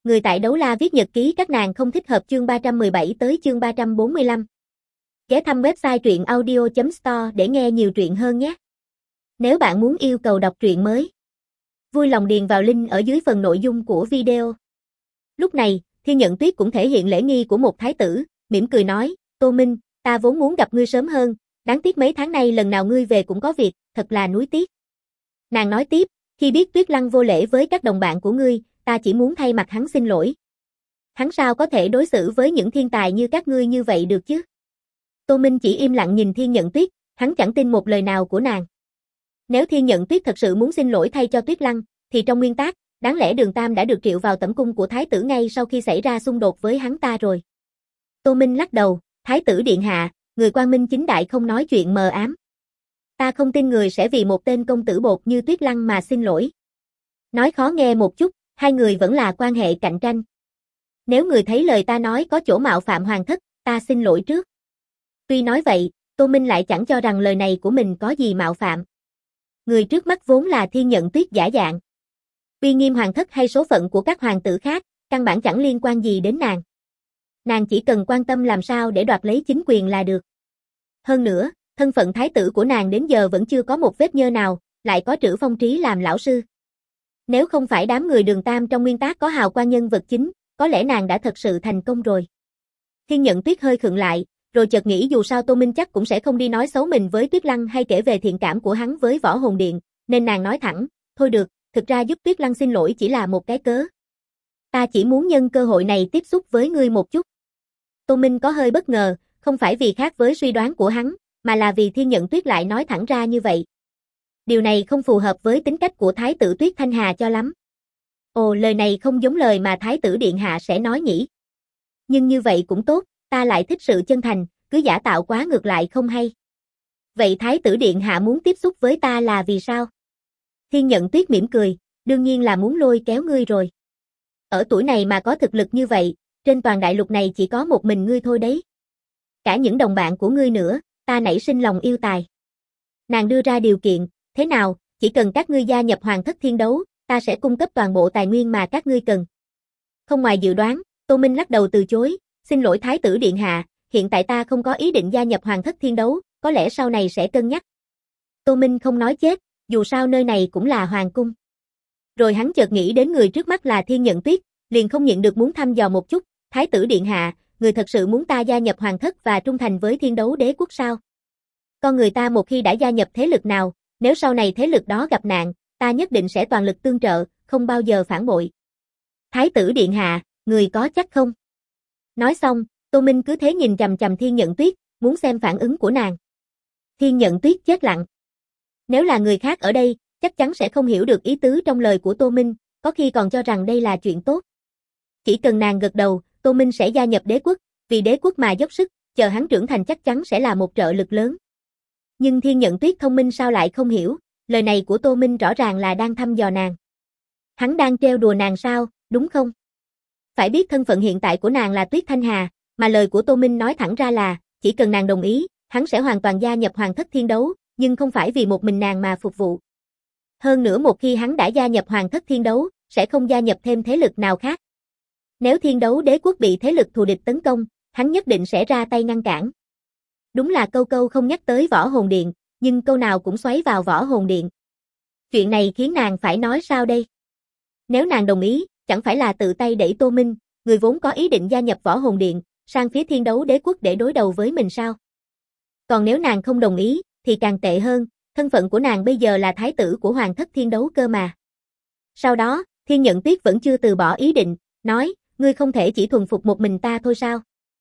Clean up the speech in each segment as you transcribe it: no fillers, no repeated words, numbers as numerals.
Người tại Đấu La viết nhật ký các nàng không thích hợp chương 317 tới chương 345. Ghé thăm website truyện audio.store để nghe nhiều truyện hơn nhé. Nếu bạn muốn yêu cầu đọc truyện mới, vui lòng điền vào link ở dưới phần nội dung của video. Lúc này, Thiên Nhận Tuyết cũng thể hiện lễ nghi của một thái tử, mỉm cười nói, Tô Minh, ta vốn muốn gặp ngươi sớm hơn, đáng tiếc mấy tháng nay lần nào ngươi về cũng có việc, thật là nuối tiếc. Nàng nói tiếp, khi biết Tuyết Lăng vô lễ với các đồng bạn của ngươi, ta chỉ muốn thay mặt hắn xin lỗi. Hắn sao có thể đối xử với những thiên tài như các ngươi như vậy được chứ? Tô Minh chỉ im lặng nhìn Thiên Nhận Tuyết, hắn chẳng tin một lời nào của nàng. Nếu Thiên Nhận Tuyết thật sự muốn xin lỗi thay cho Tuyết Lăng, thì trong nguyên tắc, đáng lẽ Đường Tam đã được triệu vào tẩm cung của thái tử ngay sau khi xảy ra xung đột với hắn ta rồi. Tô Minh lắc đầu, thái tử điện hạ, người quang minh chính đại không nói chuyện mờ ám. Ta không tin người sẽ vì một tên công tử bột như Tuyết Lăng mà xin lỗi. Nói khó nghe một chút, hai người vẫn là quan hệ cạnh tranh. Nếu người thấy lời ta nói có chỗ mạo phạm hoàng thất, ta xin lỗi trước. Tuy nói vậy, Tô Minh lại chẳng cho rằng lời này của mình có gì mạo phạm. Người trước mắt vốn là Thiên Nhận Tuyết giả dạng. Uy nghiêm hoàng thất hay số phận của các hoàng tử khác, căn bản chẳng liên quan gì đến nàng. Nàng chỉ cần quan tâm làm sao để đoạt lấy chính quyền là được. Hơn nữa, thân phận thái tử của nàng đến giờ vẫn chưa có một vết nhơ nào, lại có Trữ Phong Trí làm lão sư. Nếu không phải đám người Đường Tam trong nguyên tắc có hào quang nhân vật chính, có lẽ nàng đã thật sự thành công rồi. Thiên Nhận Tuyết hơi khựng lại, rồi chợt nghĩ dù sao Tô Minh chắc cũng sẽ không đi nói xấu mình với Tuyết Lăng hay kể về thiện cảm của hắn với Võ Hồn Điện, nên nàng nói thẳng, thôi được, thực ra giúp Tuyết Lăng xin lỗi chỉ là một cái cớ. Ta chỉ muốn nhân cơ hội này tiếp xúc với ngươi một chút. Tô Minh có hơi bất ngờ, không phải vì khác với suy đoán của hắn, mà là vì Thiên Nhận Tuyết lại nói thẳng ra như vậy. Điều này không phù hợp với tính cách của Thái tử Tuyết Thanh Hà cho lắm. Ồ, lời này không giống lời mà Thái tử Điện Hạ sẽ nói nhỉ. Nhưng như vậy cũng tốt, ta lại thích sự chân thành, cứ giả tạo quá ngược lại không hay. Vậy Thái tử Điện Hạ muốn tiếp xúc với ta là vì sao? Thiên Nhận Tuyết mỉm cười, đương nhiên là muốn lôi kéo ngươi rồi. Ở tuổi này mà có thực lực như vậy, trên toàn đại lục này chỉ có một mình ngươi thôi đấy. Cả những đồng bạn của ngươi nữa, ta nảy sinh lòng yêu tài. Nàng đưa ra điều kiện, thế nào, chỉ cần các ngươi gia nhập Hoàng thất Thiên Đấu, ta sẽ cung cấp toàn bộ tài nguyên mà các ngươi cần. Không ngoài dự đoán, Tô Minh lắc đầu từ chối, xin lỗi Thái tử Điện Hạ, hiện tại ta không có ý định gia nhập Hoàng thất Thiên Đấu, có lẽ sau này sẽ cân nhắc. Tô Minh không nói chết, dù sao nơi này cũng là Hoàng cung. Rồi hắn chợt nghĩ đến người trước mắt là Thiên Nhận Tuyết, liền không nhịn được muốn thăm dò một chút, Thái tử Điện Hạ, người thật sự muốn ta gia nhập Hoàng thất và trung thành với Thiên Đấu Đế quốc sao? Con người ta một khi đã gia nhập thế lực nào, nếu sau này thế lực đó gặp nạn, ta nhất định sẽ toàn lực tương trợ, không bao giờ phản bội. Thái tử Điện Hạ, người có chắc không? Nói xong, Tô Minh cứ thế nhìn chằm chằm Thiên Nhận Tuyết, muốn xem phản ứng của nàng. Thiên Nhận Tuyết chết lặng. Nếu là người khác ở đây, chắc chắn sẽ không hiểu được ý tứ trong lời của Tô Minh, có khi còn cho rằng đây là chuyện tốt. Chỉ cần nàng gật đầu, Tô Minh sẽ gia nhập đế quốc, vì đế quốc mà dốc sức, chờ hắn trưởng thành chắc chắn sẽ là một trợ lực lớn. Nhưng Thiên Nhận Tuyết thông minh sao lại không hiểu, lời này của Tô Minh rõ ràng là đang thăm dò nàng. Hắn đang trêu đùa nàng sao, đúng không? Phải biết thân phận hiện tại của nàng là Tuyết Thanh Hà, mà lời của Tô Minh nói thẳng ra là, chỉ cần nàng đồng ý, hắn sẽ hoàn toàn gia nhập Hoàng thất Thiên Đấu, nhưng không phải vì một mình nàng mà phục vụ. Hơn nữa một khi hắn đã gia nhập Hoàng thất Thiên Đấu, sẽ không gia nhập thêm thế lực nào khác. Nếu Thiên Đấu Đế quốc bị thế lực thù địch tấn công, hắn nhất định sẽ ra tay ngăn cản. Đúng là câu câu không nhắc tới Võ Hồn Điện, nhưng câu nào cũng xoáy vào Võ Hồn Điện. Chuyện này khiến nàng phải nói sao đây? Nếu nàng đồng ý, chẳng phải là tự tay đẩy Tô Minh, người vốn có ý định gia nhập Võ Hồn Điện, sang phía Thiên Đấu Đế quốc để đối đầu với mình sao? Còn nếu nàng không đồng ý, thì càng tệ hơn, thân phận của nàng bây giờ là thái tử của Hoàng thất Thiên Đấu cơ mà. Sau đó, Thiên Nhận Tuyết vẫn chưa từ bỏ ý định, nói, ngươi không thể chỉ thuần phục một mình ta thôi sao?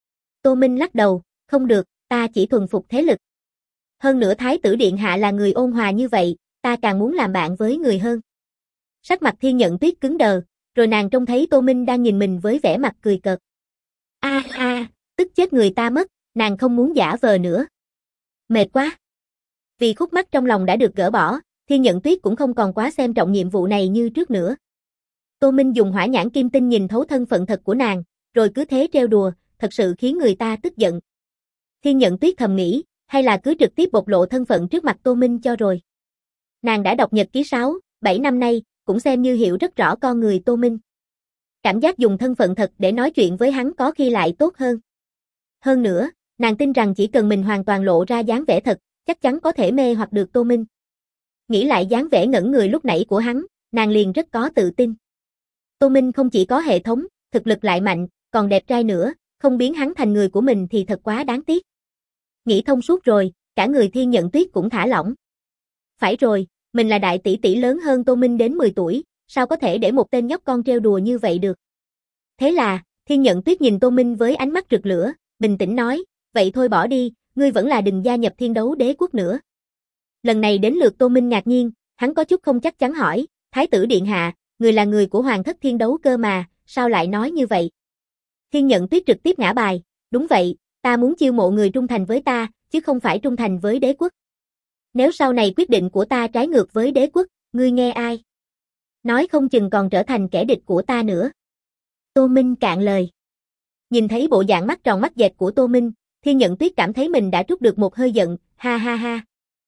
Tô Minh lắc đầu, không được, ta chỉ thuần phục thế lực. Hơn nữa Thái tử Điện Hạ là người ôn hòa như vậy, ta càng muốn làm bạn với người hơn. Sắc mặt Thiên Nhận Tuyết cứng đờ, rồi nàng trông thấy Tô Minh đang nhìn mình với vẻ mặt cười cợt. Tức chết người ta mất, nàng không muốn giả vờ nữa. Mệt quá. Vì khúc mắc trong lòng đã được gỡ bỏ, Thiên Nhận Tuyết cũng không còn quá xem trọng nhiệm vụ này như trước nữa. Tô Minh dùng hỏa nhãn kim tinh nhìn thấu thân phận thật của nàng, rồi cứ thế trêu đùa, thật sự khiến người ta tức giận. Thiên Nhận Tuyết thầm nghĩ, hay là cứ trực tiếp bộc lộ thân phận trước mặt Tô Minh cho rồi. Nàng đã đọc nhật ký 6, 7 năm nay, cũng xem như hiểu rất rõ con người Tô Minh. Cảm giác dùng thân phận thật để nói chuyện với hắn có khi lại tốt hơn. Hơn nữa, nàng tin rằng chỉ cần mình hoàn toàn lộ ra dáng vẻ thật, chắc chắn có thể mê hoặc được Tô Minh. Nghĩ lại dáng vẻ ngẩn người lúc nãy của hắn, nàng liền rất có tự tin. Tô Minh không chỉ có hệ thống, thực lực lại mạnh, còn đẹp trai nữa, không biến hắn thành người của mình thì thật quá đáng tiếc. Nghĩ thông suốt rồi, cả người Thiên Nhận Tuyết cũng thả lỏng. Phải rồi, mình là đại tỷ tỷ lớn hơn Tô Minh đến 10 tuổi, sao có thể để một tên nhóc con trêu đùa như vậy được. Thế là, Thiên Nhận Tuyết nhìn Tô Minh với ánh mắt rực lửa, bình tĩnh nói, vậy thôi bỏ đi, ngươi vẫn là đừng gia nhập Thiên Đấu Đế Quốc nữa. Lần này đến lượt Tô Minh ngạc nhiên, hắn có chút không chắc chắn hỏi, Thái tử điện hạ, người là người của Hoàng thất Thiên Đấu cơ mà, sao lại nói như vậy? Thiên Nhận Tuyết trực tiếp ngã bài, đúng vậy, ta muốn chiêu mộ người trung thành với ta, chứ không phải trung thành với đế quốc. Nếu sau này quyết định của ta trái ngược với đế quốc, ngươi nghe ai? Nói không chừng còn trở thành kẻ địch của ta nữa. Tô Minh cạn lời. Nhìn thấy bộ dạng mắt tròn mắt dẹt của Tô Minh, Thiên Nhận Tuyết cảm thấy mình đã trút được một hơi giận, ha ha ha.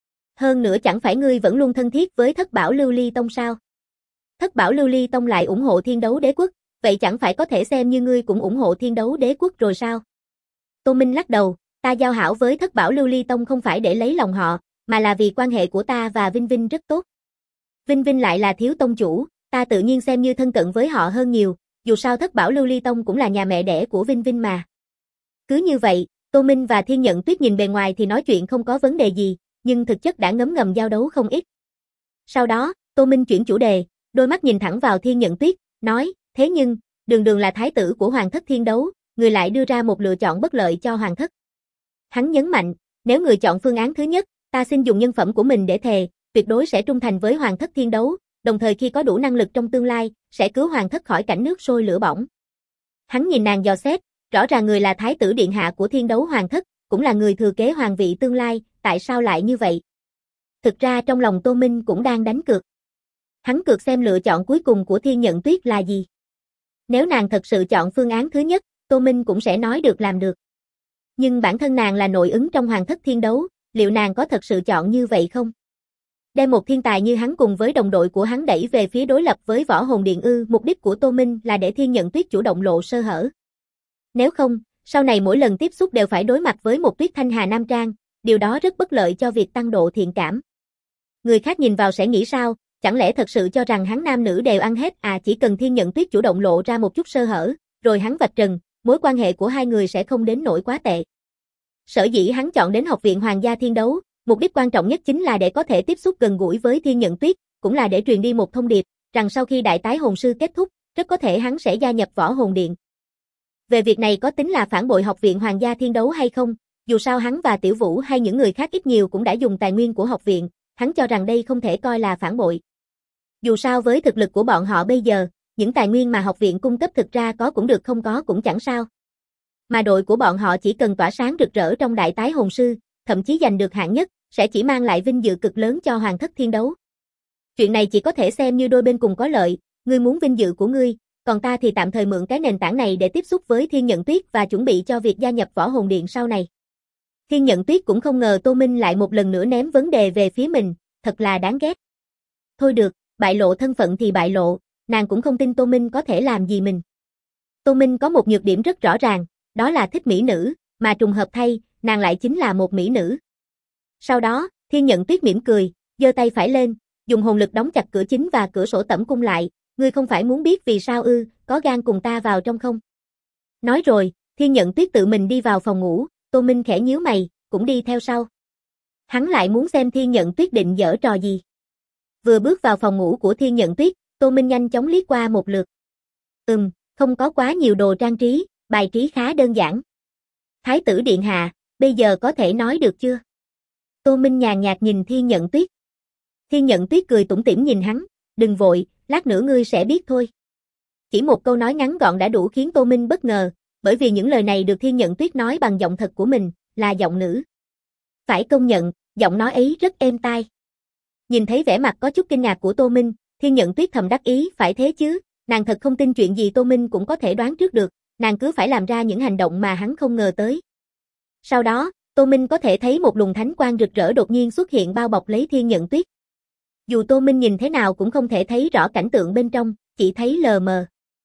Hơn nữa chẳng phải ngươi vẫn luôn thân thiết với Thất Bảo Lưu Ly Tông sao? Thất Bảo Lưu Ly Tông lại ủng hộ Thiên Đấu Đế Quốc, vậy chẳng phải có thể xem như ngươi cũng ủng hộ Thiên Đấu Đế Quốc rồi sao? Tô Minh lắc đầu, ta giao hảo với Thất Bảo Lưu Ly Tông không phải để lấy lòng họ, mà là vì quan hệ của ta và Vinh Vinh rất tốt. Vinh Vinh lại là thiếu tông chủ, ta tự nhiên xem như thân cận với họ hơn nhiều, dù sao Thất Bảo Lưu Ly Tông cũng là nhà mẹ đẻ của Vinh Vinh mà. Cứ như vậy, Tô Minh và Thiên Nhận Tuyết nhìn bề ngoài thì nói chuyện không có vấn đề gì, nhưng thực chất đã ngấm ngầm giao đấu không ít. Sau đó, Tô Minh chuyển chủ đề, đôi mắt nhìn thẳng vào Thiên Nhận Tuyết, nói, thế nhưng, Đường Đường là thái tử của Hoàng thất Thiên Đấu, người lại đưa ra một lựa chọn bất lợi cho Hoàng thất. Hắn nhấn mạnh, nếu người chọn phương án thứ nhất, ta xin dùng nhân phẩm của mình để thề, tuyệt đối sẽ trung thành với Hoàng thất Thiên Đấu, đồng thời khi có đủ năng lực trong tương lai, sẽ cứu Hoàng thất khỏi cảnh nước sôi lửa bỏng. Hắn nhìn nàng dò xét, rõ ràng người là thái tử điện hạ của Thiên Đấu Hoàng thất, cũng là người thừa kế hoàng vị tương lai, tại sao lại như vậy? Thực ra trong lòng Tô Minh cũng đang đánh cược. Hắn cược xem lựa chọn cuối cùng của Thiên Nhận Tuyết là gì. Nếu nàng thật sự chọn phương án thứ nhất, Tô Minh cũng sẽ nói được làm được. Nhưng bản thân nàng là nội ứng trong Hoàng thất Thiên Đấu, liệu nàng có thật sự chọn như vậy không? Đem một thiên tài như hắn cùng với đồng đội của hắn đẩy về phía đối lập với Võ Hồn Điện ư? Mục đích của Tô Minh là để Thiên Nhận Tuyết chủ động lộ sơ hở. Nếu không, sau này mỗi lần tiếp xúc đều phải đối mặt với một Tuyết Thanh Hà Nam Trang, điều đó rất bất lợi cho việc tăng độ thiện cảm. Người khác nhìn vào sẽ nghĩ sao, chẳng lẽ thật sự cho rằng hắn nam nữ đều ăn hết à? Chỉ cần Thiên Nhận Tuyết chủ động lộ ra một chút sơ hở, rồi hắn vạch trần, mối quan hệ của hai người sẽ không đến nỗi quá tệ. Sở dĩ hắn chọn đến Học viện Hoàng gia Thiên Đấu, mục đích quan trọng nhất chính là để có thể tiếp xúc gần gũi với Thiên Nhận Tuyết, cũng là để truyền đi một thông điệp, rằng sau khi đại tái hồn sư kết thúc, rất có thể hắn sẽ gia nhập Võ Hồn Điện. Về việc này có tính là phản bội Học viện Hoàng gia Thiên Đấu hay không, dù sao hắn và Tiểu Vũ hay những người khác ít nhiều cũng đã dùng tài nguyên của học viện, hắn cho rằng đây không thể coi là phản bội. Dù sao với thực lực của bọn họ bây giờ, những tài nguyên mà học viện cung cấp thực ra có cũng được không có cũng chẳng sao. Mà đội của bọn họ chỉ cần tỏa sáng rực rỡ trong đại tái hồn sư, thậm chí giành được hạng nhất, sẽ chỉ mang lại vinh dự cực lớn cho Hoàng thất Thiên Đấu. Chuyện này chỉ có thể xem như đôi bên cùng có lợi, ngươi muốn vinh dự của ngươi, còn ta thì tạm thời mượn cái nền tảng này để tiếp xúc với Thiên Nhận Tuyết và chuẩn bị cho việc gia nhập Võ Hồn Điện sau này. Thiên Nhận Tuyết cũng không ngờ Tô Minh lại một lần nữa ném vấn đề về phía mình, thật là đáng ghét. Thôi được, bại lộ thân phận thì bại lộ, nàng cũng không tin Tô Minh có thể làm gì mình. Tô Minh có một nhược điểm rất rõ ràng, đó là thích mỹ nữ, mà trùng hợp thay, nàng lại chính là một mỹ nữ. Sau đó, Thiên Nhận Tuyết mỉm cười, giơ tay phải lên, dùng hồn lực đóng chặt cửa chính và cửa sổ tẩm cung lại, ngươi không phải muốn biết vì sao ư, có gan cùng ta vào trong không? Nói rồi, Thiên Nhận Tuyết tự mình đi vào phòng ngủ, Tô Minh khẽ nhíu mày, cũng đi theo sau. Hắn lại muốn xem Thiên Nhận Tuyết định giở trò gì. Vừa bước vào phòng ngủ của Thiên Nhận Tuyết, Tô Minh nhanh chóng liếc qua một lượt. Không có quá nhiều đồ trang trí, bài trí khá đơn giản. Thái tử điện hạ, bây giờ có thể nói được chưa? Tô Minh nhàn nhạt nhìn Thiên Nhận Tuyết. Thiên Nhận Tuyết cười tủm tỉm nhìn hắn, đừng vội, lát nữa ngươi sẽ biết thôi. Chỉ một câu nói ngắn gọn đã đủ khiến Tô Minh bất ngờ, bởi vì những lời này được Thiên Nhận Tuyết nói bằng giọng thật của mình, là giọng nữ. Phải công nhận, giọng nói ấy rất êm tai. Nhìn thấy vẻ mặt có chút kinh ngạc của Tô Minh, Thiên Nhận Tuyết thầm đắc ý, phải thế chứ, nàng thật không tin chuyện gì Tô Minh cũng có thể đoán trước được, nàng cứ phải làm ra những hành động mà hắn không ngờ tới. Sau đó, Tô Minh có thể thấy một luồng thánh quang rực rỡ đột nhiên xuất hiện bao bọc lấy Thiên Nhận Tuyết. Dù Tô Minh nhìn thế nào cũng không thể thấy rõ cảnh tượng bên trong, chỉ thấy lờ mờ.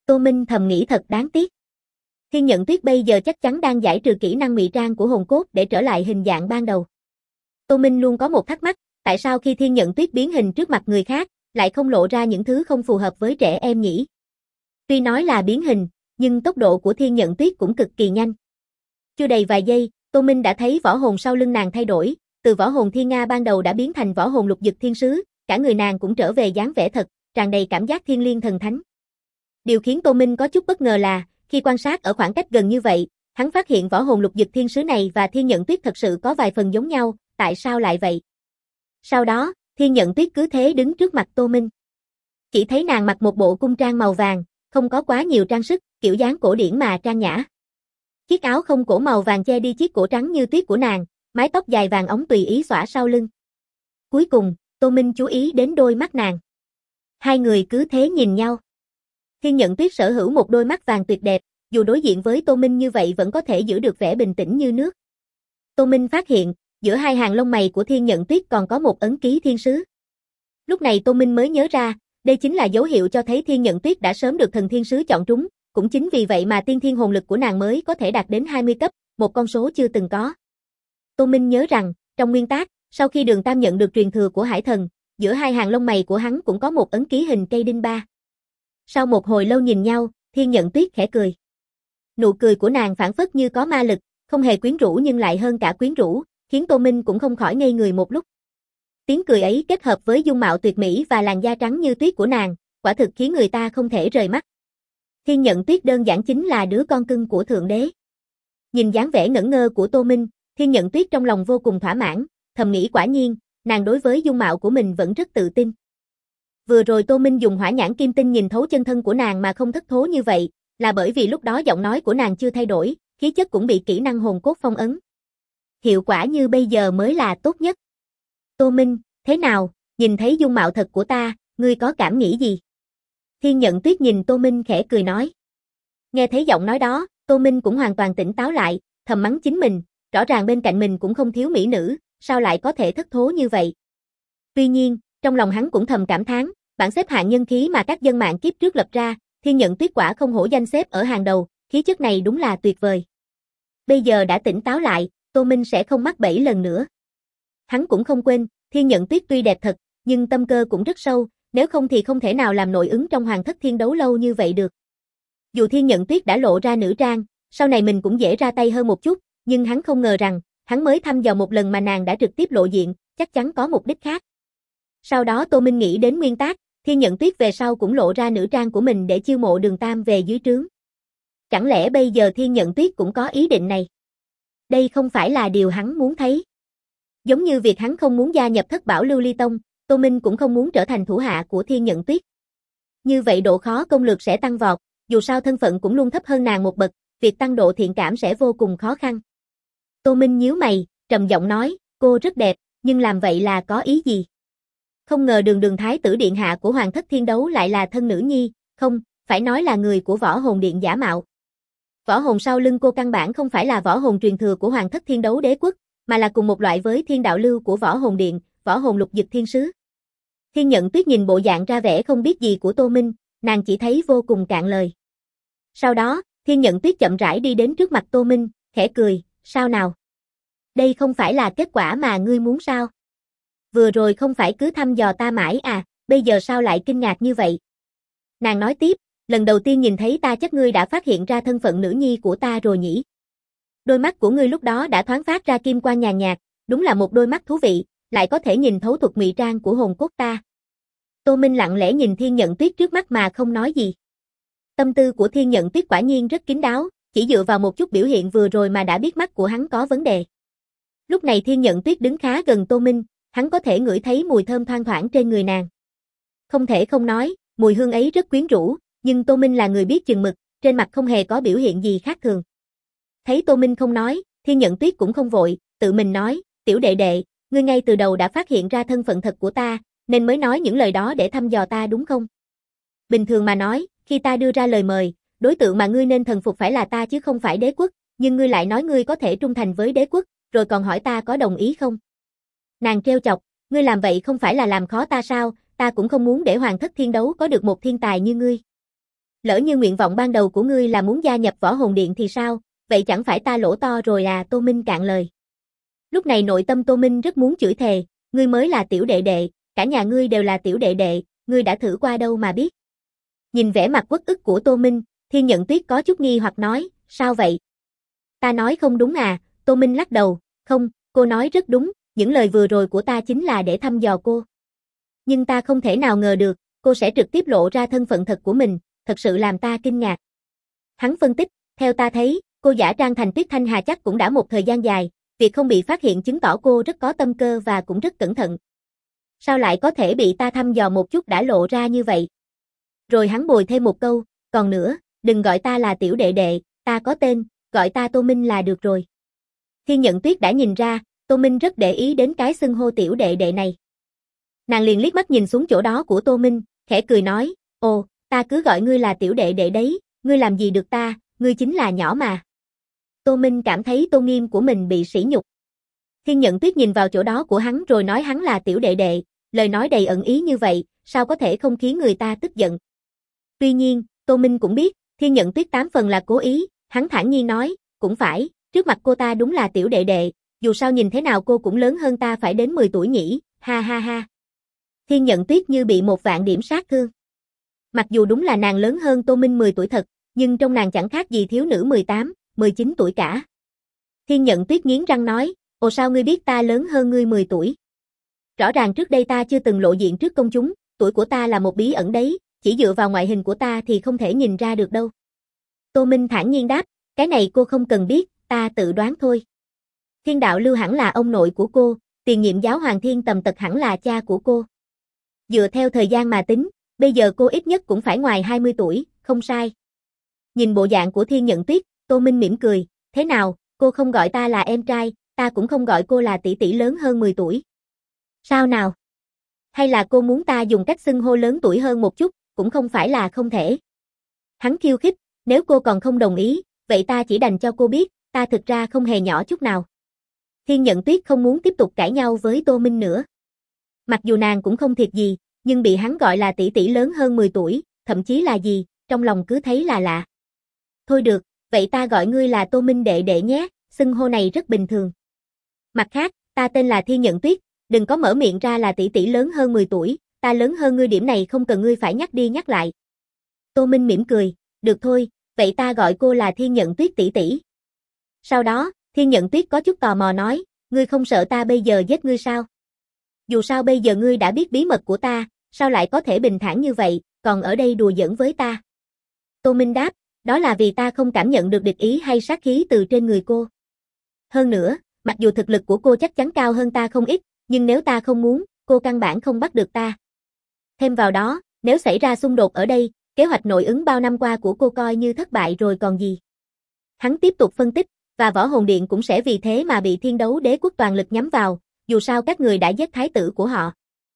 Tô Minh thầm nghĩ thật đáng tiếc. Thiên Nhận Tuyết bây giờ chắc chắn đang giải trừ kỹ năng ngụy trang của hồn cốt để trở lại hình dạng ban đầu. Tô Minh luôn có một thắc mắc, tại sao khi Thiên Nhận Tuyết biến hình trước mặt người khác, lại không lộ ra những thứ không phù hợp với trẻ em nhỉ? Tuy nói là biến hình, nhưng tốc độ của Thiên Nhận Tuyết cũng cực kỳ nhanh. Chưa đầy vài giây, Tô Minh đã thấy võ hồn sau lưng nàng thay đổi, từ võ hồn Thiên Nga ban đầu đã biến thành võ hồn Lục Dực Thiên Sứ, cả người nàng cũng trở về dáng vẻ thật, tràn đầy cảm giác thiêng liêng thần thánh. Điều khiến Tô Minh có chút bất ngờ là, khi quan sát ở khoảng cách gần như vậy, hắn phát hiện võ hồn Lục Dực Thiên Sứ này và Thiên Nhận Tuyết thật sự có vài phần giống nhau, tại sao lại vậy? Sau đó, Thiên Nhận Tuyết cứ thế đứng trước mặt Tô Minh. Chỉ thấy nàng mặc một bộ cung trang màu vàng, không có quá nhiều trang sức, kiểu dáng cổ điển mà trang nhã. Chiếc áo không cổ màu vàng che đi chiếc cổ trắng như tuyết của nàng, mái tóc dài vàng óng tùy ý xõa sau lưng. Cuối cùng, Tô Minh chú ý đến đôi mắt nàng. Hai người cứ thế nhìn nhau. Thiên Nhận Tuyết sở hữu một đôi mắt vàng tuyệt đẹp, dù đối diện với Tô Minh như vậy vẫn có thể giữ được vẻ bình tĩnh như nước. Tô Minh phát hiện, giữa hai hàng lông mày của Thiên Nhận Tuyết còn có một ấn ký thiên sứ. Lúc này Tô Minh mới nhớ ra, đây chính là dấu hiệu cho thấy Thiên Nhận Tuyết đã sớm được thần thiên sứ chọn trúng, cũng chính vì vậy mà tiên thiên hồn lực của nàng mới có thể đạt đến 20 cấp, một con số chưa từng có. Tô Minh nhớ rằng, trong nguyên tác, sau khi Đường Tam nhận được truyền thừa của Hải Thần, giữa hai hàng lông mày của hắn cũng có một ấn ký hình cây đinh ba. Sau một hồi lâu nhìn nhau, Thiên Nhận Tuyết khẽ cười. Nụ cười của nàng phảng phất như có ma lực, không hề quyến rũ nhưng lại hơn cả quyến rũ, khiến Tô Minh cũng không khỏi ngây người một lúc. Tiếng cười ấy kết hợp với dung mạo tuyệt mỹ và làn da trắng như tuyết của nàng, quả thực khiến người ta không thể rời mắt. Thiên Nhận Tuyết đơn giản chính là đứa con cưng của Thượng Đế. Nhìn dáng vẻ ngẩn ngơ của Tô Minh, Thiên Nhận Tuyết trong lòng vô cùng thỏa mãn, thầm nghĩ quả nhiên, nàng đối với dung mạo của mình vẫn rất tự tin. Vừa rồi Tô Minh dùng hỏa nhãn kim tinh nhìn thấu chân thân của nàng mà không thất thố như vậy, là bởi vì lúc đó giọng nói của nàng chưa thay đổi, khí chất cũng bị kỹ năng hồn cốt phong ấn. Hiệu quả như bây giờ mới là tốt nhất. Tô Minh, thế nào, nhìn thấy dung mạo thật của ta, ngươi có cảm nghĩ gì? Thiên Nhận Tuyết nhìn Tô Minh khẽ cười nói. Nghe thấy giọng nói đó, Tô Minh cũng hoàn toàn tỉnh táo lại, thầm mắng chính mình, rõ ràng bên cạnh mình cũng không thiếu mỹ nữ, sao lại có thể thất thố như vậy? Tuy nhiên, trong lòng hắn cũng thầm cảm thán, bảng xếp hạng nhân khí mà các dân mạng kiếp trước lập ra, Thiên Nhận Tuyết quả không hổ danh xếp ở hàng đầu, khí chất này đúng là tuyệt vời. Bây giờ đã tỉnh táo lại, Tô Minh sẽ không mắc bẫy lần nữa. Hắn cũng không quên, Thiên Nhận Tuyết tuy đẹp thật, nhưng tâm cơ cũng rất sâu, nếu không thì không thể nào làm nội ứng trong Hoàng Thất Thiên Đấu lâu như vậy được. Dù Thiên Nhận Tuyết đã lộ ra nữ trang, sau này mình cũng dễ ra tay hơn một chút, nhưng hắn không ngờ rằng, hắn mới thăm dò một lần mà nàng đã trực tiếp lộ diện, chắc chắn có mục đích khác. Sau đó Tô Minh nghĩ đến nguyên tác, Thiên Nhận Tuyết về sau cũng lộ ra nữ trang của mình để chiêu mộ Đường Tam về dưới trướng. Chẳng lẽ bây giờ Thiên Nhận Tuyết cũng có ý định này? Đây không phải là điều hắn muốn thấy. Giống như việc hắn không muốn gia nhập Thất Bảo Lưu Ly Tông, Tô Minh cũng không muốn trở thành thủ hạ của Thiên Nhận Tuyết. Như vậy độ khó công lược sẽ tăng vọt, dù sao thân phận cũng luôn thấp hơn nàng một bậc, việc tăng độ thiện cảm sẽ vô cùng khó khăn. Tô Minh nhíu mày, trầm giọng nói, cô rất đẹp, nhưng làm vậy là có ý gì? Không ngờ Đường Thái tử điện hạ của Hoàng Thất Thiên Đấu lại là thân nữ nhi, không, phải nói là người của Võ Hồn Điện giả mạo. Võ hồn sau lưng cô căn bản không phải là võ hồn truyền thừa của Hoàng Thất Thiên Đấu Đế quốc, mà là cùng một loại với Thiên Đạo Lưu của Võ Hồn Điện, Võ Hồn Lục Dực Thiên Sứ. Thiên Nhận Tuyết nhìn bộ dạng ra vẻ không biết gì của Tô Minh, nàng chỉ thấy vô cùng cạn lời. Sau đó, Thiên Nhận Tuyết chậm rãi đi đến trước mặt Tô Minh, khẽ cười, sao nào? Đây không phải là kết quả mà ngươi muốn sao? Vừa rồi không phải cứ thăm dò ta mãi à, bây giờ sao lại kinh ngạc như vậy? Nàng nói tiếp, lần đầu tiên nhìn thấy ta chắc ngươi đã phát hiện ra thân phận nữ nhi của ta rồi nhỉ? Đôi mắt của ngươi lúc đó đã thoáng phát ra kim quang nhàn nhạt, đúng là một đôi mắt thú vị, lại có thể nhìn thấu thuật ngụy trang của hồn cốt ta. Tô Minh lặng lẽ nhìn Thiên Nhận Tuyết trước mắt mà không nói gì. Tâm tư của Thiên Nhận Tuyết quả nhiên rất kín đáo, chỉ dựa vào một chút biểu hiện vừa rồi mà đã biết mắt của hắn có vấn đề. Lúc này Thiên Nhận Tuyết đứng khá gần Tô Minh, hắn có thể ngửi thấy mùi thơm thoang thoảng trên người nàng. Không thể không nói, mùi hương ấy rất quyến rũ, nhưng Tô Minh là người biết chừng mực, trên mặt không hề có biểu hiện gì khác thường. Thấy Tô Minh không nói, Thiên Nhận Tuyết cũng không vội, tự mình nói, tiểu đệ đệ, ngươi ngay từ đầu đã phát hiện ra thân phận thật của ta, nên mới nói những lời đó để thăm dò ta đúng không? Bình thường mà nói, khi ta đưa ra lời mời, đối tượng mà ngươi nên thần phục phải là ta chứ không phải đế quốc, nhưng ngươi lại nói ngươi có thể trung thành với đế quốc, rồi còn hỏi ta có đồng ý không? Nàng trêu chọc, ngươi làm vậy không phải là làm khó ta sao, ta cũng không muốn để Hoàng Thất Thiên Đấu có được một thiên tài như ngươi. Lỡ như nguyện vọng ban đầu của ngươi là muốn gia nhập Võ Hồn Điện thì sao, vậy chẳng phải ta lỗ to rồi à, Tô Minh cạn lời. Lúc này nội tâm Tô Minh rất muốn chửi thề, ngươi mới là tiểu đệ đệ, cả nhà ngươi đều là tiểu đệ đệ, ngươi đã thử qua đâu mà biết. Nhìn vẻ mặt uất ức của Tô Minh, Thiên Nhận Tuyết có chút nghi hoặc nói, sao vậy? Ta nói không đúng à, Tô Minh lắc đầu, không, cô nói rất đúng, những lời vừa rồi của ta chính là để thăm dò cô. Nhưng ta không thể nào ngờ được, cô sẽ trực tiếp lộ ra thân phận thật của mình, thật sự làm ta kinh ngạc. Hắn phân tích, theo ta thấy, cô giả trang thành Tuyết Thanh Hà chắc cũng đã một thời gian dài, việc không bị phát hiện chứng tỏ cô rất có tâm cơ và cũng rất cẩn thận. Sao lại có thể bị ta thăm dò một chút đã lộ ra như vậy? Rồi hắn bồi thêm một câu, còn nữa, đừng gọi ta là tiểu đệ đệ, ta có tên, gọi ta Tô Minh là được rồi. Thiên Nhận Tuyết đã nhìn ra, Tô Minh rất để ý đến cái xưng hô tiểu đệ đệ này. Nàng liền liếc mắt nhìn xuống chỗ đó của Tô Minh, khẽ cười nói, ồ, ta cứ gọi ngươi là tiểu đệ đệ đấy, ngươi làm gì được ta, ngươi chính là nhỏ mà. Tô Minh cảm thấy tôn nghiêm của mình bị sỉ nhục. Thiên Nhận Tuyết nhìn vào chỗ đó của hắn rồi nói hắn là tiểu đệ đệ, lời nói đầy ẩn ý như vậy, sao có thể không khiến người ta tức giận. Tuy nhiên, Tô Minh cũng biết, Thiên Nhận Tuyết 8 phần là cố ý, hắn thản nhiên nói, cũng phải, trước mặt cô ta đúng là tiểu đệ đệ, dù sao nhìn thế nào cô cũng lớn hơn ta phải đến 10 tuổi nhỉ, ha ha ha. Thiên Nhận Tuyết như bị một vạn điểm sát thương. Mặc dù đúng là nàng lớn hơn Tô Minh 10 tuổi thật, nhưng trong nàng chẳng khác gì thiếu nữ 18, 19 tuổi cả. Thiên Nhận Tuyết nghiến răng nói, ồ sao ngươi biết ta lớn hơn ngươi 10 tuổi? Rõ ràng trước đây ta chưa từng lộ diện trước công chúng, tuổi của ta là một bí ẩn đấy, chỉ dựa vào ngoại hình của ta thì không thể nhìn ra được đâu. Tô Minh thản nhiên đáp, cái này cô không cần biết, ta tự đoán thôi. Thiên Đạo Lưu hẳn là ông nội của cô, tiền nhiệm giáo hoàng Thiên Tầm Tật hẳn là cha của cô. Dựa theo thời gian mà tính, bây giờ cô ít nhất cũng phải ngoài 20 tuổi, không sai. Nhìn bộ dạng của Thiên Nhận Tuyết, Tô Minh mỉm cười, thế nào, cô không gọi ta là em trai, ta cũng không gọi cô là tỷ tỷ lớn hơn 10 tuổi. Sao nào? Hay là cô muốn ta dùng cách xưng hô lớn tuổi hơn một chút, cũng không phải là không thể. Hắn khiêu khích, nếu cô còn không đồng ý, vậy ta chỉ đành cho cô biết, ta thực ra không hề nhỏ chút nào. Thiên Nhận Tuyết không muốn tiếp tục cãi nhau với Tô Minh nữa. Mặc dù nàng cũng không thiệt gì, nhưng bị hắn gọi là tỷ tỷ lớn hơn 10 tuổi, thậm chí là gì, trong lòng cứ thấy là lạ. Thôi được, vậy ta gọi ngươi là Tô Minh đệ đệ nhé, xưng hô này rất bình thường. Mặt khác, ta tên là Thiên Nhận Tuyết, đừng có mở miệng ra là tỷ tỷ lớn hơn 10 tuổi, ta lớn hơn ngươi điểm này không cần ngươi phải nhắc đi nhắc lại. Tô Minh mỉm cười, được thôi, vậy ta gọi cô là Thiên Nhận Tuyết tỷ tỷ. Sau đó, Thiên Nhận Tuyết có chút tò mò nói, ngươi không sợ ta bây giờ giết ngươi sao? Dù sao bây giờ ngươi đã biết bí mật của ta, sao lại có thể bình thản như vậy, còn ở đây đùa giỡn với ta? Tô Minh đáp, đó là vì ta không cảm nhận được địch ý hay sát khí từ trên người cô. Hơn nữa, mặc dù thực lực của cô chắc chắn cao hơn ta không ít, nhưng nếu ta không muốn, cô căn bản không bắt được ta. Thêm vào đó, nếu xảy ra xung đột ở đây, kế hoạch nội ứng bao năm qua của cô coi như thất bại rồi còn gì. Hắn tiếp tục phân tích, và Võ Hồn Điện cũng sẽ vì thế mà bị Thiên Đấu Đế quốc toàn lực nhắm vào, dù sao các người đã giết thái tử của họ.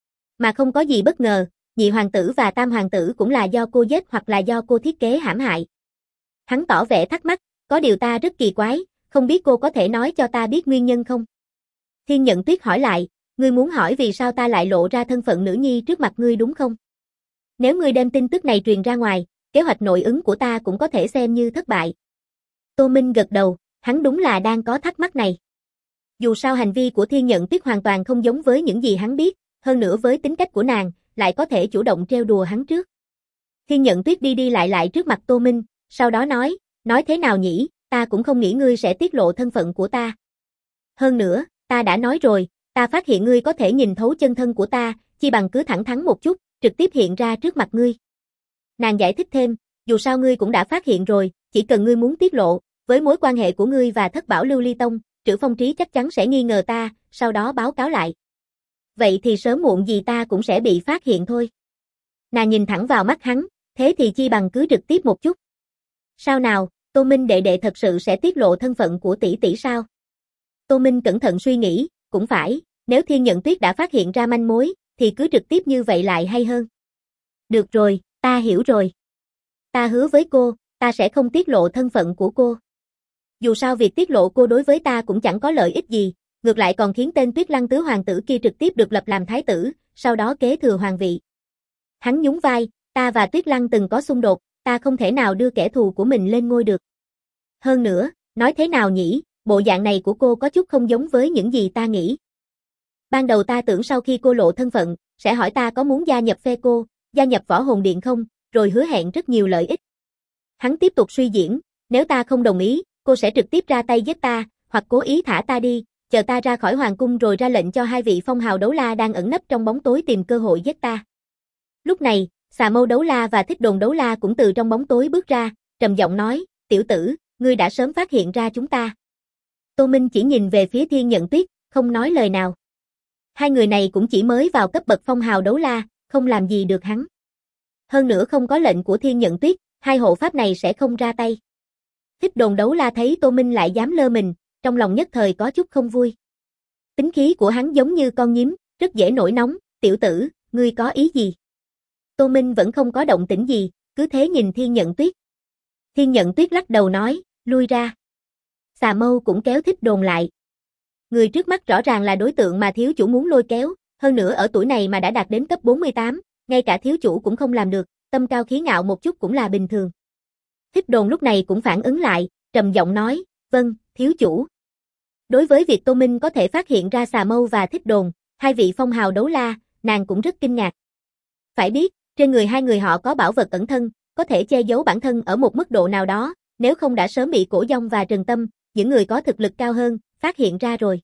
Mà không có gì bất ngờ, nhị hoàng tử và tam hoàng tử cũng là do cô giết hoặc là do cô thiết kế hãm hại. Hắn tỏ vẻ thắc mắc, có điều ta rất kỳ quái, không biết cô có thể nói cho ta biết nguyên nhân không? Thiên Nhận Tuyết hỏi lại, ngươi muốn hỏi vì sao ta lại lộ ra thân phận nữ nhi trước mặt ngươi đúng không? Nếu ngươi đem tin tức này truyền ra ngoài, kế hoạch nội ứng của ta cũng có thể xem như thất bại. Tô Minh gật đầu, hắn đúng là đang có thắc mắc này. Dù sao hành vi của Thiên Nhận Tuyết hoàn toàn không giống với những gì hắn biết, hơn nữa với tính cách của nàng, lại có thể chủ động trêu đùa hắn trước. Thiên Nhận Tuyết đi đi lại trước mặt Tô Minh, sau đó nói thế nào nhỉ, ta cũng không nghĩ ngươi sẽ tiết lộ thân phận của ta. Hơn nữa, ta đã nói rồi, ta phát hiện ngươi có thể nhìn thấu chân thân của ta, chi bằng cứ thẳng thắn một chút, trực tiếp hiện ra trước mặt ngươi. Nàng giải thích thêm, dù sao ngươi cũng đã phát hiện rồi, chỉ cần ngươi muốn tiết lộ, với mối quan hệ của ngươi và Thất Bảo Lưu Ly Tông, Trữ Phong Trí chắc chắn sẽ nghi ngờ ta, sau đó báo cáo lại. Vậy thì sớm muộn gì ta cũng sẽ bị phát hiện thôi. Nàng nhìn thẳng vào mắt hắn, thế thì chi bằng cứ trực tiếp một chút. Sao nào, Tô Minh đệ đệ thật sự sẽ tiết lộ thân phận của tỷ tỷ sao? Tô Minh cẩn thận suy nghĩ, cũng phải, nếu Thiên Nhận Tuyết đã phát hiện ra manh mối, thì cứ trực tiếp như vậy lại hay hơn. Được rồi, ta hiểu rồi. Ta hứa với cô, ta sẽ không tiết lộ thân phận của cô. Dù sao việc tiết lộ cô đối với ta cũng chẳng có lợi ích gì, ngược lại còn khiến tên Tuyết Lăng tứ hoàng tử kia trực tiếp được lập làm thái tử, sau đó kế thừa hoàng vị. Hắn nhún vai, ta và Tuyết Lăng từng có xung đột, ta không thể nào đưa kẻ thù của mình lên ngôi được. Hơn nữa, nói thế nào nhỉ, bộ dạng này của cô có chút không giống với những gì ta nghĩ. Ban đầu ta tưởng sau khi cô lộ thân phận, sẽ hỏi ta có muốn gia nhập phe cô, gia nhập Võ Hồn Điện không, rồi hứa hẹn rất nhiều lợi ích. Hắn tiếp tục suy diễn, nếu ta không đồng ý, cô sẽ trực tiếp ra tay giết ta, hoặc cố ý thả ta đi, chờ ta ra khỏi hoàng cung rồi ra lệnh cho hai vị phong hào đấu la đang ẩn nấp trong bóng tối tìm cơ hội giết ta. Lúc này, Xà Mâu đấu la và Thích Đồn đấu la cũng từ trong bóng tối bước ra, trầm giọng nói, tiểu tử, ngươi đã sớm phát hiện ra chúng ta. Tô Minh chỉ nhìn về phía Thiên Nhận Tuyết, không nói lời nào. Hai người này cũng chỉ mới vào cấp bậc phong hào đấu la, không làm gì được hắn. Hơn nữa không có lệnh của Thiên Nhận Tuyết, hai hộ pháp này sẽ không ra tay. Thích Đồn đấu la thấy Tô Minh lại dám lơ mình, trong lòng nhất thời có chút không vui. Tính khí của hắn giống như con nhím, rất dễ nổi nóng, tiểu tử, ngươi có ý gì? Tô Minh vẫn không có động tĩnh gì, cứ thế nhìn Thiên Nhận Tuyết. Thiên Nhận Tuyết lắc đầu nói, lui ra. Xà Mâu cũng kéo Thích Đồn lại. Người trước mắt rõ ràng là đối tượng mà thiếu chủ muốn lôi kéo, hơn nữa ở tuổi này mà đã đạt đến cấp 48, ngay cả thiếu chủ cũng không làm được, tâm cao khí ngạo một chút cũng là bình thường. Thích Đồn lúc này cũng phản ứng lại, trầm giọng nói, vâng, thiếu chủ. Đối với việc Tô Minh có thể phát hiện ra Xà Mâu và Thích Đồn, hai vị phong hào đấu la, nàng cũng rất kinh ngạc. Phải biết, trên người hai người họ có bảo vật ẩn thân, có thể che giấu bản thân ở một mức độ nào đó, nếu không đã sớm bị Cổ Dông và Trần Tâm, những người có thực lực cao hơn, phát hiện ra rồi.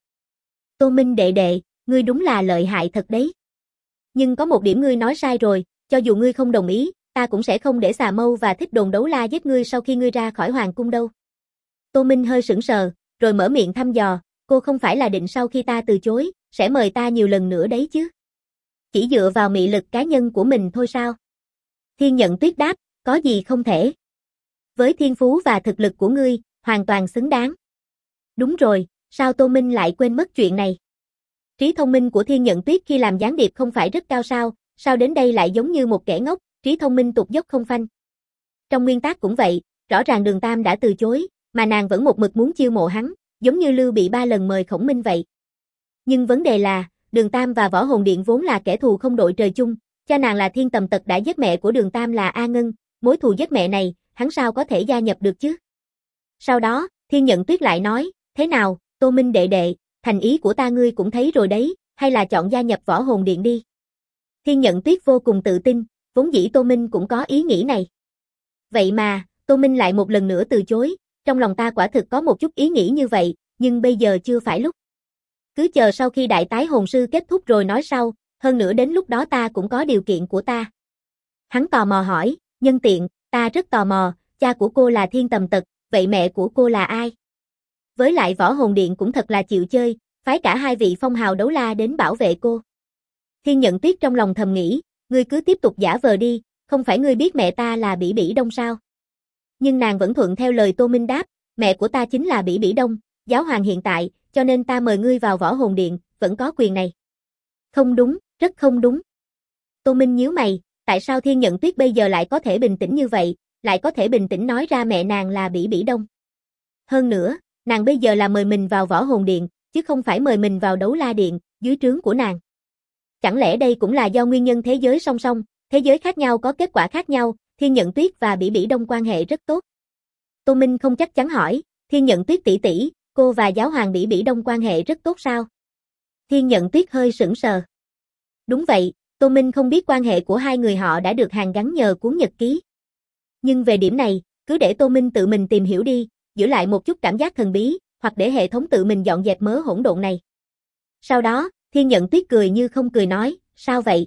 Tô Minh đệ đệ, ngươi đúng là lợi hại thật đấy. Nhưng có một điểm ngươi nói sai rồi, cho dù ngươi không đồng ý, ta cũng sẽ không để Xà Mâu và Thích Đồn đấu la giết ngươi sau khi ngươi ra khỏi hoàng cung đâu. Tô Minh hơi sững sờ, rồi mở miệng thăm dò, cô không phải là định sau khi ta từ chối, sẽ mời ta nhiều lần nữa đấy chứ. Chỉ dựa vào mị lực cá nhân của mình thôi sao? Thiên Nhận Tuyết đáp, có gì không thể. Với thiên phú và thực lực của ngươi, hoàn toàn xứng đáng. Đúng rồi, sao Tô Minh lại quên mất chuyện này? Trí thông minh của Thiên Nhận Tuyết khi làm gián điệp không phải rất cao sao đến đây lại giống như một kẻ ngốc, trí thông minh tụt dốc không phanh. Trong nguyên tắc cũng vậy, rõ ràng Đường Tam đã từ chối, mà nàng vẫn một mực muốn chiêu mộ hắn, giống như Lưu Bị 3 lần mời Khổng Minh vậy. Nhưng vấn đề là, Đường Tam và Võ Hồn Điện vốn là kẻ thù không đội trời chung, cha nàng là Thiên Tầm Tật đã giết mẹ của Đường Tam là A Ngân, mối thù giết mẹ này, hắn sao có thể gia nhập được chứ? Sau đó, Thiên Nhận Tuyết lại nói, thế nào, Tô Minh đệ đệ, thành ý của ta ngươi cũng thấy rồi đấy, hay là chọn gia nhập Võ Hồn Điện đi. Thiên Nhận Tuyết vô cùng tự tin, vốn dĩ Tô Minh cũng có ý nghĩ này. Vậy mà, Tô Minh lại một lần nữa từ chối, trong lòng ta quả thực có một chút ý nghĩ như vậy, nhưng bây giờ chưa phải lúc. Cứ chờ sau khi đại tái hồn sư kết thúc rồi nói sau, hơn nữa đến lúc đó ta cũng có điều kiện của ta. Hắn tò mò hỏi, nhân tiện, ta rất tò mò, cha của cô là Thiên Tầm Tật, vậy mẹ của cô là ai? Với lại Võ Hồn Điện cũng thật là chịu chơi, phái cả hai vị phong hào đấu la đến bảo vệ cô. Thiên Nhận Tuyết trong lòng thầm nghĩ, ngươi cứ tiếp tục giả vờ đi, không phải ngươi biết mẹ ta là Bỉ Bỉ Đông sao? Nhưng nàng vẫn thuận theo lời Tô Minh đáp, mẹ của ta chính là Bỉ Bỉ Đông, giáo hoàng hiện tại, cho nên ta mời ngươi vào Võ Hồn Điện, vẫn có quyền này. Không đúng, rất không đúng. Tô Minh nhíu mày, tại sao Thiên Nhận Tuyết bây giờ lại có thể bình tĩnh như vậy, lại có thể bình tĩnh nói ra mẹ nàng là Bỉ Bỉ Đông. Hơn nữa, nàng bây giờ là mời mình vào Võ Hồn Điện, chứ không phải mời mình vào Đấu La Điện, dưới trướng của nàng. Chẳng lẽ đây cũng là do nguyên nhân thế giới song song, thế giới khác nhau có kết quả khác nhau, Thiên Nhận Tuyết và Bỉ Bỉ Đông quan hệ rất tốt. Tô Minh không chắc chắn hỏi, Thiên Nhận Tuyết tỷ tỷ, cô và giáo hoàng Bỉ Bỉ Đông quan hệ rất tốt sao? Thiên Nhận Tuyết hơi sững sờ. Đúng vậy, Tô Minh không biết quan hệ của hai người họ đã được hàn gắn nhờ cuốn nhật ký. Nhưng về điểm này, cứ để Tô Minh tự mình tìm hiểu đi, giữ lại một chút cảm giác thần bí, hoặc để hệ thống tự mình dọn dẹp mớ hỗn độn này. Sau đó, Thiên Nhận Tuyết cười như không cười nói, sao vậy?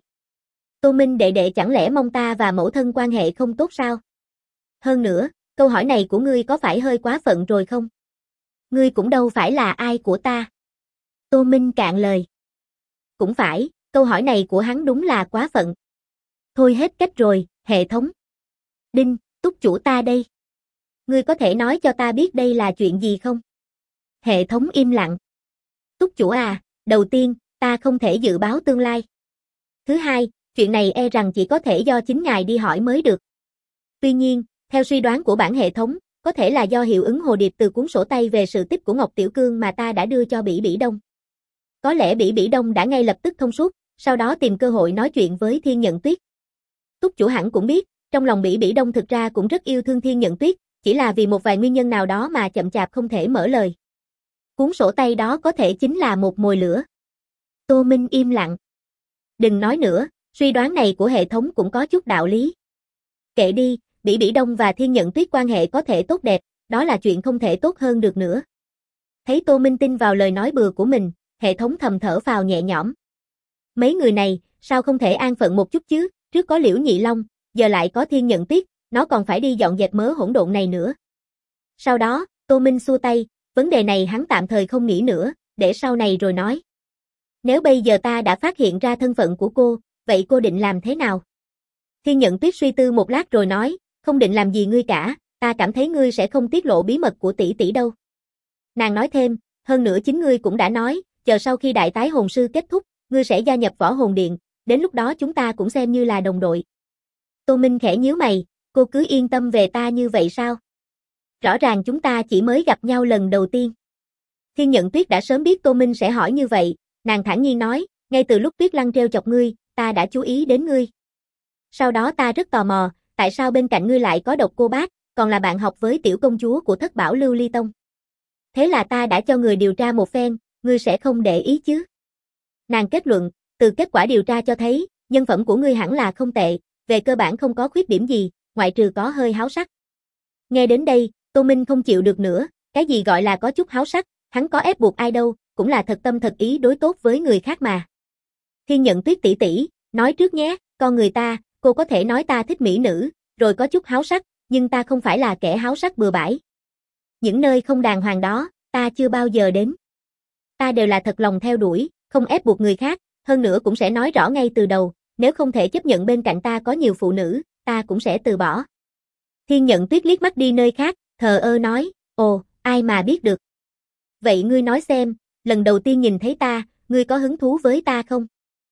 Tô Minh đệ đệ chẳng lẽ mong ta và mẫu thân quan hệ không tốt sao? Hơn nữa, câu hỏi này của ngươi có phải hơi quá phận rồi không? Ngươi cũng đâu phải là ai của ta. Tô Minh cạn lời. Cũng phải, câu hỏi này của hắn đúng là quá phận. Thôi hết cách rồi, hệ thống. Đinh, túc chủ ta đây. Ngươi có thể nói cho ta biết đây là chuyện gì không? Hệ thống im lặng. Túc chủ à, đầu tiên, ta không thể dự báo tương lai. Thứ hai, chuyện này e rằng chỉ có thể do chính ngài đi hỏi mới được. Tuy nhiên, theo suy đoán của bản hệ thống, có thể là do hiệu ứng hồ điệp từ cuốn sổ tay về sự tích của Ngọc Tiểu Cương mà ta đã đưa cho Bỉ Bỉ Đông. Có lẽ Bỉ Bỉ Đông đã ngay lập tức thông suốt, sau đó tìm cơ hội nói chuyện với Thiên Nhận Tuyết. Túc chủ hẳn cũng biết, trong lòng Bỉ Bỉ Đông thực ra cũng rất yêu thương Thiên Nhận Tuyết, chỉ là vì một vài nguyên nhân nào đó mà chậm chạp không thể mở lời. Cuốn sổ tay đó có thể chính là một mồi lửa. Tô Minh im lặng. Đừng nói nữa, suy đoán này của hệ thống cũng có chút đạo lý. Kệ đi, Bỉ Bỉ Đông và Thiên Nhận Tuyết quan hệ có thể tốt đẹp, đó là chuyện không thể tốt hơn được nữa. Thấy Tô Minh tin vào lời nói bừa của mình, hệ thống thầm thở phào nhẹ nhõm. Mấy người này, sao không thể an phận một chút chứ, trước có Liễu Nhị Long, giờ lại có Thiên Nhận Tuyết, nó còn phải đi dọn dẹp mớ hỗn độn này nữa. Sau đó, Tô Minh xua tay, vấn đề này hắn tạm thời không nghĩ nữa, để sau này rồi nói. Nếu bây giờ ta đã phát hiện ra thân phận của cô, vậy cô định làm thế nào? Thiên Nhận Tuyết suy tư một lát rồi nói, không định làm gì ngươi cả, ta cảm thấy ngươi sẽ không tiết lộ bí mật của tỷ tỷ đâu. Nàng nói thêm, hơn nữa chính ngươi cũng đã nói, chờ sau khi đại tái hồn sư kết thúc, ngươi sẽ gia nhập Võ Hồn Điện, đến lúc đó chúng ta cũng xem như là đồng đội. Tô Minh khẽ nhíu mày, cô cứ yên tâm về ta như vậy sao? Rõ ràng chúng ta chỉ mới gặp nhau lần đầu tiên. Thiên Nhận Tuyết đã sớm biết Tô Minh sẽ hỏi như vậy, nàng thản nhiên nói, ngay từ lúc Tuyết Lăng trêu chọc ngươi, ta đã chú ý đến ngươi. Sau đó ta rất tò mò, tại sao bên cạnh ngươi lại có Độc Cô Bác, còn là bạn học với tiểu công chúa của Thất Bảo Lưu Ly Tông. Thế là ta đã cho người điều tra một phen, ngươi sẽ không để ý chứ? Nàng kết luận, từ kết quả điều tra cho thấy, nhân phẩm của ngươi hẳn là không tệ, về cơ bản không có khuyết điểm gì, ngoại trừ có hơi háo sắc. Nghe đến đây, Tô Minh không chịu được nữa, cái gì gọi là có chút háo sắc, hắn có ép buộc ai đâu, cũng là thật tâm thật ý đối tốt với người khác mà. Thiên Nhận Tuyết tỷ tỷ, nói trước nhé, con người ta, cô có thể nói ta thích mỹ nữ, rồi có chút háo sắc, nhưng ta không phải là kẻ háo sắc bừa bãi. Những nơi không đàng hoàng đó, ta chưa bao giờ đến. Ta đều là thật lòng theo đuổi, không ép buộc người khác, hơn nữa cũng sẽ nói rõ ngay từ đầu, nếu không thể chấp nhận bên cạnh ta có nhiều phụ nữ, ta cũng sẽ từ bỏ. Thiên Nhận Tuyết liếc mắt đi nơi khác, thờ ơ nói, ồ, ai mà biết được. Vậy ngươi nói xem, lần đầu tiên nhìn thấy ta, ngươi có hứng thú với ta không?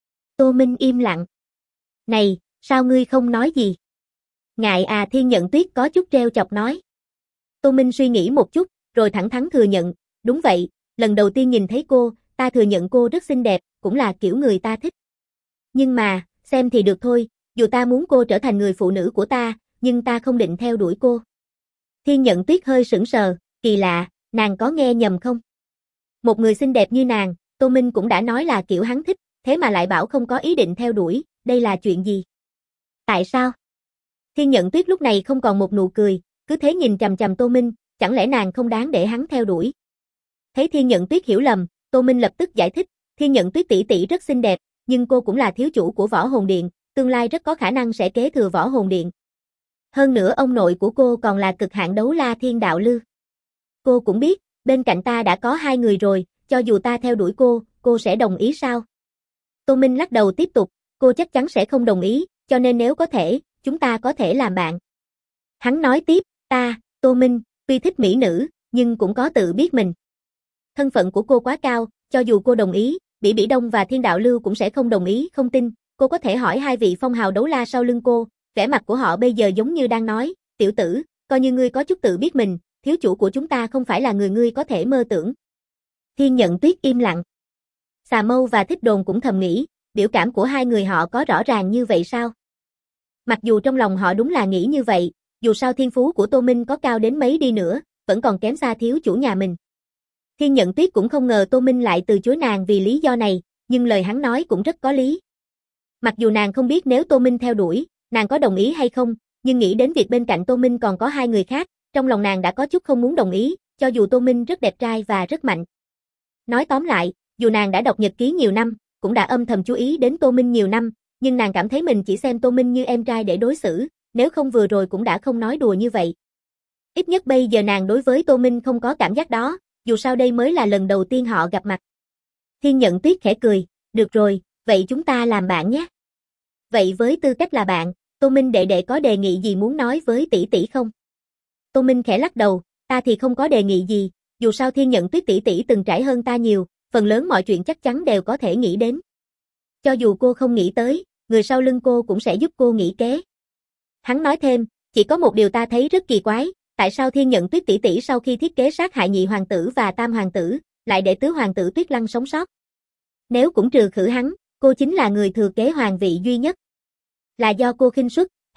Tô Minh im lặng. Này, sao ngươi không nói gì? Ngại à, Thiên Nhận Tuyết có chút trêu chọc nói. Tô Minh suy nghĩ một chút, rồi thẳng thắn thừa nhận, đúng vậy, lần đầu tiên nhìn thấy cô, ta thừa nhận cô rất xinh đẹp, cũng là kiểu người ta thích. Nhưng mà, xem thì được thôi, dù ta muốn cô trở thành người phụ nữ của ta, nhưng ta không định theo đuổi cô. Thiên Nhận Tuyết hơi sững sờ, kỳ lạ, nàng có nghe nhầm không? Một người xinh đẹp như nàng, Tô Minh cũng đã nói là kiểu hắn thích, thế mà lại bảo không có ý định theo đuổi, đây là chuyện gì? Tại sao? Thiên Nhận Tuyết lúc này không còn một nụ cười, cứ thế nhìn chằm chằm Tô Minh, chẳng lẽ nàng không đáng để hắn theo đuổi? Thấy Thiên Nhận Tuyết hiểu lầm, Tô Minh lập tức giải thích, Thiên Nhận Tuyết tỷ tỷ rất xinh đẹp, nhưng cô cũng là thiếu chủ của Võ Hồn Điện, tương lai rất có khả năng sẽ kế thừa Võ Hồn Điện. Hơn nữa ông nội của cô còn là cực hạn đấu la Thiên Đạo Lư. Cô cũng biết, bên cạnh ta đã có hai người rồi, cho dù ta theo đuổi cô sẽ đồng ý sao? Tô Minh lắc đầu tiếp tục, cô chắc chắn sẽ không đồng ý, cho nên nếu có thể, chúng ta có thể làm bạn. Hắn nói tiếp, Tô Minh, tuy thích mỹ nữ, nhưng cũng có tự biết mình. Thân phận của cô quá cao, cho dù cô đồng ý, Bỉ Bỉ Đông và Thiên Đạo Lưu cũng sẽ không đồng ý, không tin, cô có thể hỏi hai vị phong hào đấu la sau lưng cô, vẻ mặt của họ bây giờ giống như đang nói, tiểu tử, coi như ngươi có chút tự biết mình, thiếu chủ của chúng ta không phải là người ngươi có thể mơ tưởng. Thiên Nhận Tuyết im lặng. Xà Mâu và Thích Đồn cũng thầm nghĩ, biểu cảm của hai người họ có rõ ràng như vậy sao? Mặc dù trong lòng họ đúng là nghĩ như vậy, dù sao thiên phú của Tô Minh có cao đến mấy đi nữa, vẫn còn kém xa thiếu chủ nhà mình. Thiên Nhận Tuyết cũng không ngờ Tô Minh lại từ chối nàng vì lý do này, nhưng lời hắn nói cũng rất có lý. Mặc dù nàng không biết nếu Tô Minh theo đuổi, nàng có đồng ý hay không, nhưng nghĩ đến việc bên cạnh Tô Minh còn có hai người khác, trong lòng nàng đã có chút không muốn đồng ý, cho dù Tô Minh rất đẹp trai và rất mạnh. Nói tóm lại, dù nàng đã đọc nhật ký nhiều năm, cũng đã âm thầm chú ý đến Tô Minh nhiều năm, nhưng nàng cảm thấy mình chỉ xem Tô Minh như em trai để đối xử, nếu không vừa rồi cũng đã không nói đùa như vậy. Ít nhất bây giờ nàng đối với Tô Minh không có cảm giác đó, dù sao đây mới là lần đầu tiên họ gặp mặt. Thiên Nhận Tuyết khẽ cười, được rồi, vậy chúng ta làm bạn nhé. Vậy với tư cách là bạn, Tô Minh đệ đệ có đề nghị gì muốn nói với tỷ tỷ không? Tô Minh khẽ lắc đầu, ta thì không có đề nghị gì, dù sao Thiên Nhận Tuyết tỷ tỷ từng trải hơn ta nhiều, phần lớn mọi chuyện chắc chắn đều có thể nghĩ đến. Cho dù cô không nghĩ tới, người sau lưng cô cũng sẽ giúp cô nghĩ kế. Hắn nói thêm, chỉ có một điều ta thấy rất kỳ quái, tại sao Thiên Nhận Tuyết tỷ tỷ sau khi thiết kế sát hại nhị hoàng tử và tam hoàng tử, lại để tứ hoàng tử Tuyết Lăng sống sót? Nếu cũng trừ khử hắn, cô chính là người thừa kế hoàng vị duy nhất. Là do cô khinh suất,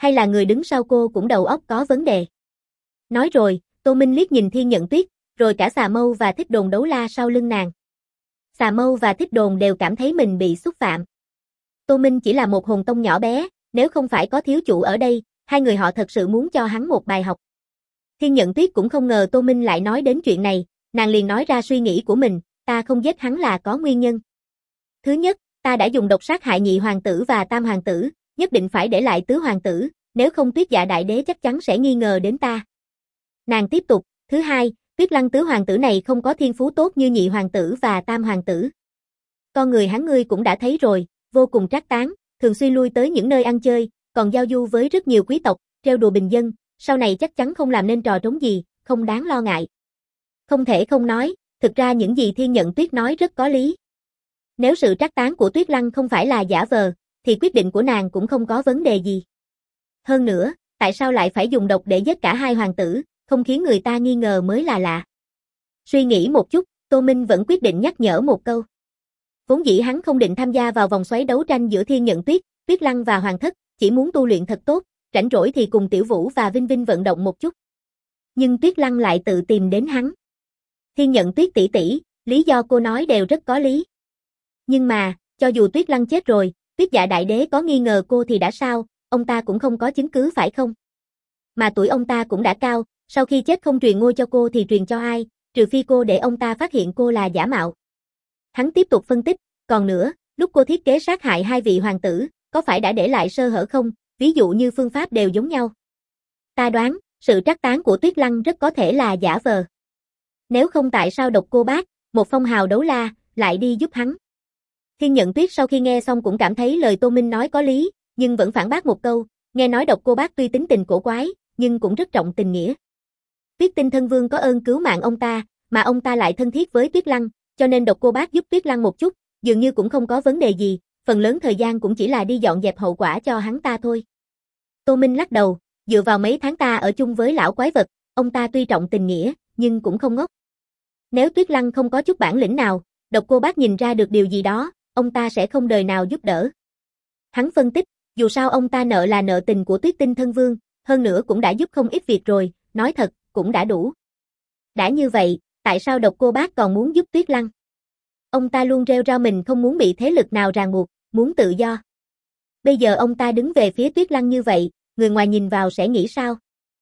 Hay là người đứng sau cô cũng đầu óc có vấn đề? Nói rồi, Tô Minh liếc nhìn Thiên Nhận Tuyết, rồi cả Xà Mâu và Thích Đồn đấu la sau lưng nàng. Xà Mâu và Thích Đồn đều cảm thấy mình bị xúc phạm. Tô Minh chỉ là một hồn tông nhỏ bé, nếu không phải có thiếu chủ ở đây, hai người họ thật sự muốn cho hắn một bài học. Thiên Nhận Tuyết cũng không ngờ Tô Minh lại nói đến chuyện này, nàng liền nói ra suy nghĩ của mình, ta không giết hắn là có nguyên nhân. Thứ nhất, ta đã dùng độc sát hại nhị hoàng tử và tam hoàng tử, nhất định phải để lại tứ hoàng tử, nếu không Tuyết Dạ Đại Đế chắc chắn sẽ nghi ngờ đến ta. Nàng tiếp tục, thứ hai, Tuyết Lăng tứ hoàng tử này không có thiên phú tốt như nhị hoàng tử và tam hoàng tử. Con người hắn ngươi cũng đã thấy rồi, vô cùng trác tán, thường xuyên lui tới những nơi ăn chơi, còn giao du với rất nhiều quý tộc, trêu đùa bình dân, sau này chắc chắn không làm nên trò trống gì, không đáng lo ngại. Không thể không nói, thực ra những gì Thiên Nhận Tuyết nói rất có lý. Nếu sự trác tán của Tuyết Lăng không phải là giả vờ, thì quyết định của nàng cũng không có vấn đề gì. Hơn nữa, tại sao lại phải dùng độc để giết cả hai hoàng tử, không khiến người ta nghi ngờ mới là lạ. Suy nghĩ một chút, Tô Minh vẫn quyết định nhắc nhở một câu. Vốn dĩ hắn không định tham gia vào vòng xoáy đấu tranh giữa Thiên Nhận Tuyết, Tuyết Lăng và Hoàng Thất, chỉ muốn tu luyện thật tốt, rảnh rỗi thì cùng Tiểu Vũ và Vinh Vinh vận động một chút. Nhưng Tuyết Lăng lại tự tìm đến hắn. Thiên Nhận Tuyết tỷ tỷ, lý do cô nói đều rất có lý. Nhưng mà, cho dù Tuyết Lăng chết rồi, Tuyết Dạ Đại Đế có nghi ngờ cô thì đã sao, ông ta cũng không có chứng cứ phải không? Mà tuổi ông ta cũng đã cao, sau khi chết không truyền ngôi cho cô thì truyền cho ai, trừ phi cô để ông ta phát hiện cô là giả mạo. Hắn tiếp tục phân tích, còn nữa, lúc cô thiết kế sát hại hai vị hoàng tử, có phải đã để lại sơ hở không, ví dụ như phương pháp đều giống nhau. Ta đoán, sự trác tán của Tuyết Lăng rất có thể là giả vờ. Nếu không tại sao Độc Cô Bác, một phong hào đấu la, lại đi giúp hắn. Thiên Nhận Tuyết sau khi nghe xong cũng cảm thấy lời Tô Minh nói có lý, nhưng vẫn phản bác một câu, nghe nói Độc Cô Bác tuy tính tình cổ quái, nhưng cũng rất trọng tình nghĩa. Tuyết Tinh Thân Vương có ơn cứu mạng ông ta, mà ông ta lại thân thiết với Tuyết Lăng, cho nên Độc Cô Bác giúp Tuyết Lăng một chút, dường như cũng không có vấn đề gì, phần lớn thời gian cũng chỉ là đi dọn dẹp hậu quả cho hắn ta thôi. Tô Minh lắc đầu, dựa vào mấy tháng ta ở chung với lão quái vật, ông ta tuy trọng tình nghĩa, nhưng cũng không ngốc. Nếu Tuyết Lăng không có chút bản lĩnh nào, Độc Cô Bác nhìn ra được điều gì đó, ông ta sẽ không đời nào giúp đỡ. Hắn phân tích, dù sao ông ta nợ là nợ tình của Tuyết Tinh Thân Vương, hơn nữa cũng đã giúp không ít việc rồi, nói thật, cũng đã đủ. Đã như vậy, tại sao Độc Cô Bác còn muốn giúp Tuyết Lăng? Ông ta luôn rêu rao mình không muốn bị thế lực nào ràng buộc, muốn tự do. Bây giờ ông ta đứng về phía Tuyết Lăng như vậy, người ngoài nhìn vào sẽ nghĩ sao?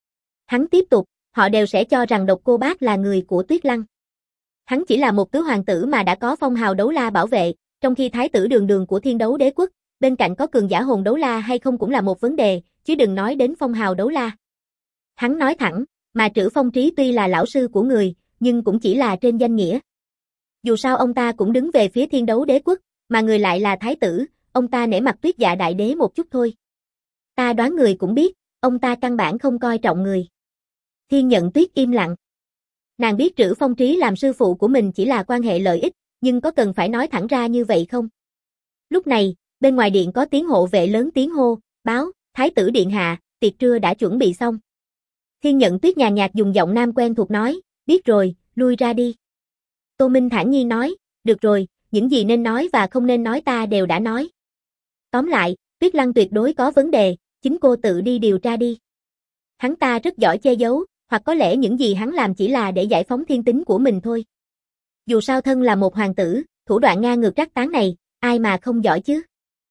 Hắn tiếp tục, họ đều sẽ cho rằng Độc Cô Bác là người của Tuyết Lăng. Hắn chỉ là một tứ hoàng tử mà đã có phong hào đấu la bảo vệ, trong khi thái tử đường đường của Thiên Đấu Đế Quốc, bên cạnh có cường giả hồn đấu la hay không cũng là một vấn đề, chứ đừng nói đến phong hào đấu la. Hắn nói thẳng, mà Trữ Phong Trí tuy là lão sư của người, nhưng cũng chỉ là trên danh nghĩa. Dù sao ông ta cũng đứng về phía Thiên Đấu Đế Quốc, mà người lại là thái tử, ông ta nể mặt Tuyết Dạ Đại Đế một chút thôi. Ta đoán người cũng biết, ông ta căn bản không coi trọng người. Thiên Nhận Tuyết im lặng. Nàng biết Trữ Phong Trí làm sư phụ của mình chỉ là quan hệ lợi ích, nhưng có cần phải nói thẳng ra như vậy không? Lúc này, bên ngoài điện có tiếng hộ vệ lớn tiếng hô, báo, thái tử điện hạ, tiệc trưa đã chuẩn bị xong. Thiên Nhận Tuyết nhàn nhạt dùng giọng nam quen thuộc nói, biết rồi, lui ra đi. Tô Minh thản nhiên nói, được rồi, những gì nên nói và không nên nói ta đều đã nói. Tóm lại, Tuyết Lăng tuyệt đối có vấn đề, chính cô tự đi điều tra đi. Hắn ta rất giỏi che giấu, hoặc có lẽ những gì hắn làm chỉ là để giải phóng thiên tính của mình thôi. Dù sao thân là một hoàng tử, thủ đoạn ngang ngược trác tán này, ai mà không giỏi chứ.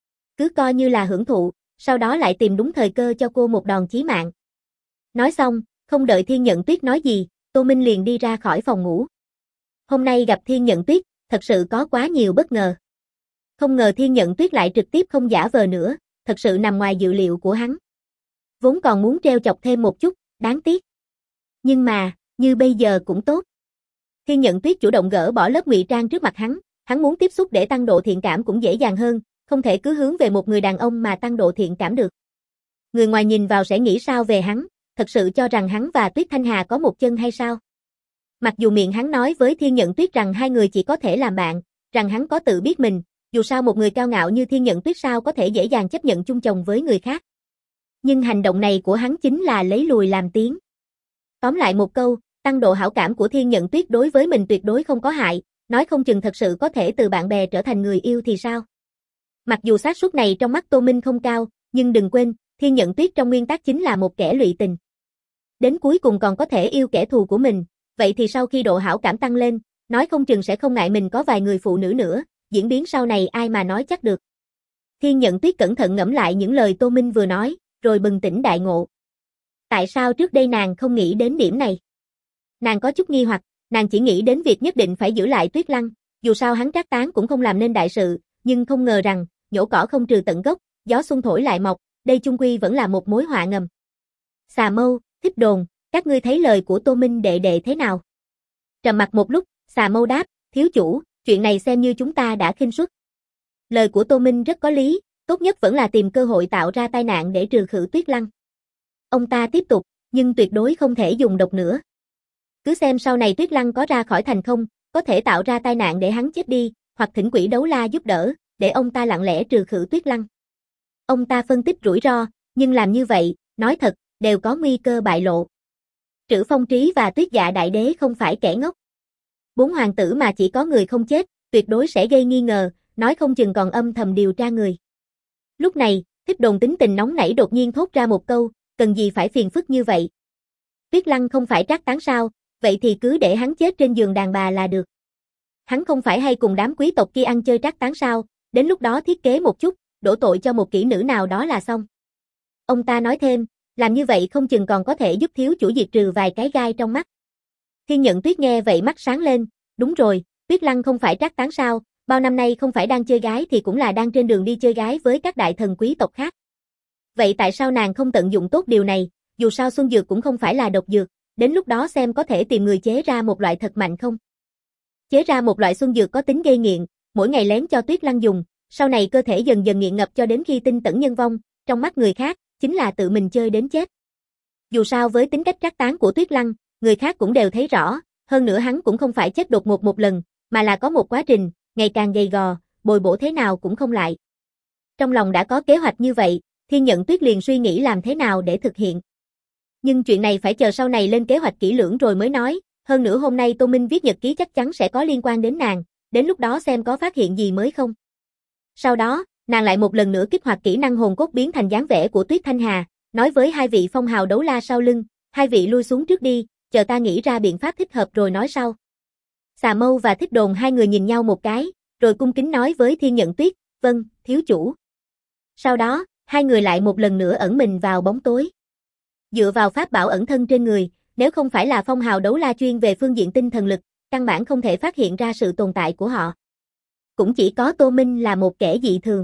Cứ coi như là hưởng thụ, sau đó lại tìm đúng thời cơ cho cô một đòn chí mạng. Nói xong, không đợi Thiên Nhận Tuyết nói gì, Tô Minh liền đi ra khỏi phòng ngủ. Hôm nay gặp Thiên Nhận Tuyết, thật sự có quá nhiều bất ngờ. Không ngờ Thiên Nhận Tuyết lại trực tiếp không giả vờ nữa, thật sự nằm ngoài dự liệu của hắn. Vốn còn muốn trêu chọc thêm một chút, đáng tiếc. Nhưng mà, như bây giờ cũng tốt. Thiên Nhận Tuyết chủ động gỡ bỏ lớp ngụy trang trước mặt hắn muốn tiếp xúc để tăng độ thiện cảm cũng dễ dàng hơn, không thể cứ hướng về một người đàn ông mà tăng độ thiện cảm được. Người ngoài nhìn vào sẽ nghĩ sao về hắn, thật sự cho rằng hắn và Tuyết Thanh Hà có một chân hay sao? Mặc dù miệng hắn nói với Thiên Nhận Tuyết rằng hai người chỉ có thể làm bạn, rằng hắn có tự biết mình, dù sao một người cao ngạo như Thiên Nhận Tuyết sao có thể dễ dàng chấp nhận chung chồng với người khác. Nhưng hành động này của hắn chính là lấy lùi làm tiến. Tóm lại một câu, tăng độ hảo cảm của Thiên Nhận Tuyết đối với mình tuyệt đối không có hại, nói không chừng thật sự có thể từ bạn bè trở thành người yêu thì sao? Mặc dù xác suất này trong mắt Tô Minh không cao, nhưng đừng quên, Thiên Nhận Tuyết trong nguyên tắc chính là một kẻ lụy tình. Đến cuối cùng còn có thể yêu kẻ thù của mình, vậy thì sau khi độ hảo cảm tăng lên, nói không chừng sẽ không ngại mình có vài người phụ nữ nữa, diễn biến sau này ai mà nói chắc được. Thiên Nhận Tuyết cẩn thận ngẫm lại những lời Tô Minh vừa nói, rồi bừng tỉnh đại ngộ. Tại sao trước đây nàng không nghĩ đến điểm này? Nàng có chút nghi hoặc, nàng chỉ nghĩ đến việc nhất định phải giữ lại Tuyết Lăng, dù sao hắn trác tán cũng không làm nên đại sự, nhưng không ngờ rằng, nhổ cỏ không trừ tận gốc, gió xuân thổi lại mọc, đây chung quy vẫn là một mối họa ngầm. Xà Mâu, Thích Đồn, các ngươi thấy lời của Tô Minh đệ đệ thế nào? Trầm mặc một lúc, Xà Mâu đáp, thiếu chủ, chuyện này xem như chúng ta đã khinh suất. Lời của Tô Minh rất có lý, tốt nhất vẫn là tìm cơ hội tạo ra tai nạn để trừ khử Tuyết Lăng. Ông ta tiếp tục, nhưng tuyệt đối không thể dùng độc nữa. Cứ xem sau này Tuyết Lăng có ra khỏi thành không, có thể tạo ra tai nạn để hắn chết đi, hoặc thỉnh quỷ đấu la giúp đỡ, để ông ta lặng lẽ trừ khử Tuyết Lăng. Ông ta phân tích rủi ro, nhưng làm như vậy, nói thật, đều có nguy cơ bại lộ. Trữ Phong Trí và Tuyết Dạ Đại Đế không phải kẻ ngốc. 4 hoàng tử mà chỉ có người không chết, tuyệt đối sẽ gây nghi ngờ, nói không chừng còn âm thầm điều tra người. Lúc này, Thích Đồn tính tình nóng nảy đột nhiên thốt ra một câu, cần gì phải phiền phức như vậy? Tuyết Lăng không phải trác tán sao, vậy thì cứ để hắn chết trên giường đàn bà là được. Hắn không phải hay cùng đám quý tộc kia ăn chơi trác tán sao, đến lúc đó thiết kế một chút, đổ tội cho một kỹ nữ nào đó là xong. Ông ta nói thêm, làm như vậy không chừng còn có thể giúp thiếu chủ diệt trừ vài cái gai trong mắt. Thiên Nhận Tuyết nghe vậy mắt sáng lên, đúng rồi, Tuyết Lăng không phải trác tán sao, bao năm nay không phải đang chơi gái thì cũng là đang trên đường đi chơi gái với các đại thần quý tộc khác. Vậy tại sao nàng không tận dụng tốt điều này, dù sao xuân dược cũng không phải là độc dược, đến lúc đó xem có thể tìm người chế ra một loại thật mạnh không? Chế ra một loại xuân dược có tính gây nghiện, mỗi ngày lén cho Tuyết Lăng dùng, sau này cơ thể dần dần nghiện ngập cho đến khi tinh tẩn nhân vong, trong mắt người khác, chính là tự mình chơi đến chết. Dù sao với tính cách trác tán của Tuyết Lăng, người khác cũng đều thấy rõ, hơn nữa hắn cũng không phải chết đột ngột một lần, mà là có một quá trình, ngày càng gầy gò, bồi bổ thế nào cũng không lại. Trong lòng đã có kế hoạch như vậy, Thiên Nhận Tuyết liền suy nghĩ làm thế nào để thực hiện. Nhưng chuyện này phải chờ sau này lên kế hoạch kỹ lưỡng rồi mới nói, hơn nữa hôm nay Tô Minh viết nhật ký chắc chắn sẽ có liên quan đến nàng, đến lúc đó xem có phát hiện gì mới không. Sau đó, nàng lại một lần nữa kích hoạt kỹ năng hồn cốt biến thành dáng vẻ của Tuyết Thanh Hà, nói với hai vị phong hào đấu la sau lưng, hai vị lui xuống trước đi, chờ ta nghĩ ra biện pháp thích hợp rồi nói sau. Xà Mâu và Thích Đồn hai người nhìn nhau một cái, rồi cung kính nói với Thiên Nhận Tuyết, vâng, thiếu chủ. Sau đó, hai người lại một lần nữa ẩn mình vào bóng tối. Dựa vào pháp bảo ẩn thân trên người, nếu không phải là phong hào đấu la chuyên về phương diện tinh thần lực, căn bản không thể phát hiện ra sự tồn tại của họ. Cũng chỉ có Tô Minh là một kẻ dị thường.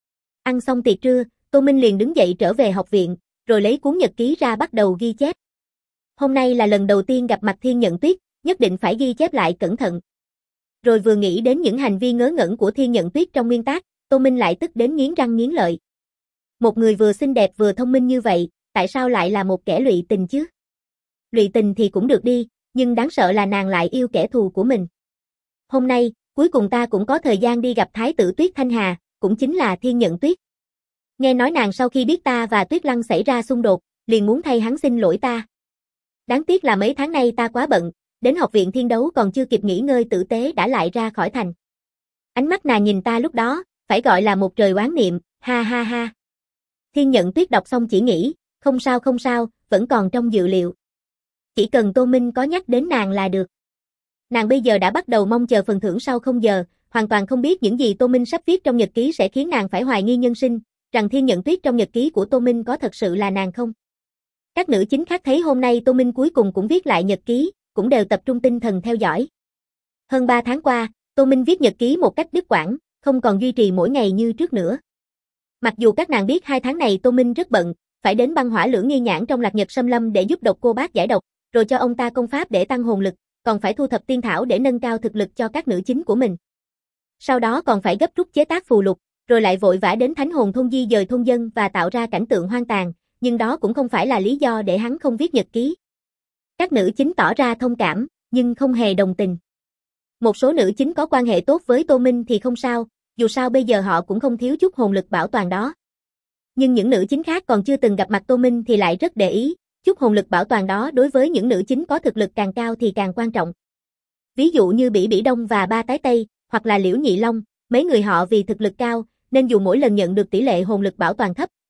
Ăn xong tiệc trưa, Tô Minh liền đứng dậy trở về học viện, rồi lấy cuốn nhật ký ra bắt đầu ghi chép. Hôm nay là lần đầu tiên gặp mặt Thiên Nhận Tuyết, nhất định phải ghi chép lại cẩn thận. Rồi vừa nghĩ đến những hành vi ngớ ngẩn của Thiên Nhận Tuyết trong nguyên tác, Tô Minh lại tức đến nghiến răng nghiến lợi. Một người vừa xinh đẹp vừa thông minh như vậy, tại sao lại là một kẻ lụy tình chứ? Lụy tình thì cũng được đi, nhưng đáng sợ là nàng lại yêu kẻ thù của mình. Hôm nay, cuối cùng ta cũng có thời gian đi gặp Thái tử Tuyết Thanh Hà, cũng chính là Thiên Nhận Tuyết. Nghe nói nàng sau khi biết ta và Tuyết Lăng xảy ra xung đột, liền muốn thay hắn xin lỗi ta. Đáng tiếc là mấy tháng nay ta quá bận, đến học viện thiên đấu còn chưa kịp nghỉ ngơi tử tế đã lại ra khỏi thành. Ánh mắt nàng nhìn ta lúc đó, phải gọi là một trời oán niệm, ha ha ha. Thiên Nhận Tuyết đọc xong chỉ nghĩ, không sao, vẫn còn trong dự liệu. Chỉ cần Tô Minh có nhắc đến nàng là được. Nàng bây giờ đã bắt đầu mong chờ phần thưởng sau không giờ, hoàn toàn không biết những gì Tô Minh sắp viết trong nhật ký sẽ khiến nàng phải hoài nghi nhân sinh, rằng Thiên Nhận Tuyết trong nhật ký của Tô Minh có thật sự là nàng không. Các nữ chính khác thấy hôm nay Tô Minh cuối cùng cũng viết lại nhật ký, cũng đều tập trung tinh thần theo dõi. Hơn 3 tháng qua, Tô Minh viết nhật ký một cách đứt quãng, không còn duy trì mỗi ngày như trước nữa. Mặc dù các nàng biết 2 tháng này Tô Minh rất bận, phải đến băng hỏa lưỡng nghi nhãn trong Lạc Nhật Xâm Lâm để giúp Độc Cô Bác giải độc, rồi cho ông ta công pháp để tăng hồn lực, còn phải thu thập tiên thảo để nâng cao thực lực cho các nữ chính của mình. Sau đó còn phải gấp rút chế tác phù lục, rồi lại vội vã đến Thánh Hồn Thôn di dời thôn dân và tạo ra cảnh tượng hoang tàn, nhưng đó cũng không phải là lý do để hắn không viết nhật ký. Các nữ chính tỏ ra thông cảm, nhưng không hề đồng tình. Một số nữ chính có quan hệ tốt với Tô Minh thì không sao, dù sao bây giờ họ cũng không thiếu chút hồn lực bảo toàn đó. Nhưng những nữ chính khác còn chưa từng gặp mặt Tô Minh thì lại rất để ý, chút hồn lực bảo toàn đó đối với những nữ chính có thực lực càng cao thì càng quan trọng. Ví dụ như Bỉ Bỉ Đông và Ba Tái Tây, hoặc là Liễu Nhị Long, mấy người họ vì thực lực cao, nên dù mỗi lần nhận được tỷ lệ hồn lực bảo toàn thấp,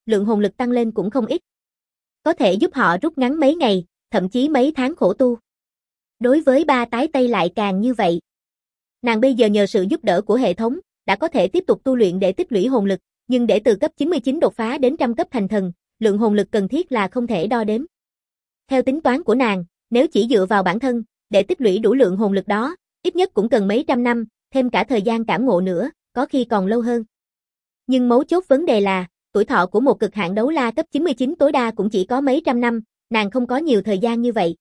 lượng hồn lực tăng lên cũng không ít. Có thể giúp họ rút ngắn mấy ngày, thậm chí mấy tháng khổ tu. Đối với ba tái Tây lại càng như vậy. Nàng bây giờ nhờ sự giúp đỡ của hệ thống, đã có thể tiếp tục tu luyện để tích lũy hồn lực, nhưng để từ cấp 99 đột phá đến trăm cấp thành thần, lượng hồn lực cần thiết là không thể đo đếm. Theo tính toán của nàng, nếu chỉ dựa vào bản thân, để tích lũy đủ lượng hồn lực đó, ít nhất cũng cần mấy trăm năm, thêm cả thời gian cảm ngộ nữa, có khi còn lâu hơn. Nhưng mấu chốt vấn đề là, tuổi thọ của một cực hạn đấu la cấp 99 tối đa cũng chỉ có mấy trăm năm, nàng không có nhiều thời gian như vậy.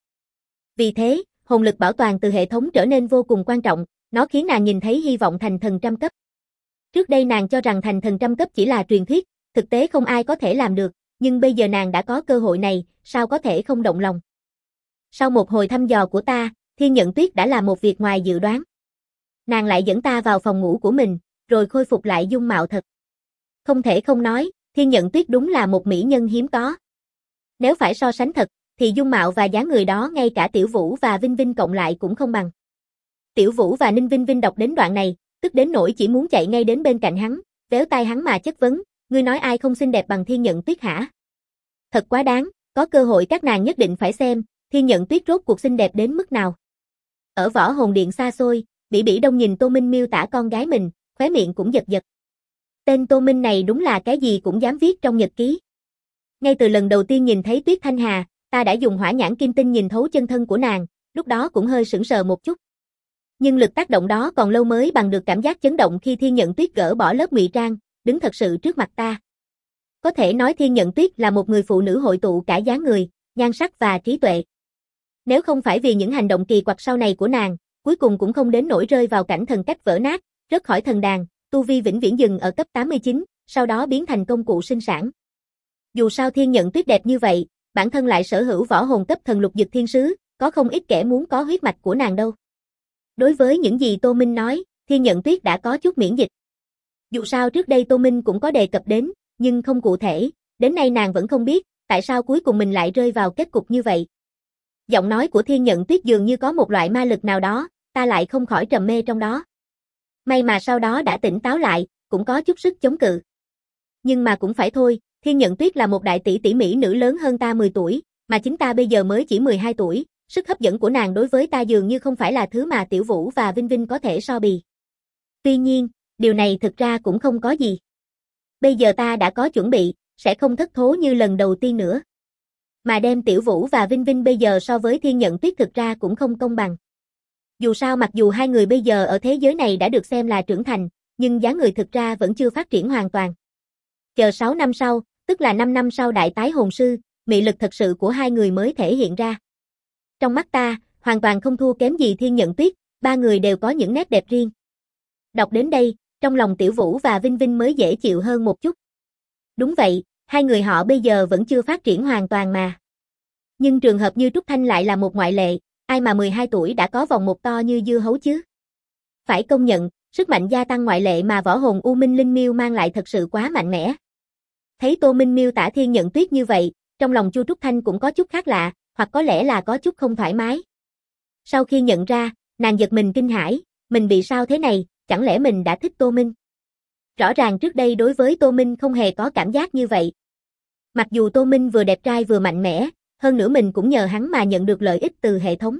Vì thế, hồn lực bảo toàn từ hệ thống trở nên vô cùng quan trọng, nó khiến nàng nhìn thấy hy vọng thành thần trăm cấp. Trước đây nàng cho rằng thành thần trăm cấp chỉ là truyền thuyết, thực tế không ai có thể làm được, nhưng bây giờ nàng đã có cơ hội này, sao có thể không động lòng. Sau một hồi thăm dò của ta, Thiên Nhận Tuyết đã làm một việc ngoài dự đoán. Nàng lại dẫn ta vào phòng ngủ của mình, rồi khôi phục lại dung mạo thật. Không thể không nói, Thiên Nhận Tuyết đúng là một mỹ nhân hiếm có. Nếu phải so sánh thật, thì dung mạo và dáng người đó ngay cả Tiểu Vũ và Vinh Vinh cộng lại cũng không bằng. Tiểu Vũ và Ninh Vinh Vinh đọc đến đoạn này, tức đến nỗi chỉ muốn chạy ngay đến bên cạnh hắn, véo tai hắn mà chất vấn, ngươi nói ai không xinh đẹp bằng Thiên Nhận Tuyết hả? Thật quá đáng, có cơ hội các nàng nhất định phải xem, Thiên Nhận Tuyết rốt cuộc xinh đẹp đến mức nào. Ở Võ Hồn Điện xa xôi, Bỉ Bỉ Đông nhìn Tô Minh miêu tả con gái mình, khóe miệng cũng giật giật. Tên Tô Minh này đúng là cái gì cũng dám viết trong nhật ký. Ngay từ lần đầu tiên nhìn thấy Tuyết Thanh Hà, ta đã dùng hỏa nhãn kim tinh nhìn thấu chân thân của nàng, lúc đó cũng hơi sững sờ một chút. Nhưng lực tác động đó còn lâu mới bằng được cảm giác chấn động khi Thiên Nhận Tuyết gỡ bỏ lớp ngụy trang, đứng thật sự trước mặt ta. Có thể nói Thiên Nhận Tuyết là một người phụ nữ hội tụ cả dáng người, nhan sắc và trí tuệ. Nếu không phải vì những hành động kỳ quặc sau này của nàng, cuối cùng cũng không đến nỗi rơi vào cảnh thần cách vỡ nát, rớt khỏi thần đàn, tu vi vĩnh viễn dừng ở cấp 89, sau đó biến thành công cụ sinh sản. Dù sao Thiên Nhận Tuyết đẹp như vậy, bản thân lại sở hữu võ hồn cấp thần lục dực thiên sứ, có không ít kẻ muốn có huyết mạch của nàng đâu. Đối với những gì Tô Minh nói, Thiên Nhận Tuyết đã có chút miễn dịch. Dù sao trước đây Tô Minh cũng có đề cập đến, nhưng không cụ thể, đến nay nàng vẫn không biết, tại sao cuối cùng mình lại rơi vào kết cục như vậy. Giọng nói của Thiên Nhận Tuyết dường như có một loại ma lực nào đó, ta lại không khỏi trầm mê trong đó. May mà sau đó đã tỉnh táo lại, cũng có chút sức chống cự. Nhưng mà cũng phải thôi, Thiên Nhận Tuyết là một đại tỷ tỷ mỹ nữ lớn hơn ta 10 tuổi, mà chính ta bây giờ mới chỉ 12 tuổi, sức hấp dẫn của nàng đối với ta dường như không phải là thứ mà Tiểu Vũ và Vinh Vinh có thể so bì. Tuy nhiên, điều này thực ra cũng không có gì. Bây giờ ta đã có chuẩn bị, sẽ không thất thố như lần đầu tiên nữa. Mà đem Tiểu Vũ và Vinh Vinh bây giờ so với Thiên Nhận Tuyết thực ra cũng không công bằng. Dù sao mặc dù hai người bây giờ ở thế giới này đã được xem là trưởng thành, nhưng dáng người thực ra vẫn chưa phát triển hoàn toàn. Chờ 6 năm sau, tức là 5 năm sau đại tái hồn sư, mị lực thật sự của hai người mới thể hiện ra. Trong mắt ta, hoàn toàn không thua kém gì Thiên Nhận Tuyết, ba người đều có những nét đẹp riêng. Đọc đến đây, trong lòng Tiểu Vũ và Vinh Vinh mới dễ chịu hơn một chút. Đúng vậy, hai người họ bây giờ vẫn chưa phát triển hoàn toàn mà. Nhưng trường hợp như Trúc Thanh lại là một ngoại lệ, ai mà 12 tuổi đã có vòng một to như dưa hấu chứ. Phải công nhận, sức mạnh gia tăng ngoại lệ mà võ hồn U Minh Linh Miêu mang lại thật sự quá mạnh mẽ. Thấy Tô Minh miêu tả Thiên Nhận Tuyết như vậy, trong lòng Chu Trúc Thanh cũng có chút khác lạ, hoặc có lẽ là có chút không thoải mái. Sau khi nhận ra, nàng giật mình kinh hãi, mình bị sao thế này, chẳng lẽ mình đã thích Tô Minh? Rõ ràng trước đây đối với Tô Minh không hề có cảm giác như vậy. Mặc dù Tô Minh vừa đẹp trai vừa mạnh mẽ, hơn nữa mình cũng nhờ hắn mà nhận được lợi ích từ hệ thống.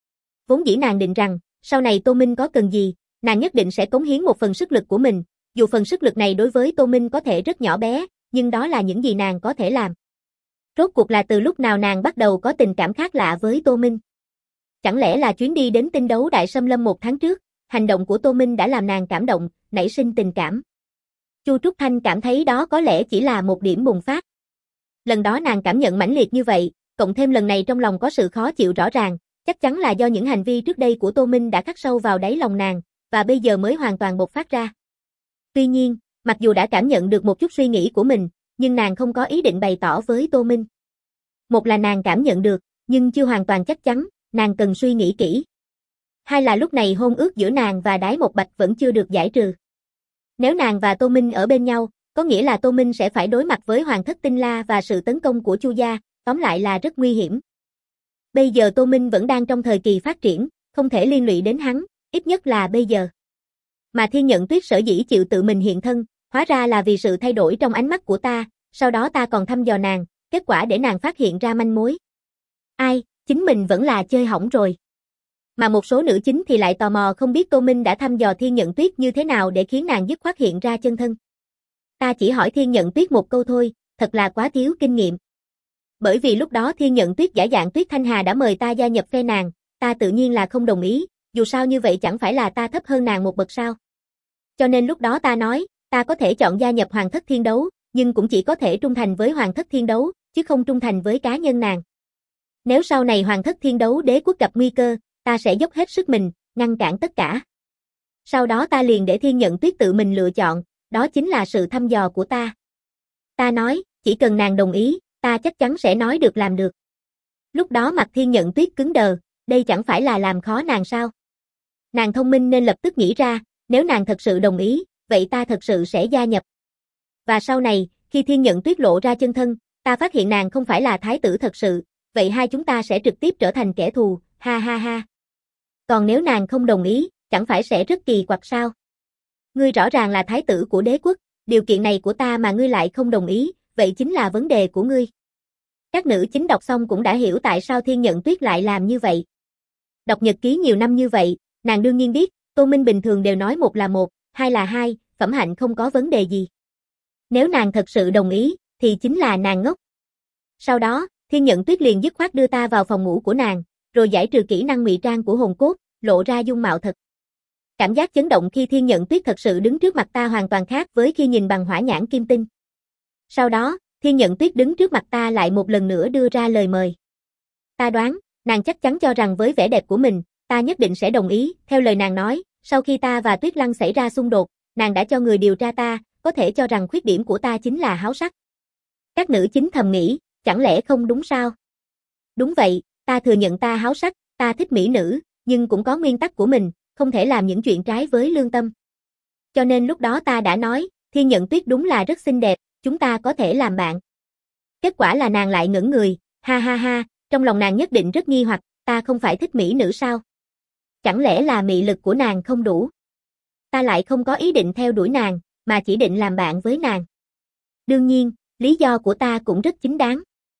Vốn dĩ nàng định rằng, sau này Tô Minh có cần gì, nàng nhất định sẽ cống hiến một phần sức lực của mình, dù phần sức lực này đối với Tô Minh có thể rất nhỏ bé, nhưng đó là những gì nàng có thể làm. Rốt cuộc là từ lúc nào nàng bắt đầu có tình cảm khác lạ với Tô Minh? Chẳng lẽ là chuyến đi đến tinh đấu Đại Xâm Lâm 1 tháng trước, hành động của Tô Minh đã làm nàng cảm động, nảy sinh tình cảm. Chu Trúc Thanh cảm thấy đó có lẽ chỉ là một điểm bùng phát. Lần đó nàng cảm nhận mãnh liệt như vậy, cộng thêm lần này trong lòng có sự khó chịu rõ ràng, chắc chắn là do những hành vi trước đây của Tô Minh đã khắc sâu vào đáy lòng nàng, và bây giờ mới hoàn toàn bộc phát ra. Tuy nhiên, mặc dù đã cảm nhận được một chút suy nghĩ của mình, nhưng nàng không có ý định bày tỏ với Tô Minh. Một là nàng cảm nhận được, nhưng chưa hoàn toàn chắc chắn, nàng cần suy nghĩ kỹ. Hai là lúc này hôn ước giữa nàng và Đái Một Bạch vẫn chưa được giải trừ. Nếu nàng và Tô Minh ở bên nhau, có nghĩa là Tô Minh sẽ phải đối mặt với Hoàng thất Tinh La và sự tấn công của Chu gia, tóm lại là rất nguy hiểm. Bây giờ Tô Minh vẫn đang trong thời kỳ phát triển, không thể liên lụy đến hắn, ít nhất là bây giờ. Mà Thiên Nhận Tuyết sở dĩ chịu tự mình hiện thân, hóa ra là vì sự thay đổi trong ánh mắt của ta, sau đó ta còn thăm dò nàng, kết quả để nàng phát hiện ra manh mối. Ai, chính mình vẫn là chơi hỏng rồi. Mà một số nữ chính thì lại tò mò không biết Tô Minh đã thăm dò Thiên Nhận Tuyết như thế nào để khiến nàng dứt khoát hiện ra chân thân. Ta chỉ hỏi Thiên Nhận Tuyết một câu thôi, thật là quá thiếu kinh nghiệm. Bởi vì lúc đó Thiên Nhận Tuyết giả dạng Tuyết Thanh Hà đã mời ta gia nhập phe nàng, ta tự nhiên là không đồng ý, dù sao như vậy chẳng phải là ta thấp hơn nàng một bậc sao. Cho nên lúc đó ta nói, ta có thể chọn gia nhập Hoàng Thất Thiên Đấu, nhưng cũng chỉ có thể trung thành với Hoàng Thất Thiên Đấu, chứ không trung thành với cá nhân nàng. Nếu sau này Hoàng Thất Thiên Đấu đế quốc gặp nguy cơ, ta sẽ dốc hết sức mình, ngăn cản tất cả. Sau đó ta liền để Thiên Nhận Tuyết tự mình lựa chọn, đó chính là sự thăm dò của ta. Ta nói, chỉ cần nàng đồng ý, ta chắc chắn sẽ nói được làm được. Lúc đó mặt Thiên Nhận Tuyết cứng đờ, đây chẳng phải là làm khó nàng sao? Nàng thông minh nên lập tức nghĩ ra, nếu nàng thật sự đồng ý, vậy ta thật sự sẽ gia nhập. Và sau này, khi Thiên Nhận Tuyết lộ ra chân thân, ta phát hiện nàng không phải là thái tử thật sự, vậy hai chúng ta sẽ trực tiếp trở thành kẻ thù, ha ha ha. Còn nếu nàng không đồng ý, chẳng phải sẽ rất kỳ quặc sao? Ngươi rõ ràng là thái tử của đế quốc, điều kiện này của ta mà ngươi lại không đồng ý, vậy chính là vấn đề của ngươi. Các nữ chính đọc xong cũng đã hiểu tại sao Thiên Nhận Tuyết lại làm như vậy. Đọc nhật ký nhiều năm như vậy, nàng đương nhiên biết, Tô Minh bình thường đều nói một là một, hai là hai, phẩm hạnh không có vấn đề gì. Nếu nàng thật sự đồng ý, thì chính là nàng ngốc. Sau đó, Thiên Nhận Tuyết liền dứt khoát đưa ta vào phòng ngủ của nàng, rồi giải trừ kỹ năng ngụy trang của hồn cốt, lộ ra dung mạo thật. Cảm giác chấn động khi Thiên Nhận Tuyết thật sự đứng trước mặt ta hoàn toàn khác với khi nhìn bằng hỏa nhãn kim tinh. Sau đó, Thiên Nhận Tuyết đứng trước mặt ta lại một lần nữa đưa ra lời mời. Ta đoán, nàng chắc chắn cho rằng với vẻ đẹp của mình, ta nhất định sẽ đồng ý. Theo lời nàng nói, sau khi ta và Tuyết Lăng xảy ra xung đột, nàng đã cho người điều tra ta, có thể cho rằng khuyết điểm của ta chính là háo sắc. Các nữ chính thầm nghĩ, chẳng lẽ không đúng sao? Đúng vậy, ta thừa nhận ta háo sắc, ta thích mỹ nữ, nhưng cũng có nguyên tắc của mình, không thể làm những chuyện trái với lương tâm. Cho nên lúc đó ta đã nói, Thiên Nhận Tuyết đúng là rất xinh đẹp, chúng ta có thể làm bạn. Kết quả là nàng lại ngẩn người, ha ha ha, trong lòng nàng nhất định rất nghi hoặc, ta không phải thích mỹ nữ sao? Chẳng lẽ là mị lực của nàng không đủ? Ta lại không có ý định theo đuổi nàng, mà chỉ định làm bạn với nàng. Đương nhiên, lý do của ta cũng rất chính đáng.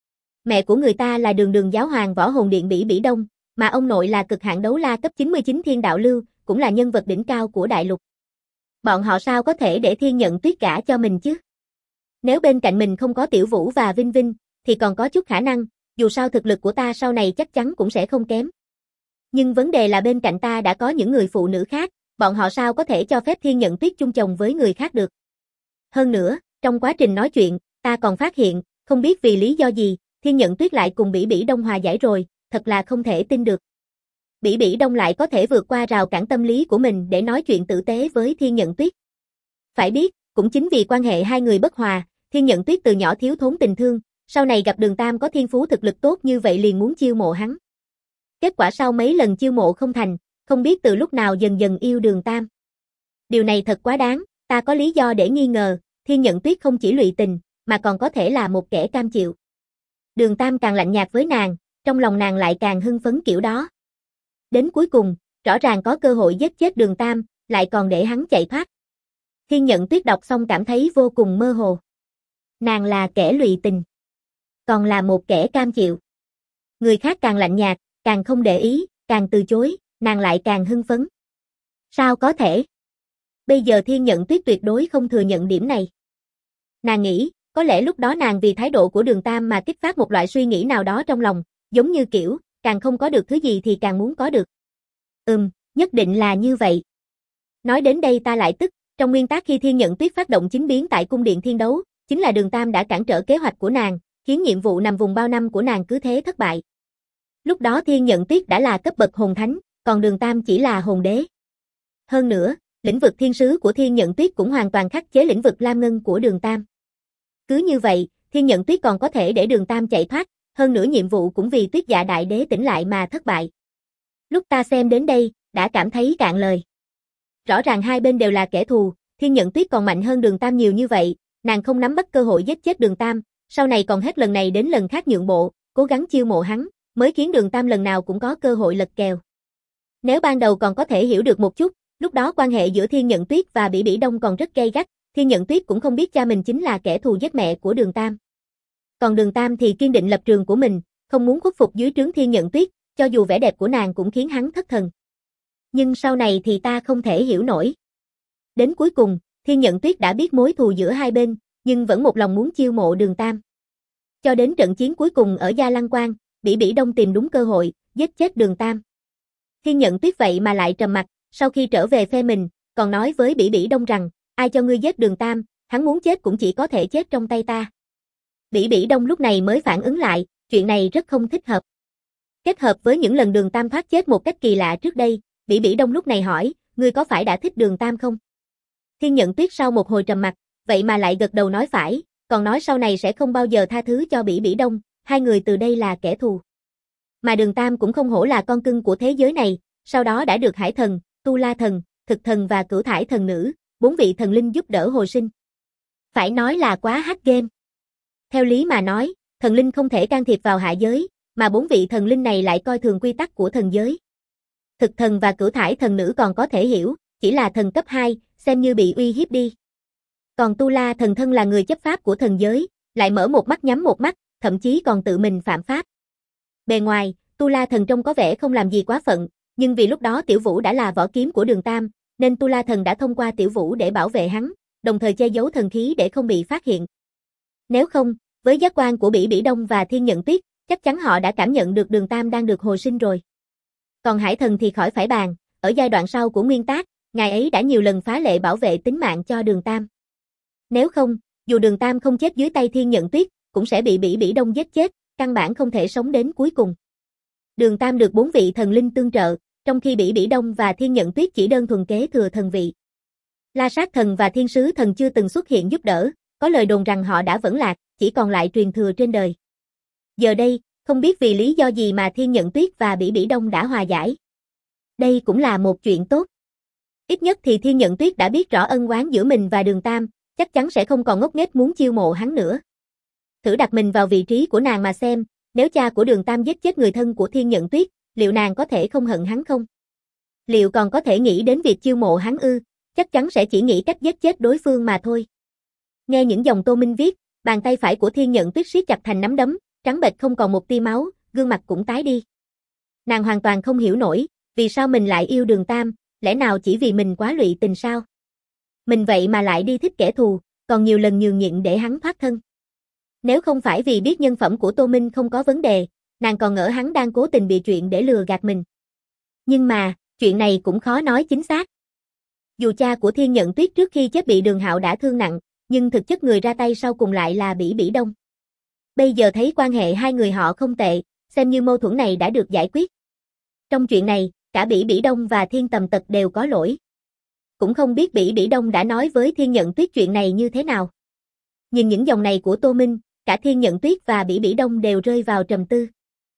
Mẹ của người ta là đường đường giáo hoàng võ hồn điện Bỉ Bỉ Đông, mà ông nội là cực hạn đấu la cấp 99 Thiên Đạo Lưu, cũng là nhân vật đỉnh cao của đại lục. Bọn họ sao có thể để Thiên Nhận Tuyết gả cho mình chứ? Nếu bên cạnh mình không có Tiểu Vũ và Vinh Vinh, thì còn có chút khả năng, dù sao thực lực của ta sau này chắc chắn cũng sẽ không kém. Nhưng vấn đề là bên cạnh ta đã có những người phụ nữ khác, bọn họ sao có thể cho phép Thiên Nhận Tuyết chung chồng với người khác được. Hơn nữa, trong quá trình nói chuyện, ta còn phát hiện, không biết vì lý do gì, Thiên Nhận Tuyết lại cùng Bỉ Bỉ Đông hòa giải rồi, thật là không thể tin được. Bỉ Bỉ Đông lại có thể vượt qua rào cản tâm lý của mình để nói chuyện tử tế với Thiên Nhận Tuyết. Phải biết, cũng chính vì quan hệ hai người bất hòa, Thiên Nhận Tuyết từ nhỏ thiếu thốn tình thương, sau này gặp Đường Tam có thiên phú thực lực tốt như vậy liền muốn chiêu mộ hắn. Kết quả sau mấy lần chiêu mộ không thành, không biết từ lúc nào dần dần yêu Đường Tam. Điều này thật quá đáng, ta có lý do để nghi ngờ, Thiên Nhận Tuyết không chỉ lụy tình, mà còn có thể là một kẻ cam chịu. Đường Tam càng lạnh nhạt với nàng, trong lòng nàng lại càng hưng phấn kiểu đó. Đến cuối cùng, rõ ràng có cơ hội giết chết Đường Tam, lại còn để hắn chạy thoát. Thiên Nhận Tuyết đọc xong cảm thấy vô cùng mơ hồ. Nàng là kẻ lụy tình, còn là một kẻ cam chịu. Người khác càng lạnh nhạt, càng không để ý, càng từ chối, nàng lại càng hưng phấn. Sao có thể? Bây giờ Thiên Nhận Tuyết tuyệt đối không thừa nhận điểm này. Nàng nghĩ, có lẽ lúc đó nàng vì thái độ của Đường Tam mà kích phát một loại suy nghĩ nào đó trong lòng, giống như kiểu, càng không có được thứ gì thì càng muốn có được. Nhất định là như vậy. Nói đến đây ta lại tức, trong nguyên tắc khi Thiên Nhận Tuyết phát động chính biến tại cung điện thiên đấu, chính là Đường Tam đã cản trở kế hoạch của nàng, khiến nhiệm vụ nằm vùng bao năm của nàng cứ thế thất bại. Lúc đó Thiên Nhận Tuyết đã là cấp bậc hồn thánh, còn Đường Tam chỉ là hồn đế. Hơn nữa, lĩnh vực thiên sứ của Thiên Nhận Tuyết cũng hoàn toàn khắc chế lĩnh vực lam ngân của Đường Tam. Cứ như vậy, Thiên Nhận Tuyết còn có thể để Đường Tam chạy thoát, hơn nữa nhiệm vụ cũng vì Tuyết Dạ Đại Đế tỉnh lại mà thất bại. Lúc ta xem đến đây, đã cảm thấy cạn lời. Rõ ràng hai bên đều là kẻ thù, Thiên Nhận Tuyết còn mạnh hơn Đường Tam nhiều như vậy, nàng không nắm bắt cơ hội giết chết Đường Tam, sau này còn hết lần này đến lần khác nhượng bộ, cố gắng chiêu mộ hắn, mới khiến Đường Tam lần nào cũng có cơ hội lật kèo. Nếu ban đầu còn có thể hiểu được một chút, lúc đó quan hệ giữa Thiên Nhận Tuyết và Bỉ Bỉ Đông còn rất gay gắt, Thiên Nhận Tuyết cũng không biết cha mình chính là kẻ thù giết mẹ của Đường Tam. Còn Đường Tam thì kiên định lập trường của mình, không muốn khuất phục dưới trướng Thiên Nhận Tuyết, cho dù vẻ đẹp của nàng cũng khiến hắn thất thần. Nhưng sau này thì ta không thể hiểu nổi. Đến cuối cùng, Thiên Nhận Tuyết đã biết mối thù giữa hai bên, nhưng vẫn một lòng muốn chiêu mộ Đường Tam. Cho đến trận chiến cuối cùng ở Gia Lăng Quan, Bỉ Bỉ Đông tìm đúng cơ hội, giết chết Đường Tam. Thiên Nhận Tuyết vậy mà lại trầm mặc, sau khi trở về phe mình, còn nói với Bỉ Bỉ Đông rằng, ai cho ngươi giết Đường Tam, hắn muốn chết cũng chỉ có thể chết trong tay ta. Bỉ Bỉ Đông lúc này mới phản ứng lại, chuyện này rất không thích hợp. Kết hợp với những lần Đường Tam thoát chết một cách kỳ lạ trước đây, Bỉ Bỉ Đông lúc này hỏi, ngươi có phải đã thích Đường Tam không? Thiên Nhận Tuyết sau một hồi trầm mặc, vậy mà lại gật đầu nói phải, còn nói sau này sẽ không bao giờ tha thứ cho Bỉ Bỉ Đông, hai người từ đây là kẻ thù. Mà Đường Tam cũng không hổ là con cưng của thế giới này, sau đó đã được Hải Thần, Tu La Thần, Thực Thần và Cửu Thải Thần Nữ, 4 vị thần linh giúp đỡ hồi sinh. Phải nói là quá hack game. Theo lý mà nói, thần linh không thể can thiệp vào hạ giới, mà 4 vị thần linh này lại coi thường quy tắc của thần giới. Thực Thần và Cửu Thải Thần Nữ còn có thể hiểu, chỉ là thần cấp 2, xem như bị uy hiếp đi. Còn Tu La Thần thân là người chấp pháp của thần giới, lại mở một mắt nhắm một mắt, thậm chí còn tự mình phạm pháp. Bề ngoài, Tu La Thần trông có vẻ không làm gì quá phận, nhưng vì lúc đó Tiểu Vũ đã là vỏ kiếm của Đường Tam, nên Tu La Thần đã thông qua Tiểu Vũ để bảo vệ hắn, đồng thời che giấu thần khí để không bị phát hiện. Nếu không, với giác quan của Bỉ Bỉ Đông và Thiên Nhận Tuyết, chắc chắn họ đã cảm nhận được Đường Tam đang được hồi sinh rồi. Còn Hải Thần thì khỏi phải bàn, ở giai đoạn sau của nguyên tác, ngài ấy đã nhiều lần phá lệ bảo vệ tính mạng cho Đường Tam. Nếu không, dù Đường Tam không chết dưới tay Thiên Nhận Tuyết, cũng sẽ bị Bỉ Bỉ Đông giết chết, căn bản không thể sống đến cuối cùng. Đường Tam được 4 vị thần linh tương trợ, trong khi Bỉ Bỉ Đông và Thiên Nhận Tuyết chỉ đơn thuần kế thừa thần vị. La Sát Thần và Thiên Sứ Thần chưa từng xuất hiện giúp đỡ, có lời đồn rằng họ đã vẫn lạc, chỉ còn lại truyền thừa trên đời. Giờ đây, không biết vì lý do gì mà Thiên Nhận Tuyết và Bỉ Bỉ Đông đã hòa giải. Đây cũng là một chuyện tốt. Ít nhất thì Thiên Nhận Tuyết đã biết rõ ân oán giữa mình và Đường Tam, chắc chắn sẽ không còn ngốc nghếch muốn chiêu mộ hắn nữa. Thử đặt mình vào vị trí của nàng mà xem, nếu cha của Đường Tam giết chết người thân của Thiên Nhận Tuyết, liệu nàng có thể không hận hắn không? Liệu còn có thể nghĩ đến việc chiêu mộ hắn ư? Chắc chắn sẽ chỉ nghĩ cách giết chết đối phương mà thôi. Nghe những dòng Tô Minh viết, bàn tay phải của Thiên Nhận Tuyết siết chặt thành nắm đấm, trắng bệch không còn một tia máu, gương mặt cũng tái đi. Nàng hoàn toàn không hiểu nổi, vì sao mình lại yêu Đường Tam, lẽ nào chỉ vì mình quá lụy tình sao? Mình vậy mà lại đi thích kẻ thù, còn nhiều lần nhường nhịn để hắn thoát thân. Nếu không phải vì biết nhân phẩm của Tô Minh không có vấn đề, nàng còn ngỡ hắn đang cố tình bịa chuyện để lừa gạt mình. Nhưng mà, chuyện này cũng khó nói chính xác. Dù cha của Thiên Nhận Tuyết trước khi chết bị Đường Hạo đã thương nặng, nhưng thực chất người ra tay sau cùng lại là Bỉ Bỉ Đông. Bây giờ thấy quan hệ hai người họ không tệ, xem như mâu thuẫn này đã được giải quyết. Trong chuyện này, cả Bỉ Bỉ Đông và Thiên Tầm Tật đều có lỗi. Cũng không biết Bỉ Bỉ Đông đã nói với Thiên Nhận Tuyết chuyện này như thế nào. Nhìn những dòng này của Tô Minh, cả Thiên Nhận Tuyết và Bỉ Bỉ Đông đều rơi vào trầm tư.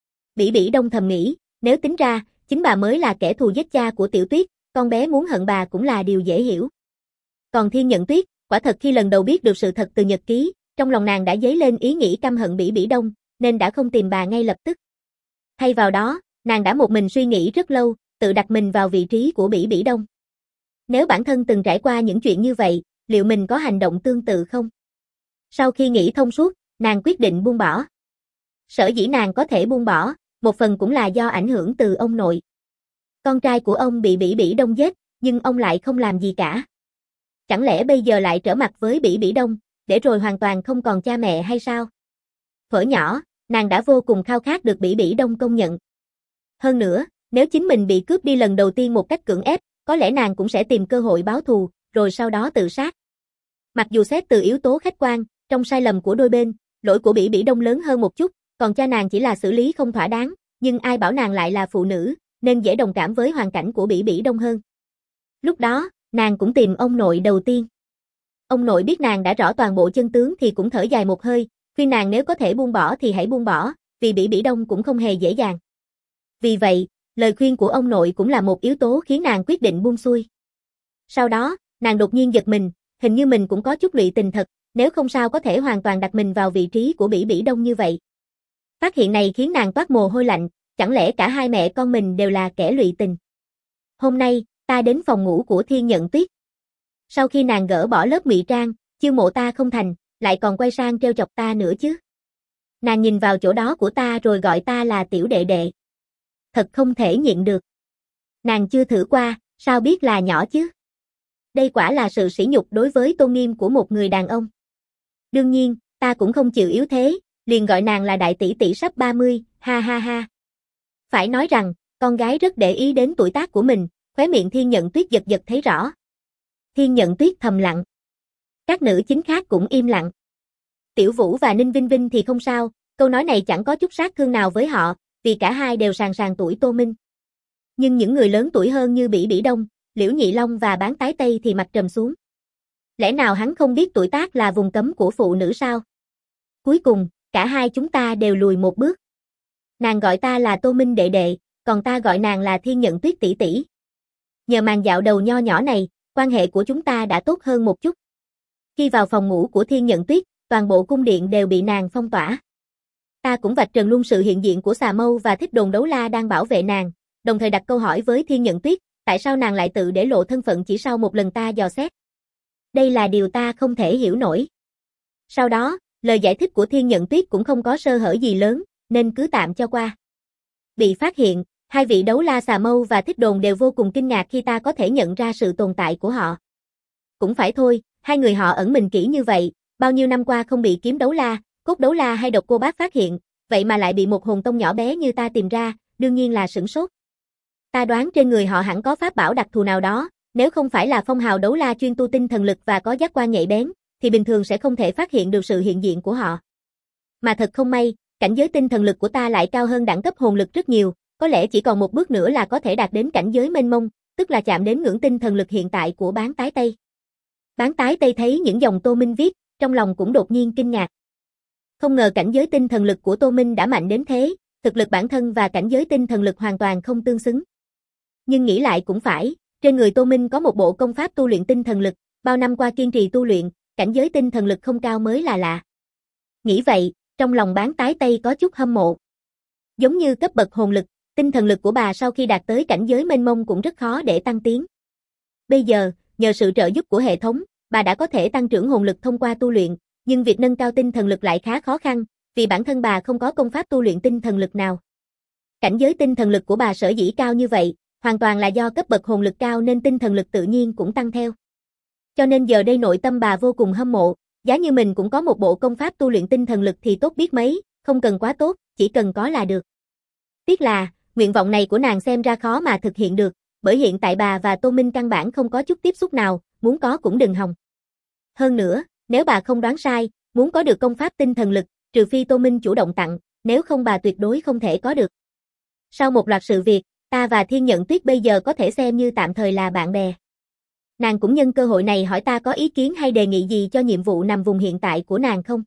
Bỉ Bỉ Đông thầm nghĩ, nếu tính ra, chính bà mới là kẻ thù giết cha của Tiểu Tuyết, con bé muốn hận bà cũng là điều dễ hiểu. Còn Thiên Nhận Tuyết, quả thật khi lần đầu biết được sự thật từ nhật ký, trong lòng nàng đã dấy lên ý nghĩ căm hận Bỉ Bỉ Đông, nên đã không tìm bà ngay lập tức. Thay vào đó, nàng đã một mình suy nghĩ rất lâu, tự đặt mình vào vị trí của Bỉ Bỉ Đông. Nếu bản thân từng trải qua những chuyện như vậy, liệu mình có hành động tương tự không? Sau khi nghĩ thông suốt, nàng quyết định buông bỏ. Sở dĩ nàng có thể buông bỏ, một phần cũng là do ảnh hưởng từ ông nội. Con trai của ông bị Bỉ Bỉ Đông giết, nhưng ông lại không làm gì cả. Chẳng lẽ bây giờ lại trở mặt với Bỉ Bỉ Đông, để rồi hoàn toàn không còn cha mẹ hay sao? Thuở nhỏ, nàng đã vô cùng khao khát được Bỉ Bỉ Đông công nhận. Hơn nữa, nếu chính mình bị cướp đi lần đầu tiên một cách cưỡng ép, có lẽ nàng cũng sẽ tìm cơ hội báo thù, rồi sau đó tự sát. Mặc dù xét từ yếu tố khách quan, trong sai lầm của đôi bên, lỗi của Bỉ Bỉ Đông lớn hơn một chút, còn cha nàng chỉ là xử lý không thỏa đáng, nhưng ai bảo nàng lại là phụ nữ, nên dễ đồng cảm với hoàn cảnh của Bỉ Bỉ Đông hơn. Lúc đó, nàng cũng tìm ông nội đầu tiên. Ông nội biết nàng đã rõ toàn bộ chân tướng thì cũng thở dài một hơi, khuyên nàng nếu có thể buông bỏ thì hãy buông bỏ, vì Bỉ Bỉ Đông cũng không hề dễ dàng. Vì vậy, lời khuyên của ông nội cũng là một yếu tố khiến nàng quyết định buông xuôi. Sau đó, nàng đột nhiên giật mình, hình như mình cũng có chút lụy tình thật, nếu không sao có thể hoàn toàn đặt mình vào vị trí của Bỉ Bỉ Đông như vậy. Phát hiện này khiến nàng toát mồ hôi lạnh, chẳng lẽ cả hai mẹ con mình đều là kẻ lụy tình. Hôm nay, ta đến phòng ngủ của Thiên Nhận Tuyết. Sau khi nàng gỡ bỏ lớp ngụy trang, chiêu mộ ta không thành, lại còn quay sang trêu chọc ta nữa chứ. Nàng nhìn vào chỗ đó của ta rồi gọi ta là tiểu đệ đệ. Thật không thể nhịn được. Nàng chưa thử qua, sao biết là nhỏ chứ? Đây quả là sự sỉ nhục đối với tôn nghiêm của một người đàn ông. Đương nhiên, ta cũng không chịu yếu thế, liền gọi nàng là đại tỷ tỷ sắp 30, ha ha ha. Phải nói rằng, con gái rất để ý đến tuổi tác của mình, khóe miệng Thiên Nhận Tuyết giật giật thấy rõ. Thiên Nhận Tuyết thầm lặng. Các nữ chính khác cũng im lặng. Tiểu Vũ và Ninh Vinh Vinh thì không sao, câu nói này chẳng có chút sát thương nào với họ, vì cả hai đều sàn sàn tuổi Tô Minh. Nhưng những người lớn tuổi hơn như Bỉ Bỉ Đông, Liễu Nhị Long và Bán Tái Tây thì mặt trầm xuống. Lẽ nào hắn không biết tuổi tác là vùng cấm của phụ nữ sao? Cuối cùng, cả hai chúng ta đều lùi một bước. Nàng gọi ta là Tô Minh đệ đệ, còn ta gọi nàng là Thiên Nhận Tuyết tỷ tỷ. Nhờ màn dạo đầu nho nhỏ này, quan hệ của chúng ta đã tốt hơn một chút. Khi vào phòng ngủ của Thiên Nhận Tuyết, toàn bộ cung điện đều bị nàng phong tỏa. Ta cũng vạch trần luôn sự hiện diện của Xà Mâu và Thích Đồn Đấu La đang bảo vệ nàng, đồng thời đặt câu hỏi với Thiên Nhận Tuyết, tại sao nàng lại tự để lộ thân phận chỉ sau một lần ta dò xét. Đây là điều ta không thể hiểu nổi. Sau đó, lời giải thích của Thiên Nhận Tuyết cũng không có sơ hở gì lớn, nên cứ tạm cho qua. Bị phát hiện, hai vị Đấu La Xà Mâu và Thích Đồn đều vô cùng kinh ngạc khi ta có thể nhận ra sự tồn tại của họ. Cũng phải thôi, hai người họ ẩn mình kỹ như vậy, bao nhiêu năm qua không bị Kiếm Đấu La, Cốt Đấu La hay Độc Cô Bác phát hiện, vậy mà lại bị một hồn tông nhỏ bé như ta tìm ra, đương nhiên là sửng sốt. Ta đoán trên người họ hẳn có pháp bảo đặc thù nào đó, nếu không phải là phong hào Đấu La chuyên tu tinh thần lực và có giác quan nhạy bén, thì bình thường sẽ không thể phát hiện được sự hiện diện của họ. Mà thật không may, cảnh giới tinh thần lực của ta lại cao hơn đẳng cấp hồn lực rất nhiều, có lẽ chỉ còn một bước nữa là có thể đạt đến cảnh giới mênh mông, tức là chạm đến ngưỡng tinh thần lực hiện tại của Bán Tái Tây. Bán Tái Tây thấy những dòng Tô Minh viết, trong lòng cũng đột nhiên kinh ngạc. Không ngờ cảnh giới tinh thần lực của Tô Minh đã mạnh đến thế, thực lực bản thân và cảnh giới tinh thần lực hoàn toàn không tương xứng. Nhưng nghĩ lại cũng phải, trên người Tô Minh có một bộ công pháp tu luyện tinh thần lực, bao năm qua kiên trì tu luyện, cảnh giới tinh thần lực không cao mới là lạ. Nghĩ vậy, trong lòng Bán Tái Tây có chút hâm mộ. Giống như cấp bậc hồn lực, tinh thần lực của bà sau khi đạt tới cảnh giới mênh mông cũng rất khó để tăng tiến. Bây giờ, nhờ sự trợ giúp của hệ thống, bà đã có thể tăng trưởng hồn lực thông qua tu luyện, nhưng việc nâng cao tinh thần lực lại khá khó khăn, vì bản thân bà không có công pháp tu luyện tinh thần lực nào. Cảnh giới tinh thần lực của bà sở dĩ cao như vậy, hoàn toàn là do cấp bậc hồn lực cao nên tinh thần lực tự nhiên cũng tăng theo. Cho nên giờ đây nội tâm bà vô cùng hâm mộ, giá như mình cũng có một bộ công pháp tu luyện tinh thần lực thì tốt biết mấy, không cần quá tốt, chỉ cần có là được. Tiếc là, nguyện vọng này của nàng xem ra khó mà thực hiện được, bởi hiện tại bà và Tô Minh căn bản không có chút tiếp xúc nào, muốn có cũng đừng hòng. Hơn nữa, nếu bà không đoán sai, muốn có được công pháp tinh thần lực, trừ phi Tô Minh chủ động tặng, nếu không bà tuyệt đối không thể có được. Sau một loạt sự việc, ta và Thiên Nhận Tuyết bây giờ có thể xem như tạm thời là bạn bè. Nàng cũng nhân cơ hội này hỏi ta có ý kiến hay đề nghị gì cho nhiệm vụ nằm vùng hiện tại của nàng không?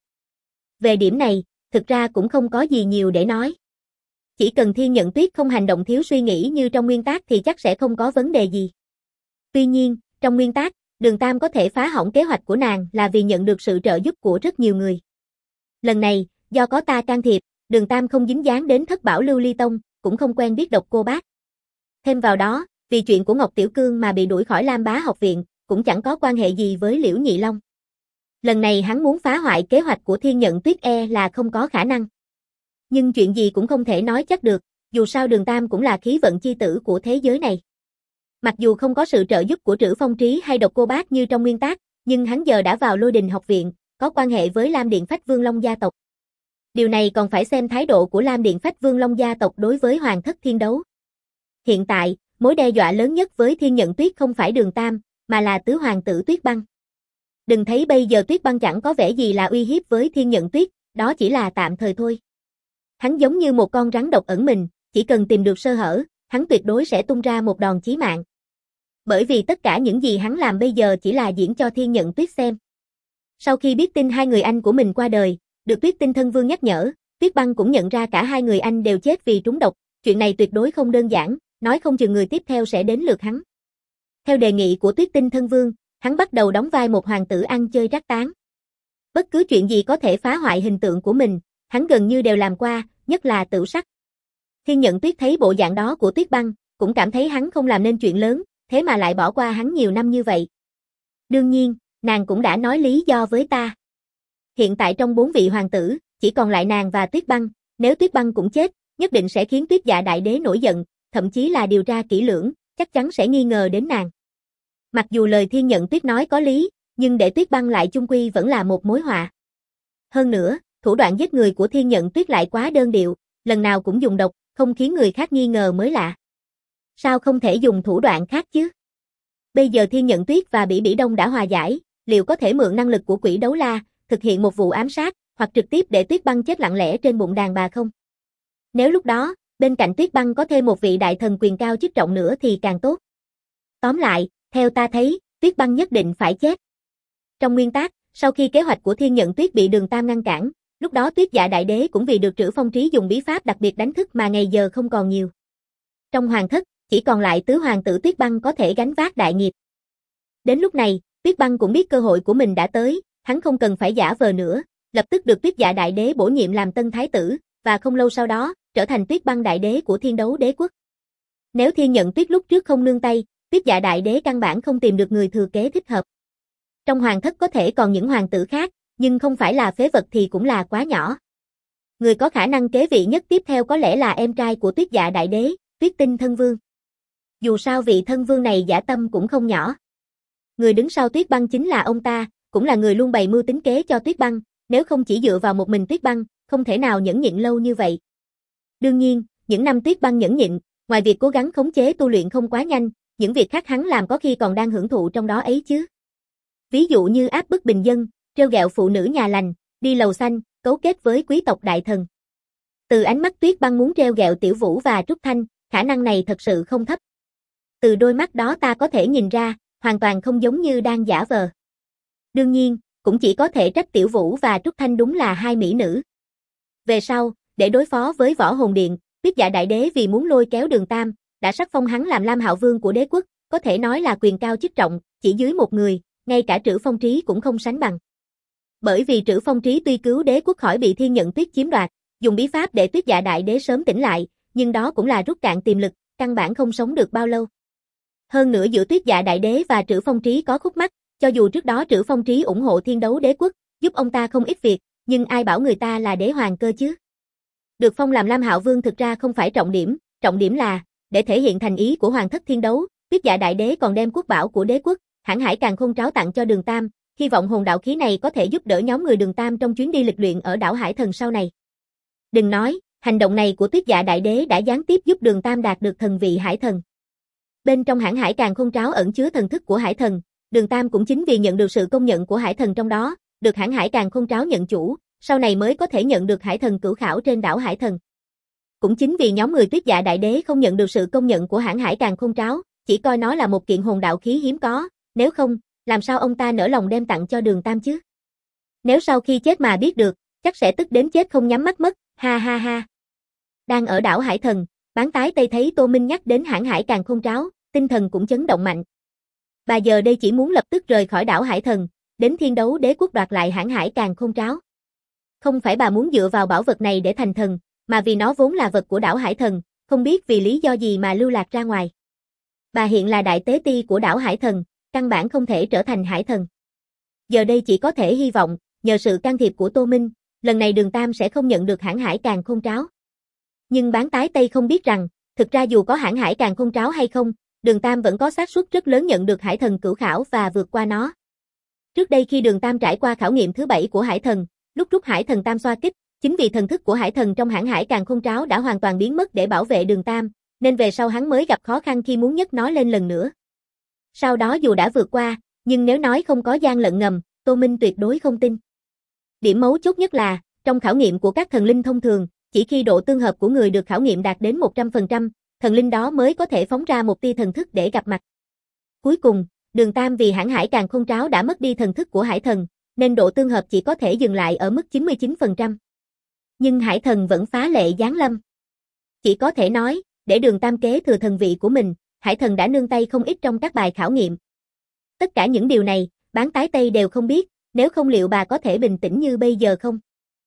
Về điểm này, thực ra cũng không có gì nhiều để nói. Chỉ cần Thiên Nhận Tuyết không hành động thiếu suy nghĩ như trong nguyên tác thì chắc sẽ không có vấn đề gì. Tuy nhiên, trong nguyên tác, Đường Tam có thể phá hỏng kế hoạch của nàng là vì nhận được sự trợ giúp của rất nhiều người. Lần này, do có ta can thiệp, Đường Tam không dính dáng đến Thất Bảo Lưu Ly Tông, cũng không quen biết Độc Cô Bác. Thêm vào đó, vì chuyện của Ngọc Tiểu Cương mà bị đuổi khỏi Lam Bá học viện, cũng chẳng có quan hệ gì với Liễu Nhị Long. Lần này hắn muốn phá hoại kế hoạch của Thiên Nhận Tuyết là không có khả năng. Nhưng chuyện gì cũng không thể nói chắc được, dù sao Đường Tam cũng là khí vận chi tử của thế giới này. Mặc dù không có sự trợ giúp của Trử Phong Trí hay Độc Cô Bác như trong nguyên tác, nhưng hắn giờ đã vào Lôi Đình học viện, có quan hệ với Lam Điện Phách Vương Long gia tộc. Điều này còn phải xem thái độ của Lam Điện Phách Vương Long gia tộc đối với Hoàng thất Thiên Đấu. Hiện tại, mối đe dọa lớn nhất với Thiên Nhận Tuyết không phải Đường Tam, mà là tứ hoàng tử Tuyết Băng. Đừng thấy bây giờ Tuyết Băng chẳng có vẻ gì là uy hiếp với Thiên Nhận Tuyết, đó chỉ là tạm thời thôi. Hắn giống như một con rắn độc ẩn mình, chỉ cần tìm được sơ hở, hắn tuyệt đối sẽ tung ra một đòn chí mạng. Bởi vì tất cả những gì hắn làm bây giờ chỉ là diễn cho Thiên Nhận Tuyết xem. Sau khi biết tin hai người anh của mình qua đời, được Tuyết Tinh Thân Vương nhắc nhở, Tuyết Băng cũng nhận ra cả hai người anh đều chết vì trúng độc, chuyện này tuyệt đối không đơn giản, nói không chừng người tiếp theo sẽ đến lượt hắn. Theo đề nghị của Tuyết Tinh Thân Vương, hắn bắt đầu đóng vai một hoàng tử ăn chơi trác táng. Bất cứ chuyện gì có thể phá hoại hình tượng của mình, hắn gần như đều làm qua, nhất là tửu sắc. Thiên Nhận Tuyết thấy bộ dạng đó của Tuyết Băng, cũng cảm thấy hắn không làm nên chuyện lớn, thế mà lại bỏ qua hắn nhiều năm như vậy. Đương nhiên, nàng cũng đã nói lý do với ta. Hiện tại trong 4 vị hoàng tử, chỉ còn lại nàng và Tuyết Băng, nếu Tuyết Băng cũng chết, nhất định sẽ khiến Tuyết Dạ Đại Đế nổi giận, thậm chí là điều tra kỹ lưỡng, chắc chắn sẽ nghi ngờ đến nàng. Mặc dù lời Thiên Nhận Tuyết nói có lý, nhưng để Tuyết Băng lại chung quy vẫn là một mối họa. Hơn nữa, thủ đoạn giết người của Thiên Nhận Tuyết lại quá đơn điệu, lần nào cũng dùng độc, không khiến người khác nghi ngờ mới lạ. Sao không thể dùng thủ đoạn khác chứ? Bây giờ Thiên Nhận Tuyết và Bỉ Bỉ Đông đã hòa giải, liệu có thể mượn năng lực của Quỷ Đấu La, thực hiện một vụ ám sát, hoặc trực tiếp để Tuyết Băng chết lặng lẽ trên bụng đàn bà không? Nếu lúc đó, bên cạnh Tuyết Băng có thêm một vị đại thần quyền cao chức trọng nữa thì càng tốt. Tóm lại, theo ta thấy, Tuyết Băng nhất định phải chết. Trong nguyên tắc, sau khi kế hoạch của Thiên Nhận Tuyết bị Đường Tam ngăn cản, lúc đó Tuyết Dạ Đại Đế cũng vì được Trử Phong Trí dùng bí pháp đặc biệt đánh thức mà ngày giờ không còn nhiều. Trong hoàng thất, chỉ còn lại tứ hoàng tử Tuyết Băng có thể gánh vác đại nghiệp. Đến lúc này, Tuyết Băng cũng biết cơ hội của mình đã tới, hắn không cần phải giả vờ nữa, lập tức được Tuyết Dạ Đại Đế bổ nhiệm làm tân thái tử, và không lâu sau đó, trở thành Tuyết Băng Đại Đế của Thiên Đấu Đế quốc. Nếu Thiên Nhận Tuyết lúc trước không nương tay, Tuyết Dạ Đại Đế căn bản không tìm được người thừa kế thích hợp. Trong hoàng thất có thể còn những hoàng tử khác, nhưng không phải là phế vật thì cũng là quá nhỏ. Người có khả năng kế vị nhất tiếp theo có lẽ là em trai của Tuyết Dạ Đại Đế, Tuyết Tinh Thân Vương. Dù sao vị thân vương này dã tâm cũng không nhỏ. Người đứng sau Tuyết Băng chính là ông ta, cũng là người luôn bày mưu tính kế cho Tuyết Băng, nếu không chỉ dựa vào một mình Tuyết Băng, không thể nào nhẫn nhịn lâu như vậy. Đương nhiên, những năm Tuyết Băng nhẫn nhịn, ngoài việc cố gắng khống chế tu luyện không quá nhanh, những việc khác hắn làm có khi còn đang hưởng thụ trong đó ấy chứ. Ví dụ như áp bức bình dân, trêu ghẹo phụ nữ nhà lành, đi lầu xanh, cấu kết với quý tộc đại thần. Từ ánh mắt Tuyết Băng muốn trêu ghẹo Tiểu Vũ và Trúc Thanh, khả năng này thật sự không thấp. Từ đôi mắt đó ta có thể nhìn ra, hoàn toàn không giống như đang giả vờ. Đương nhiên, cũng chỉ có thể trách Tiểu Vũ và Trúc Thanh đúng là hai mỹ nữ. Về sau, để đối phó với Võ Hồn Điện, Tuyết Dạ Đại Đế vì muốn lôi kéo Đường Tam, đã sắc phong hắn làm Lam Hạo Vương của đế quốc, có thể nói là quyền cao chức trọng, chỉ dưới một người, ngay cả Trử Phong Trí cũng không sánh bằng. Bởi vì Trử Phong Trí tuy cứu đế quốc khỏi bị Thiên Nhận Tuyết chiếm đoạt, dùng bí pháp để Tuyết Dạ Đại Đế sớm tỉnh lại, nhưng đó cũng là rút cạn tiềm lực, căn bản không sống được bao lâu. Hơn nữa giữa Tuyết Dạ Đại Đế và Trử Phong Trí có khúc mắc, cho dù trước đó Trử Phong Trí ủng hộ Thiên Đấu Đế quốc, giúp ông ta không ít việc, nhưng ai bảo người ta là đế hoàng cơ chứ? Được phong làm Lam Hạo Vương thực ra không phải trọng điểm là, để thể hiện thành ý của Hoàng thất Thiên Đấu, Tuyết Dạ Đại Đế còn đem quốc bảo của đế quốc, Hãn Hải Càn Khôn tráo tặng cho Đường Tam, hy vọng hồn đạo khí này có thể giúp đỡ nhóm người Đường Tam trong chuyến đi lịch luyện ở đảo Hải Thần sau này. Đừng nói, hành động này của Tuyết Dạ Đại Đế đã gián tiếp giúp Đường Tam đạt được thần vị Hải Thần. Bên trong Hãn Hải Càn Khôn tráo ẩn chứa thần thức của Hải Thần, Đường Tam cũng chính vì nhận được sự công nhận của Hải Thần trong đó, được Hãn Hải Càn Khôn tráo nhận chủ, sau này mới có thể nhận được Hải Thần cửu khảo trên đảo Hải Thần. Cũng chính vì nhóm người Tuyết Dạ Đại Đế không nhận được sự công nhận của Hãn Hải Càn Khôn tráo, chỉ coi nó là một kiện hồn đạo khí hiếm có, nếu không, làm sao ông ta nỡ lòng đem tặng cho Đường Tam chứ? Nếu sau khi chết mà biết được, chắc sẽ tức đến chết không nhắm mắt mất, ha ha ha. Đang ở đảo Hải Thần, Bán Tái Tây thấy Tô Minh nhắc đến Hãn Hải Càn Khôn tráo, tinh thần cũng chấn động mạnh. Bà giờ đây chỉ muốn lập tức rời khỏi đảo Hải Thần, đến Thiên Đấu Đế quốc đoạt lại Hãn Hải Càn Khôn tráo. Không phải bà muốn dựa vào bảo vật này để thành thần, mà vì nó vốn là vật của đảo Hải Thần, không biết vì lý do gì mà lưu lạc ra ngoài. Bà hiện là đại tế ti của đảo Hải Thần, căn bản không thể trở thành Hải Thần. Giờ đây chỉ có thể hy vọng, nhờ sự can thiệp của Tô Minh, lần này Đường Tam sẽ không nhận được Hãn Hải Càn Khôn tráo. Nhưng Bán Tái Tây không biết rằng, thực ra dù có Hãn Hải Càn Khôn tráo hay không, Đường Tam vẫn có xác suất rất lớn nhận được Hải Thần cửu khảo và vượt qua nó. Trước đây khi Đường Tam trải qua khảo nghiệm thứ 7 của Hải Thần, lúc rút Hải Thần Tam xoa kích, chính vì thần thức của Hải Thần trong Hãn Hải Càn Khôn tráo đã hoàn toàn biến mất để bảo vệ Đường Tam, nên về sau hắn mới gặp khó khăn khi muốn nhấc nó lên lần nữa. Sau đó dù đã vượt qua, nhưng nếu nói không có gian lận ngầm, Tô Minh tuyệt đối không tin. Điểm mấu chốt nhất là, trong khảo nghiệm của các thần linh thông thường, chỉ khi độ tương hợp của người được khảo nghiệm đạt đến 100%, thần linh đó mới có thể phóng ra một tia thần thức để gặp mặt. Cuối cùng, Đường Tam vì Hãn Hải Càn Khôn tráo đã mất đi thần thức của Hải Thần, nên độ tương hợp chỉ có thể dừng lại ở mức 99%. Nhưng Hải Thần vẫn phá lệ giáng lâm. Chỉ có thể nói, để Đường Tam kế thừa thần vị của mình, Hải Thần đã nương tay không ít trong các bài khảo nghiệm. Tất cả những điều này, Bán Tái Tây đều không biết, nếu không liệu bà có thể bình tĩnh như bây giờ không?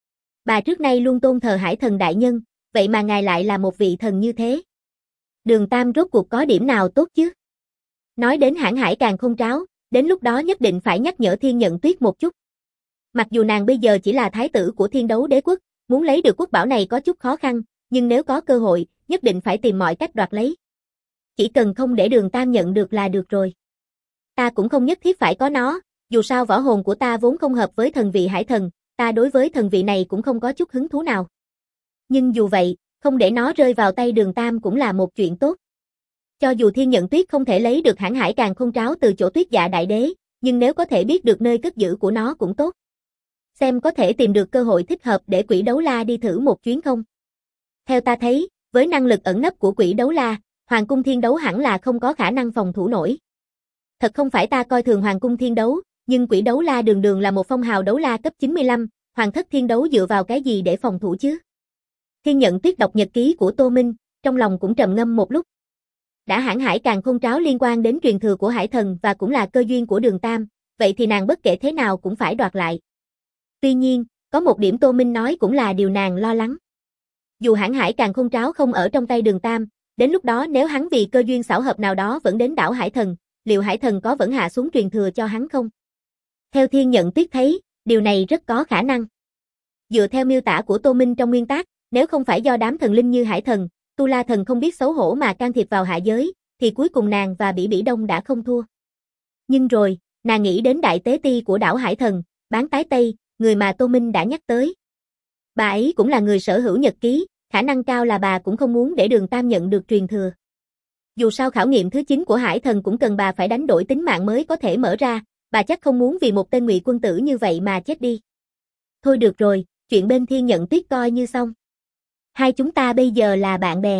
Bà trước nay luôn tôn thờ Hải Thần đại nhân, vậy mà ngài lại là một vị thần như thế. Đường Tam rốt cuộc có điểm nào tốt chứ? Nói đến Hãn Hải Càn Khôn tráo, Đến lúc đó nhất định phải nhắc nhở Thiên Nhận Tuyết một chút. Mặc dù nàng bây giờ chỉ là thái tử của Thiên Đấu Đế quốc, muốn lấy được quốc bảo này có chút khó khăn, nhưng nếu có cơ hội, nhất định phải tìm mọi cách đoạt lấy. Chỉ cần không để Đường Tam nhận được là được rồi. Ta cũng không nhất thiết phải có nó, dù sao võ hồn của ta vốn không hợp với thần vị hải thần, ta đối với thần vị này cũng không có chút hứng thú nào. Nhưng dù vậy, không để nó rơi vào tay Đường Tam cũng là một chuyện tốt. Cho dù Thiên Nhận Tuyết không thể lấy được Hãn Hải Càn Khôn Tráo từ chỗ Tuyết Dạ Đại Đế, nhưng nếu có thể biết được nơi cất giữ của nó cũng tốt. Xem có thể tìm được cơ hội thích hợp để Quỷ Đấu La đi thử một chuyến không. Theo ta thấy, với năng lực ẩn nấp của Quỷ Đấu La, Hoàng cung Thiên Đấu hẳn là không có khả năng phòng thủ nổi. Thật không phải ta coi thường Hoàng cung Thiên Đấu, nhưng Quỷ Đấu La đường đường là một phong hào đấu la cấp 95, Hoàng thất Thiên Đấu dựa vào cái gì để phòng thủ chứ? Thiên Nhận Tuyết đọc nhật ký của Tô Minh, trong lòng cũng trầm ngâm một lúc. Đã Hãn Hải Càn Khôn Tráo liên quan đến truyền thừa của Hải Thần và cũng là cơ duyên của Đường Tam, vậy thì nàng bất kể thế nào cũng phải đoạt lại. Tuy nhiên, có một điểm Tô Minh nói cũng là điều nàng lo lắng. Dù Hãn Hải Càn Khôn Tráo không ở trong tay Đường Tam, đến lúc đó nếu hắn vì cơ duyên xảo hợp nào đó vẫn đến đảo Hải Thần, liệu Hải Thần có vẫn hạ xuống truyền thừa cho hắn không? Theo Thiên Nhận Tuyết thấy, điều này rất có khả năng. Dựa theo miêu tả của Tô Minh trong nguyên tác, nếu không phải do đám thần linh như Hải Thần, Tu La Thần không biết xấu hổ mà can thiệp vào hạ giới, thì cuối cùng nàng và Bỉ Bỉ Đông đã không thua. Nhưng rồi, nàng nghĩ đến đại tế ti của đảo Hải Thần, Bán Tái Tây, người mà Tô Minh đã nhắc tới. Bà ấy cũng là người sở hữu nhật ký, khả năng cao là bà cũng không muốn để Đường Tam nhận được truyền thừa. Dù sao khảo nghiệm thứ 9 của Hải Thần cũng cần bà phải đánh đổi tính mạng mới có thể mở ra, bà chắc không muốn vì một tên ngụy quân tử như vậy mà chết đi. Thôi được rồi, chuyện bên Thiên Nhận Tuyết coi như xong. Hai chúng ta bây giờ là bạn bè.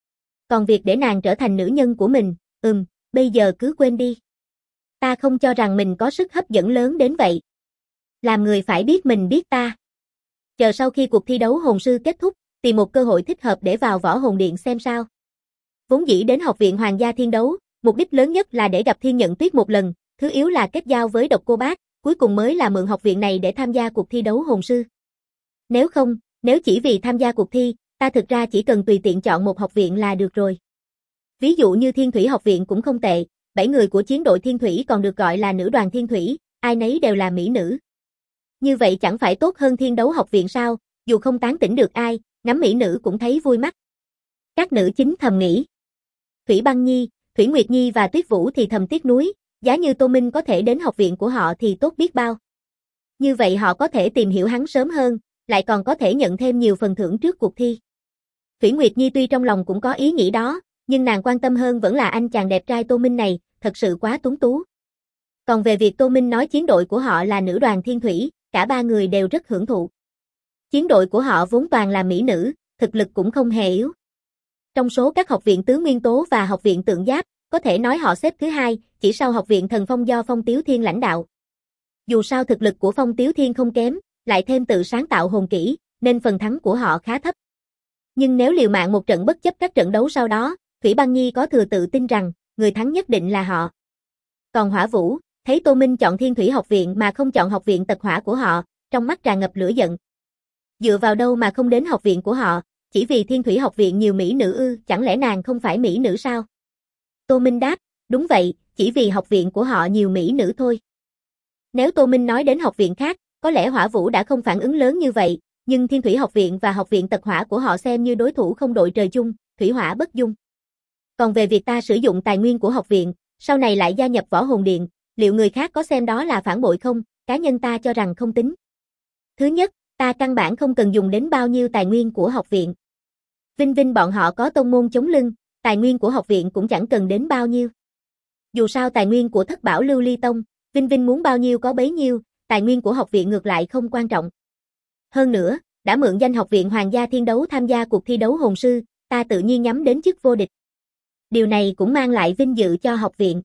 Còn việc để nàng trở thành nữ nhân của mình, bây giờ cứ quên đi. Ta không cho rằng mình có sức hấp dẫn lớn đến vậy. Làm người phải biết mình biết ta. Chờ sau khi cuộc thi đấu hồn sư kết thúc, tìm một cơ hội thích hợp để vào Võ Hồn Điện xem sao. Vốn dĩ đến Học viện Hoàng gia Thiên Đấu, mục đích lớn nhất là để gặp Thiên Nhận Tuyết một lần, thứ yếu là kết giao với Độc Cô Bác, cuối cùng mới là mượn học viện này để tham gia cuộc thi đấu hồn sư. Nếu chỉ vì tham gia cuộc thi, ta thực ra chỉ cần tùy tiện chọn một học viện là được rồi. Ví dụ như Thiên Thủy học viện cũng không tệ, 7 người của chiến đội Thiên Thủy còn được gọi là nữ đoàn Thiên Thủy, ai nấy đều là mỹ nữ. Như vậy chẳng phải tốt hơn Thiên Đấu học viện sao, dù không tán tỉnh được ai, ngắm mỹ nữ cũng thấy vui mắt. Các nữ chính thầm nghĩ. Thủy Băng Nhi, Thủy Nguyệt Nhi và Tuyết Vũ thì thầm tiếc nuối, giá như Tô Minh có thể đến học viện của họ thì tốt biết bao. Như vậy họ có thể tìm hiểu hắn sớm hơn, lại còn có thể nhận thêm nhiều phần thưởng trước cuộc thi. Thủy Nguyệt Nhi tuy trong lòng cũng có ý nghĩ đó, nhưng nàng quan tâm hơn vẫn là anh chàng đẹp trai Tô Minh này, thật sự quá tuấn tú. Còn về việc Tô Minh nói chiến đội của họ là nữ đoàn Thiên Thủy, cả ba người đều rất hưởng thụ. Chiến đội của họ vốn toàn là mỹ nữ, thực lực cũng không hề yếu. Trong số các học viện Tứ Nguyên Tố và học viện Tượng Giáp, có thể nói họ xếp thứ hai, chỉ sau học viện Thần Phong do Phong Tiếu Thiên lãnh đạo. Dù sao thực lực của Phong Tiếu Thiên không kém, lại thêm tự sáng tạo hồn kỹ, nên phần thắng của họ khá thấp. Nhưng nếu liều mạng một trận bất chấp các trận đấu sau đó, Thủy Băng Nhi có thừa tự tin rằng, người thắng nhất định là họ. Còn Hỏa Vũ, thấy Tô Minh chọn Thiên Thủy học viện mà không chọn học viện Tật Hỏa của họ, trong mắt tràn ngập lửa giận. Dựa vào đâu mà không đến học viện của họ, chỉ vì Thiên Thủy học viện nhiều mỹ nữ ư, chẳng lẽ nàng không phải mỹ nữ sao? Tô Minh đáp, đúng vậy, chỉ vì học viện của họ nhiều mỹ nữ thôi. Nếu Tô Minh nói đến học viện khác, có lẽ Hỏa Vũ đã không phản ứng lớn như vậy, nhưng Thiên Thủy học viện và học viện Tật Hỏa của họ xem như đối thủ không đội trời chung, thủy hỏa bất dung. Còn về việc ta sử dụng tài nguyên của học viện, sau này lại gia nhập Võ Hồn Điện, liệu người khác có xem đó là phản bội không? Cá nhân ta cho rằng không tính. Thứ nhất, ta căn bản không cần dùng đến bao nhiêu tài nguyên của học viện. Vinh Vinh bọn họ có tông môn chống lưng, tài nguyên của học viện cũng chẳng cần đến bao nhiêu. Dù sao tài nguyên của Thất Bảo Lưu Ly Tông, Vinh Vinh muốn bao nhiêu có bấy nhiêu, tài nguyên của học viện ngược lại không quan trọng. Hơn nữa, đã mượn danh học viện Hoàng gia Thiên Đấu tham gia cuộc thi đấu hồn sư, ta tự nhiên nhắm đến chức vô địch. Điều này cũng mang lại vinh dự cho học viện.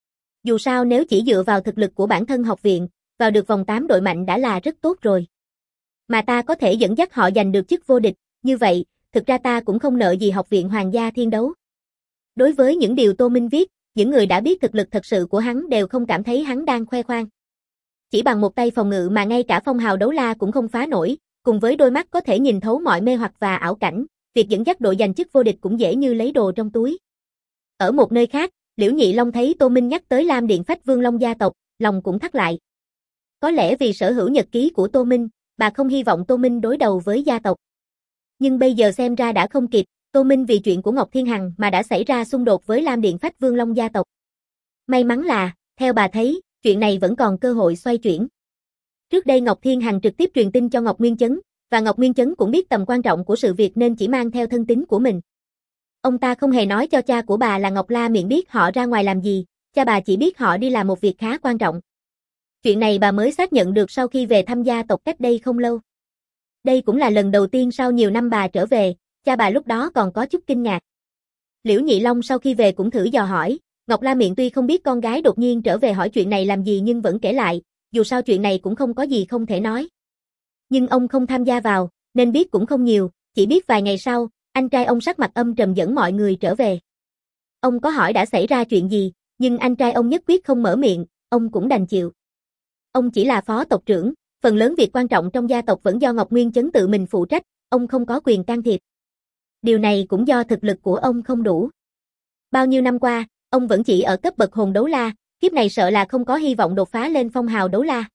Dù sao nếu chỉ dựa vào thực lực của bản thân học viện, vào được vòng 8 đội mạnh đã là rất tốt rồi. Mà ta có thể dẫn dắt họ giành được chức vô địch, như vậy, thực ra ta cũng không nợ gì học viện Hoàng gia Thiên Đấu. Đối với những điều Tô Minh viết, những người đã biết thực lực thật sự của hắn đều không cảm thấy hắn đang khoe khoang. Chỉ bằng một tay phòng ngự mà ngay cả phong hào đấu la cũng không phá nổi, cùng với đôi mắt có thể nhìn thấu mọi mê hoặc và ảo cảnh, việc dẫn dắt đội giành chức vô địch cũng dễ như lấy đồ trong túi. Ở một nơi khác, Liễu Nhị Long thấy Tô Minh nhắc tới Lam Điện Phách Vương Long gia tộc, lòng cũng thắt lại. Có lẽ vì sở hữu nhật ký của Tô Minh, bà không hy vọng Tô Minh đối đầu với gia tộc. Nhưng bây giờ xem ra đã không kịp, Tô Minh vì chuyện của Ngọc Thiên Hằng mà đã xảy ra xung đột với Lam Điện Phách Vương Long gia tộc. May mắn là, theo bà thấy, chuyện này vẫn còn cơ hội xoay chuyển. Trước đây Ngọc Thiên Hằng trực tiếp truyền tin cho Ngọc Nguyên Chấn, và Ngọc Nguyên Chấn cũng biết tầm quan trọng của sự việc nên chỉ mang theo thân tín của mình. Ông ta không hề nói cho cha của bà là Ngọc La Miện biết họ ra ngoài làm gì, cha bà chỉ biết họ đi làm một việc khá quan trọng. Chuyện này bà mới xác nhận được sau khi về thăm gia tộc cách đây không lâu. Đây cũng là lần đầu tiên sau nhiều năm bà trở về, cha bà lúc đó còn có chút kinh ngạc. Liễu Nhị Long sau khi về cũng thử dò hỏi, Ngọc La Miện tuy không biết con gái đột nhiên trở về hỏi chuyện này làm gì nhưng vẫn kể lại, dù sao chuyện này cũng không có gì không thể nói. Nhưng ông không tham gia vào, nên biết cũng không nhiều, chỉ biết vài ngày sau, anh trai ông sắc mặt âm trầm dẫn mọi người trở về. Ông có hỏi đã xảy ra chuyện gì, nhưng anh trai ông nhất quyết không mở miệng, ông cũng đành chịu. Ông chỉ là phó tộc trưởng, phần lớn việc quan trọng trong gia tộc vẫn do Ngọc Nguyên Chấn tự mình phụ trách, ông không có quyền can thiệp. Điều này cũng do thực lực của ông không đủ. Bao nhiêu năm qua, ông vẫn chỉ ở cấp bậc hồn đấu la, kiếp này sợ là không có hy vọng đột phá lên phong hào đấu la.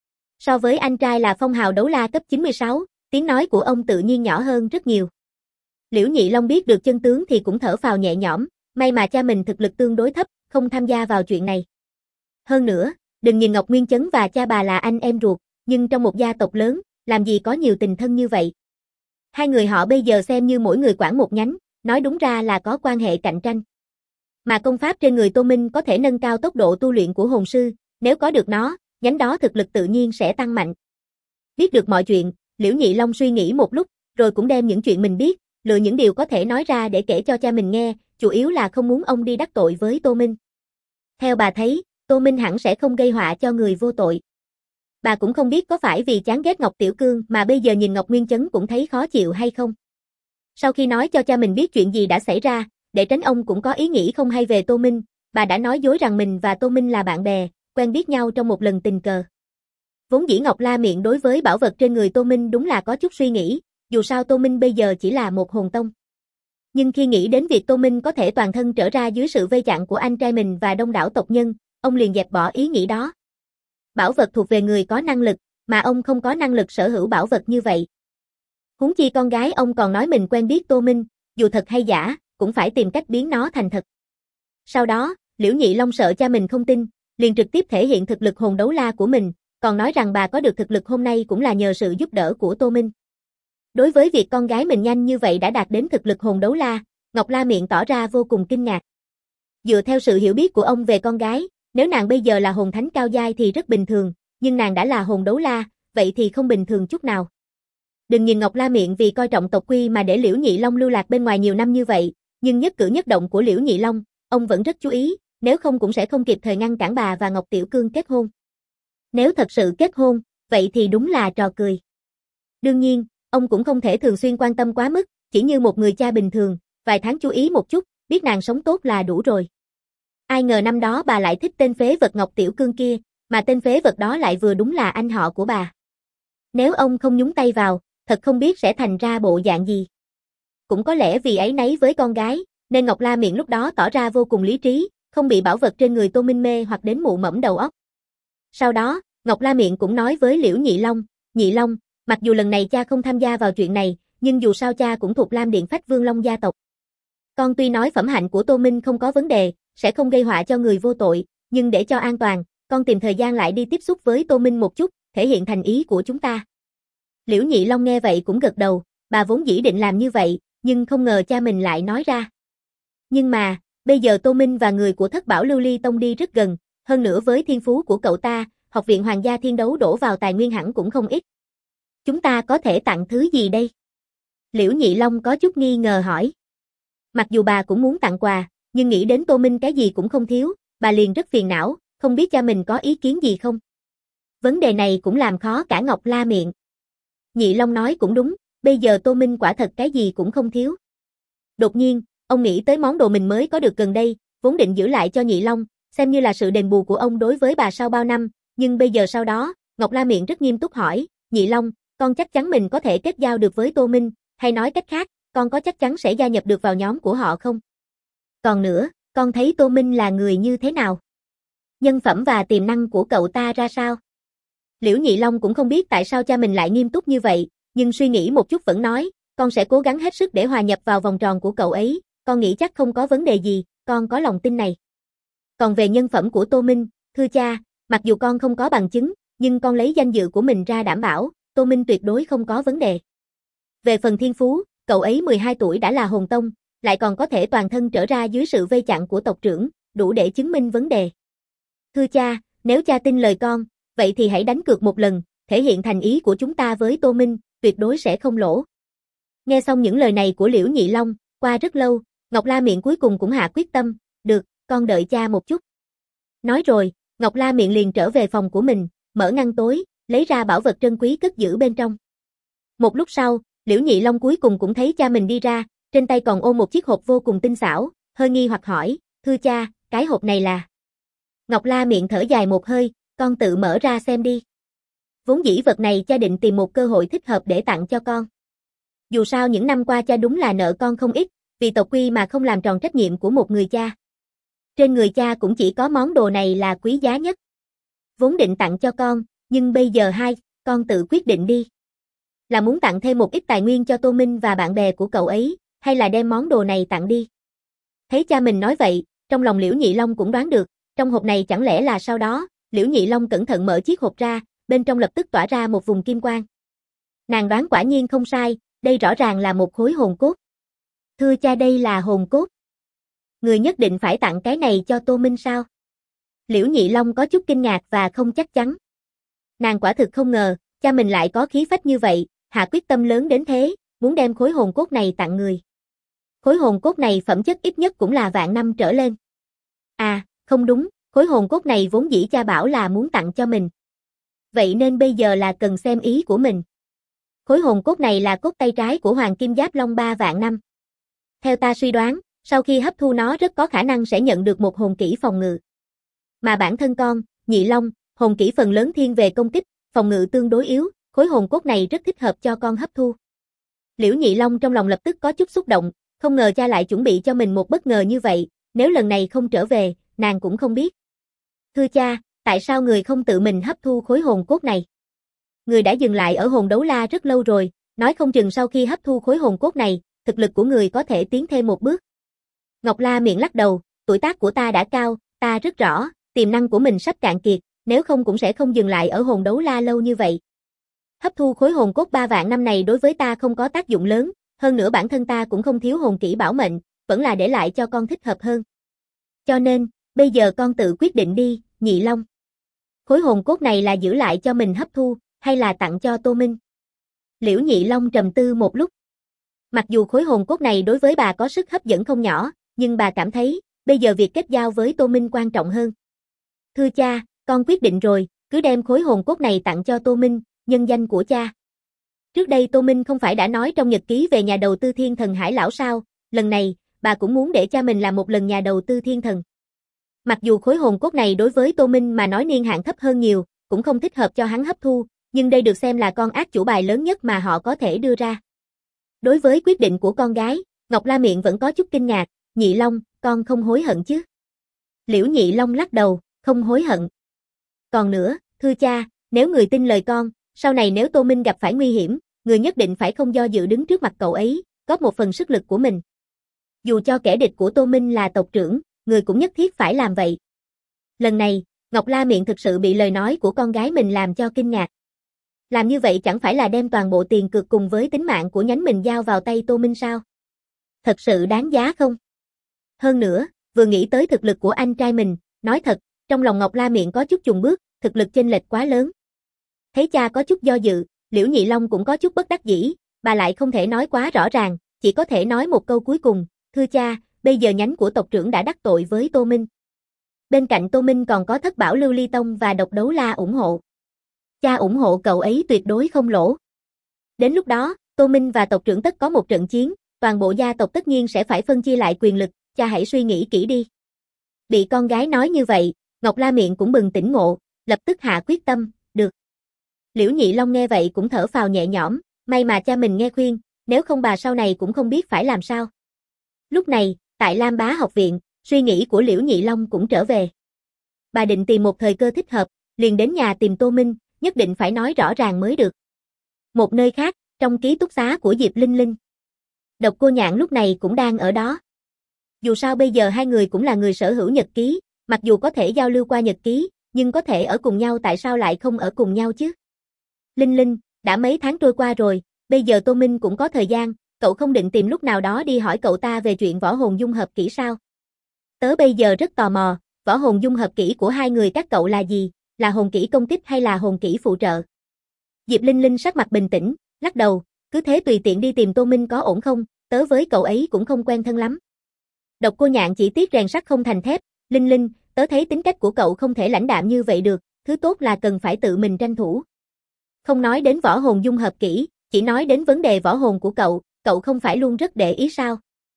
So với anh trai là phong hào đấu la cấp 96, tiếng nói của ông tự nhiên nhỏ hơn rất nhiều. Liễu Nhị Long biết được chân tướng thì cũng thở phào nhẹ nhõm, may mà cha mình thực lực tương đối thấp, không tham gia vào chuyện này. Hơn nữa, đừng nhìn Ngọc Nguyên Chấn và cha bà là anh em ruột, nhưng trong một gia tộc lớn, làm gì có nhiều tình thân như vậy. Hai người họ bây giờ xem như mỗi người quản một nhánh, nói đúng ra là có quan hệ cạnh tranh. Mà công pháp trên người Tô Minh có thể nâng cao tốc độ tu luyện của hồn sư, nếu có được nó, nhánh đó thực lực tự nhiên sẽ tăng mạnh. Biết được mọi chuyện, Liễu Nhị Long suy nghĩ một lúc, rồi cũng đem những chuyện mình biết, lựa những điều có thể nói ra để kể cho cha mình nghe, chủ yếu là không muốn ông đi đắc tội với Tô Minh. Theo bà thấy, Tô Minh hẳn sẽ không gây họa cho người vô tội. Bà cũng không biết có phải vì chán ghét Ngọc Tiểu Cương mà bây giờ nhìn Ngọc Nguyên Chấn cũng thấy khó chịu hay không. Sau khi nói cho cha mình biết chuyện gì đã xảy ra, để tránh ông cũng có ý nghĩ không hay về Tô Minh, bà đã nói dối rằng mình và Tô Minh là bạn bè, quen biết nhau trong một lần tình cờ. Vốn dĩ Ngọc La Miện đối với bảo vật trên người Tô Minh đúng là có chút suy nghĩ, dù sao Tô Minh bây giờ chỉ là một hồn tông. Nhưng khi nghĩ đến việc Tô Minh có thể toàn thân trở ra dưới sự vây chặn của anh trai mình và đông đảo tộc nhân, ông liền dẹp bỏ ý nghĩ đó. Bảo vật thuộc về người có năng lực, mà ông không có năng lực sở hữu bảo vật như vậy. Huống chi con gái ông còn nói mình quen biết Tô Minh, dù thật hay giả, cũng phải tìm cách biến nó thành thật. Sau đó, Liễu Nhị Long sợ cha mình không tin, liền trực tiếp thể hiện thực lực hồn đấu la của mình, còn nói rằng bà có được thực lực hôm nay cũng là nhờ sự giúp đỡ của Tô Minh. Đối với việc con gái mình nhanh như vậy đã đạt đến thực lực hồn đấu la, Ngọc La Miện tỏ ra vô cùng kinh ngạc. Dựa theo sự hiểu biết của ông về con gái, nếu nàng bây giờ là hồn thánh cao giai thì rất bình thường, nhưng nàng đã là hồn đấu la, vậy thì không bình thường chút nào. Đừng nhìn Ngọc La Miện vì coi trọng tộc quy mà để Liễu Nhị Long lưu lạc bên ngoài nhiều năm như vậy, nhưng nhất cử nhất động của Liễu Nhị Long, ông vẫn rất chú ý, nếu không cũng sẽ không kịp thời ngăn cản bà và Ngọc Tiểu Cương kết hôn. Nếu thật sự kết hôn, vậy thì đúng là trò cười. Đương nhiên, ông cũng không thể thường xuyên quan tâm quá mức, chỉ như một người cha bình thường, vài tháng chú ý một chút, biết nàng sống tốt là đủ rồi. Ai ngờ năm đó bà lại thích tên phế vật Ngọc Tiểu Cương kia, mà tên phế vật đó lại vừa đúng là anh họ của bà. Nếu ông không nhúng tay vào, thật không biết sẽ thành ra bộ dạng gì. Cũng có lẽ vì áy náy với con gái, nên Ngọc La Miện lúc đó tỏ ra vô cùng lý trí, không bị bảo vật trên người Tô Minh mê hoặc đến mụ mẫm đầu óc. Sau đó, Ngọc La Miện cũng nói với Liễu Nhị Long, mặc dù lần này cha không tham gia vào chuyện này, nhưng dù sao cha cũng thuộc Lam Điện Phách Vương Long gia tộc. Con tuy nói phẩm hạnh của Tô Minh không có vấn đề, sẽ không gây họa cho người vô tội, nhưng để cho an toàn, con tìm thời gian lại đi tiếp xúc với Tô Minh một chút, thể hiện thành ý của chúng ta. Liễu Nhị Long nghe vậy cũng gật đầu, bà vốn dĩ định làm như vậy, nhưng không ngờ cha mình lại nói ra. Nhưng mà, bây giờ Tô Minh và người của Thất Bảo Lưu Ly Tông đi rất gần, hơn nữa với thiên phú của cậu ta, Học viện Hoàng gia Thiên Đấu đổ vào tài nguyên hẳn cũng không ít. Chúng ta có thể tặng thứ gì đây? Liễu Nhị Long có chút nghi ngờ hỏi. Mặc dù bà cũng muốn tặng quà, nhưng nghĩ đến Tô Minh cái gì cũng không thiếu, bà liền rất phiền não, không biết cha mình có ý kiến gì không? Vấn đề này cũng làm khó cả Ngọc La Miện. Nhị Long nói cũng đúng, bây giờ Tô Minh quả thật cái gì cũng không thiếu. Đột nhiên, ông nghĩ tới món đồ mình mới có được gần đây, vốn định giữ lại cho Nhị Long, xem như là sự đền bù của ông đối với bà sau bao năm, nhưng bây giờ sau đó, Ngọc La Miện rất nghiêm túc hỏi, Nhị Long, con chắc chắn mình có thể kết giao được với Tô Minh, hay nói cách khác, con có chắc chắn sẽ gia nhập được vào nhóm của họ không? Còn nữa, con thấy Tô Minh là người như thế nào? Nhân phẩm và tiềm năng của cậu ta ra sao? Liễu Nhị Long cũng không biết tại sao cha mình lại nghiêm túc như vậy, nhưng suy nghĩ một chút vẫn nói, con sẽ cố gắng hết sức để hòa nhập vào vòng tròn của cậu ấy, con nghĩ chắc không có vấn đề gì, con có lòng tin này. Còn về nhân phẩm của Tô Minh, thưa cha, mặc dù con không có bằng chứng, nhưng con lấy danh dự của mình ra đảm bảo, Tô Minh tuyệt đối không có vấn đề. Về phần thiên phú, cậu ấy 12 tuổi đã là hồn tông, lại còn có thể toàn thân trở ra dưới sự vây chặn của tộc trưởng, đủ để chứng minh vấn đề. Thưa cha, nếu cha tin lời con, vậy thì hãy đánh cược một lần, thể hiện thành ý của chúng ta với Tô Minh, tuyệt đối sẽ không lỗ. Nghe xong những lời này của Liễu Nhị Long, qua rất lâu, Ngọc La Miệng cuối cùng cũng hạ quyết tâm, được, con đợi cha một chút. Nói rồi, Ngọc La Miệng liền trở về phòng của mình, mở ngăn tối, lấy ra bảo vật trân quý cất giữ bên trong. Một lúc sau, Liễu Nhị Long cuối cùng cũng thấy cha mình đi ra, trên tay còn ôm một chiếc hộp vô cùng tinh xảo, hơi nghi hoặc hỏi, thưa cha, cái hộp này là... Ngọc La Miệng thở dài một hơi, con tự mở ra xem đi. Vốn dĩ vật này cha định tìm một cơ hội thích hợp để tặng cho con. Dù sao những năm qua cha đúng là nợ con không ít, vì tộc quy mà không làm tròn trách nhiệm của một người cha. Trên người cha cũng chỉ có món đồ này là quý giá nhất. Vốn định tặng cho con, nhưng bây giờ con tự quyết định đi. Là muốn tặng thêm một ít tài nguyên cho Tô Minh và bạn bè của cậu ấy, hay là đem món đồ này tặng đi. Thấy cha mình nói vậy, trong lòng Liễu Nhị Long cũng đoán được, trong hộp này chẳng lẽ là sau đó, Liễu Nhị Long cẩn thận mở chiếc hộp ra, bên trong lập tức tỏa ra một vùng kim quang. Nàng đoán quả nhiên không sai, đây rõ ràng là một khối hồn cốt. Thưa cha, đây là hồn cốt. Người nhất định phải tặng cái này cho Tô Minh sao? Liễu Nhị Long có chút kinh ngạc và không chắc chắn. Nàng quả thực không ngờ, cha mình lại có khí phách như vậy, hạ quyết tâm lớn đến thế, muốn đem khối hồn cốt này tặng người. Khối hồn cốt này phẩm chất ít nhất cũng là vạn năm trở lên. À, không đúng, khối hồn cốt này vốn dĩ cha bảo là muốn tặng cho mình. Vậy nên bây giờ là cần xem ý của mình. Khối hồn cốt này là cốt tay trái của Hoàng Kim Giáp Long 3 vạn năm. Theo ta suy đoán, sau khi hấp thu nó rất có khả năng sẽ nhận được một hồn kỹ phòng ngự. Mà bản thân con, Nhị Long, hồn kỹ phần lớn thiên về công kích, phòng ngự tương đối yếu, khối hồn cốt này rất thích hợp cho con hấp thu. Liễu Nhị Long trong lòng lập tức có chút xúc động, không ngờ cha lại chuẩn bị cho mình một bất ngờ như vậy, nếu lần này không trở về, nàng cũng không biết. Thưa cha, tại sao người không tự mình hấp thu khối hồn cốt này? Người đã dừng lại ở hồn đấu la rất lâu rồi, nói không chừng sau khi hấp thu khối hồn cốt này, thực lực của người có thể tiến thêm một bước. Ngọc La Miệng lắc đầu, tuổi tác của ta đã cao, ta rất rõ, tiềm năng của mình sắp cạn kiệt, nếu không cũng sẽ không dừng lại ở hồn đấu la lâu như vậy. Hấp thu khối hồn cốt 3 vạn năm này đối với ta không có tác dụng lớn, hơn nữa bản thân ta cũng không thiếu hồn kỹ bảo mệnh, vẫn là để lại cho con thích hợp hơn. Cho nên, bây giờ con tự quyết định đi, Nhị Long. Khối hồn cốt này là giữ lại cho mình hấp thu, hay là tặng cho Tô Minh? Liễu Nhị Long trầm tư một lúc. Mặc dù khối hồn cốt này đối với bà có sức hấp dẫn không nhỏ, nhưng bà cảm thấy, bây giờ việc kết giao với Tô Minh quan trọng hơn. Thưa cha, con quyết định rồi, cứ đem khối hồn cốt này tặng cho Tô Minh, nhân danh của cha. Trước đây Tô Minh không phải đã nói trong nhật ký về nhà đầu tư thiên thần Hải Lão sao, lần này, bà cũng muốn để cha mình làm một lần nhà đầu tư thiên thần. Mặc dù khối hồn cốt này đối với Tô Minh mà nói niên hạn thấp hơn nhiều, cũng không thích hợp cho hắn hấp thu, nhưng đây được xem là con át chủ bài lớn nhất mà họ có thể đưa ra. Đối với quyết định của con gái, Ngọc La Miệng vẫn có chút kinh ngạc, Nhị Long, con không hối hận chứ? Liễu Nhị Long lắc đầu, không hối hận. Còn nữa, thưa cha, nếu người tin lời con, sau này nếu Tô Minh gặp phải nguy hiểm, người nhất định phải không do dự đứng trước mặt cậu ấy, góp một phần sức lực của mình. Dù cho kẻ địch của Tô Minh là tộc trưởng, người cũng nhất thiết phải làm vậy. Lần này, Ngọc La Miệng thực sự bị lời nói của con gái mình làm cho kinh ngạc. Làm như vậy chẳng phải là đem toàn bộ tiền cược cùng với tính mạng của nhánh mình giao vào tay Tô Minh sao? Thật sự đáng giá không? Hơn nữa, vừa nghĩ tới thực lực của anh trai mình, nói thật, trong lòng Ngọc La Miệng có chút chùng bước, thực lực chênh lệch quá lớn. Thấy cha có chút do dự, Liễu Nhị Long cũng có chút bất đắc dĩ, bà lại không thể nói quá rõ ràng, chỉ có thể nói một câu cuối cùng, thưa cha, bây giờ nhánh của tộc trưởng đã đắc tội với Tô Minh. Bên cạnh Tô Minh còn có Thất Bảo Lưu Ly Tông và Độc Đấu La ủng hộ. Cha ủng hộ cậu ấy tuyệt đối không lỗ. Đến lúc đó, Tô Minh và tộc trưởng tất có một trận chiến, toàn bộ gia tộc tất nhiên sẽ phải phân chia lại quyền lực, cha hãy suy nghĩ kỹ đi. Bị con gái nói như vậy, Ngọc La Miệng cũng bừng tỉnh ngộ, lập tức hạ quyết tâm, được. Liễu Nhị Long nghe vậy cũng thở phào nhẹ nhõm, may mà cha mình nghe khuyên, nếu không bà sau này cũng không biết phải làm sao. Lúc này, tại Lam Bá học viện, suy nghĩ của Liễu Nhị Long cũng trở về. Bà định tìm một thời cơ thích hợp, liền đến nhà tìm Tô Minh, nhất định phải nói rõ ràng mới được. Một nơi khác, trong ký túc xá của Diệp Linh Linh. Độc Cô Nhạn lúc này cũng đang ở đó. Dù sao bây giờ hai người cũng là người sở hữu nhật ký, mặc dù có thể giao lưu qua nhật ký, nhưng có thể ở cùng nhau tại sao lại không ở cùng nhau chứ? Linh Linh, đã mấy tháng trôi qua rồi, bây giờ Tô Minh cũng có thời gian, cậu không định tìm lúc nào đó đi hỏi cậu ta về chuyện võ hồn dung hợp kỹ sao? Tớ bây giờ rất tò mò, võ hồn dung hợp kỹ của hai người các cậu là gì, là hồn kỹ công kích hay là hồn kỹ phụ trợ? Diệp Linh Linh sắc mặt bình tĩnh, lắc đầu, cứ thế tùy tiện đi tìm Tô Minh có ổn không, tớ với cậu ấy cũng không quen thân lắm. Độc Cô Nhạn chỉ tiếc rèn sắt không thành thép, Linh Linh, tớ thấy tính cách của cậu không thể lãnh đạm như vậy được, thứ tốt là cần phải tự mình tranh thủ. Không nói đến võ hồn dung hợp kỹ, chỉ nói đến vấn đề võ hồn của cậu không phải luôn rất để ý sao?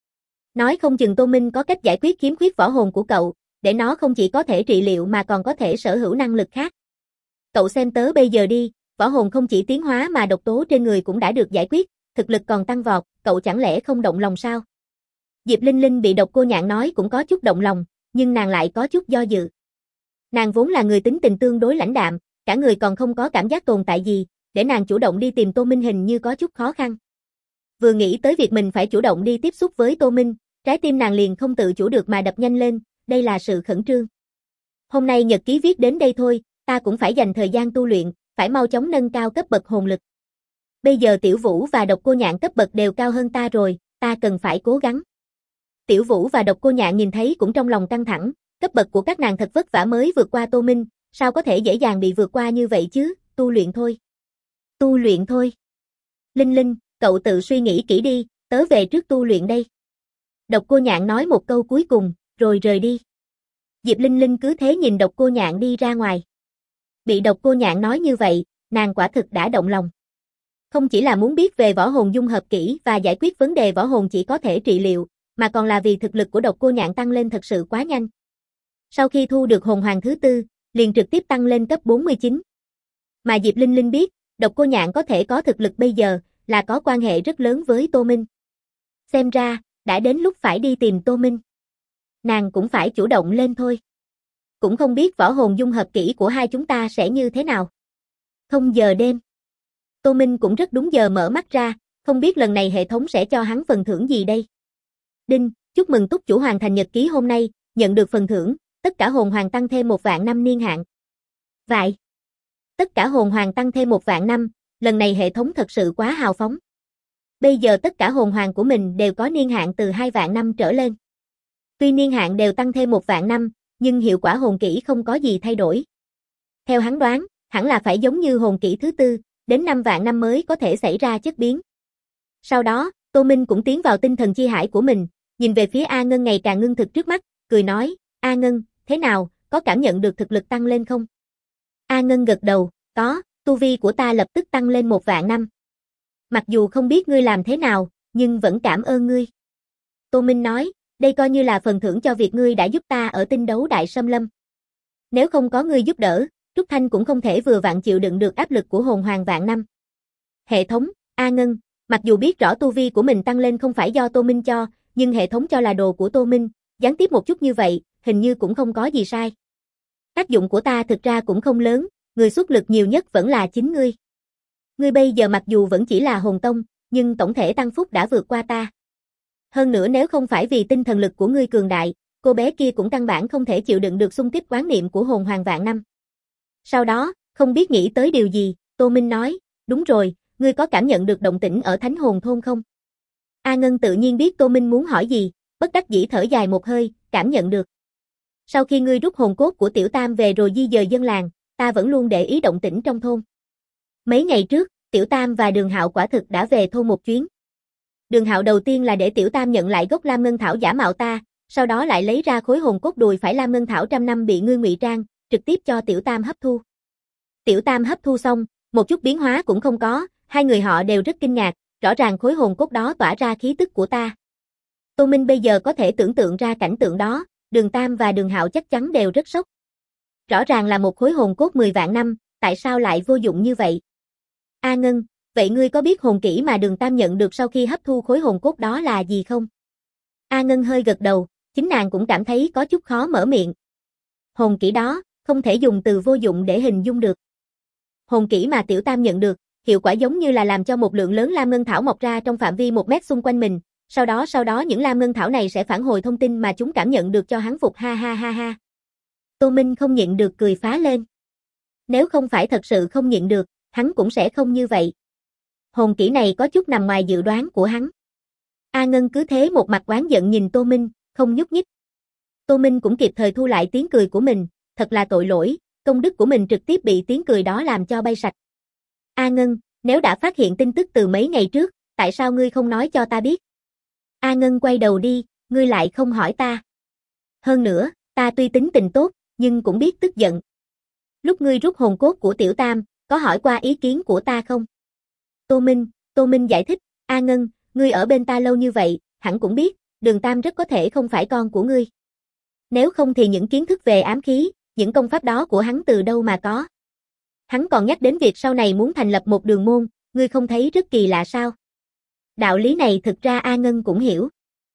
Nói không chừng Tô Minh có cách giải quyết khiếm khuyết võ hồn của cậu, để nó không chỉ có thể trị liệu mà còn có thể sở hữu năng lực khác. Cậu xem tớ bây giờ đi, võ hồn không chỉ tiến hóa mà độc tố trên người cũng đã được giải quyết, thực lực còn tăng vọt, cậu chẳng lẽ không động lòng sao? Diệp Linh Linh bị Độc Cô Nhạn nói cũng có chút động lòng, nhưng nàng lại có chút do dự. Nàng vốn là người tính tình tương đối lãnh đạm, cả người còn không có cảm giác tồn tại gì, để nàng chủ động đi tìm Tô Minh hình như có chút khó khăn. Vừa nghĩ tới việc mình phải chủ động đi tiếp xúc với Tô Minh, trái tim nàng liền không tự chủ được mà đập nhanh lên, đây là sự khẩn trương. Hôm nay nhật ký viết đến đây thôi, ta cũng phải dành thời gian tu luyện, phải mau chóng nâng cao cấp bậc hồn lực. Bây giờ Tiểu Vũ và Độc Cô Nhạn cấp bậc đều cao hơn ta rồi, ta cần phải cố gắng. Tiểu Vũ và Độc Cô Nhạn nhìn thấy cũng trong lòng căng thẳng, cấp bậc của các nàng thật vất vả mới vượt qua Tô Minh, sao có thể dễ dàng bị vượt qua như vậy chứ, tu luyện thôi. Tu luyện thôi. Linh Linh, cậu tự suy nghĩ kỹ đi, tớ về trước tu luyện đây. Độc Cô Nhạn nói một câu cuối cùng, rồi rời đi. Diệp Linh Linh cứ thế nhìn Độc Cô Nhạn đi ra ngoài. Bị Độc Cô Nhạn nói như vậy, nàng quả thực đã động lòng. Không chỉ là muốn biết về võ hồn dung hợp kỹ và giải quyết vấn đề võ hồn chỉ có thể trị liệu, mà còn là vì thực lực của Độc Cô Nhạn tăng lên thật sự quá nhanh. Sau khi thu được hồn hoàng thứ tư, liền trực tiếp tăng lên cấp 49. Mà Diệp Linh Linh biết, Độc Cô Nhạn có thể có thực lực bây giờ, là có quan hệ rất lớn với Tô Minh. Xem ra, đã đến lúc phải đi tìm Tô Minh. Nàng cũng phải chủ động lên thôi. Cũng không biết võ hồn dung hợp kỹ của hai chúng ta sẽ như thế nào. Không giờ đêm. Tô Minh cũng rất đúng giờ mở mắt ra, không biết lần này hệ thống sẽ cho hắn phần thưởng gì đây. Đinh, chúc mừng túc chủ hoàn thành nhật ký hôm nay, nhận được phần thưởng, tất cả hồn hoàng tăng thêm 1 vạn năm niên hạn. Vậy. Tất cả hồn hoàng tăng thêm 1 vạn năm, lần này hệ thống thật sự quá hào phóng. Bây giờ tất cả hồn hoàng của mình đều có niên hạn từ 2 vạn năm trở lên. Tuy niên hạn đều tăng thêm 1 vạn năm, nhưng hiệu quả hồn kỹ không có gì thay đổi. Theo hắn đoán, hẳn là phải giống như hồn kỹ thứ tư, đến 5 vạn năm mới có thể xảy ra chất biến. Sau đó, Tô Minh cũng tiến vào tinh thần chi hải của mình, nhìn về phía A Ngân ngày càng ngưng thực trước mắt, cười nói, A Ngân, thế nào, có cảm nhận được thực lực tăng lên không? A Ngân gật đầu, có, tu vi của ta lập tức tăng lên 1 vạn năm. Mặc dù không biết ngươi làm thế nào, nhưng vẫn cảm ơn ngươi. Tô Minh nói, đây coi như là phần thưởng cho việc ngươi đã giúp ta ở tinh đấu đại xâm lâm. Nếu không có ngươi giúp đỡ, Trúc Thanh cũng không thể vừa vặn chịu đựng được áp lực của hồn hoàng vạn năm. Hệ thống, A Ngân, mặc dù biết rõ tu vi của mình tăng lên không phải do Tô Minh cho, nhưng hệ thống cho là đồ của Tô Minh, gián tiếp một chút như vậy, hình như cũng không có gì sai. Tác dụng của ta thực ra cũng không lớn, người xuất lực nhiều nhất vẫn là chính ngươi. Ngươi bây giờ mặc dù vẫn chỉ là hồn tông, nhưng tổng thể tăng phúc đã vượt qua ta. Hơn nữa nếu không phải vì tinh thần lực của ngươi cường đại, cô bé kia cũng căn bản không thể chịu đựng được xung kích quán niệm của hồn hoàng vạn năm. Sau đó, không biết nghĩ tới điều gì, Tô Minh nói, đúng rồi, ngươi có cảm nhận được động tĩnh ở Thánh Hồn Thôn không? A Ngân tự nhiên biết Tô Minh muốn hỏi gì, bất đắc dĩ thở dài một hơi, cảm nhận được. Sau khi ngươi rút hồn cốt của Tiểu Tam về rồi di dời dân làng, ta vẫn luôn để ý động tĩnh trong thôn. Mấy ngày trước, Tiểu Tam và Đường Hạo quả thực đã về thôn một chuyến. Đường Hạo đầu tiên là để Tiểu Tam nhận lại gốc Lam Ngân Thảo giả mạo ta, sau đó lại lấy ra khối hồn cốt đùi phải Lam Ngân Thảo trăm năm bị ngươi ngụy trang, trực tiếp cho Tiểu Tam hấp thu. Tiểu Tam hấp thu xong, một chút biến hóa cũng không có, hai người họ đều rất kinh ngạc, rõ ràng khối hồn cốt đó tỏa ra khí tức của ta. Tô Minh bây giờ có thể tưởng tượng ra cảnh tượng đó, Đường Tam và Đường Hạo chắc chắn đều rất sốc. Rõ ràng là một khối hồn cốt 10 vạn năm, tại sao lại vô dụng như vậy? A Ngân, vậy ngươi có biết hồn kỹ mà Đường Tam nhận được sau khi hấp thu khối hồn cốt đó là gì không? A Ngân hơi gật đầu, chính nàng cũng cảm thấy có chút khó mở miệng. Hồn kỹ đó, không thể dùng từ vô dụng để hình dung được. Hồn kỹ mà Tiểu Tam nhận được, hiệu quả giống như là làm cho một lượng lớn lam ngân thảo mọc ra trong phạm vi 1 mét xung quanh mình, sau đó những lam ngân thảo này sẽ phản hồi thông tin mà chúng cảm nhận được cho hắn phục ha ha ha ha. Tô Minh không nhịn được cười phá lên. Nếu không phải thật sự không nhịn được, hắn cũng sẽ không như vậy. Hồn kỹ này có chút nằm ngoài dự đoán của hắn. A Ngân cứ thế một mặt oán giận nhìn Tô Minh, không nhúc nhích. Tô Minh cũng kịp thời thu lại tiếng cười của mình, thật là tội lỗi, công đức của mình trực tiếp bị tiếng cười đó làm cho bay sạch. A Ngân, nếu đã phát hiện tin tức từ mấy ngày trước, tại sao ngươi không nói cho ta biết? A Ngân quay đầu đi, ngươi lại không hỏi ta. Hơn nữa, ta tuy tính tình tốt, nhưng cũng biết tức giận. Lúc ngươi rút hồn cốt của Tiểu Tam, có hỏi qua ý kiến của ta không? Tô Minh giải thích, A Ngân, ngươi ở bên ta lâu như vậy, hẳn cũng biết, Đường Tam rất có thể không phải con của ngươi. Nếu không thì những kiến thức về ám khí, những công pháp đó của hắn từ đâu mà có? Hắn còn nhắc đến việc sau này muốn thành lập một đường môn, ngươi không thấy rất kỳ lạ sao? Đạo lý này thực ra A Ngân cũng hiểu.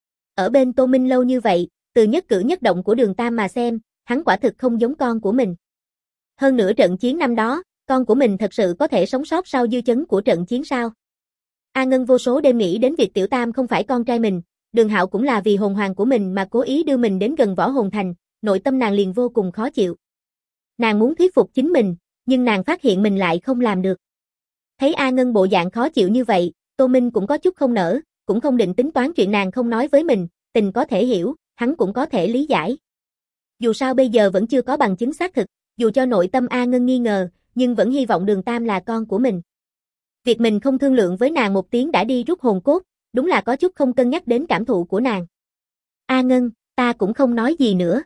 Ở bên Tô Minh lâu như vậy, từ nhất cử nhất động của Đường Tam mà xem, hắn quả thực không giống con của mình. Hơn nữa trận chiến năm đó, con của mình thật sự có thể sống sót sau dư chấn của trận chiến sao? A Ngân vô số đêm nghĩ đến việc Tiểu Tam không phải con trai mình, Đường Hạo cũng là vì hồn hoàng của mình mà cố ý đưa mình đến gần Võ Hồn Thành, nội tâm nàng liền vô cùng khó chịu. Nàng muốn thuyết phục chính mình, nhưng nàng phát hiện mình lại không làm được. Thấy A Ngân bộ dạng khó chịu như vậy, Tô Minh cũng có chút không nỡ, cũng không định tính toán chuyện nàng không nói với mình, tình có thể hiểu, hắn cũng có thể lý giải. Dù sao bây giờ vẫn chưa có bằng chứng xác thực, dù cho nội tâm A Ngân nghi ngờ, nhưng vẫn hy vọng Đường Tam là con của mình. Việc mình không thương lượng với nàng một tiếng đã đi rút hồn cốt, đúng là có chút không cân nhắc đến cảm thụ của nàng. A Ngân, ta cũng không nói gì nữa.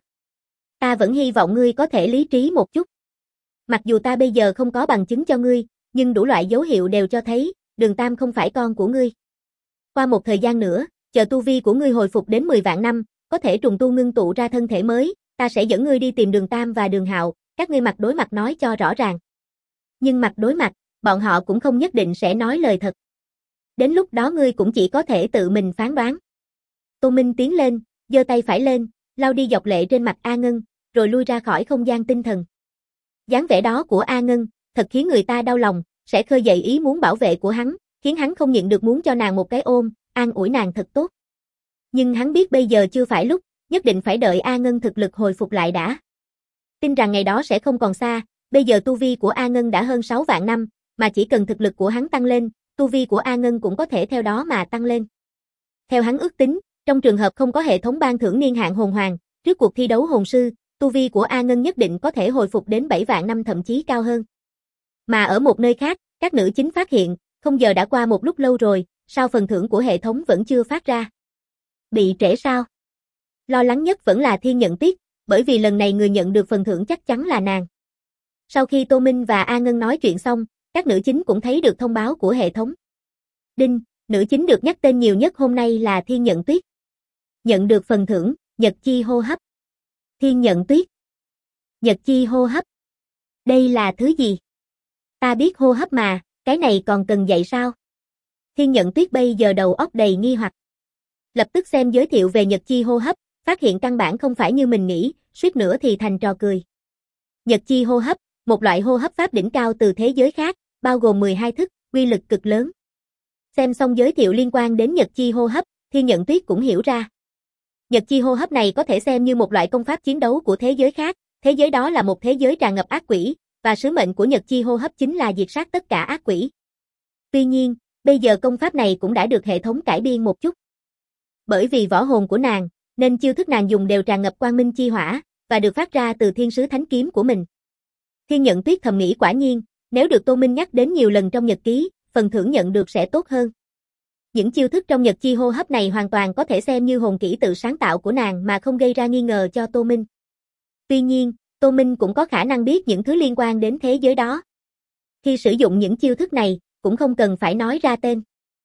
Ta vẫn hy vọng ngươi có thể lý trí một chút. Mặc dù ta bây giờ không có bằng chứng cho ngươi, nhưng đủ loại dấu hiệu đều cho thấy, Đường Tam không phải con của ngươi. Qua một thời gian nữa, chờ tu vi của ngươi hồi phục đến 10 vạn năm, có thể trùng tu ngưng tụ ra thân thể mới, ta sẽ dẫn ngươi đi tìm Đường Tam và Đường Hạo, các ngươi mặt đối mặt nói cho rõ ràng. Nhưng mặt đối mặt, bọn họ cũng không nhất định sẽ nói lời thật. Đến lúc đó ngươi cũng chỉ có thể tự mình phán đoán. Tô Minh tiến lên, giơ tay phải lên, lau đi giọt lệ trên mặt A Ngân, rồi lui ra khỏi không gian tinh thần. Dáng vẻ đó của A Ngân, thật khiến người ta đau lòng, sẽ khơi dậy ý muốn bảo vệ của hắn, khiến hắn không nhịn được muốn cho nàng một cái ôm, an ủi nàng thật tốt. Nhưng hắn biết bây giờ chưa phải lúc, nhất định phải đợi A Ngân thực lực hồi phục lại đã. Tin rằng ngày đó sẽ không còn xa, bây giờ tu vi của A Ngân đã hơn 6 vạn năm, mà chỉ cần thực lực của hắn tăng lên, tu vi của A Ngân cũng có thể theo đó mà tăng lên. Theo hắn ước tính, trong trường hợp không có hệ thống ban thưởng niên hạn hồn hoàng, trước cuộc thi đấu hồn sư, tu vi của A Ngân nhất định có thể hồi phục đến 7 vạn năm thậm chí cao hơn. Mà ở một nơi khác, các nữ chính phát hiện, không giờ đã qua một lúc lâu rồi, sao phần thưởng của hệ thống vẫn chưa phát ra? Bị trễ sao? Lo lắng nhất vẫn là Thiên Nhận Tuyết, bởi vì lần này người nhận được phần thưởng chắc chắn là nàng. Sau khi Tô Minh và A Ngân nói chuyện xong, các nữ chính cũng thấy được thông báo của hệ thống. Đinh, nữ chính được nhắc tên nhiều nhất hôm nay là Thiên Nhận Tuyết. Nhận được phần thưởng, Nhật Chi hô hấp. Thiên Nhận Tuyết. Nhật Chi hô hấp. Đây là thứ gì? Ta biết hô hấp mà, cái này còn cần dạy sao? Thiên Nhận Tuyết bây giờ đầu óc đầy nghi hoặc. Lập tức xem giới thiệu về Nhật Chi hô hấp, phát hiện căn bản không phải như mình nghĩ, suýt nữa thì thành trò cười. Nhật Chi hô hấp, một loại hô hấp pháp đỉnh cao từ thế giới khác, bao gồm 12 thức, uy lực cực lớn. Xem xong giới thiệu liên quan đến Nhật Chi hô hấp, Thiên Nhận Tuyết cũng hiểu ra. Nhật Chi hô hấp này có thể xem như một loại công pháp chiến đấu của thế giới khác, thế giới đó là một thế giới tràn ngập ác quỷ, và sứ mệnh của Nhật Chi hô hấp chính là diệt sát tất cả ác quỷ. Tuy nhiên, bây giờ công pháp này cũng đã được hệ thống cải biên một chút. Bởi vì võ hồn của nàng, nên chiêu thức nàng dùng đều tràn ngập quang minh chi hỏa, và được phát ra từ thiên sứ thánh kiếm của mình. Thiên Nhận Tuyết thầm nghĩ quả nhiên, nếu được Tô Minh nhắc đến nhiều lần trong nhật ký, phần thưởng nhận được sẽ tốt hơn. Những chiêu thức trong Nhật Chi hô hấp này hoàn toàn có thể xem như hồn kỹ tự sáng tạo của nàng mà không gây ra nghi ngờ cho Tô Minh. Tuy nhiên, Tô Minh cũng có khả năng biết những thứ liên quan đến thế giới đó. Khi sử dụng những chiêu thức này, cũng không cần phải nói ra tên.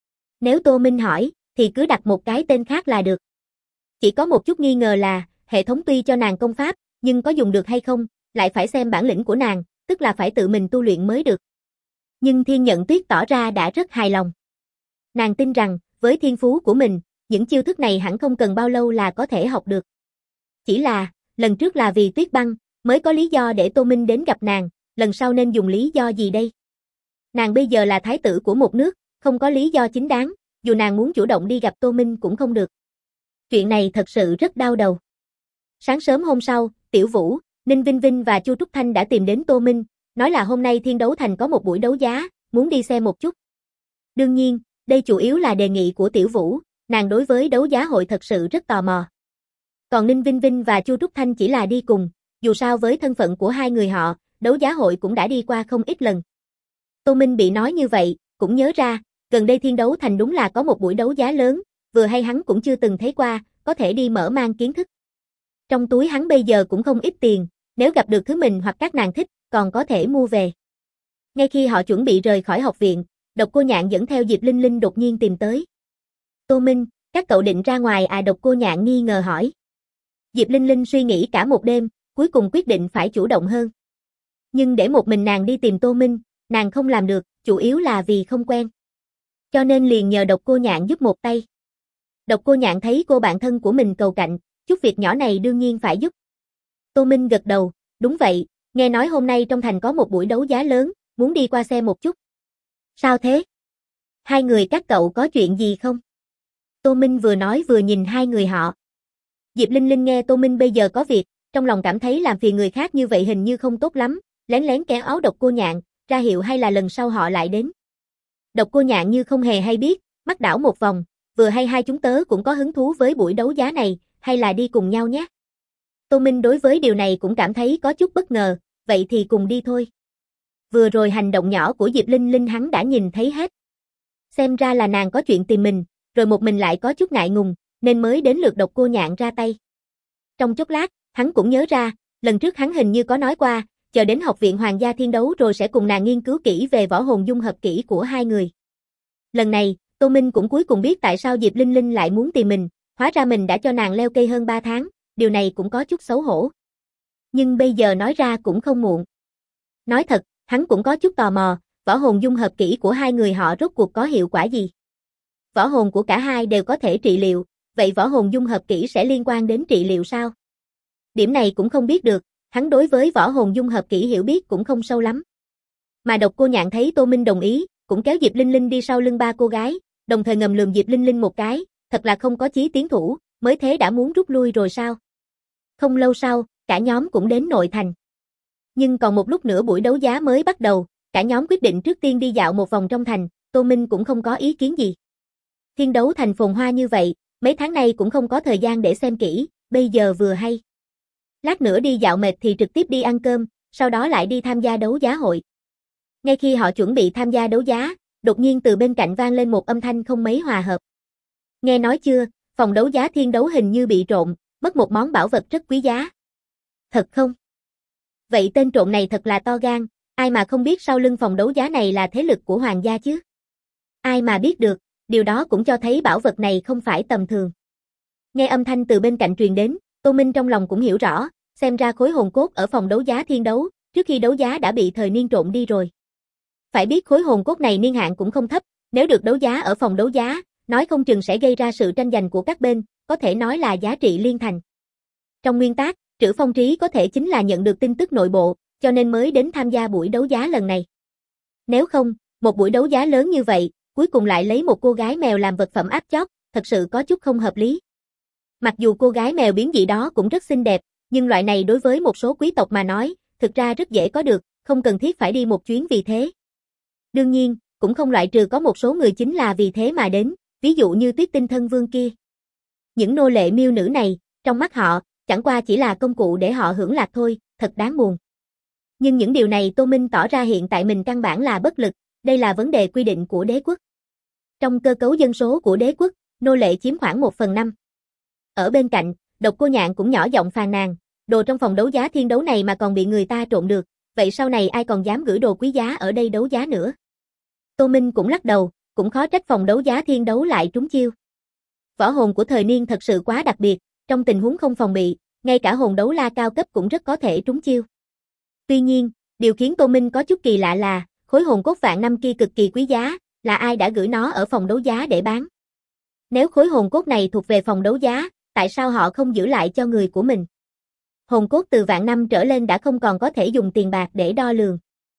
Nếu Tô Minh hỏi, thì cứ đặt một cái tên khác là được. Chỉ có một chút nghi ngờ là, hệ thống tuy cho nàng công pháp, nhưng có dùng được hay không, lại phải xem bản lĩnh của nàng, tức là phải tự mình tu luyện mới được. Nhưng Thiên Nhận Tuyết tỏ ra đã rất hài lòng. Nàng tin rằng, với thiên phú của mình, những chiêu thức này hẳn không cần bao lâu là có thể học được. Chỉ là, lần trước là vì Tuyết Băng, mới có lý do để Tô Minh đến gặp nàng, lần sau nên dùng lý do gì đây? Nàng bây giờ là thái tử của một nước, không có lý do chính đáng, dù nàng muốn chủ động đi gặp Tô Minh cũng không được. Chuyện này thật sự rất đau đầu. Sáng sớm hôm sau, Tiểu Vũ, Ninh Vinh Vinh và Chu Trúc Thanh đã tìm đến Tô Minh, nói là hôm nay Thiên Đấu Thành có một buổi đấu giá, muốn đi xem một chút. Đương nhiên, đây chủ yếu là đề nghị của Tiểu Vũ, nàng đối với đấu giá hội thật sự rất tò mò. Còn Ninh Vinh Vinh và Chu Trúc Thanh chỉ là đi cùng, dù sao với thân phận của hai người họ, đấu giá hội cũng đã đi qua không ít lần. Tô Minh bị nói như vậy, cũng nhớ ra, gần đây Thiên Đấu Thành đúng là có một buổi đấu giá lớn, vừa hay hắn cũng chưa từng thấy qua, có thể đi mở mang kiến thức. Trong túi hắn bây giờ cũng không ít tiền, nếu gặp được thứ mình hoặc các nàng thích, còn có thể mua về. Ngay khi họ chuẩn bị rời khỏi học viện, Độc Cô Nhạn dẫn theo Diệp Linh Linh đột nhiên tìm tới. Tô Minh, các cậu định ra ngoài à? Độc Cô Nhạn nghi ngờ hỏi. Diệp Linh Linh suy nghĩ cả một đêm, cuối cùng quyết định phải chủ động hơn. Nhưng để một mình nàng đi tìm Tô Minh, nàng không làm được, chủ yếu là vì không quen. Cho nên liền nhờ Độc Cô Nhạn giúp một tay. Độc Cô Nhạn thấy cô bạn thân của mình cầu cạnh, chút việc nhỏ này đương nhiên phải giúp. Tô Minh gật đầu, đúng vậy, nghe nói hôm nay trong thành có một buổi đấu giá lớn, muốn đi qua xem một chút. Sao thế? Hai người các cậu có chuyện gì không? Tô Minh vừa nói vừa nhìn hai người họ. Diệp Linh Linh nghe Tô Minh bây giờ có việc, trong lòng cảm thấy làm phiền người khác như vậy hình như không tốt lắm, lén lén kéo áo Độc Cô Nhạn, ra hiệu hay là lần sau họ lại đến. Độc Cô Nhạn như không hề hay biết, mắt đảo một vòng, vừa hay hai chúng tớ cũng có hứng thú với buổi đấu giá này, hay là đi cùng nhau nhé. Tô Minh đối với điều này cũng cảm thấy có chút bất ngờ, vậy thì cùng đi thôi. Vừa rồi hành động nhỏ của Diệp Linh Linh hắn đã nhìn thấy hết. Xem ra là nàng có chuyện tìm mình, rồi một mình lại có chút ngại ngùng, nên mới đến lượt Độc Cô Nhạn ra tay. Trong chốc lát, hắn cũng nhớ ra, lần trước hắn hình như có nói qua, chờ đến học viện Hoàng gia Thiên Đấu rồi sẽ cùng nàng nghiên cứu kỹ về võ hồn dung hợp kỹ của hai người. Lần này, Tô Minh cũng cuối cùng biết tại sao Diệp Linh Linh lại muốn tìm mình, hóa ra mình đã cho nàng leo cây hơn 3 tháng, điều này cũng có chút xấu hổ. Nhưng bây giờ nói ra cũng không muộn. Nói thật, hắn cũng có chút tò mò, võ hồn dung hợp kỹ của hai người họ rốt cuộc có hiệu quả gì. Võ hồn của cả hai đều có thể trị liệu, vậy võ hồn dung hợp kỹ sẽ liên quan đến trị liệu sao? Điểm này cũng không biết được, hắn đối với võ hồn dung hợp kỹ hiểu biết cũng không sâu lắm. Mà Độc Cô Nhạn thấy Tô Minh đồng ý, cũng kéo Diệp Linh Linh đi sau lưng ba cô gái, đồng thời ngầm lườm Diệp Linh Linh một cái, thật là không có chí tiến thủ, mới thế đã muốn rút lui rồi sao? Không lâu sau, cả nhóm cũng đến nội thành. Nhưng còn một lúc nữa buổi đấu giá mới bắt đầu, cả nhóm quyết định trước tiên đi dạo một vòng trong thành, Tô Minh cũng không có ý kiến gì. Thiên Đấu Thành phồn hoa như vậy, mấy tháng nay cũng không có thời gian để xem kỹ, bây giờ vừa hay. Lát nữa đi dạo mệt thì trực tiếp đi ăn cơm, sau đó lại đi tham gia đấu giá hội. Ngay khi họ chuẩn bị tham gia đấu giá, đột nhiên từ bên cạnh vang lên một âm thanh không mấy hòa hợp. Nghe nói chưa, phòng đấu giá Thiên Đấu hình như bị trộm, mất một món bảo vật rất quý giá. Thật không? Vậy tên trộm này thật là to gan, ai mà không biết sau lưng phòng đấu giá này là thế lực của hoàng gia chứ? Ai mà biết được, điều đó cũng cho thấy bảo vật này không phải tầm thường. Nghe âm thanh từ bên cạnh truyền đến, Tô Minh trong lòng cũng hiểu rõ, xem ra khối hồn cốt ở phòng đấu giá Thiên Đấu, trước khi đấu giá đã bị thời niên trộm đi rồi. Phải biết khối hồn cốt này niên hạn cũng không thấp, nếu được đấu giá ở phòng đấu giá, nói không chừng sẽ gây ra sự tranh giành của các bên, có thể nói là giá trị liên thành. Trong nguyên tắc, Trữ Phong Trí có thể chính là nhận được tin tức nội bộ, cho nên mới đến tham gia buổi đấu giá lần này. Nếu không, một buổi đấu giá lớn như vậy, cuối cùng lại lấy một cô gái mèo làm vật phẩm áp chót, thật sự có chút không hợp lý. Mặc dù cô gái mèo biến dị đó cũng rất xinh đẹp, nhưng loại này đối với một số quý tộc mà nói, thực ra rất dễ có được, không cần thiết phải đi một chuyến vì thế. Đương nhiên, cũng không loại trừ có một số người chính là vì thế mà đến, ví dụ như Tuyết Tinh Thân Vương kia. Những nô lệ miêu nữ này, trong mắt họ, chẳng qua chỉ là công cụ để họ hưởng lạc thôi, thật đáng buồn. Nhưng những điều này Tô Minh tỏ ra hiện tại mình căn bản là bất lực, đây là vấn đề quy định của đế quốc. Trong cơ cấu dân số của đế quốc, nô lệ chiếm khoảng 1/5. Ở bên cạnh, Độc Cô Nhạn cũng nhỏ giọng phàn nàn, đồ trong phòng đấu giá Thiên Đấu này mà còn bị người ta trộm được, vậy sau này ai còn dám gửi đồ quý giá ở đây đấu giá nữa. Tô Minh cũng lắc đầu, cũng khó trách phòng đấu giá Thiên Đấu lại trúng chiêu. Võ hồn của thời niên thật sự quá đặc biệt, trong tình huống không phòng bị, ngay cả hồn đấu la cao cấp cũng rất có thể trúng chiêu. Tuy nhiên, điều khiến Tô Minh có chút kỳ lạ là, khối hồn cốt vạn năm kia cực kỳ quý giá, là ai đã gửi nó ở phòng đấu giá để bán? Nếu khối hồn cốt này thuộc về phòng đấu giá, tại sao họ không giữ lại cho người của mình? Hồn cốt từ vạn năm trở lên đã không còn có thể dùng tiền bạc để đo lường.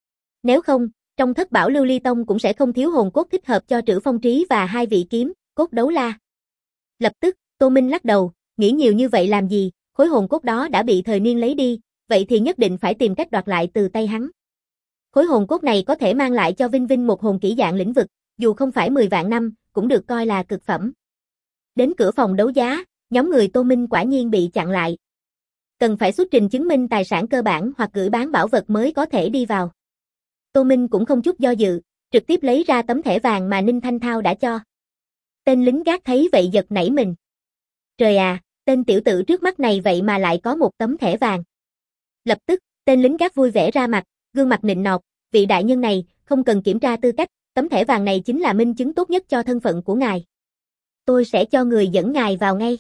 Nếu không, trong Thất Bảo Lưu Ly Tông cũng sẽ không thiếu hồn cốt thích hợp cho Trữ Phong Trí và hai vị kiếm, cốt đấu la. Lập tức, Tô Minh lắc đầu, nghĩ nhiều như vậy làm gì, khối hồn cốt đó đã bị thời niên lấy đi, vậy thì nhất định phải tìm cách đoạt lại từ tay hắn. Khối hồn cốt này có thể mang lại cho Vinh Vinh một hồn kỹ dạng lĩnh vực, dù không phải 10 vạn năm, cũng được coi là cực phẩm. Đến cửa phòng đấu giá, nhóm người Tô Minh quả nhiên bị chặn lại. Cần phải xuất trình chứng minh tài sản cơ bản hoặc gửi bán bảo vật mới có thể đi vào. Tô Minh cũng không chút do dự, trực tiếp lấy ra tấm thẻ vàng mà Ninh Thanh Thao đã cho. Tên lính gác thấy vậy giật nảy mình. Trời à, tên tiểu tử trước mắt này vậy mà lại có một tấm thẻ vàng. Lập tức, tên lính gác vui vẻ ra mặt, gương mặt nịnh nọt, vị đại nhân này, không cần kiểm tra tư cách, tấm thẻ vàng này chính là minh chứng tốt nhất cho thân phận của ngài. Tôi sẽ cho người dẫn ngài vào ngay.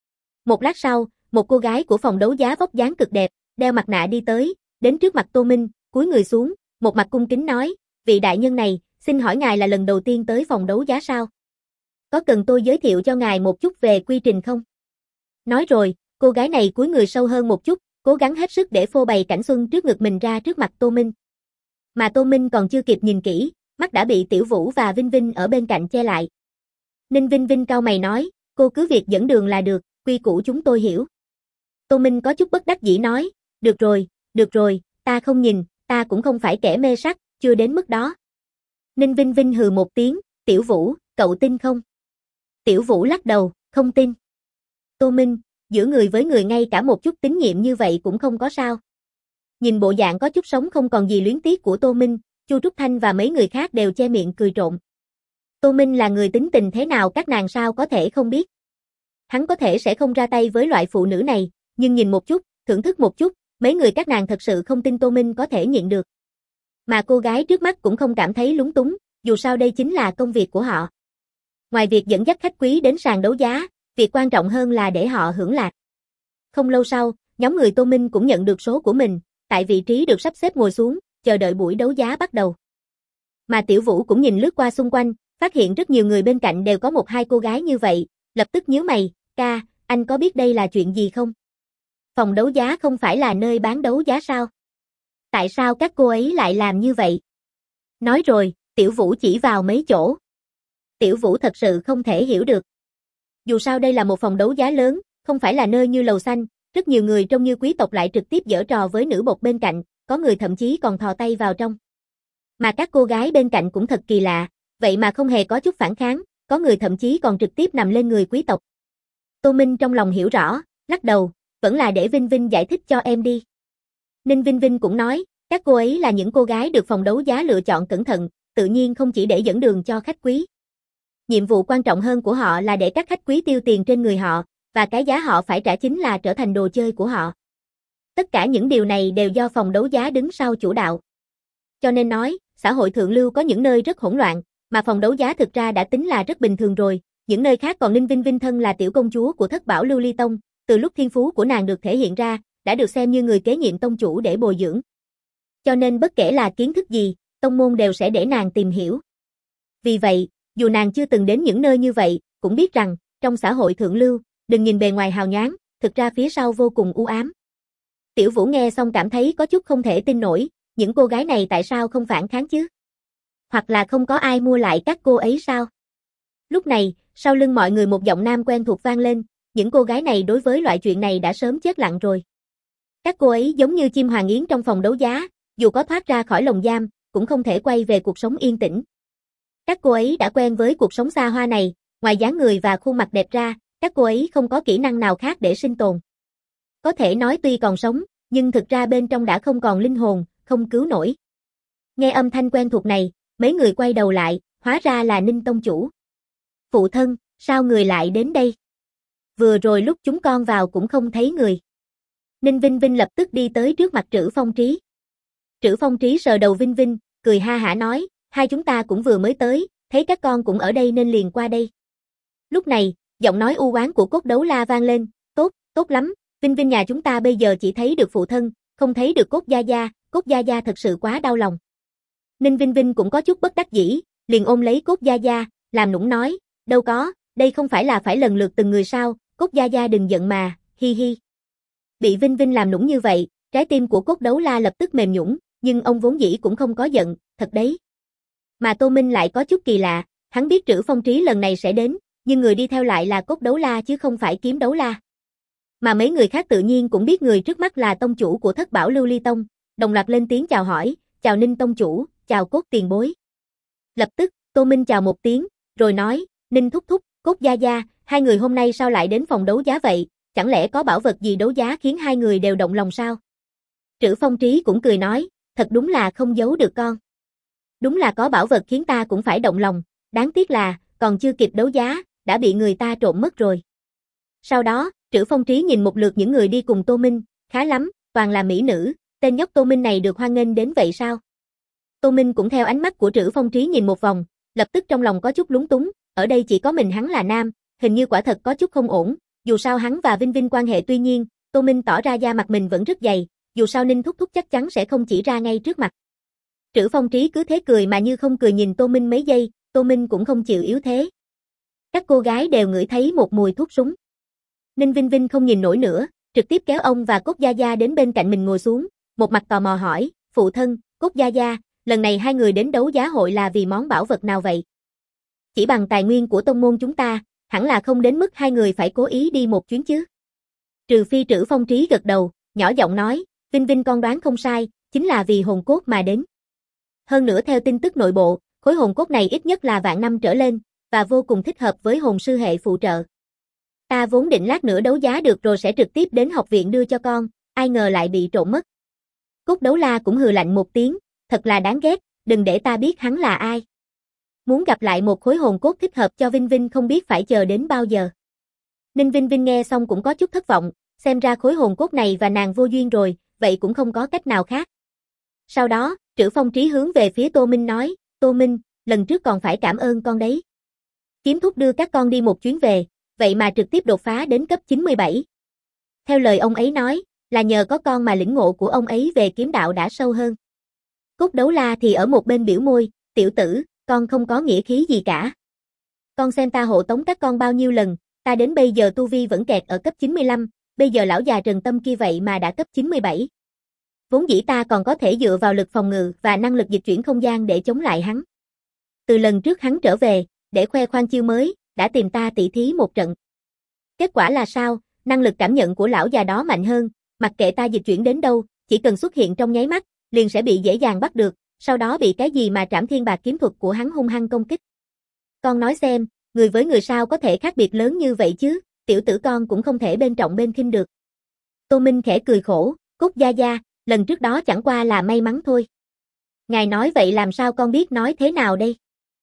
Một lát sau, một cô gái của phòng đấu giá vóc dáng cực đẹp, đeo mặt nạ đi tới, đến trước mặt Tô Minh, cúi người xuống, một mặt cung kính nói, vị đại nhân này, xin hỏi ngài là lần đầu tiên tới phòng đấu giá sao? Có cần tôi giới thiệu cho ngài một chút về quy trình không? Nói rồi, cô gái này cúi người sâu hơn một chút, cố gắng hết sức để phô bày cảnh xuân trước ngực mình ra trước mặt Tô Minh. Mà Tô Minh còn chưa kịp nhìn kỹ, mắt đã bị Tiểu Vũ và Vinh Vinh ở bên cạnh che lại. Ninh Vinh Vinh cau mày nói, cô cứ việc dẫn đường là được, quy củ chúng tôi hiểu. Tô Minh có chút bất đắc dĩ nói, được rồi, ta không nhìn, ta cũng không phải kẻ mê sắc, chưa đến mức đó. Ninh Vinh Vinh hừ một tiếng, Tiểu Vũ, cậu tin không? Tiểu Vũ lắc đầu, không tin. Tô Minh, giữa người với người ngay cả một chút tín nhiệm như vậy cũng không có sao. Nhìn bộ dạng có chút sống không còn gì luyến tiếc của Tô Minh, Chu Trúc Thanh và mấy người khác đều che miệng cười trộn. Tô Minh là người tính tình thế nào các nàng sao có thể không biết. Hắn có thể sẽ không ra tay với loại phụ nữ này, nhưng nhìn một chút, thưởng thức một chút, mấy người các nàng thật sự không tin Tô Minh có thể nhịn được. Mà cô gái trước mắt cũng không cảm thấy lúng túng, dù sao đây chính là công việc của họ. Ngoài việc dẫn dắt khách quý đến sàn đấu giá, việc quan trọng hơn là để họ hưởng lạc. Không lâu sau, nhóm người Tô Minh cũng nhận được số của mình, tại vị trí được sắp xếp ngồi xuống, chờ đợi buổi đấu giá bắt đầu. Mà Tiểu Vũ cũng nhìn lướt qua xung quanh, phát hiện rất nhiều người bên cạnh đều có một hai cô gái như vậy, lập tức nhíu mày, ca, anh có biết đây là chuyện gì không? Phòng đấu giá không phải là nơi bán đấu giá sao? Tại sao các cô ấy lại làm như vậy? Nói rồi, Tiểu Vũ chỉ vào mấy chỗ. Tiểu Vũ thật sự không thể hiểu được. Dù sao đây là một phòng đấu giá lớn, không phải là nơi như lầu xanh, rất nhiều người trông như quý tộc lại trực tiếp giở trò với nữ bột bên cạnh, có người thậm chí còn thò tay vào trong. Mà các cô gái bên cạnh cũng thật kỳ lạ, vậy mà không hề có chút phản kháng, có người thậm chí còn trực tiếp nằm lên người quý tộc. Tô Minh trong lòng hiểu rõ, lắc đầu, vẫn là để Vinh Vinh giải thích cho em đi. Ninh Vinh Vinh cũng nói, các cô ấy là những cô gái được phòng đấu giá lựa chọn cẩn thận, tự nhiên không chỉ để dẫn đường cho khách quý. Nhiệm vụ quan trọng hơn của họ là để các khách quý tiêu tiền trên người họ, và cái giá họ phải trả chính là trở thành đồ chơi của họ. Tất cả những điều này đều do phòng đấu giá đứng sau chủ đạo. Cho nên nói, xã hội thượng lưu có những nơi rất hỗn loạn, mà phòng đấu giá thực ra đã tính là rất bình thường rồi, những nơi khác còn Ninh Vinh Vinh thân là tiểu công chúa của Thất Bảo Lưu Ly Tông, từ lúc thiên phú của nàng được thể hiện ra, đã được xem như người kế nhiệm tông chủ để bồi dưỡng. Cho nên bất kể là kiến thức gì, tông môn đều sẽ để nàng tìm hiểu. Vì vậy, dù nàng chưa từng đến những nơi như vậy, cũng biết rằng, trong xã hội thượng lưu, đừng nhìn bề ngoài hào nhoáng, thực ra phía sau vô cùng u ám. Tiểu Vũ nghe xong cảm thấy có chút không thể tin nổi, những cô gái này tại sao không phản kháng chứ? Hoặc là không có ai mua lại các cô ấy sao? Lúc này, sau lưng mọi người một giọng nam quen thuộc vang lên, những cô gái này đối với loại chuyện này đã sớm chết lặng rồi. Các cô ấy giống như chim hoàng yến trong phòng đấu giá, dù có thoát ra khỏi lồng giam, cũng không thể quay về cuộc sống yên tĩnh. Các cô ấy đã quen với cuộc sống xa hoa này, ngoài dáng người và khuôn mặt đẹp ra, các cô ấy không có kỹ năng nào khác để sinh tồn. Có thể nói tuy còn sống, nhưng thực ra bên trong đã không còn linh hồn, không cứu nổi. Nghe âm thanh quen thuộc này, mấy người quay đầu lại, hóa ra là Ninh tông chủ. Phụ thân, sao người lại đến đây? Vừa rồi lúc chúng con vào cũng không thấy người. Ninh Vinh Vinh lập tức đi tới trước mặt Trữ Phong Trí. Trữ Phong Trí sờ đầu Vinh Vinh, cười ha hả nói, hai chúng ta cũng vừa mới tới, thấy các con cũng ở đây nên liền qua đây. Lúc này, giọng nói u oán của Cốt Đấu La vang lên, tốt lắm, Vinh Vinh nhà chúng ta bây giờ chỉ thấy được phụ thân, không thấy được Cốt Gia Gia thật sự quá đau lòng. Ninh Vinh Vinh cũng có chút bất đắc dĩ, liền ôm lấy Cốt Gia, làm nũng nói, đâu có, đây không phải là phải lần lượt từng người sao, Cốt Gia đừng giận mà, hi hi. Bị Vinh Vinh làm nũng như vậy, trái tim của Cốt Đấu La lập tức mềm nhũn, nhưng ông vốn dĩ cũng không có giận, thật đấy. Mà Tô Minh lại có chút kỳ lạ, hắn biết Trữ Phong Trí lần này sẽ đến, nhưng người đi theo lại là Cốt Đấu La chứ không phải Kiếm Đấu La. Mà mấy người khác tự nhiên cũng biết người trước mắt là tông chủ của Thất Bảo Lưu Ly Tông, đồng loạt lên tiếng chào hỏi, chào Ninh tông chủ, chào Cốt tiền bối. Lập tức, Tô Minh chào một tiếng, rồi nói, Ninh thúc thúc, Cốt gia gia, hai người hôm nay sao lại đến phòng đấu giá vậy, chẳng lẽ có bảo vật gì đấu giá khiến hai người đều động lòng sao? Trữ Phong Trí cũng cười nói, thật đúng là không giấu được con. Đúng là có bảo vật khiến ta cũng phải động lòng, đáng tiếc là, còn chưa kịp đấu giá, đã bị người ta trộm mất rồi. Sau đó, Trữ Phong Trí nhìn một lượt những người đi cùng Tô Minh, khá lắm, toàn là mỹ nữ, tên nhóc Tô Minh này được hoan nghênh đến vậy sao? Tô Minh cũng theo ánh mắt của Trữ Phong Trí nhìn một vòng, lập tức trong lòng có chút lúng túng, ở đây chỉ có mình hắn là nam, hình như quả thật có chút không ổn, dù sao hắn và Vinh Vinh quan hệ tuy nhiên, Tô Minh tỏ ra da mặt mình vẫn rất dày, dù sao Ninh thúc thúc chắc chắn sẽ không chỉ ra ngay trước mặt. Trữ Phong Trí cứ thế cười mà như không cười nhìn Tô Minh mấy giây, Tô Minh cũng không chịu yếu thế. Các cô gái đều ngửi thấy một mùi thuốc súng. Ninh Vinh Vinh không nhìn nổi nữa, trực tiếp kéo ông và Cốt Gia Gia đến bên cạnh mình ngồi xuống, một mặt tò mò hỏi, phụ thân, Cốt Gia Gia, lần này hai người đến đấu giá hội là vì món bảo vật nào vậy? Chỉ bằng tài nguyên của tông môn chúng ta, hẳn là không đến mức hai người phải cố ý đi một chuyến chứ. Trừ phi Trữ Phong Trí gật đầu, nhỏ giọng nói, Vinh Vinh con đoán không sai, chính là vì hồn cốt mà đến. Hơn nữa theo tin tức nội bộ, khối hồn cốt này ít nhất là vạn năm trở lên, và vô cùng thích hợp với hồn sư hệ phụ trợ. Ta vốn định lát nữa đấu giá được rồi sẽ trực tiếp đến học viện đưa cho con, ai ngờ lại bị trộm mất. Cốt Đấu La cũng hừ lạnh một tiếng, thật là đáng ghét, đừng để ta biết hắn là ai. Muốn gặp lại một khối hồn cốt thích hợp cho Vinh Vinh không biết phải chờ đến bao giờ. Ninh Vinh Vinh nghe xong cũng có chút thất vọng, xem ra khối hồn cốt này và nàng vô duyên rồi, vậy cũng không có cách nào khác. Sau đó, Trữ Phong Trí hướng về phía Tô Minh nói, Tô Minh, lần trước còn phải cảm ơn con đấy. Kiếm thúc đưa các con đi một chuyến về, vậy mà trực tiếp đột phá đến cấp 97. Theo lời ông ấy nói, là nhờ có con mà lĩnh ngộ của ông ấy về kiếm đạo đã sâu hơn. Cốt Đấu La thì ở một bên biểu môi, tiểu tử, con không có nghĩa khí gì cả. Con xem ta hộ tống các con bao nhiêu lần, ta đến bây giờ tu vi vẫn kẹt ở cấp 95, bây giờ lão già Trần Tâm kia vậy mà đã cấp 97. Vốn dĩ ta còn có thể dựa vào lực phòng ngự và năng lực dịch chuyển không gian để chống lại hắn. Từ lần trước hắn trở về, để khoe khoang chiêu mới, đã tìm ta tỉ thí một trận. Kết quả là sao? Năng lực cảm nhận của lão già đó mạnh hơn, mặc kệ ta dịch chuyển đến đâu, chỉ cần xuất hiện trong nháy mắt, liền sẽ bị dễ dàng bắt được, sau đó bị cái gì mà Trảm Thiên Bạc kiếm thuật của hắn hung hăng công kích. Con nói xem, người với người sao có thể khác biệt lớn như vậy chứ, tiểu tử con cũng không thể bên trọng bên khinh được. Tô Minh khẽ cười khổ, Cốt gia gia, lần trước đó chẳng qua là may mắn thôi. Ngài nói vậy làm sao con biết nói thế nào đây?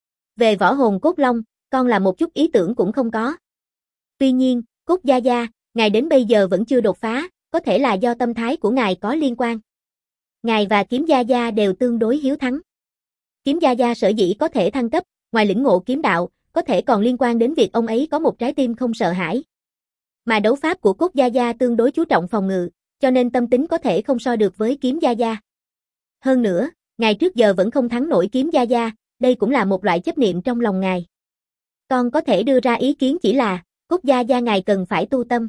Về võ hồn cốt long, con là một chút ý tưởng cũng không có. Tuy nhiên, Cốt gia gia, ngài đến bây giờ vẫn chưa đột phá, có thể là do tâm thái của ngài có liên quan. Ngài và Kiếm gia gia đều tương đối hiếu thắng. Kiếm gia gia sở dĩ có thể thăng cấp, ngoài lĩnh ngộ kiếm đạo, có thể còn liên quan đến việc ông ấy có một trái tim không sợ hãi. Mà đấu pháp của Cốt gia gia tương đối chú trọng phòng ngự, cho nên tâm tính có thể không so được với Kiếm gia gia. Hơn nữa, ngài trước giờ vẫn không thắng nổi Kiếm gia gia, đây cũng là một loại chấp niệm trong lòng ngài. Con có thể đưa ra ý kiến chỉ là, Cốt gia gia ngài cần phải tu tâm.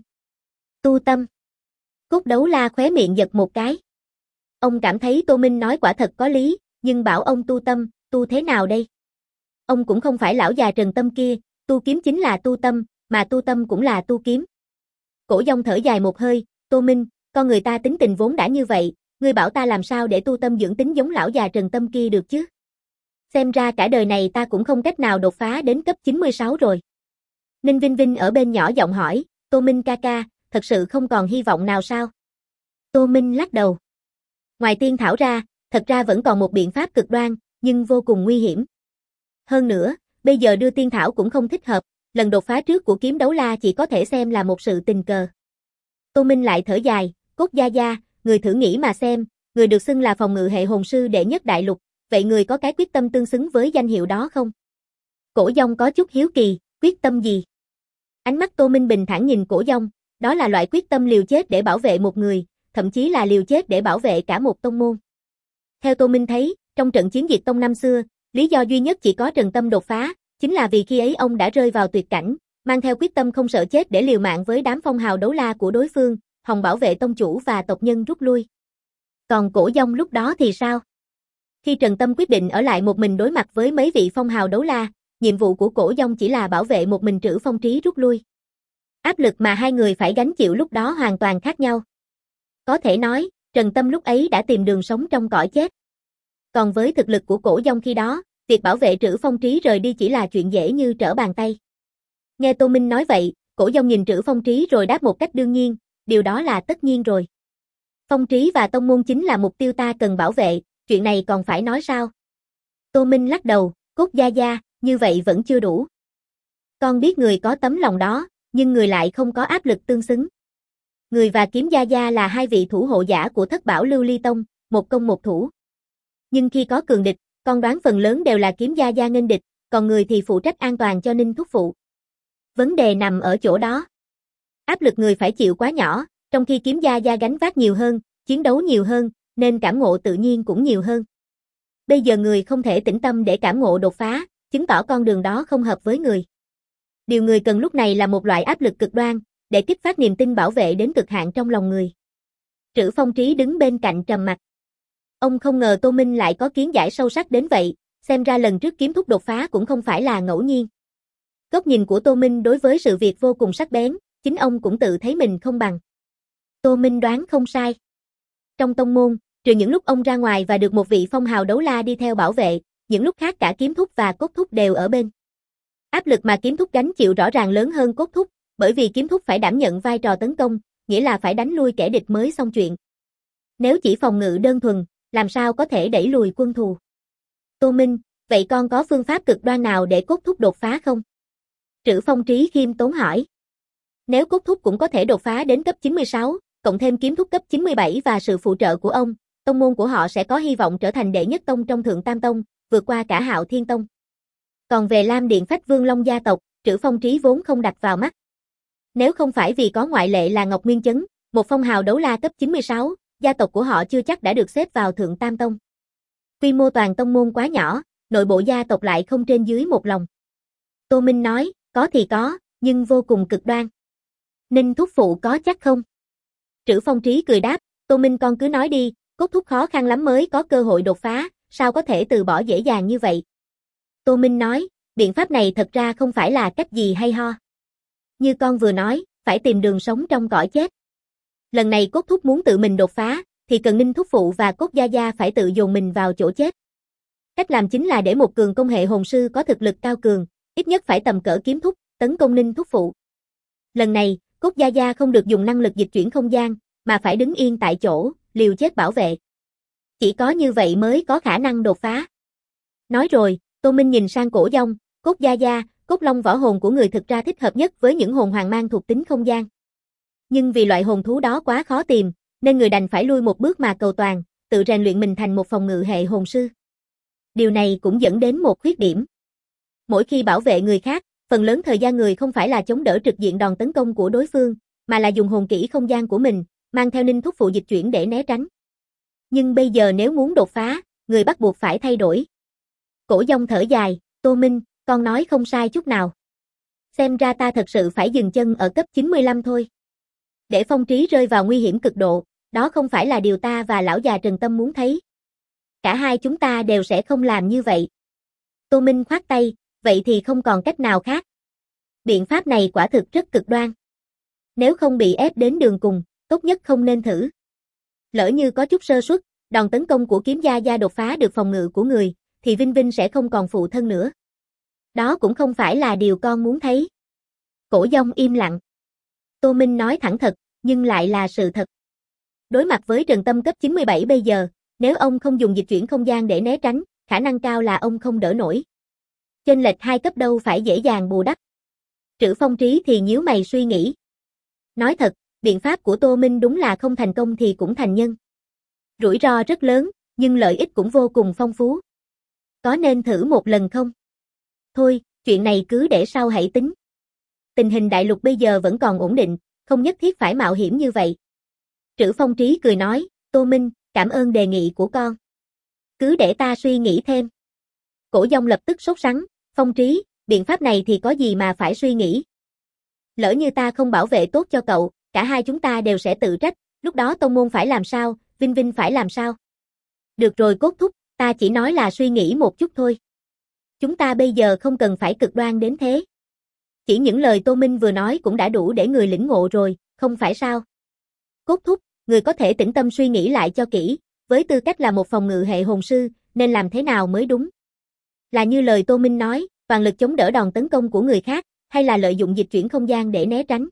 Tu tâm. Cốt Đấu La khóe miệng giật một cái. Ông cảm thấy Tô Minh nói quả thật có lý, nhưng bảo ông tu tâm, tu thế nào đây? Ông cũng không phải lão già Trần Tâm kia, tu kiếm chính là tu tâm, mà tu tâm cũng là tu kiếm. Cổ Dông thở dài một hơi, Tô Minh, con người ta tính tình vốn đã như vậy, ngươi bảo ta làm sao để tu tâm dưỡng tính giống lão già Trần Tâm kia được chứ? Xem ra cả đời này ta cũng không cách nào đột phá đến cấp 96 rồi. Ninh Vinh Vinh ở bên nhỏ giọng hỏi, Tô Minh ca ca, thật sự không còn hy vọng nào sao? Tô Minh lắc đầu. Ngoài tiên thảo ra, thật ra vẫn còn một biện pháp cực đoan, nhưng vô cùng nguy hiểm. Hơn nữa, bây giờ đưa tiên thảo cũng không thích hợp, lần đột phá trước của Kiếm Đấu La chỉ có thể xem là một sự tình cờ. Tô Minh lại thở dài, Cốt gia gia, người thử nghĩ mà xem, người được xưng là phòng ngự hệ hồn sư đệ nhất đại lục, vậy người có cái quyết tâm tương xứng với danh hiệu đó không? Cổ Dông có chút hiếu kỳ, quyết tâm gì? Ánh mắt Tô Minh bình thản nhìn Cổ Dông, đó là loại quyết tâm liều chết để bảo vệ một người, thậm chí là liều chết để bảo vệ cả một tông môn. Theo Tô Minh thấy, trong trận chiến diệt tông năm xưa, lý do duy nhất chỉ có Trần Tâm đột phá, chính là vì khi ấy ông đã rơi vào tuyệt cảnh, mang theo quyết tâm không sợ chết để liều mạng với đám phong hào đấu la của đối phương, Hồng bảo vệ tông chủ và tộc nhân rút lui. Còn Cổ Dông lúc đó thì sao? Khi Trần Tâm quyết định ở lại một mình đối mặt với mấy vị phong hào đấu la, nhiệm vụ của Cổ Dông chỉ là bảo vệ một mình Trữ Phong Trí rút lui. Áp lực mà hai người phải gánh chịu lúc đó hoàn toàn khác nhau. Có thể nói, Trần Tâm lúc ấy đã tìm đường sống trong cõi chết. Còn với thực lực của Cổ Dông khi đó, việc bảo vệ Trữ Phong Trí rời đi chỉ là chuyện dễ như trở bàn tay. Nghe Tô Minh nói vậy, Cổ Dông nhìn Trữ Phong Trí rồi đáp một cách đương nhiên, điều đó là tất nhiên rồi. Phong Trí và tông môn chính là mục tiêu ta cần bảo vệ, chuyện này còn phải nói sao? Tô Minh lắc đầu, Cốt gia gia, như vậy vẫn chưa đủ. Con biết người có tấm lòng đó, nhưng người lại không có áp lực tương xứng. Người và Kiếm gia gia là hai vị thủ hộ giả của Thất Bảo Lưu Ly Tông, một công một thủ. Nhưng khi có cường địch, con đoán phần lớn đều là Kiếm gia gia nghênh địch, còn người thì phụ trách an toàn cho Ninh thúc phụ. Vấn đề nằm ở chỗ đó. Áp lực người phải chịu quá nhỏ, trong khi Kiếm gia gia gánh vác nhiều hơn, chiến đấu nhiều hơn, nên cảm ngộ tự nhiên cũng nhiều hơn. Bây giờ người không thể tĩnh tâm để cảm ngộ đột phá, chứng tỏ con đường đó không hợp với người. Điều người cần lúc này là một loại áp lực cực đoan, để kích phát niềm tin bảo vệ đến cực hạn trong lòng người. Trữ Phong Trí đứng bên cạnh trầm mặc. Ông không ngờ Tô Minh lại có kiến giải sâu sắc đến vậy, xem ra lần trước kiếm thúc đột phá cũng không phải là ngẫu nhiên. Góc nhìn của Tô Minh đối với sự việc vô cùng sắc bén, chính ông cũng tự thấy mình không bằng. Tô Minh đoán không sai. Trong tông môn, trừ những lúc ông ra ngoài và được một vị phong hào đấu la đi theo bảo vệ, những lúc khác cả kiếm thúc và cốt thúc đều ở bên. Áp lực mà kiếm thúc gánh chịu rõ ràng lớn hơn cốt thúc, bởi vì kiếm thúc phải đảm nhận vai trò tấn công, nghĩa là phải đánh lui kẻ địch mới xong chuyện. Nếu chỉ phòng ngự đơn thuần, làm sao có thể đẩy lùi quân thù? Tô Minh, vậy con có phương pháp cực đoan nào để cốt thúc đột phá không? Trữ Phong Trí khiêm tốn hỏi. Nếu cốt thúc cũng có thể đột phá đến cấp 96, cộng thêm kiếm thúc cấp 97 và sự phụ trợ của ông, tông môn của họ sẽ có hy vọng trở thành đệ nhất tông trong Thượng Tam Tông, vượt qua cả Hạo Thiên Tông. Còn về Lam Điện Phách Vương Long gia tộc, Trữ Phong Trí vốn không đặt vào mắt. Nếu không phải vì có ngoại lệ là Ngọc Nguyên Chấn, một phong hào đấu la cấp 96, gia tộc của họ chưa chắc đã được xếp vào Thượng Tam Tông. Quy mô toàn tông môn quá nhỏ, nội bộ gia tộc lại không trên dưới một lòng. Tô Minh nói, có thì có, nhưng vô cùng cực đoan. Ninh thúc phụ có chắc không? Trữ Phong Trí cười đáp, Tô Minh con cứ nói đi, cốt thúc khó khăn lắm mới có cơ hội đột phá, sao có thể từ bỏ dễ dàng như vậy? Tô Minh nói, biện pháp này thật ra không phải là cách gì hay ho. Như con vừa nói, phải tìm đường sống trong cõi chết. Lần này cốt thúc muốn tự mình đột phá, thì cần Ninh thúc phụ và cốt gia gia phải tự dồn mình vào chỗ chết. Cách làm chính là để một cường công hệ hồn sư có thực lực cao cường, ít nhất phải tầm cỡ kiếm thúc, tấn công Ninh thúc phụ. Lần này, cốt gia gia không được dùng năng lực dịch chuyển không gian, mà phải đứng yên tại chỗ, liều chết bảo vệ. Chỉ có như vậy mới có khả năng đột phá. Nói rồi, Tô Minh nhìn sang Cổ Dông, cốt gia gia, cốt long võ hồn của người thực ra thích hợp nhất với những hồn hoàng mang thuộc tính không gian. Nhưng vì loại hồn thú đó quá khó tìm, nên người đành phải lui một bước mà cầu toàn, tự rèn luyện mình thành một phòng ngự hệ hồn sư. Điều này cũng dẫn đến một khuyết điểm. Mỗi khi bảo vệ người khác, phần lớn thời gian người không phải là chống đỡ trực diện đòn tấn công của đối phương, mà là dùng hồn kỹ không gian của mình, mang theo Ninh thúc phụ dịch chuyển để né tránh. Nhưng bây giờ nếu muốn đột phá, người bắt buộc phải thay đổi. Cổ Dông thở dài, Tô Minh, con nói không sai chút nào. Xem ra ta thật sự phải dừng chân ở cấp 95 thôi. Để Phong Trí rơi vào nguy hiểm cực độ, đó không phải là điều ta và lão già Trần Tâm muốn thấy. Cả hai chúng ta đều sẽ không làm như vậy. Tô Minh khoát tay, vậy thì không còn cách nào khác. Biện pháp này quả thực rất cực đoan. Nếu không bị ép đến đường cùng, tốt nhất không nên thử. Lỡ như có chút sơ suất, đòn tấn công của kiếm gia gia đột phá được phòng ngự của người, thì Vinh Vinh sẽ không còn phụ thân nữa. Đó cũng không phải là điều con muốn thấy. Cổ Dông im lặng. Tô Minh nói thẳng thật, nhưng lại là sự thật. Đối mặt với Trần Tâm cấp 97 bây giờ, nếu ông không dùng dịch chuyển không gian để né tránh, khả năng cao là ông không đỡ nổi. Chênh lệch 2 cấp đâu phải dễ dàng bù đắp. Trữ Phong Trí thì nhíu mày suy nghĩ. Nói thật, biện pháp của Tô Minh đúng là không thành công thì cũng thành nhân. Rủi ro rất lớn, nhưng lợi ích cũng vô cùng phong phú. Có nên thử một lần không? Thôi, chuyện này cứ để sau hãy tính. Tình hình đại lục bây giờ vẫn còn ổn định, không nhất thiết phải mạo hiểm như vậy. Trữ Phong Trí cười nói, Tô Minh, cảm ơn đề nghị của con. Cứ để ta suy nghĩ thêm. Cổ Dông lập tức sốt sắng, Phong Trí, biện pháp này thì có gì mà phải suy nghĩ. Lỡ như ta không bảo vệ tốt cho cậu, cả hai chúng ta đều sẽ tự trách, lúc đó tông môn phải làm sao, Vinh Vinh phải làm sao. Được rồi Cốt thúc, ta chỉ nói là suy nghĩ một chút thôi. Chúng ta bây giờ không cần phải cực đoan đến thế. Chỉ những lời Tô Minh vừa nói cũng đã đủ để người lĩnh ngộ rồi, không phải sao? Cốt thúc, người có thể tĩnh tâm suy nghĩ lại cho kỹ, với tư cách là một phòng ngự hệ hồn sư, nên làm thế nào mới đúng? Là như lời Tô Minh nói, toàn lực chống đỡ đòn tấn công của người khác, hay là lợi dụng dịch chuyển không gian để né tránh?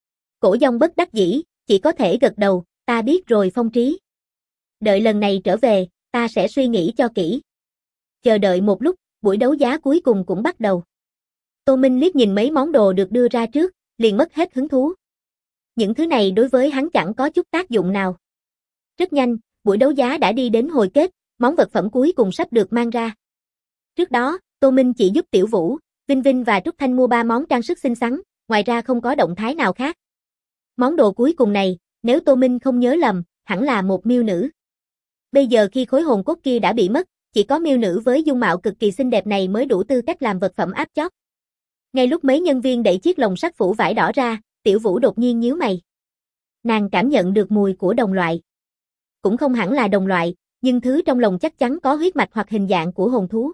Cổ Dông bất đắc dĩ, chỉ có thể gật đầu, ta biết rồi Phong Trí. Đợi lần này trở về, ta sẽ suy nghĩ cho kỹ. Chờ đợi một lúc, buổi đấu giá cuối cùng cũng bắt đầu. Tô Minh liếc nhìn mấy món đồ được đưa ra trước, liền mất hết hứng thú. Những thứ này đối với hắn chẳng có chút tác dụng nào. Rất nhanh, buổi đấu giá đã đi đến hồi kết, món vật phẩm cuối cùng sắp được mang ra. Trước đó, Tô Minh chỉ giúp Tiểu Vũ, Vinh Vinh và Trúc Thanh mua 3 món trang sức xinh xắn, ngoài ra không có động thái nào khác. Món đồ cuối cùng này, nếu Tô Minh không nhớ lầm, hẳn là một miêu nữ. Bây giờ khi khối hồn cốt kia đã bị mất, chỉ có miêu nữ với dung mạo cực kỳ xinh đẹp này mới đủ tư cách làm vật phẩm áp chót. Ngay lúc mấy nhân viên đẩy chiếc lồng sắt phủ vải đỏ ra, Tiểu Vũ đột nhiên nhíu mày. Nàng cảm nhận được mùi của đồng loại. Cũng không hẳn là đồng loại, nhưng thứ trong lồng chắc chắn có huyết mạch hoặc hình dạng của hồn thú.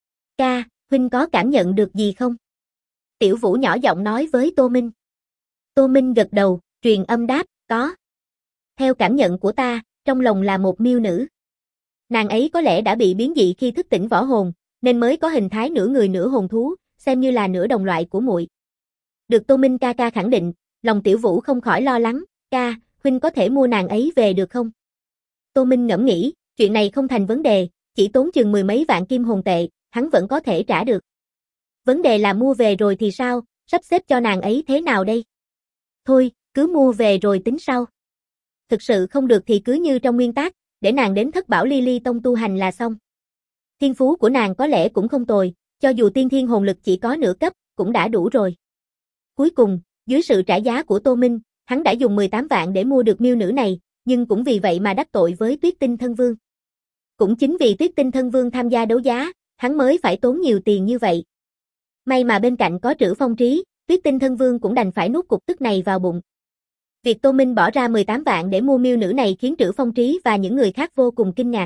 Ca, huynh có cảm nhận được gì không? Tiểu Vũ nhỏ giọng nói với Tô Minh. Tô Minh gật đầu, truyền âm đáp, có. Theo cảm nhận của ta, trong lồng là một miêu nữ. Nàng ấy có lẽ đã bị biến dị khi thức tỉnh võ hồn, nên mới có hình thái nửa người nửa hồn thú, xem như là nửa đồng loại của muội. Được Tô Minh ca ca khẳng định, lòng Tiểu Vũ không khỏi lo lắng, ca, huynh có thể mua nàng ấy về được không? Tô Minh ngẫm nghĩ, chuyện này không thành vấn đề, chỉ tốn chừng 10 mấy vạn kim hồn tệ, hắn vẫn có thể trả được. Vấn đề là mua về rồi thì sao, sắp xếp cho nàng ấy thế nào đây? Thôi, cứ mua về rồi tính sau. Thực sự không được thì cứ như trong nguyên tắc, để nàng đến Thất Bảo Ly Ly Tông tu hành là xong. Thiên phú của nàng có lẽ cũng không tồi, cho dù tiên thiên hồn lực chỉ có nửa cấp, cũng đã đủ rồi. Cuối cùng, dưới sự trả giá của Tô Minh, hắn đã dùng 18 vạn để mua được miêu nữ này, nhưng cũng vì vậy mà đắc tội với Tuyết Tinh Thân Vương. Cũng chính vì Tuyết Tinh Thân Vương tham gia đấu giá, hắn mới phải tốn nhiều tiền như vậy. May mà bên cạnh có Trữ Phong Trí, Tuyết Tinh Thân Vương cũng đành phải nuốt cục tức này vào bụng. Việc Tô Minh bỏ ra 18 vạn để mua miêu nữ này khiến Trữ Phong Trí và những người khác vô cùng kinh ngạc.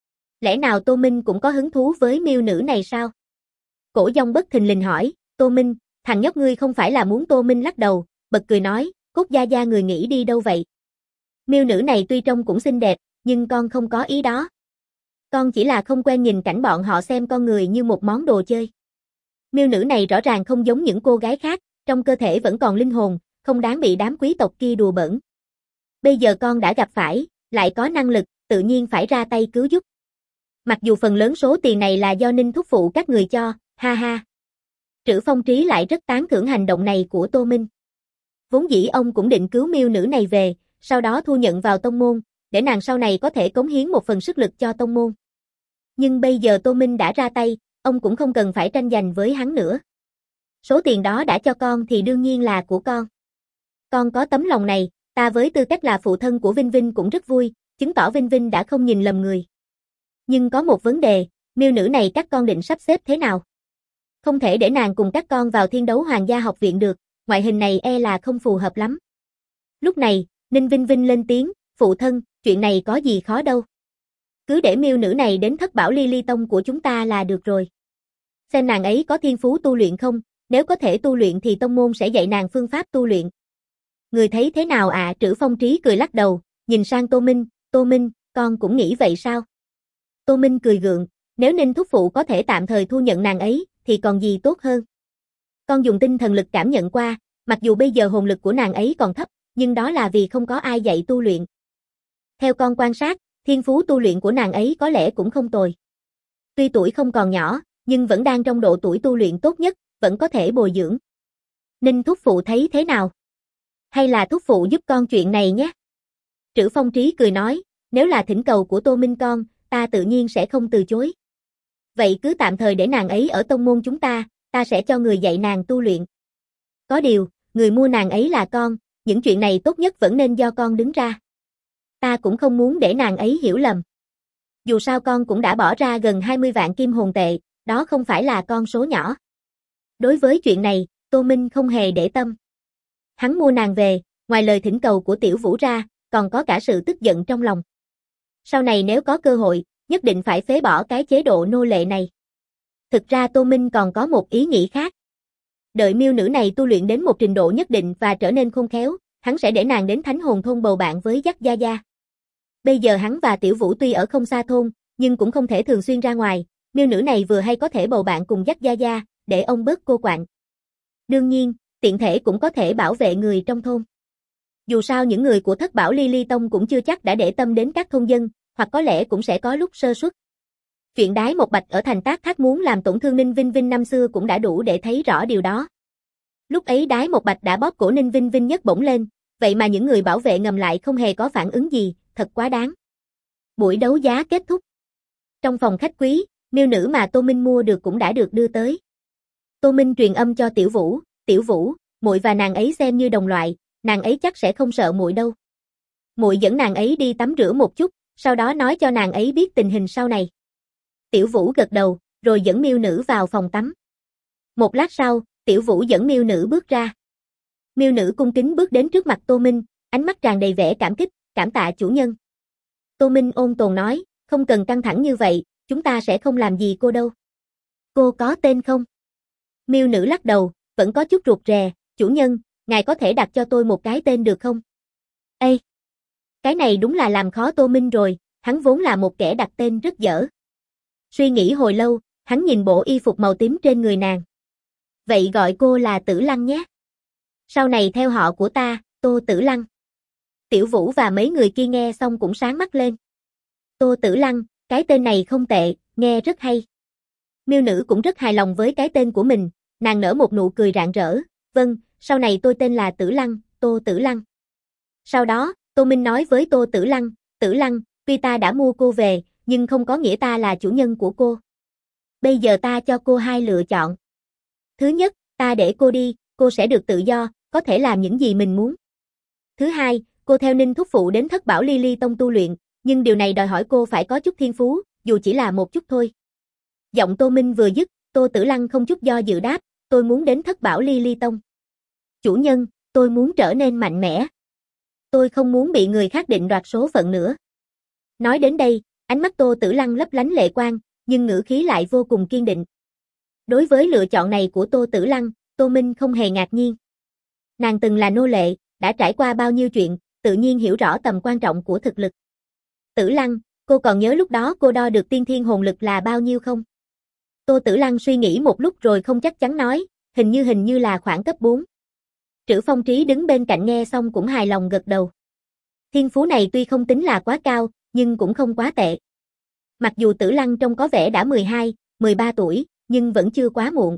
Lẽ nào Tô Minh cũng có hứng thú với miêu nữ này sao? Cổ Dông bất thình lình hỏi, Tô Minh, thằng nhóc ngươi không phải là muốn? Tô Minh lắc đầu, bật cười nói, Cốt gia gia người nghĩ đi đâu vậy? Miêu nữ này tuy trông cũng xinh đẹp, nhưng con không có ý đó. Con chỉ là không quen nhìn cảnh bọn họ xem con người như một món đồ chơi. Miêu nữ này rõ ràng không giống những cô gái khác, trong cơ thể vẫn còn linh hồn, không đáng bị đám quý tộc kia đùa bỡn. Bây giờ con đã gặp phải, lại có năng lực, tự nhiên phải ra tay cứu giúp. Mặc dù phần lớn số tiền này là do Ninh thúc phụ các người cho, ha ha. Trữ Phong Trí lại rất tán thưởng hành động này của Tô Minh. Vốn dĩ ông cũng định cứu miêu nữ này về, sau đó thu nhận vào tông môn, để nàng sau này có thể cống hiến một phần sức lực cho tông môn. Nhưng bây giờ Tô Minh đã ra tay, ông cũng không cần phải tranh giành với hắn nữa. Số tiền đó đã cho con thì đương nhiên là của con. Con có tấm lòng này, ta với tư cách là phụ thân của Vinh Vinh cũng rất vui, chứng tỏ Vinh Vinh đã không nhìn lầm người. Nhưng có một vấn đề, miêu nữ này các con định sắp xếp thế nào? Không thể để nàng cùng các con vào Thiên Đấu Hoàng gia học viện được, ngoại hình này e là không phù hợp lắm. Lúc này, Ninh Vinh Vinh lên tiếng, phụ thân, chuyện này có gì khó đâu. Cứ để miêu nữ này đến Thất Bảo Ly Ly Tông của chúng ta là được rồi. Xem nàng ấy có thiên phú tu luyện không, nếu có thể tu luyện thì tông môn sẽ dạy nàng phương pháp tu luyện. Người thấy thế nào ạ? Trữ Phong Trí cười lắc đầu, nhìn sang Tô Minh, con cũng nghĩ vậy sao? Tô Minh cười gượng, nếu Ninh thúc phụ có thể tạm thời thu nhận nàng ấy, thì còn gì tốt hơn. Con dùng tinh thần lực cảm nhận qua, mặc dù bây giờ hồn lực của nàng ấy còn thấp, nhưng đó là vì không có ai dạy tu luyện. Theo con quan sát, thiên phú tu luyện của nàng ấy có lẽ cũng không tồi. Tuy tuổi không còn nhỏ, nhưng vẫn đang trong độ tuổi tu luyện tốt nhất, vẫn có thể bồi dưỡng. Ninh thúc phụ thấy thế nào? Hay là thúc phụ giúp con chuyện này nhé? Trữ Phong Trí cười nói, nếu là thỉnh cầu của Tô Minh con, ta tự nhiên sẽ không từ chối. Vậy cứ tạm thời để nàng ấy ở tông môn chúng ta sẽ cho người dạy nàng tu luyện. Có điều, người mua nàng ấy là con, những chuyện này tốt nhất vẫn nên do con đứng ra. Ta cũng không muốn để nàng ấy hiểu lầm. Dù sao con cũng đã bỏ ra gần 20 vạn kim hồn tệ, đó không phải là con số nhỏ. Đối với chuyện này, Tô Minh không hề để tâm. Hắn mua nàng về, ngoài lời thỉnh cầu của Tiểu Vũ ra, còn có cả sự tức giận trong lòng. Sau này nếu có cơ hội, nhất định phải phế bỏ cái chế độ nô lệ này. Thực ra Tô Minh còn có một ý nghĩ khác. Đợi miêu nữ này tu luyện đến một trình độ nhất định và trở nên khôn khéo, hắn sẽ để nàng đến Thánh Hồn Thôn bầu bạn với Dắc Gia Gia. Bây giờ hắn và Tiểu Vũ tuy ở không xa thôn, nhưng cũng không thể thường xuyên ra ngoài, miêu nữ này vừa hay có thể bầu bạn cùng Dắc Gia Gia, để ông bớt cô quạnh. Đương nhiên, tiện thể cũng có thể bảo vệ người trong thôn. Dù sao những người của Thất Bảo Ly Ly Tông cũng chưa chắc đã để tâm đến các thôn dân, hoặc có lẽ cũng sẽ có lúc sơ suất. Chuyện Đái Một Bạch ở thành Tác Thác muốn làm tổn thương Ninh Vinh Vinh năm xưa cũng đã đủ để thấy rõ điều đó. Lúc ấy Đái Một Bạch đã bóp cổ Ninh Vinh Vinh nhấc bổng lên, vậy mà những người bảo vệ ngầm lại không hề có phản ứng gì, thật quá đáng. Buổi đấu giá kết thúc. Trong phòng khách quý, miêu nữ mà Tô Minh mua được cũng đã được đưa tới. Tô Minh truyền âm cho Tiểu Vũ, muội và nàng ấy xem như đồng loại, nàng ấy chắc sẽ không sợ muội đâu. Muội dẫn nàng ấy đi tắm rửa một chút, sau đó nói cho nàng ấy biết tình hình sau này. Tiểu Vũ gật đầu, rồi dẫn miêu nữ vào phòng tắm. Một lát sau, Tiểu Vũ dẫn miêu nữ bước ra. Miêu nữ cung kính bước đến trước mặt Tô Minh, ánh mắt tràn đầy vẻ cảm kích, cảm tạ chủ nhân. Tô Minh ôn tồn nói, không cần căng thẳng như vậy, chúng ta sẽ không làm gì cô đâu. Cô có tên không? Miêu nữ lắc đầu, vẫn có chút ruột rè, chủ nhân, ngài có thể đặt cho tôi một cái tên được không? Ê! Cái này đúng là làm khó Tô Minh rồi, hắn vốn là một kẻ đặt tên rất dở. Suy nghĩ hồi lâu, hắn nhìn bộ y phục màu tím trên người nàng. Vậy gọi cô là Tử Lăng nhé. Sau này theo họ của ta, Tô Tử Lăng. Tiểu Vũ và mấy người kia nghe xong cũng sáng mắt lên. Tô Tử Lăng, cái tên này không tệ, nghe rất hay. Miêu nữ cũng rất hài lòng với cái tên của mình, nàng nở một nụ cười rạng rỡ. Vâng, sau này tôi tên là Tử Lăng, Tô Tử Lăng. Sau đó, Tô Minh nói với Tô Tử Lăng, tuy ta đã mua cô về, nhưng không có nghĩa ta là chủ nhân của cô. Bây giờ ta cho cô hai lựa chọn. Thứ nhất, ta để cô đi, cô sẽ được tự do, có thể làm những gì mình muốn. Thứ hai, cô theo Ninh thúc phụ đến Thất Bảo Ly Ly Tông tu luyện, nhưng điều này đòi hỏi cô phải có chút thiên phú, dù chỉ là một chút thôi. Giọng Tô Minh vừa dứt, Tô Tử Lăng không chút do dự đáp, tôi muốn đến Thất Bảo Ly Ly Tông. Chủ nhân, tôi muốn trở nên mạnh mẽ. Tôi không muốn bị người khác định đoạt số phận nữa. Nói đến đây, ánh mắt Tô Tử Lăng lấp lánh lệ quang, nhưng ngữ khí lại vô cùng kiên định. Đối với lựa chọn này của Tô Tử Lăng, Tô Minh không hề ngạc nhiên. Nàng từng là nô lệ, đã trải qua bao nhiêu chuyện, tự nhiên hiểu rõ tầm quan trọng của thực lực. Tử Lăng, cô còn nhớ lúc đó cô đo được tiên thiên hồn lực là bao nhiêu không? Tô Tử Lăng suy nghĩ một lúc rồi không chắc chắn nói, hình như là khoảng cấp 4. Trữ Phong Trí đứng bên cạnh nghe xong cũng hài lòng gật đầu. Thiên phú này tuy không tính là quá cao, nhưng cũng không quá tệ. Mặc dù Tử Lăng trông có vẻ đã 12, 13 tuổi, nhưng vẫn chưa quá muộn.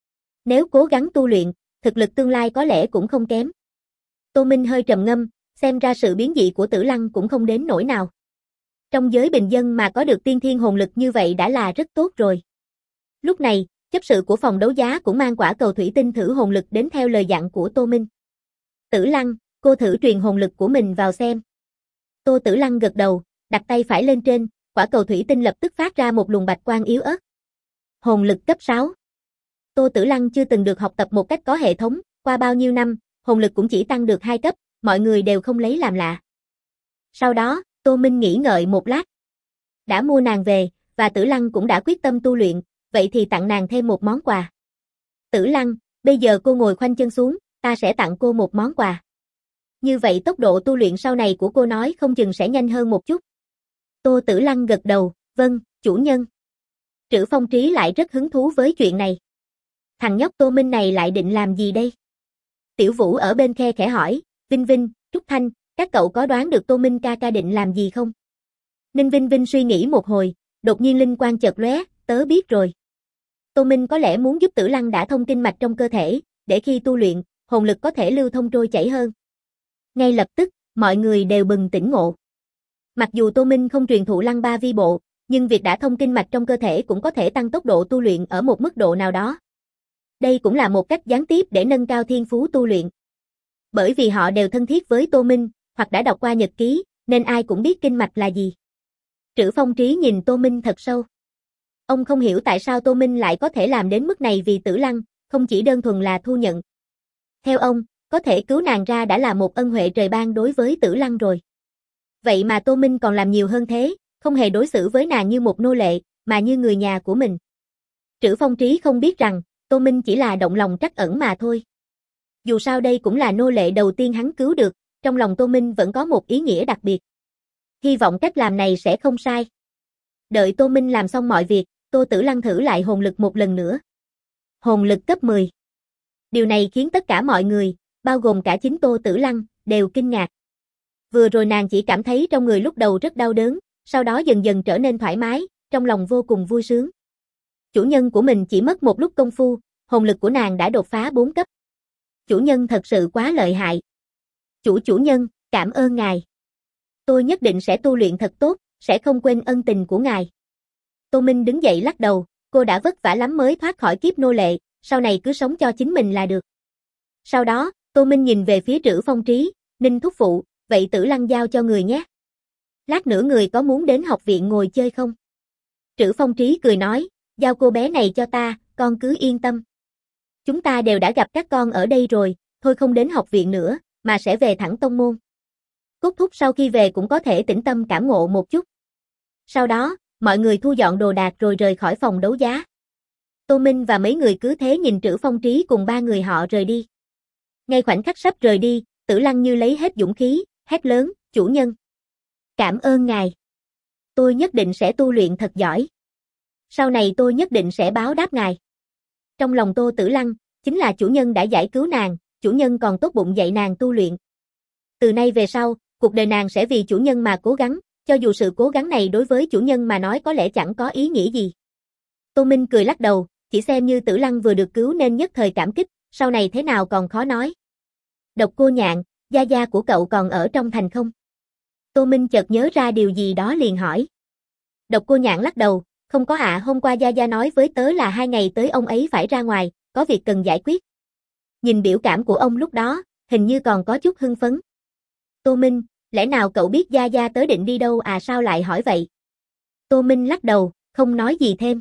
Nếu cố gắng tu luyện, thực lực tương lai có lẽ cũng không kém. Tô Minh hơi trầm ngâm, xem ra sự biến dị của Tử Lăng cũng không đến nỗi nào. Trong giới bình dân mà có được tiên thiên hồn lực như vậy đã là rất tốt rồi. Lúc này, chấp sự của phòng đấu giá cũng mang quả cầu thủy tinh thử hồn lực đến theo lời dặn của Tô Minh. Tử Lăng, cô thử truyền hồn lực của mình vào xem. Tô Tử Lăng gật đầu, đặt tay phải lên trên, quả cầu thủy tinh lập tức phát ra một luồng bạch quang yếu ớt. Hồn lực cấp 6. Tô Tử Lăng chưa từng được học tập một cách có hệ thống, qua bao nhiêu năm, hồn lực cũng chỉ tăng được 2 cấp, mọi người đều không lấy làm lạ. Sau đó, Tô Minh nghĩ ngợi một lát. Đã mua nàng về, và Tử Lăng cũng đã quyết tâm tu luyện, vậy thì tặng nàng thêm một món quà. Tử Lăng, bây giờ cô ngồi khoanh chân xuống, ta sẽ tặng cô một món quà. Như vậy tốc độ tu luyện sau này của cô nói không chừng sẽ nhanh hơn một chút. Tô Tử Lăng gật đầu, vâng, chủ nhân. Trữ Phong Trí lại rất hứng thú với chuyện này. Thằng nhóc Tô Minh này lại định làm gì đây? Tiểu Vũ ở bên khe khẽ hỏi, Vinh Vinh, Trúc Thanh, các cậu có đoán được Tô Minh ca định làm gì không? Ninh Vinh Vinh suy nghĩ một hồi, đột nhiên linh quang chợt lóe, tớ biết rồi. Tô Minh có lẽ muốn giúp Tử Lăng đã thông kinh mạch trong cơ thể, để khi tu luyện, hồn lực có thể lưu thông trôi chảy hơn. Ngay lập tức, mọi người đều bừng tỉnh ngộ. Mặc dù Tô Minh không truyền thụ Lăng Ba Vi Bộ, nhưng việc đã thông kinh mạch trong cơ thể cũng có thể tăng tốc độ tu luyện ở một mức độ nào đó. Đây cũng là một cách gián tiếp để nâng cao thiên phú tu luyện. Bởi vì họ đều thân thiết với Tô Minh, hoặc đã đọc qua nhật ký, nên ai cũng biết kinh mạch là gì. Trữ Phong Trí nhìn Tô Minh thật sâu. Ông không hiểu tại sao Tô Minh lại có thể làm đến mức này vì Tử Lăng, không chỉ đơn thuần là thu nhận. Theo ông, Có thể cứu nàng ra đã là một ân huệ trời ban đối với Tử Lăng rồi. Vậy mà Tô Minh còn làm nhiều hơn thế, không hề đối xử với nàng như một nô lệ, mà như người nhà của mình. Trữ Phong Trí không biết rằng, Tô Minh chỉ là động lòng trắc ẩn mà thôi. Dù sao đây cũng là nô lệ đầu tiên hắn cứu được, trong lòng Tô Minh vẫn có một ý nghĩa đặc biệt. Hy vọng cách làm này sẽ không sai. Đợi Tô Minh làm xong mọi việc, Tô Tử Lăng thử lại hồn lực một lần nữa. Hồn lực cấp 10. Điều này khiến tất cả mọi người, bao gồm cả chính Tô Tử Lăng, đều kinh ngạc. Vừa rồi nàng chỉ cảm thấy trong người lúc đầu rất đau đớn, sau đó dần dần trở nên thoải mái, trong lòng vô cùng vui sướng. Chủ nhân của mình chỉ mất một lúc công phu, hồn lực của nàng đã đột phá 4 cấp. Chủ nhân thật sự quá lợi hại. Chủ nhân, cảm ơn ngài. Tôi nhất định sẽ tu luyện thật tốt, sẽ không quên ân tình của ngài. Tô Minh đứng dậy lắc đầu, cô đã vất vả lắm mới thoát khỏi kiếp nô lệ, sau này cứ sống cho chính mình là được. Sau đó, Tô Minh nhìn về phía Trữ Phong Trí, Ninh thúc phụ, vậy Tử Lăng giao cho người nhé. Lát nữa người có muốn đến học viện ngồi chơi không? Trữ Phong Trí cười nói, giao cô bé này cho ta, con cứ yên tâm. Chúng ta đều đã gặp các con ở đây rồi, thôi không đến học viện nữa, mà sẽ về thẳng tông môn. Cốt thúc sau khi về cũng có thể tĩnh tâm cảm ngộ một chút. Sau đó, mọi người thu dọn đồ đạc rồi rời khỏi phòng đấu giá. Tô Minh và mấy người cứ thế nhìn Trữ Phong Trí cùng ba người họ rời đi. Ngay khoảnh khắc sắp rời đi, Tử Lăng như lấy hết dũng khí, hét lớn, chủ nhân. Cảm ơn ngài. Tôi nhất định sẽ tu luyện thật giỏi. Sau này tôi nhất định sẽ báo đáp ngài. Trong lòng Tô Tử Lăng, chính là chủ nhân đã giải cứu nàng, chủ nhân còn tốt bụng dạy nàng tu luyện. Từ nay về sau, cuộc đời nàng sẽ vì chủ nhân mà cố gắng, cho dù sự cố gắng này đối với chủ nhân mà nói có lẽ chẳng có ý nghĩa gì. Tô Minh cười lắc đầu, chỉ xem như Tử Lăng vừa được cứu nên nhất thời cảm kích, sau này thế nào còn khó nói. Độc Cô Nhạn, gia gia của cậu còn ở trong thành không? Tô Minh chợt nhớ ra điều gì đó liền hỏi. Độc Cô Nhạn lắc đầu, không có ạ, hôm qua gia gia nói với tớ là 2 ngày tới ông ấy phải ra ngoài, có việc cần giải quyết. Nhìn biểu cảm của ông lúc đó, hình như còn có chút hưng phấn. Tô Minh, lẽ nào cậu biết gia gia tớ định đi đâu à, sao lại hỏi vậy? Tô Minh lắc đầu, không nói gì thêm.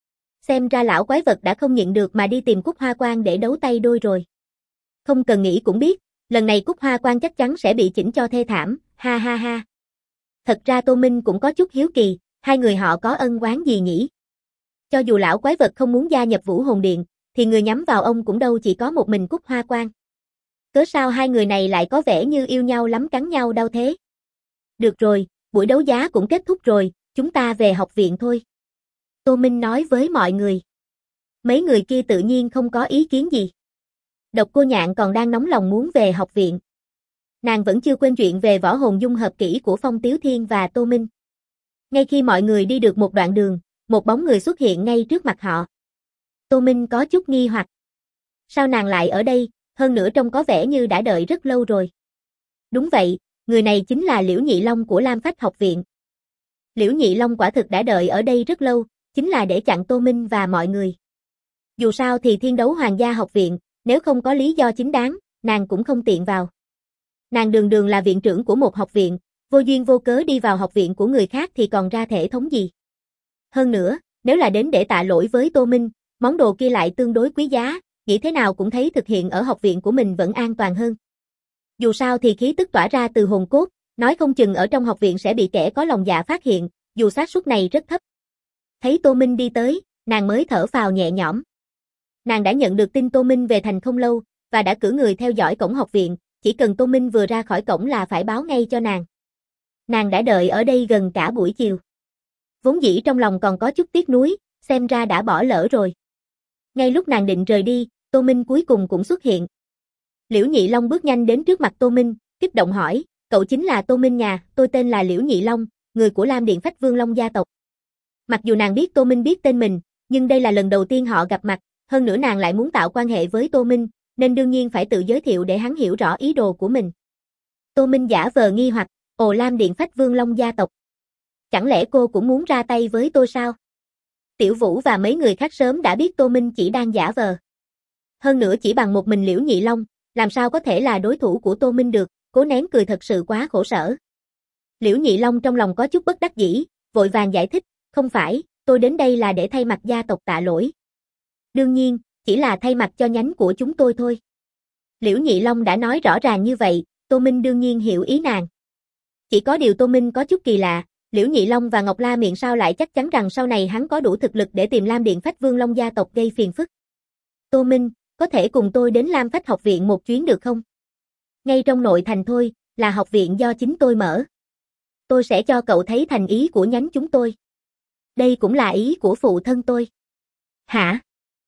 Xem ra lão quái vật đã không nhịn được mà đi tìm Cúc Hoa Quan để đấu tay đôi rồi. Không cần nghĩ cũng biết, lần này Cúc Hoa Quan chắc chắn sẽ bị chỉnh cho thê thảm, ha ha ha. Thật ra Tô Minh cũng có chút hiếu kỳ, hai người họ có ân oán gì nhỉ? Cho dù lão quái vật không muốn gia nhập Vũ Hồn Điện, thì người nhắm vào ông cũng đâu chỉ có một mình Cúc Hoa Quan. Cớ sao hai người này lại có vẻ như yêu nhau lắm, cắn nhau đau thế? Được rồi, buổi đấu giá cũng kết thúc rồi, chúng ta về học viện thôi. Tô Minh nói với mọi người. Mấy người kia tự nhiên không có ý kiến gì. Độc Cô Nhạn còn đang nóng lòng muốn về học viện. Nàng vẫn chưa quên chuyện về võ hồn dung hợp kỹ của Phong Tiếu Thiên và Tô Minh. Ngay khi mọi người đi được một đoạn đường, một bóng người xuất hiện ngay trước mặt họ. Tô Minh có chút nghi hoặc. Sao nàng lại ở đây, hơn nữa trông có vẻ như đã đợi rất lâu rồi. Đúng vậy, người này chính là Liễu Nhị Long của Lam Phách học viện. Liễu Nhị Long quả thực đã đợi ở đây rất lâu, chính là để chặn Tô Minh và mọi người. Dù sao thì Thiên Đấu Hoàng gia học viện, nếu không có lý do chính đáng, nàng cũng không tiện vào. Nàng đường đường là viện trưởng của một học viện, vô duyên vô cớ đi vào học viện của người khác thì còn ra thể thống gì. Hơn nữa, nếu là đến để tạ lỗi với Tô Minh, món đồ kia lại tương đối quý giá, nghĩ thế nào cũng thấy thực hiện ở học viện của mình vẫn an toàn hơn. Dù sao thì khí tức tỏa ra từ hồn cốt, nói không chừng ở trong học viện sẽ bị kẻ có lòng dạ phát hiện, dù xác suất này rất thấp. Thấy Tô Minh đi tới, nàng mới thở phào nhẹ nhõm. Nàng đã nhận được tin Tô Minh về thành không lâu, và đã cử người theo dõi cổng học viện, chỉ cần Tô Minh vừa ra khỏi cổng là phải báo ngay cho nàng. Nàng đã đợi ở đây gần cả buổi chiều. Vốn dĩ trong lòng còn có chút tiếc nuối, xem ra đã bỏ lỡ rồi. Ngay lúc nàng định rời đi, Tô Minh cuối cùng cũng xuất hiện. Liễu Nhị Long bước nhanh đến trước mặt Tô Minh, kích động hỏi, cậu chính là Tô Minh nhà, tôi tên là Liễu Nhị Long, người của Lam Điện Phách Vương Long gia tộc. Mặc dù nàng biết Tô Minh biết tên mình, nhưng đây là lần đầu tiên họ gặp mặt, hơn nữa nàng lại muốn tạo quan hệ với Tô Minh, nên đương nhiên phải tự giới thiệu để hắn hiểu rõ ý đồ của mình. Tô Minh giả vờ nghi hoặc, ồ, Lam Điện Phách Vương Long gia tộc. Chẳng lẽ cô cũng muốn ra tay với tôi sao? Tiểu Vũ và mấy người khác sớm đã biết Tô Minh chỉ đang giả vờ. Hơn nữa chỉ bằng một mình Liễu Nhị Long, làm sao có thể là đối thủ của Tô Minh được, cố nén cười thật sự quá khổ sở. Liễu Nhị Long trong lòng có chút bất đắc dĩ, vội vàng giải thích, không phải, tôi đến đây là để thay mặt gia tộc tạ lỗi. Đương nhiên, chỉ là thay mặt cho nhánh của chúng tôi thôi. Liễu Nhị Long đã nói rõ ràng như vậy, Tô Minh đương nhiên hiểu ý nàng. Chỉ có điều Tô Minh có chút kỳ lạ, Liễu Nhị Long và Ngọc La Miệng sao lại chắc chắn rằng sau này hắn có đủ thực lực để tìm Lam Điện Phách Vương Long gia tộc gây phiền phức. Tô Minh, có thể cùng tôi đến Lam Phách học viện một chuyến được không? Ngay trong nội thành thôi, là học viện do chính tôi mở. Tôi sẽ cho cậu thấy thành ý của nhánh chúng tôi. Đây cũng là ý của phụ thân tôi. Hả?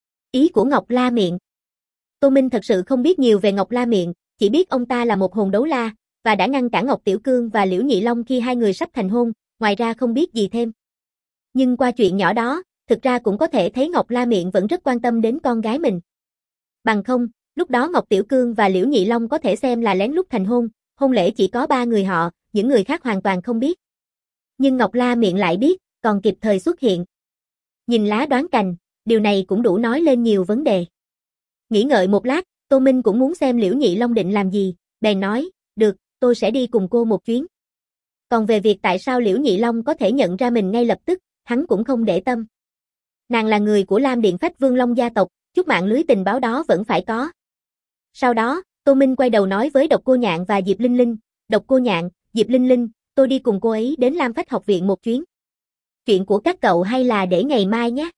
Ý của Ngọc La Miệng. Tô Minh thật sự không biết nhiều về Ngọc La Miệng, chỉ biết ông ta là một hồn đấu la, và đã ngăn cản Ngọc Tiểu Cương và Liễu Nhị Long khi hai người sắp thành hôn, ngoài ra không biết gì thêm. Nhưng qua chuyện nhỏ đó, thực ra cũng có thể thấy Ngọc La Miệng vẫn rất quan tâm đến con gái mình. Bằng không, lúc đó Ngọc Tiểu Cương và Liễu Nhị Long có thể xem là lén lút thành hôn, hôn lễ chỉ có 3 người họ, những người khác hoàn toàn không biết. Nhưng Ngọc La Miệng lại biết, còn kịp thời xuất hiện. Nhìn lá đoán cành, điều này cũng đủ nói lên nhiều vấn đề. Nghĩ ngợi một lát, Tô Minh cũng muốn xem Liễu Nhị Long định làm gì, bèn nói, được, tôi sẽ đi cùng cô một chuyến. Còn về việc tại sao Liễu Nhị Long có thể nhận ra mình ngay lập tức, hắn cũng không để tâm. Nàng là người của Lam Điện Phách Vương Long gia tộc, chút mạng lưới tình báo đó vẫn phải có. Sau đó, Tô Minh quay đầu nói với Độc Cô Nhạn và Diệp Linh Linh, Độc Cô Nhạn, Diệp Linh Linh, tôi đi cùng cô ấy đến Lam Phách học viện một chuyến. Chuyện của các cậu hay là để ngày mai nhé.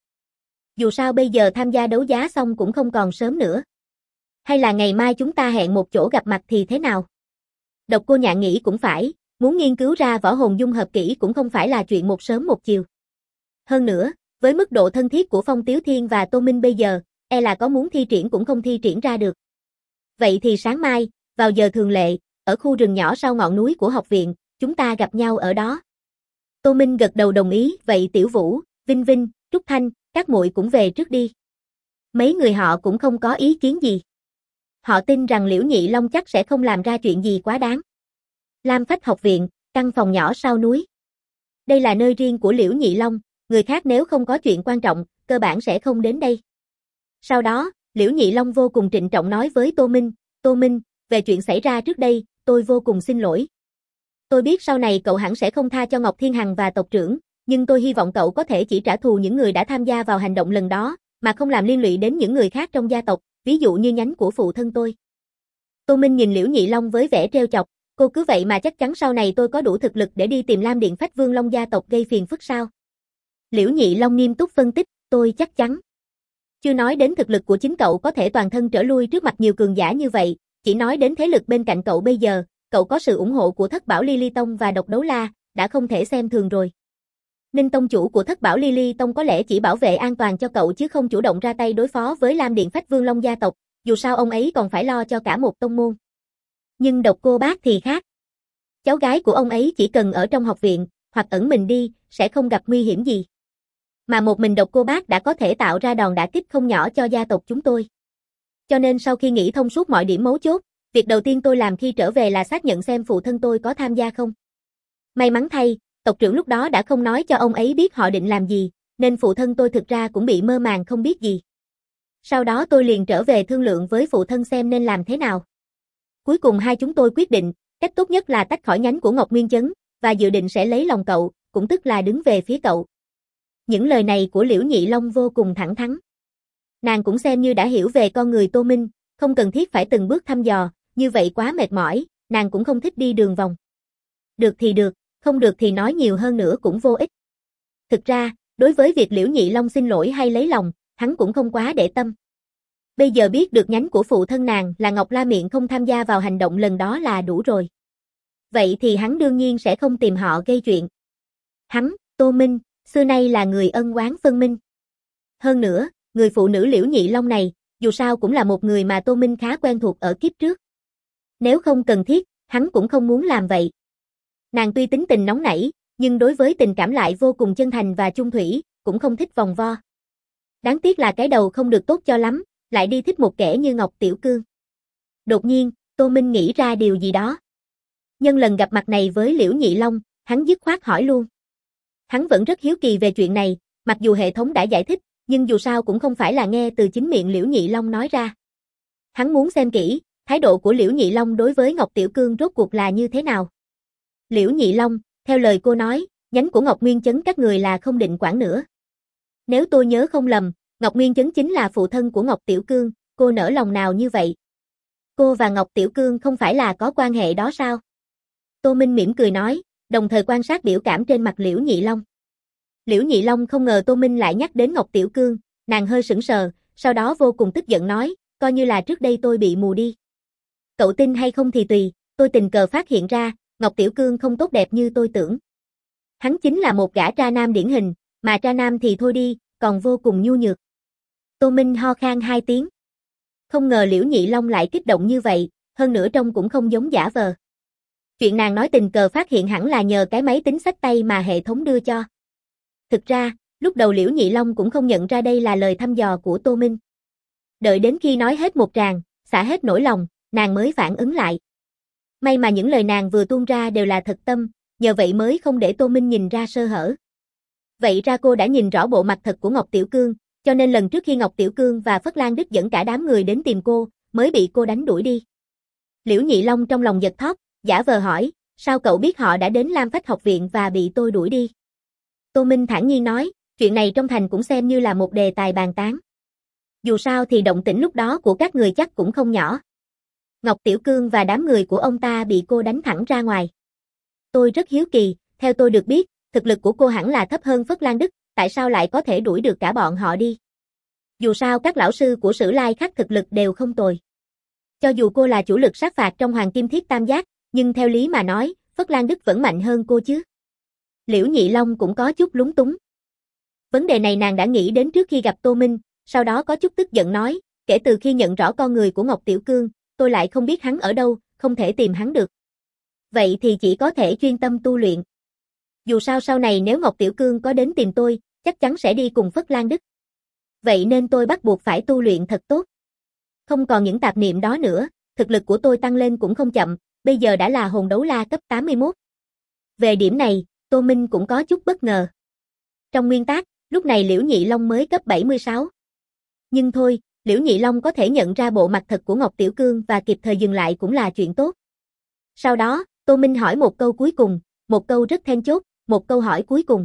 Dù sao bây giờ tham gia đấu giá xong cũng không còn sớm nữa. Hay là ngày mai chúng ta hẹn một chỗ gặp mặt thì thế nào? Độc Cô Nhạn nghĩ cũng phải, muốn nghiên cứu ra võ hồn dung hợp kỹ cũng không phải là chuyện một sớm một chiều. Hơn nữa, với mức độ thân thiết của Phong Tiếu Thiên và Tô Minh bây giờ, e là có muốn thi triển cũng không thi triển ra được. Vậy thì sáng mai, vào giờ thường lệ, ở khu rừng nhỏ sau ngọn núi của học viện, chúng ta gặp nhau ở đó. Tô Minh gật đầu đồng ý, vậy Tiểu Vũ, Vinh Vinh, Trúc Thanh, các muội cũng về trước đi. Mấy người họ cũng không có ý kiến gì. Họ tin rằng Liễu Nhị Long chắc sẽ không làm ra chuyện gì quá đáng. Lam Phách học viện, căn phòng nhỏ sau núi. Đây là nơi riêng của Liễu Nhị Long, người khác nếu không có chuyện quan trọng, cơ bản sẽ không đến đây. Sau đó, Liễu Nhị Long vô cùng trịnh trọng nói với Tô Minh, về chuyện xảy ra trước đây, tôi vô cùng xin lỗi. Tôi biết sau này cậu hẳn sẽ không tha cho Ngọc Thiên Hằng và tộc trưởng, nhưng tôi hy vọng cậu có thể chỉ trả thù những người đã tham gia vào hành động lần đó, mà không làm liên lụy đến những người khác trong gia tộc, ví dụ như nhánh của phụ thân tôi. Tô Minh nhìn Liễu Nhị Long với vẻ trêu chọc, cô cứ vậy mà chắc chắn sau này tôi có đủ thực lực để đi tìm Lam Điện Phách Vương Long gia tộc gây phiền phức sao? Liễu Nhị Long nghiêm túc phân tích, tôi chắc chắn. Chưa nói đến thực lực của chính cậu có thể toàn thân trở lui trước mặt nhiều cường giả như vậy, chỉ nói đến thế lực bên cạnh cậu bây giờ, cậu có sự ủng hộ của Thất Bảo Ly Ly Tông và Độc Đấu La, đã không thể xem thường rồi. Ninh tông chủ của Thất Bảo Ly Ly Tông có lẽ chỉ bảo vệ an toàn cho cậu chứ không chủ động ra tay đối phó với Lam Điện Phách Vương Long gia tộc, dù sao ông ấy còn phải lo cho cả một tông môn. Nhưng Độc Cô Bác thì khác. Cháu gái của ông ấy chỉ cần ở trong học viện, hoặc ẩn mình đi, sẽ không gặp nguy hiểm gì. Mà một mình Độc Cô Bác đã có thể tạo ra đòn đả kích không nhỏ cho gia tộc chúng tôi. Cho nên sau khi nghĩ thông suốt mọi điểm mấu chốt, việc đầu tiên tôi làm khi trở về là xác nhận xem phụ thân tôi có tham gia không. May mắn thay, tộc trưởng lúc đó đã không nói cho ông ấy biết họ định làm gì, nên phụ thân tôi thực ra cũng bị mơ màng không biết gì. Sau đó tôi liền trở về thương lượng với phụ thân xem nên làm thế nào. Cuối cùng hai chúng tôi quyết định, cách tốt nhất là tách khỏi nhánh của Ngọc Nguyên Chấn, và dự định sẽ lấy lòng cậu, cũng tức là đứng về phía cậu. Những lời này của Liễu Nhị Long vô cùng thẳng thắn. Nàng cũng xem như đã hiểu về con người Tô Minh, không cần thiết phải từng bước thăm dò, như vậy quá mệt mỏi, nàng cũng không thích đi đường vòng. Được thì được, không được thì nói nhiều hơn nữa cũng vô ích. Thực ra, đối với việc Liễu Nhị Long xin lỗi hay lấy lòng, hắn cũng không quá để tâm. Bây giờ biết được nhánh của phụ thân nàng là Ngọc La Miệng không tham gia vào hành động lần đó là đủ rồi. Vậy thì hắn đương nhiên sẽ không tìm họ gây chuyện. Hắn, Tô Minh, xưa nay là người ân oán phân minh. Hơn nữa, người phụ nữ Liễu Nhị Long này, dù sao cũng là một người mà Tô Minh khá quen thuộc ở kiếp trước. Nếu không cần thiết, hắn cũng không muốn làm vậy. Nàng tuy tính tình nóng nảy, nhưng đối với tình cảm lại vô cùng chân thành và chung thủy, cũng không thích vòng vo. Đáng tiếc là cái đầu không được tốt cho lắm, lại đi thích một kẻ như Ngọc Tiểu Cương. Đột nhiên, Tô Minh nghĩ ra điều gì đó. Nhân lần gặp mặt này với Liễu Nhị Long, hắn dứt khoát hỏi luôn. Hắn vẫn rất hiếu kỳ về chuyện này, mặc dù hệ thống đã giải thích, nhưng dù sao cũng không phải là nghe từ chính miệng Liễu Nhị Long nói ra. Hắn muốn xem kỹ, thái độ của Liễu Nhị Long đối với Ngọc Tiểu Cương rốt cuộc là như thế nào. Liễu Nhị Long, theo lời cô nói, nhánh của Ngọc Nguyên Chấn các người là không định quản nữa. Nếu tôi nhớ không lầm, Ngọc Nguyên Chấn chính là phụ thân của Ngọc Tiểu Cương, cô nỡ lòng nào như vậy. Cô và Ngọc Tiểu Cương không phải là có quan hệ đó sao? Tô Minh mỉm cười nói, đồng thời quan sát biểu cảm trên mặt Liễu Nhị Long. Liễu Nhị Long không ngờ Tô Minh lại nhắc đến Ngọc Tiểu Cương, nàng hơi sững sờ, sau đó vô cùng tức giận nói, coi như là trước đây tôi bị mù đi. Cậu tin hay không thì tùy, tôi tình cờ phát hiện ra, Ngọc Tiểu Cương không tốt đẹp như tôi tưởng. Hắn chính là một gã tra nam điển hình, mà tra nam thì thôi đi, còn vô cùng nhu nhược. Tô Minh ho khan 2 tiếng. Không ngờ Liễu Nhị Long lại kích động như vậy, hơn nữa trông cũng không giống giả vờ. Chuyện nàng nói tình cờ phát hiện hẳn là nhờ cái máy tính xách tay mà hệ thống đưa cho. Thực ra, lúc đầu Liễu Nhị Long cũng không nhận ra đây là lời thăm dò của Tô Minh. Đợi đến khi nói hết một tràng, xả hết nỗi lòng, nàng mới phản ứng lại. May mà những lời nàng vừa tuôn ra đều là thật tâm, nhờ vậy mới không để Tô Minh nhìn ra sơ hở. Vậy ra cô đã nhìn rõ bộ mặt thật của Ngọc Tiểu Cương, cho nên lần trước khi Ngọc Tiểu Cương và Phất Lan Đức dẫn cả đám người đến tìm cô, mới bị cô đánh đuổi đi. Liễu Nhị Long trong lòng giật thót, giả vờ hỏi, sao cậu biết họ đã đến Lam Phách học viện và bị tôi đuổi đi? Tô Minh thản nhiên nói, chuyện này trong thành cũng xem như là một đề tài bàn tán. Dù sao thì động tĩnh lúc đó của các người chắc cũng không nhỏ. Ngọc Tiểu Cương và đám người của ông ta bị cô đánh thẳng ra ngoài. Tôi rất hiếu kỳ, theo tôi được biết, thực lực của cô hẳn là thấp hơn Phất Lan Đức, tại sao lại có thể đuổi được cả bọn họ đi? Dù sao các lão sư của Sử Lai Khắc thực lực đều không tồi. Cho dù cô là chủ lực sát phạt trong Hoàng Kim Thiết Tam Giác, nhưng theo lý mà nói, Phất Lan Đức vẫn mạnh hơn cô chứ. Liễu Nhị Long cũng có chút lúng túng. Vấn đề này nàng đã nghĩ đến trước khi gặp Tô Minh, sau đó có chút tức giận nói, kể từ khi nhận rõ con người của Ngọc Tiểu Cương, tôi lại không biết hắn ở đâu, không thể tìm hắn được. Vậy thì chỉ có thể chuyên tâm tu luyện. Dù sao sau này nếu Ngọc Tiểu Cương có đến tìm tôi, chắc chắn sẽ đi cùng Phất Lan Đức. Vậy nên tôi bắt buộc phải tu luyện thật tốt. Không còn những tạp niệm đó nữa, thực lực của tôi tăng lên cũng không chậm, bây giờ đã là hồn đấu la cấp 81. Về điểm này, Tô Minh cũng có chút bất ngờ. Trong nguyên tác, lúc này Liễu Nhị Long mới cấp 76. Nhưng thôi, Liễu Nhị Long có thể nhận ra bộ mặt thật của Ngọc Tiểu Cương và kịp thời dừng lại cũng là chuyện tốt. Sau đó, Tô Minh hỏi một câu cuối cùng, một câu rất then chốt, một câu hỏi cuối cùng.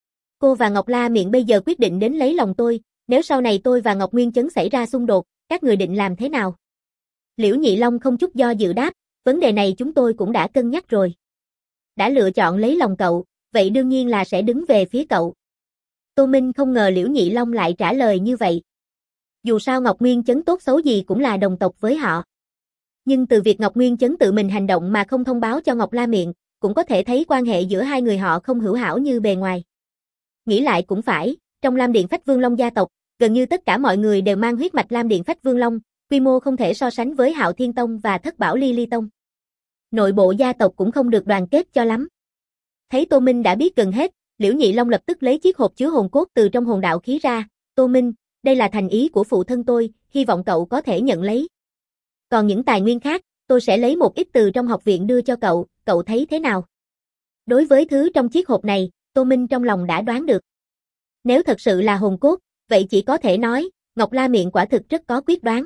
Cô và Ngọc La Miệng bây giờ quyết định đến lấy lòng tôi, nếu sau này tôi và Ngọc Nguyên Chấn xảy ra xung đột, các người định làm thế nào? Liễu Nhị Long không chút do dự đáp, vấn đề này chúng tôi cũng đã cân nhắc rồi. Đã lựa chọn lấy lòng cậu, vậy đương nhiên là sẽ đứng về phía cậu. Tô Minh không ngờ Liễu Nhị Long lại trả lời như vậy. Dù sao Ngọc Nguyên Chấn tốt xấu gì cũng là đồng tộc với họ. Nhưng từ việc Ngọc Nguyên Chấn tự mình hành động mà không thông báo cho Ngọc La Miệng, cũng có thể thấy quan hệ giữa hai người họ không hữu hảo như bề ngoài. Nghĩ lại cũng phải, trong Lam Điện Phách Vương Long gia tộc, gần như tất cả mọi người đều mang huyết mạch Lam Điện Phách Vương Long, quy mô không thể so sánh với Hạo Thiên Tông và Thất Bảo Ly Ly Tông. Nội bộ gia tộc cũng không được đoàn kết cho lắm. Thấy Tô Minh đã biết gần hết, Liễu Nhị Long lập tức lấy chiếc hộp chứa hồn cốt từ trong hồn đạo khí ra, Tô Minh, đây là thành ý của phụ thân tôi, hy vọng cậu có thể nhận lấy. Còn những tài nguyên khác, tôi sẽ lấy một ít từ trong học viện đưa cho cậu thấy thế nào? Đối với thứ trong chiếc hộp này, Tô Minh trong lòng đã đoán được. Nếu thật sự là hồn cốt, vậy chỉ có thể nói, Ngọc La Miệng quả thực rất có quyết đoán.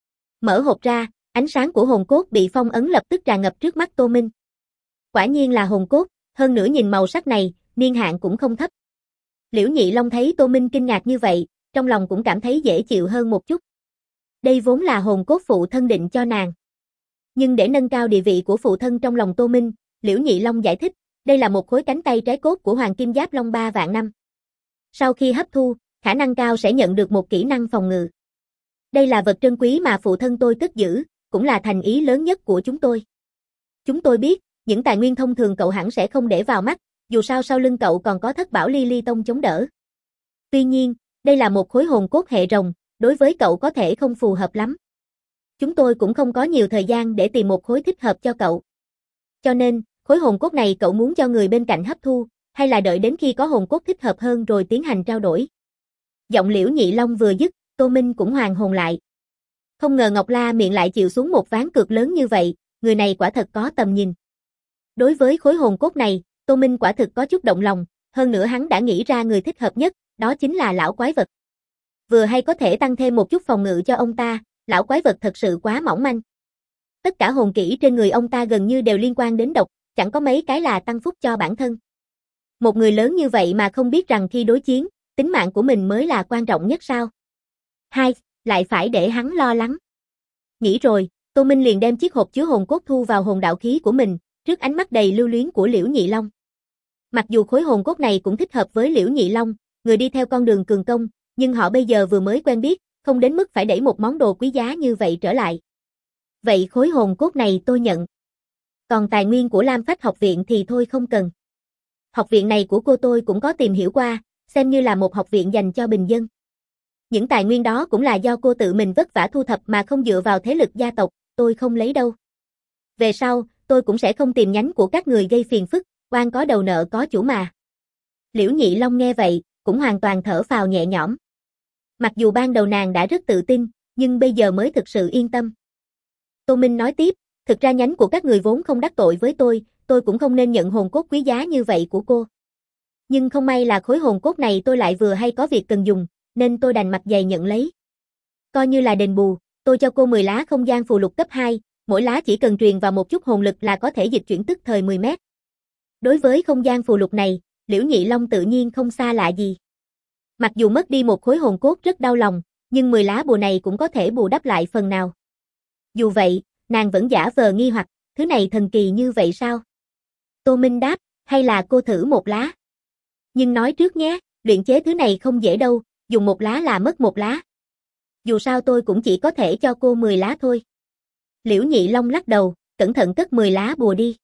Mở hộp ra, ánh sáng của hồn cốt bị phong ấn lập tức tràn ngập trước mắt Tô Minh. Quả nhiên là hồn cốt, hơn nữa nhìn màu sắc này, niên hạn cũng không thấp. Liễu Nhị Long thấy Tô Minh kinh ngạc như vậy, trong lòng cũng cảm thấy dễ chịu hơn một chút. Đây vốn là hồn cốt phụ thân định cho nàng. Nhưng để nâng cao địa vị của phụ thân trong lòng Tô Minh, Liễu Nhị Long giải thích, đây là một khối cánh tay trái cốt của Hoàng Kim Giáp Long 3 vạn năm. Sau khi hấp thu, khả năng cao sẽ nhận được một kỹ năng phòng ngự. Đây là vật trân quý mà phụ thân tôi cất giữ, cũng là thành ý lớn nhất của chúng tôi. Chúng tôi biết, những tài nguyên thông thường cậu hẳn sẽ không để vào mắt, dù sao sau lưng cậu còn có Thất Bảo Ly Ly Tông chống đỡ. Tuy nhiên, đây là một khối hồn cốt hệ rồng, đối với cậu có thể không phù hợp lắm. Chúng tôi cũng không có nhiều thời gian để tìm một khối thích hợp cho cậu. Cho nên, khối hồn cốt này cậu muốn cho người bên cạnh hấp thu, hay là đợi đến khi có hồn cốt thích hợp hơn rồi tiến hành trao đổi? Giọng Liễu Nhị Long vừa dứt, Tô Minh cũng hoàn hồn lại. Không ngờ Ngọc La Miệng lại chịu xuống một ván cược lớn như vậy, người này quả thật có tầm nhìn. Đối với khối hồn cốt này, Tô Minh quả thực có chút động lòng, hơn nữa hắn đã nghĩ ra người thích hợp nhất, đó chính là lão quái vật. Vừa hay có thể tăng thêm một chút phòng ngự cho ông ta, lão quái vật thật sự quá mỏng manh. Tất cả hồn kỹ trên người ông ta gần như đều liên quan đến độc, chẳng có mấy cái là tăng phúc cho bản thân. Một người lớn như vậy mà không biết rằng khi đối chiến, tính mạng của mình mới là quan trọng nhất sao? Hai, lại phải để hắn lo lắng. Nghĩ rồi, Tô Minh liền đem chiếc hộp chứa hồn cốt thu vào hồn đạo khí của mình, trước ánh mắt đầy lưu luyến của Liễu Nhị Long. Mặc dù khối hồn cốt này cũng thích hợp với Liễu Nhị Long, người đi theo con đường cường công, nhưng họ bây giờ vừa mới quen biết, không đến mức phải đẩy một món đồ quý giá như vậy trở lại. Vậy khối hồn cốt này tôi nhận. Còn tài nguyên của Lam Phách học viện thì thôi không cần. Học viện này của cô tôi cũng có tìm hiểu qua, xem như là một học viện dành cho bình dân. Những tài nguyên đó cũng là do cô tự mình vất vả thu thập mà không dựa vào thế lực gia tộc, tôi không lấy đâu. Về sau, tôi cũng sẽ không tìm nhánh của các người gây phiền phức, oan có đầu nợ có chủ mà. Liễu Nhị Long nghe vậy, cũng hoàn toàn thở phào nhẹ nhõm. Mặc dù ban đầu nàng đã rất tự tin, nhưng bây giờ mới thực sự yên tâm. Tô Minh nói tiếp, thực ra nhánh của các người vốn không đắc tội với tôi cũng không nên nhận hồn cốt quý giá như vậy của cô. Nhưng không may là khối hồn cốt này tôi lại vừa hay có việc cần dùng, nên tôi đành mặt dày nhận lấy. Coi như là đền bù, tôi cho cô 10 lá không gian phù lục cấp 2, mỗi lá chỉ cần truyền vào một chút hồn lực là có thể dịch chuyển tức thời 10 mét. Đối với không gian phù lục này, Liễu Nhị Long tự nhiên không xa lạ gì. Mặc dù mất đi một khối hồn cốt rất đau lòng, nhưng 10 lá bùa này cũng có thể bù đắp lại phần nào. Dù vậy, nàng vẫn giả vờ nghi hoặc, thứ này thần kỳ như vậy sao? Tô Minh đáp, hay là cô thử một lá? Nhưng nói trước nhé, luyện chế thứ này không dễ đâu, dùng một lá là mất một lá. Dù sao tôi cũng chỉ có thể cho cô 10 lá thôi. Liễu Nhị Long lắc đầu, cẩn thận cất 10 lá bùa đi.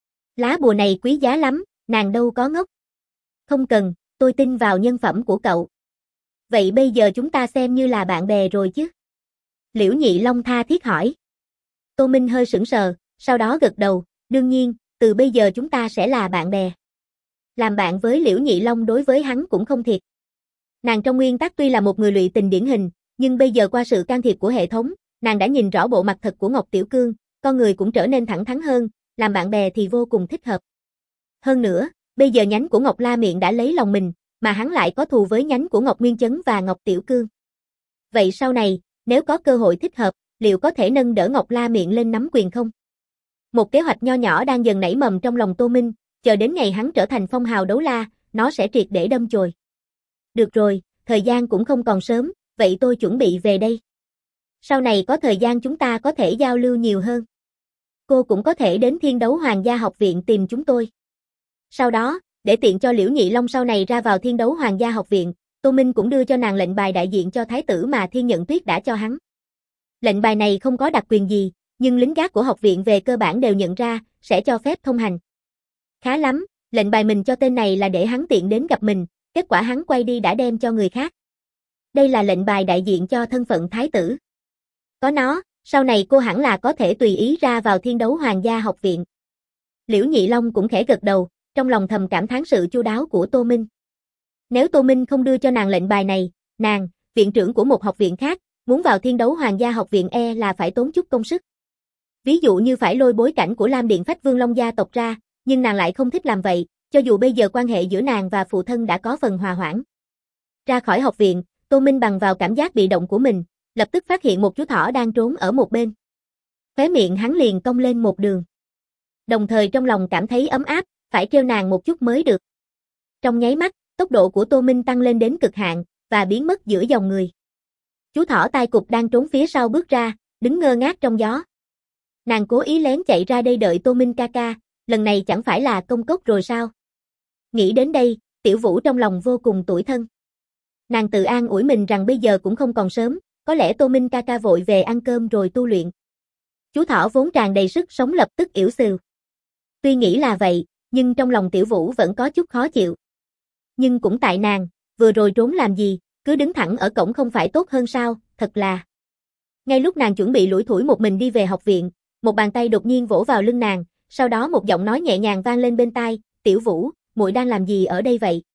Lá bùa này quý giá lắm, nàng đâu có ngốc. Không cần, tôi tin vào nhân phẩm của cậu. Vậy bây giờ chúng ta xem như là bạn bè rồi chứ? Liễu Nhị Long tha thiết hỏi. Tô Minh hơi sững sờ, sau đó gật đầu, đương nhiên, từ bây giờ chúng ta sẽ là bạn bè. Làm bạn với Liễu Nhị Long đối với hắn cũng không thiệt. Nàng trong nguyên tắc tuy là một người lụy tình điển hình, nhưng bây giờ qua sự can thiệp của hệ thống, nàng đã nhìn rõ bộ mặt thật của Ngọc Tiểu Cương, con người cũng trở nên thẳng thắn hơn, làm bạn bè thì vô cùng thích hợp. Hơn nữa, bây giờ nhánh của Ngọc La Miệng đã lấy lòng mình, mà hắn lại có thù với nhánh của Ngọc Nguyên Chấn và Ngọc Tiểu Cương. Vậy sau này, nếu có cơ hội thích hợp, liệu có thể nâng đỡ Ngọc La Miệng lên nắm quyền không? Một kế hoạch nho nhỏ đang dần nảy mầm trong lòng Tô Minh, chờ đến ngày hắn trở thành phong hào đấu la, nó sẽ triệt để đâm chồi. Được rồi, thời gian cũng không còn sớm, vậy tôi chuẩn bị về đây. Sau này có thời gian chúng ta có thể giao lưu nhiều hơn. Cô cũng có thể đến Thiên Đấu Hoàng gia học viện tìm chúng tôi. Sau đó, để tiện cho Liễu Nhị Long sau này ra vào Thiên Đấu Hoàng gia học viện, Tô Minh cũng đưa cho nàng lệnh bài đại diện cho thái tử mà Thiên Nhận Tuyết đã cho hắn. Lệnh bài này không có đặc quyền gì, nhưng lính gác của học viện về cơ bản đều nhận ra, sẽ cho phép thông hành. Khá lắm, lệnh bài mình cho tên này là để hắn tiện đến gặp mình, kết quả hắn quay đi đã đem cho người khác. Đây là lệnh bài đại diện cho thân phận thái tử. Có nó, sau này cô hẳn là có thể tùy ý ra vào Thiên Đấu Hoàng gia học viện. Liễu Nhị Long cũng khẽ gật đầu, trong lòng thầm cảm thán sự chu đáo của Tô Minh. Nếu Tô Minh không đưa cho nàng lệnh bài này, nàng, viện trưởng của một học viện khác, muốn vào Thiên Đấu Hoàng gia học viện là phải tốn chút công sức. Ví dụ như phải lôi bối cảnh của Lam Điện Phách Vương Long gia tộc ra, nhưng nàng lại không thích làm vậy, cho dù bây giờ quan hệ giữa nàng và phụ thân đã có phần hòa hoãn. Ra khỏi học viện, Tô Minh bằng vào cảm giác bị động của mình, lập tức phát hiện một chú thỏ đang trốn ở một bên. Khóe miệng hắn liền cong lên một đường. Đồng thời trong lòng cảm thấy ấm áp, phải trêu nàng một chút mới được. Trong nháy mắt, tốc độ của Tô Minh tăng lên đến cực hạn, và biến mất giữa dòng người. Chú thỏ tai cụp đang trốn phía sau bước ra, đứng ngơ ngác trong gió. Nàng cố ý lén chạy ra đây đợi Tô Minh ca ca, lần này chẳng phải là công cốc rồi sao? Nghĩ đến đây, Tiểu Vũ trong lòng vô cùng tủi thân. Nàng tự an ủi mình rằng bây giờ cũng không còn sớm, có lẽ Tô Minh ca ca vội về ăn cơm rồi tu luyện. Chú thỏ vốn tràn đầy sức sống lập tức ỉu xìu. Tuy nghĩ là vậy, nhưng trong lòng Tiểu Vũ vẫn có chút khó chịu. Nhưng cũng tại nàng, vừa rồi trốn làm gì, cứ đứng thẳng ở cổng không phải tốt hơn sao, thật là. Ngay lúc nàng chuẩn bị lủi thủi một mình đi về học viện, một bàn tay đột nhiên vỗ vào lưng nàng, sau đó một giọng nói nhẹ nhàng vang lên bên tai, Tiểu Vũ, muội đang làm gì ở đây vậy?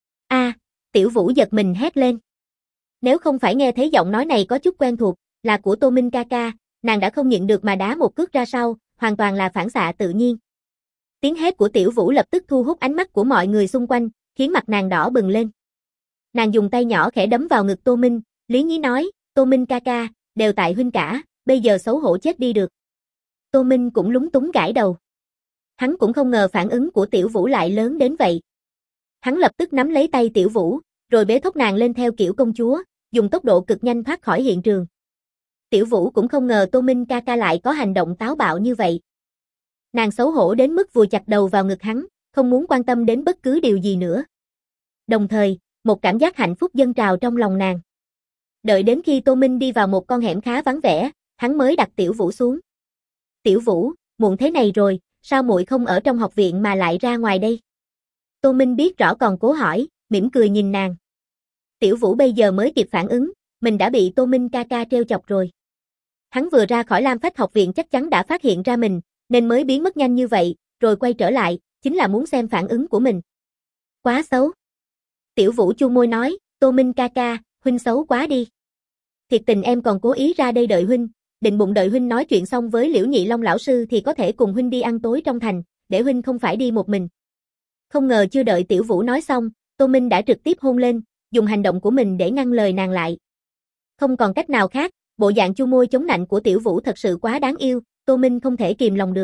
Tiểu Vũ giật mình hét lên. Nếu không phải nghe thấy giọng nói này có chút quen thuộc, là của Tô Minh ca ca, nàng đã không nhịn được mà đá một cước ra sau, hoàn toàn là phản xạ tự nhiên. Tiếng hét của Tiểu Vũ lập tức thu hút ánh mắt của mọi người xung quanh, khiến mặt nàng đỏ bừng lên. Nàng dùng tay nhỏ khẽ đấm vào ngực Tô Minh, lý nhí nói, Tô Minh ca ca, đều tại huynh cả, bây giờ xấu hổ chết đi được. Tô Minh cũng lúng túng gãi đầu. Hắn cũng không ngờ phản ứng của Tiểu Vũ lại lớn đến vậy. Hắn lập tức nắm lấy tay Tiểu Vũ, rồi bế thốc nàng lên theo kiểu công chúa, dùng tốc độ cực nhanh thoát khỏi hiện trường. Tiểu Vũ cũng không ngờ Tô Minh ca ca lại có hành động táo bạo như vậy. Nàng xấu hổ đến mức vùi chặt đầu vào ngực hắn, không muốn quan tâm đến bất cứ điều gì nữa. Đồng thời, một cảm giác hạnh phúc dâng trào trong lòng nàng. Đợi đến khi Tô Minh đi vào một con hẻm khá vắng vẻ, hắn mới đặt Tiểu Vũ xuống. Tiểu Vũ, muộn thế này rồi, sao muội không ở trong học viện mà lại ra ngoài đây? Tô Minh biết rõ còn cố hỏi, mỉm cười nhìn nàng. Tiểu Vũ bây giờ mới kịp phản ứng, mình đã bị Tô Minh ca ca trêu chọc rồi. Hắn vừa ra khỏi Lam Phách học viện chắc chắn đã phát hiện ra mình, nên mới biến mất nhanh như vậy, rồi quay trở lại, chính là muốn xem phản ứng của mình. Quá xấu. Tiểu Vũ chu môi nói, Tô Minh ca ca, huynh xấu quá đi. Thiệt tình em còn cố ý ra đây đợi huynh, định bụng đợi huynh nói chuyện xong với Liễu Nhị Long lão sư thì có thể cùng huynh đi ăn tối trong thành, để huynh không phải đi một mình. Không ngờ chưa đợi Tiểu Vũ nói xong, Tô Minh đã trực tiếp hôn lên, dùng hành động của mình để ngăn lời nàng lại. Không còn cách nào khác, bộ dạng chu môi chống nạnh của Tiểu Vũ thật sự quá đáng yêu, Tô Minh không thể kìm lòng được.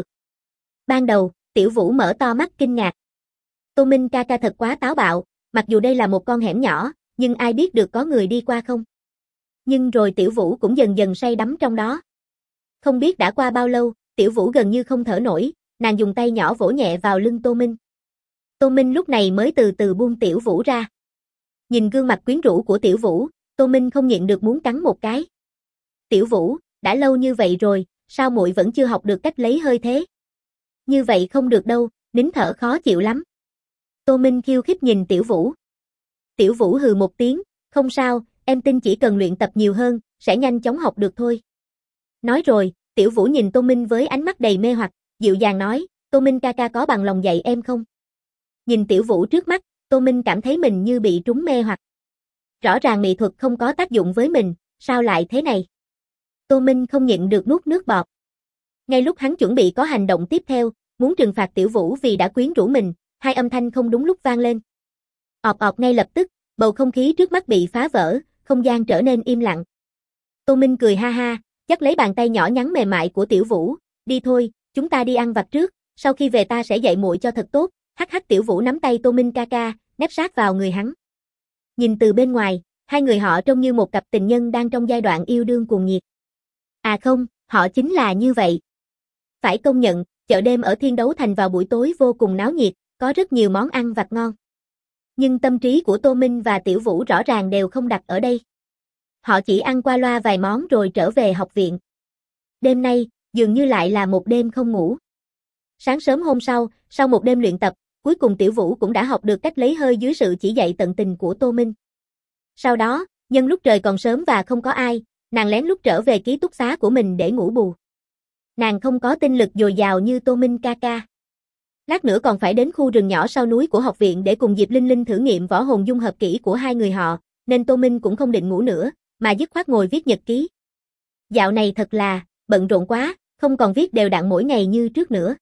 Ban đầu, Tiểu Vũ mở to mắt kinh ngạc. Tô Minh ca ca thật quá táo bạo, mặc dù đây là một con hẻm nhỏ, nhưng ai biết được có người đi qua không? Nhưng rồi Tiểu Vũ cũng dần dần say đắm trong đó. Không biết đã qua bao lâu, Tiểu Vũ gần như không thở nổi, nàng dùng tay nhỏ vỗ nhẹ vào lưng Tô Minh. Tô Minh lúc này mới từ từ buông Tiểu Vũ ra. Nhìn gương mặt quyến rũ của Tiểu Vũ, Tô Minh không nhịn được muốn cắn một cái. Tiểu Vũ, đã lâu như vậy rồi, sao muội vẫn chưa học được cách lấy hơi thế? Như vậy không được đâu, nín thở khó chịu lắm. Tô Minh khiêu khích nhìn Tiểu Vũ. Tiểu Vũ hừ một tiếng, không sao, em tin chỉ cần luyện tập nhiều hơn, sẽ nhanh chóng học được thôi. Nói rồi, Tiểu Vũ nhìn Tô Minh với ánh mắt đầy mê hoặc, dịu dàng nói, Tô Minh ca ca có bằng lòng dạy em không? Nhìn Tiểu Vũ trước mắt, Tô Minh cảm thấy mình như bị trúng mê hoặc. Rõ ràng mỹ thuật không có tác dụng với mình, sao lại thế này? Tô Minh không nhịn được nuốt nước bọt. Ngay lúc hắn chuẩn bị có hành động tiếp theo, muốn trừng phạt Tiểu Vũ vì đã quyến rũ mình, hai âm thanh không đúng lúc vang lên. Ọp ọp ngay lập tức, bầu không khí trước mắt bị phá vỡ, không gian trở nên im lặng. Tô Minh cười ha ha, dắt lấy bàn tay nhỏ nhắn mềm mại của Tiểu Vũ, đi thôi, chúng ta đi ăn vặt trước, sau khi về ta sẽ dạy muội cho thật tốt. Hắc hắc. Tiểu Vũ nắm tay Tô Minh ca ca, nép sát vào người hắn. Nhìn từ bên ngoài, hai người họ trông như một cặp tình nhân đang trong giai đoạn yêu đương cuồng nhiệt. À không, họ chính là như vậy. Phải công nhận, chợ đêm ở Thiên Đấu Thành vào buổi tối vô cùng náo nhiệt, có rất nhiều món ăn vặt ngon. Nhưng tâm trí của Tô Minh và Tiểu Vũ rõ ràng đều không đặt ở đây. Họ chỉ ăn qua loa vài món rồi trở về học viện. Đêm nay, dường như lại là một đêm không ngủ. Sáng sớm hôm sau một đêm luyện tập, cuối cùng Tiểu Vũ cũng đã học được cách lấy hơi dưới sự chỉ dạy tận tình của Tô Minh. Sau đó, nhân lúc trời còn sớm và không có ai, nàng lén lút trở về ký túc xá của mình để ngủ bù. Nàng không có tinh lực dồi dào như Tô Minh ca ca. Lát nữa còn phải đến khu rừng nhỏ sau núi của học viện để cùng Diệp Linh Linh thử nghiệm võ hồn dung hợp kỹ của hai người họ, nên Tô Minh cũng không định ngủ nữa, mà dứt khoát ngồi viết nhật ký. Dạo này thật là, bận rộn quá, không còn viết đều đặn mỗi ngày như trước nữa.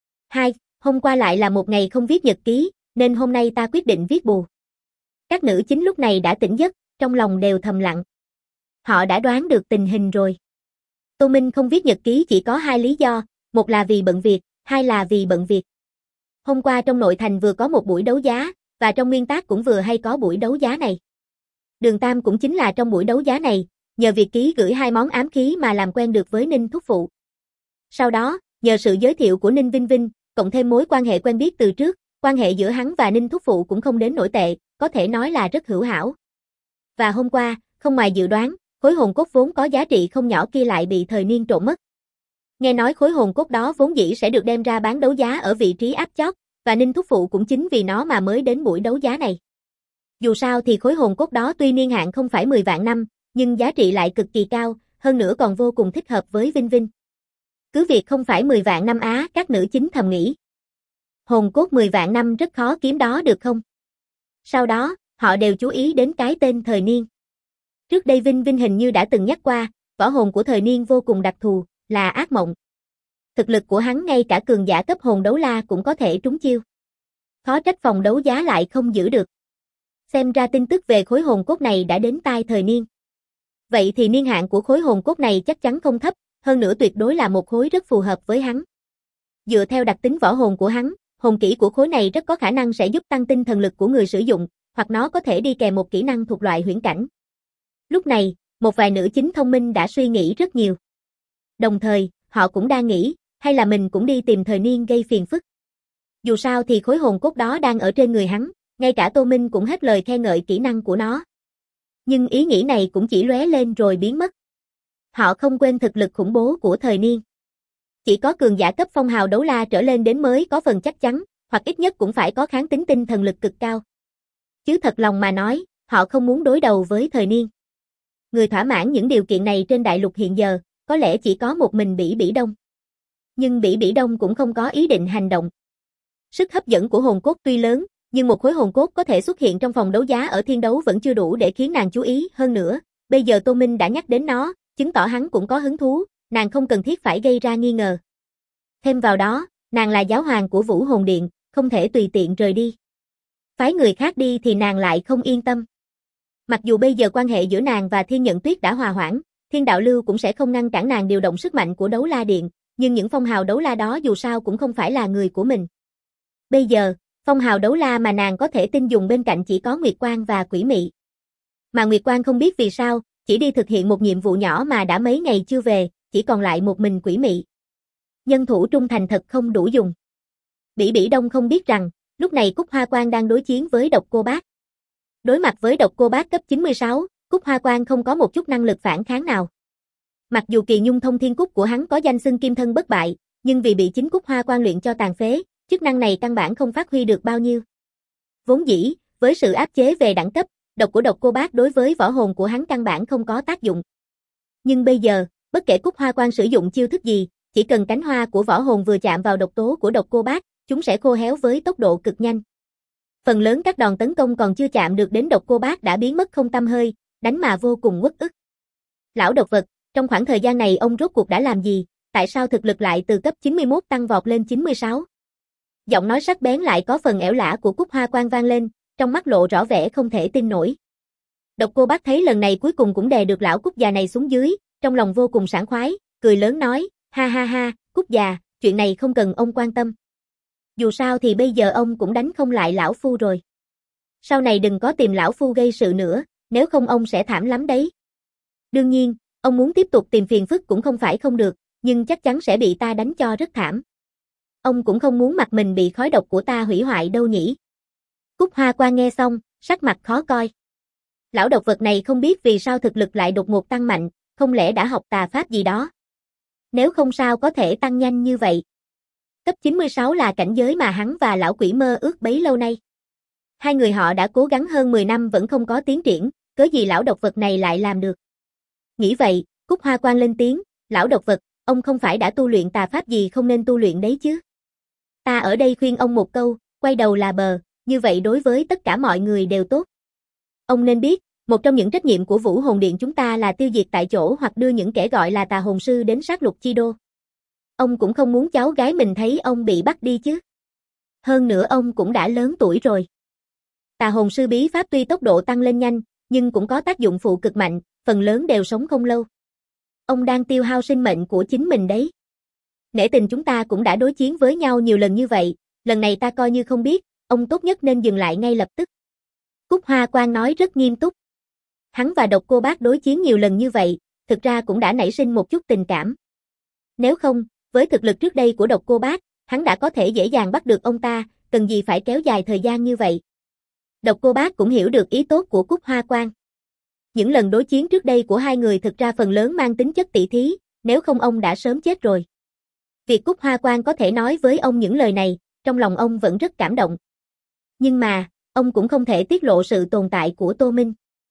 Hôm qua lại là một ngày không viết nhật ký, nên hôm nay ta quyết định viết bù. Các nữ chính lúc này đã tỉnh giấc, trong lòng đều thầm lặng. Họ đã đoán được tình hình rồi. Tô Minh không viết nhật ký chỉ có hai lý do, một là vì bận việc, hai là vì bận việc. Hôm qua trong nội thành vừa có một buổi đấu giá, và trong nguyên tác cũng vừa hay có buổi đấu giá này. Đường Tam cũng chính là trong buổi đấu giá này, nhờ việc ký gửi hai món ám khí mà làm quen được với Ninh Thúc Phụ. Sau đó, nhờ sự giới thiệu của Ninh Vinh Vinh, cộng thêm mối quan hệ quen biết từ trước, quan hệ giữa hắn và Ninh Thúc Phụ cũng không đến nổi tệ, có thể nói là rất hữu hảo. Và hôm qua, không ngoài dự đoán, khối hồn cốt vốn có giá trị không nhỏ kia lại bị Thời Niên trộm mất. Nghe nói khối hồn cốt đó vốn dĩ sẽ được đem ra bán đấu giá ở vị trí áp chót, và Ninh Thúc Phụ cũng chính vì nó mà mới đến buổi đấu giá này. Dù sao thì khối hồn cốt đó tuy niên hạn không phải 10 vạn năm, nhưng giá trị lại cực kỳ cao, hơn nữa còn vô cùng thích hợp với Vinh Vinh. Cứ việc không phải 10 vạn năm á, các nữ chính thầm nghĩ. Hồn cốt 10 vạn năm rất khó kiếm đó được không? Sau đó, họ đều chú ý đến cái tên Thời Niên. Trước đây Vinh Vinh hình như đã từng nhắc qua, võ hồn của Thời Niên vô cùng đặc thù, là ác mộng. Thực lực của hắn ngay cả cường giả cấp hồn đấu la cũng có thể trúng chiêu. Khó trách phòng đấu giá lại không giữ được. Xem ra tin tức về khối hồn cốt này đã đến tai Thời Niên. Vậy thì niên hạn của khối hồn cốt này chắc chắn không thấp, hơn nữa tuyệt đối là một khối rất phù hợp với hắn. Dựa theo đặc tính võ hồn của hắn, hồn kỹ của khối này rất có khả năng sẽ giúp tăng tinh thần lực của người sử dụng, hoặc nó có thể đi kèm một kỹ năng thuộc loại huyễn cảnh. Lúc này, một vài nữ chính thông minh đã suy nghĩ rất nhiều. Đồng thời, họ cũng đang nghĩ, hay là mình cũng đi tìm Thời Niên gây phiền phức. Dù sao thì khối hồn cốt đó đang ở trên người hắn, ngay cả Tô Minh cũng hết lời khen ngợi kỹ năng của nó. Nhưng ý nghĩ này cũng chỉ lóe lên rồi biến mất. Họ không quên thực lực khủng bố của Thời Niên. Chỉ có cường giả cấp phong hào đấu la trở lên đến mới có phần chắc chắn, hoặc ít nhất cũng phải có kháng tính tinh thần lực cực cao. Chứ thật lòng mà nói, họ không muốn đối đầu với Thời Niên. Người thỏa mãn những điều kiện này trên đại lục hiện giờ, có lẽ chỉ có một mình Bỉ Bỉ Đông. Nhưng Bỉ Bỉ Đông cũng không có ý định hành động. Sức hấp dẫn của hồn cốt tuy lớn, nhưng một khối hồn cốt có thể xuất hiện trong phòng đấu giá ở thiên đấu vẫn chưa đủ để khiến nàng chú ý hơn nữa. Bây giờ Tô Minh đã nhắc đến nó, chứng tỏ hắn cũng có hứng thú, nàng không cần thiết phải gây ra nghi ngờ. Thêm vào đó, nàng là giáo hoàng của Vũ Hồn Điện, không thể tùy tiện rời đi. Phái người khác đi thì nàng lại không yên tâm. Mặc dù bây giờ quan hệ giữa nàng và Thiên Nhận Tuyết đã hòa hoãn, Thiên Đạo Lưu cũng sẽ không ngăn cản nàng điều động sức mạnh của Đấu La Điện, nhưng những phong hào đấu la đó dù sao cũng không phải là người của mình. Bây giờ, phong hào đấu la mà nàng có thể tin dùng bên cạnh chỉ có Nguyệt Quang và Quỷ Mị. Mà Nguyệt Quang không biết vì sao, chỉ đi thực hiện một nhiệm vụ nhỏ mà đã mấy ngày chưa về, chỉ còn lại một mình Quỷ Mị. Nhân thủ trung thành thật không đủ dùng. Bỉ Bỉ Đông không biết rằng, lúc này Cúc Hoa Quang đang đối chiến với Độc Cô Bác. Đối mặt với Độc Cô Bác cấp 96, Cúc Hoa Quang không có một chút năng lực phản kháng nào. Mặc dù Kỳ Nhung Thông Thiên Cúc của hắn có danh xưng kim thân bất bại, nhưng vì bị chính Cúc Hoa Quang luyện cho tàn phế, chức năng này căn bản không phát huy được bao nhiêu. Vốn dĩ, với sự áp chế về đẳng cấp, độc của Độc Cô Bác đối với võ hồn của hắn căn bản không có tác dụng. Nhưng bây giờ, bất kể Cúc Hoa Quang sử dụng chiêu thức gì, chỉ cần cánh hoa của võ hồn vừa chạm vào độc tố của Độc Cô Bác, chúng sẽ khô héo với tốc độ cực nhanh. Phần lớn các đòn tấn công còn chưa chạm được đến Độc Cô Bác đã biến mất không tăm hơi, đánh mà vô cùng uất ức. Lão độc vật, trong khoảng thời gian này ông rốt cuộc đã làm gì, tại sao thực lực lại từ cấp 91 tăng vọt lên 96? Giọng nói sắc bén lại có phần ẻo lả của Cúc Hoa Quang vang lên, trong mắt lộ rõ vẻ không thể tin nổi. Độc Cô Bác thấy lần này cuối cùng cũng đè được lão Cúc già này xuống dưới, trong lòng vô cùng sảng khoái, cười lớn nói, ha ha ha, Cúc già, chuyện này không cần ông quan tâm. Dù sao thì bây giờ ông cũng đánh không lại lão phu rồi. Sau này đừng có tìm lão phu gây sự nữa, nếu không ông sẽ thảm lắm đấy. Đương nhiên, ông muốn tiếp tục tìm phiền phức cũng không phải không được, nhưng chắc chắn sẽ bị ta đánh cho rất thảm. Ông cũng không muốn mặt mình bị khói độc của ta hủy hoại đâu nhỉ. Cúc Hoa Quang nghe xong, sắc mặt khó coi. Lão độc vật này không biết vì sao thực lực lại đột ngột tăng mạnh, không lẽ đã học tà pháp gì đó. Nếu không sao có thể tăng nhanh như vậy. Cấp 96 là cảnh giới mà hắn và lão quỷ mơ ước bấy lâu nay. Hai người họ đã cố gắng hơn 10 năm vẫn không có tiến triển, cớ gì lão độc vật này lại làm được. Nghĩ vậy, Cúc Hoa Quang lên tiếng, lão độc vật, ông không phải đã tu luyện tà pháp gì không nên tu luyện đấy chứ. Ta ở đây khuyên ông một câu, quay đầu là bờ, như vậy đối với tất cả mọi người đều tốt. Ông nên biết, một trong những trách nhiệm của Vũ Hồn Điện chúng ta là tiêu diệt tại chỗ hoặc đưa những kẻ gọi là tà hồn sư đến sát lục chi đô. Ông cũng không muốn cháu gái mình thấy ông bị bắt đi chứ. Hơn nữa ông cũng đã lớn tuổi rồi. Tà hồn sư bí pháp tuy tốc độ tăng lên nhanh, nhưng cũng có tác dụng phụ cực mạnh, phần lớn đều sống không lâu. Ông đang tiêu hao sinh mệnh của chính mình đấy. Nể tình chúng ta cũng đã đối chiến với nhau nhiều lần như vậy, lần này ta coi như không biết, ông tốt nhất nên dừng lại ngay lập tức. Cúc Hoa Quang nói rất nghiêm túc. Hắn và Độc Cô Bác đối chiến nhiều lần như vậy, thực ra cũng đã nảy sinh một chút tình cảm. Nếu không, với thực lực trước đây của Độc Cô Bác, hắn đã có thể dễ dàng bắt được ông ta, cần gì phải kéo dài thời gian như vậy. Độc Cô Bác cũng hiểu được ý tốt của Cúc Hoa Quang. Những lần đối chiến trước đây của hai người thực ra phần lớn mang tính chất tỷ thí, nếu không ông đã sớm chết rồi. Việc Cúc Hoa Quang có thể nói với ông những lời này, trong lòng ông vẫn rất cảm động. Nhưng mà, ông cũng không thể tiết lộ sự tồn tại của Tô Minh.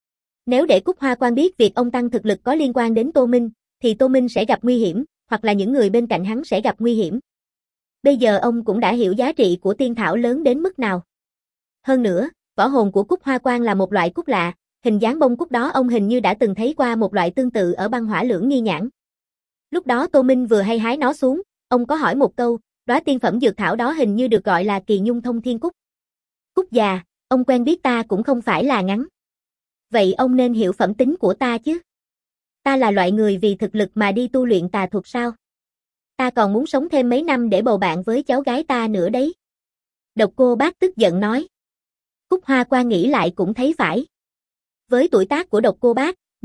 Nếu để Cúc Hoa Quang biết việc ông tăng thực lực có liên quan đến Tô Minh, thì Tô Minh sẽ gặp nguy hiểm, hoặc là những người bên cạnh hắn sẽ gặp nguy hiểm. Bây giờ ông cũng đã hiểu giá trị của tiên thảo lớn đến mức nào. Hơn nữa, võ hồn của Cúc Hoa Quang là một loại cúc lạ, hình dáng bông cúc đó ông hình như đã từng thấy qua một loại tương tự ở băng hỏa lưỡng nghi nhãn. Lúc đó Tô Minh vừa hay hái nó xuống, ông có hỏi một câu, đóa tiên phẩm dược thảo đó hình như được gọi là Kỳ Nhung Thông Thiên Cúc. Cúc già, ông quen biết ta cũng không phải là ngắn. Vậy ông nên hiểu phẩm tính của ta chứ. Ta là loại người vì thực lực mà đi tu luyện tà thuật sao? Ta còn muốn sống thêm mấy năm để bầu bạn với cháu gái ta nữa đấy. Độc Cô Bác tức giận nói. Cúc Hoa Quang nghĩ lại cũng thấy phải. Với tuổi tác của Độc Cô Bác,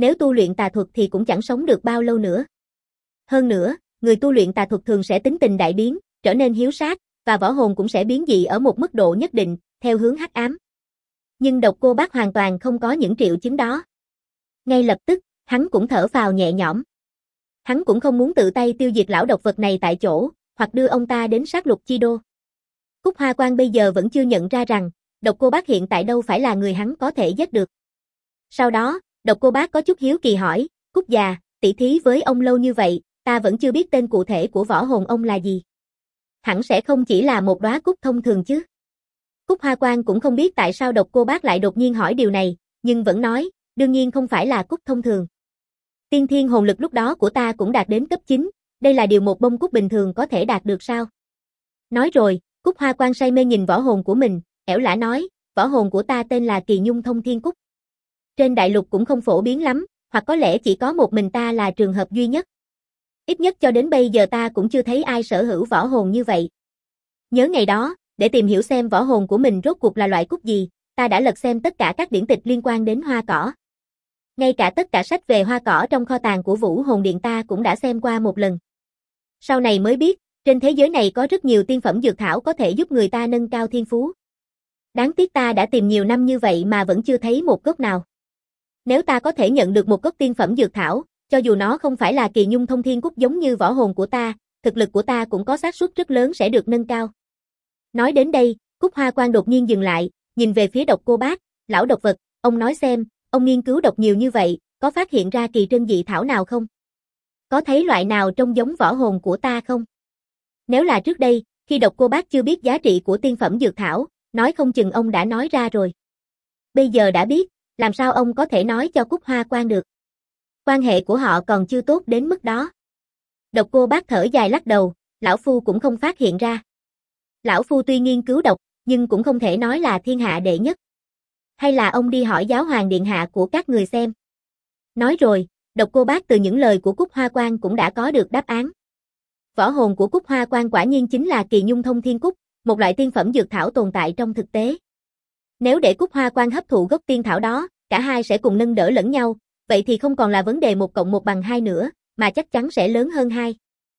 Nếu tu luyện tà thuật thì cũng chẳng sống được bao lâu nữa. Hơn nữa, người tu luyện tà thuật thường sẽ tính tình đại biến, trở nên hiếu sát, và võ hồn cũng sẽ biến dị ở một mức độ nhất định, theo hướng hắc ám. Nhưng Độc Cô Bác hoàn toàn không có những triệu chứng đó. Ngay lập tức, hắn cũng thở phào nhẹ nhõm. Hắn cũng không muốn tự tay tiêu diệt lão độc vật này tại chỗ, hoặc đưa ông ta đến sát lục chi đô. Cúc Hoa Quan bây giờ vẫn chưa nhận ra rằng, Độc Cô Bác hiện tại đâu phải là người hắn có thể giết được. Sau đó, Độc Cô Bác có chút hiếu kỳ hỏi, Cúc già, tỉ thí với ông lâu như vậy, ta vẫn chưa biết tên cụ thể của võ hồn ông là gì. Hẳn sẽ không chỉ là một đóa cúc thông thường chứ. Cúc Hoa Quan cũng không biết tại sao Độc Cô Bác lại đột nhiên hỏi điều này, nhưng vẫn nói, đương nhiên không phải là cúc thông thường. Tiên thiên hồn lực lúc đó của ta cũng đạt đến cấp 9, đây là điều một bông cúc bình thường có thể đạt được sao? Nói rồi, Cúc Hoa Quan say mê nhìn võ hồn của mình, ẻo lả nói, võ hồn của ta tên là Kỳ Nhung Thông Thiên Cúc. Trên đại lục cũng không phổ biến lắm, hoặc có lẽ chỉ có một mình ta là trường hợp duy nhất. Ít nhất cho đến bây giờ ta cũng chưa thấy ai sở hữu võ hồn như vậy. Nhớ ngày đó, để tìm hiểu xem võ hồn của mình rốt cuộc là loại cúc gì, ta đã lật xem tất cả các điển tịch liên quan đến hoa cỏ. Ngay cả tất cả sách về hoa cỏ trong kho tàng của Vũ Hồn Điện ta cũng đã xem qua một lần. Sau này mới biết, trên thế giới này có rất nhiều tiên phẩm dược thảo có thể giúp người ta nâng cao thiên phú. Đáng tiếc ta đã tìm nhiều năm như vậy mà vẫn chưa thấy một gốc nào. Nếu ta có thể nhận được một gốc tiên phẩm dược thảo, cho dù nó không phải là Kỳ Nhung Thông Thiên Cúc giống như võ hồn của ta, thực lực của ta cũng có xác suất rất lớn sẽ được nâng cao. Nói đến đây, Cúc Hoa Quan đột nhiên dừng lại, nhìn về phía Độc Cô Bác, lão độc vật, ông nói xem, ông nghiên cứu độc nhiều như vậy, có phát hiện ra kỳ trân dị thảo nào không? Có thấy loại nào trông giống võ hồn của ta không? Nếu là trước đây, khi Độc Cô Bác chưa biết giá trị của tiên phẩm dược thảo, nói không chừng ông đã nói ra rồi. Bây giờ đã biết, làm sao ông có thể nói cho Cúc Hoa Quan được? Quan hệ của họ còn chưa tốt đến mức đó. Độc Cô Bác thở dài lắc đầu, lão phu cũng không phát hiện ra. Lão phu tuy nghiên cứu độc, nhưng cũng không thể nói là thiên hạ đệ nhất. Hay là ông đi hỏi giáo hoàng điện hạ của các người xem. Nói rồi, Độc Cô Bác từ những lời của Cúc Hoa Quan cũng đã có được đáp án. Võ hồn của Cúc Hoa Quan quả nhiên chính là Kỳ Nhung Thông Thiên Cúc, một loại tiên phẩm dược thảo tồn tại trong thực tế. Nếu để Cúc Hoa Quan hấp thụ gốc tiên thảo đó, cả hai sẽ cùng nâng đỡ lẫn nhau, vậy thì không còn là vấn đề 1 cộng 1 bằng 2 nữa, mà chắc chắn sẽ lớn hơn 2.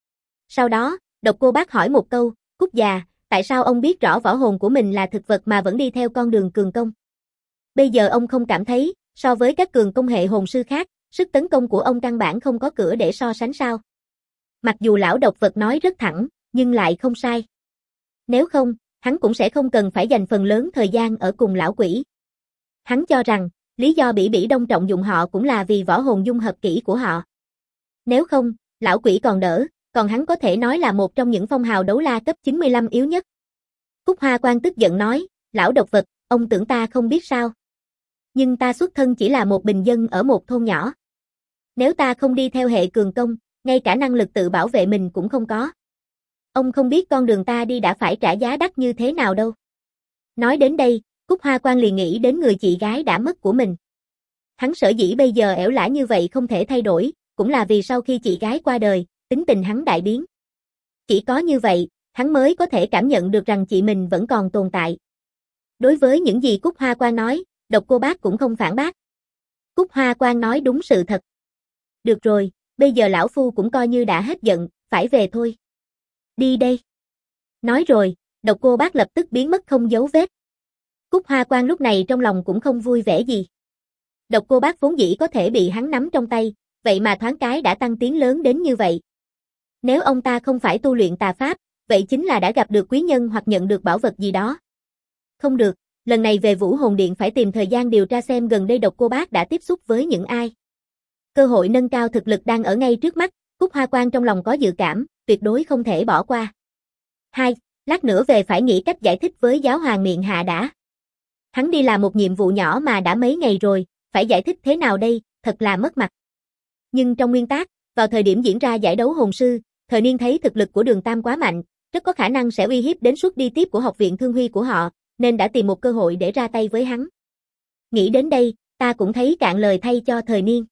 Sau đó, Độc Cô Bác hỏi một câu, Cúc già, tại sao ông biết rõ võ hồn của mình là thực vật mà vẫn đi theo con đường cường công? Bây giờ ông không cảm thấy, so với các cường công hệ hồn sư khác, sức tấn công của ông căn bản không có cửa để so sánh sao? Mặc dù lão độc vật nói rất thẳng, nhưng lại không sai. Nếu không, hắn cũng sẽ không cần phải dành phần lớn thời gian ở cùng lão quỷ. Hắn cho rằng, lý do Bỉ Bỉ Đông trọng dụng họ cũng là vì võ hồn dung hợp kỹ của họ. Nếu không, lão quỷ còn đỡ, còn hắn có thể nói là một trong những phong hào đấu la cấp 95 yếu nhất. Cúc Hoa Quan tức giận nói, lão độc vật, ông tưởng ta không biết sao? Nhưng ta xuất thân chỉ là một bình dân ở một thôn nhỏ. Nếu ta không đi theo hệ cường công, ngay cả năng lực tự bảo vệ mình cũng không có. Ông không biết con đường ta đi đã phải trả giá đắt như thế nào đâu. Nói đến đây, Cúc Hoa Quan liền nghĩ đến người chị gái đã mất của mình. Hắn sở dĩ bây giờ ẻo lả như vậy không thể thay đổi, cũng là vì sau khi chị gái qua đời, tính tình hắn đại biến. Chỉ có như vậy, hắn mới có thể cảm nhận được rằng chị mình vẫn còn tồn tại. Đối với những gì Cúc Hoa Quan nói, Độc Cô Bác cũng không phản bác. Cúc Hoa Quan nói đúng sự thật. Được rồi, bây giờ lão phu cũng coi như đã hết giận, phải về thôi. Đi đây. Nói rồi, Độc Cô Bác lập tức biến mất không dấu vết. Cúc Hoa Quan lúc này trong lòng cũng không vui vẻ gì. Độc Cô Bác vốn dĩ có thể bị hắn nắm trong tay, vậy mà thoáng cái đã tăng tiến lớn đến như vậy. Nếu ông ta không phải tu luyện tà pháp, vậy chính là đã gặp được quý nhân hoặc nhận được bảo vật gì đó. Không được, lần này về Vũ Hồn Điện phải tìm thời gian điều tra xem gần đây Độc Cô Bác đã tiếp xúc với những ai. Cơ hội nâng cao thực lực đang ở ngay trước mắt, Cúc Hoa Quan trong lòng có dự cảm, tuyệt đối không thể bỏ qua. 2. Lát nữa về phải nghĩ cách giải thích với giáo hoàng miệng hạ đã. Hắn đi làm một nhiệm vụ nhỏ mà đã mấy ngày rồi, phải giải thích thế nào đây, thật là mất mặt. Nhưng trong nguyên tắc, vào thời điểm diễn ra giải đấu hồn sư, Thời Niên thấy thực lực của Đường Tam quá mạnh, rất có khả năng sẽ uy hiếp đến suất đi tiếp của học viện Thương Huy của họ, nên đã tìm một cơ hội để ra tay với hắn. Nghĩ đến đây, ta cũng thấy cạn lời thay cho Thời Niên.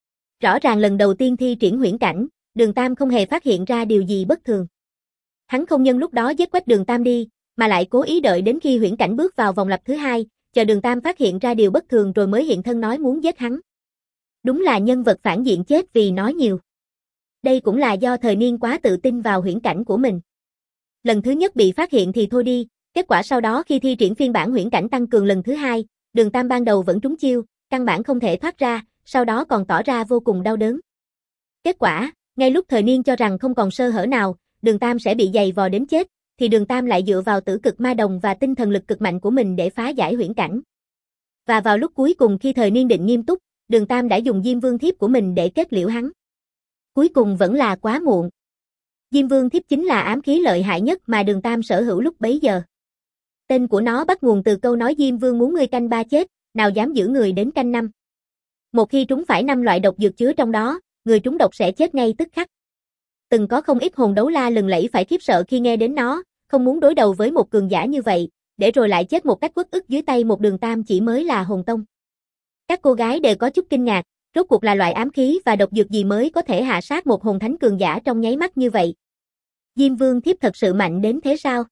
Rõ ràng lần đầu tiên thi triển huyễn cảnh, Đường Tam không hề phát hiện ra điều gì bất thường. Hắn không nhân lúc đó giết quách Đường Tam đi, mà lại cố ý đợi đến khi huyễn cảnh bước vào vòng lập thứ 2, chờ Đường Tam phát hiện ra điều bất thường rồi mới hiện thân nói muốn giết hắn. Đúng là nhân vật phản diện chết vì nói nhiều. Đây cũng là do thời niên quá tự tin vào huyễn cảnh của mình. Lần thứ nhất bị phát hiện thì thôi đi, kết quả sau đó khi thi triển phiên bản huyễn cảnh tăng cường lần thứ hai, Đường Tam ban đầu vẫn trúng chiêu, căn bản không thể thoát ra, sau đó còn tỏ ra vô cùng đau đớn. Kết quả, ngay lúc thời niên cho rằng không còn sơ hở nào, Đường Tam sẽ bị giày vò đến chết, thì Đường Tam lại dựa vào tử cực ma đồng và tinh thần lực cực mạnh của mình để phá giải huyễn cảnh. Và vào lúc cuối cùng khi thời niên định nghiêm túc, Đường Tam đã dùng Diêm Vương Thiếp của mình để kết liễu hắn. Cuối cùng vẫn là quá muộn. Diêm Vương Thiếp chính là ám khí lợi hại nhất mà Đường Tam sở hữu lúc bấy giờ. Tên của nó bắt nguồn từ câu nói Diêm Vương muốn ngươi canh 3 chết, nào dám giữ người đến canh 5. Một khi trúng phải 5 loại độc dược chứa trong đó, người trúng độc sẽ chết ngay tức khắc. Từng có không ít hồn đấu la lừng lẫy phải khiếp sợ khi nghe đến nó, không muốn đối đầu với một cường giả như vậy, để rồi lại chết một cách uất ức dưới tay một Đường Tam chỉ mới là hồn tông. Các cô gái đều có chút kinh ngạc, rốt cuộc là loại ám khí và độc dược gì mới có thể hạ sát một hồn thánh cường giả trong nháy mắt như vậy. Diêm Vương Thiếp thật sự mạnh đến thế sao?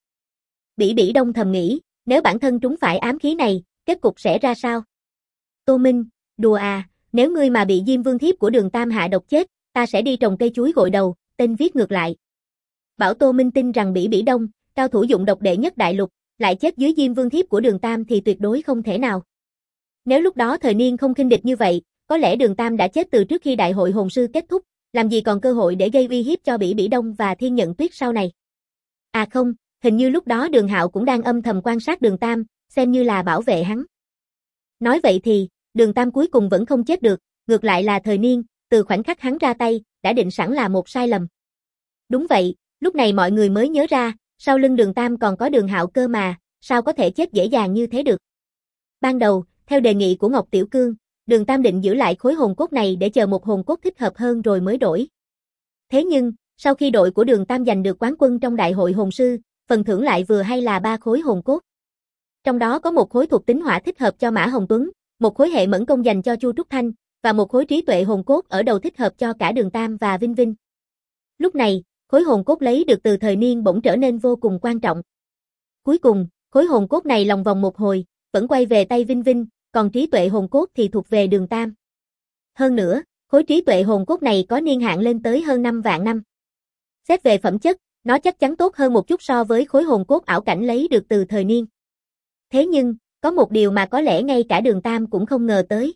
Bỉ Bỉ Đông thầm nghĩ, nếu bản thân trúng phải ám khí này, kết cục sẽ ra sao? Tô Minh, đùa à, nếu ngươi mà bị Diêm Vương Thiếp của Đường Tam hạ độc chết, ta sẽ đi trồng cây chuối gội đầu, tên viết ngược lại. Bảo Tô Minh tin rằng Bỉ Bỉ Đông, cao thủ dụng độc đệ nhất đại lục, lại chết dưới Diêm Vương Thiếp của Đường Tam thì tuyệt đối không thể nào. Nếu lúc đó thời niên không khinh địch như vậy, có lẽ Đường Tam đã chết từ trước khi đại hội hồn sư kết thúc, làm gì còn cơ hội để gây uy hiếp cho Bỉ Bỉ Đông và Thiên Nhận Tuyết sau này. À không, hình như lúc đó Đường Hạo cũng đang âm thầm quan sát Đường Tam, xem như là bảo vệ hắn. Nói vậy thì, Đường Tam cuối cùng vẫn không chết được, ngược lại là thời niên, từ khoảnh khắc hắn ra tay, đã định sẵn là một sai lầm. Đúng vậy, lúc này mọi người mới nhớ ra, sau lưng Đường Tam còn có Đường Hạo cơ mà, sao có thể chết dễ dàng như thế được. Ban đầu, theo đề nghị của Ngọc Tiểu Cương, Đường Tam định giữ lại khối hồn cốt này để chờ một hồn cốt thích hợp hơn rồi mới đổi. Thế nhưng, sau khi đội của Đường Tam giành được quán quân trong đại hội hồn sư, phần thưởng lại vừa hay là 3 khối hồn cốt. Trong đó có một khối thuộc tính hỏa thích hợp cho Mã Hồng Tuấn, một khối hệ mẫn công dành cho Chu Trúc Thanh, và một khối trí tuệ hồn cốt ở đầu thích hợp cho cả Đường Tam và Vinh Vinh. Lúc này, khối hồn cốt lấy được từ thời niên bỗng trở nên vô cùng quan trọng. Cuối cùng, khối hồn cốt này lòng vòng một hồi, vẫn quay về tay Vinh Vinh, còn trí tuệ hồn cốt thì thuộc về Đường Tam. Hơn nữa, khối trí tuệ hồn cốt này có niên hạn lên tới hơn 5 vạn năm. Xét về phẩm chất, nó chắc chắn tốt hơn một chút so với khối hồn cốt ảo cảnh lấy được từ thời niên. Thế nhưng, có một điều mà có lẽ ngay cả Đường Tam cũng không ngờ tới.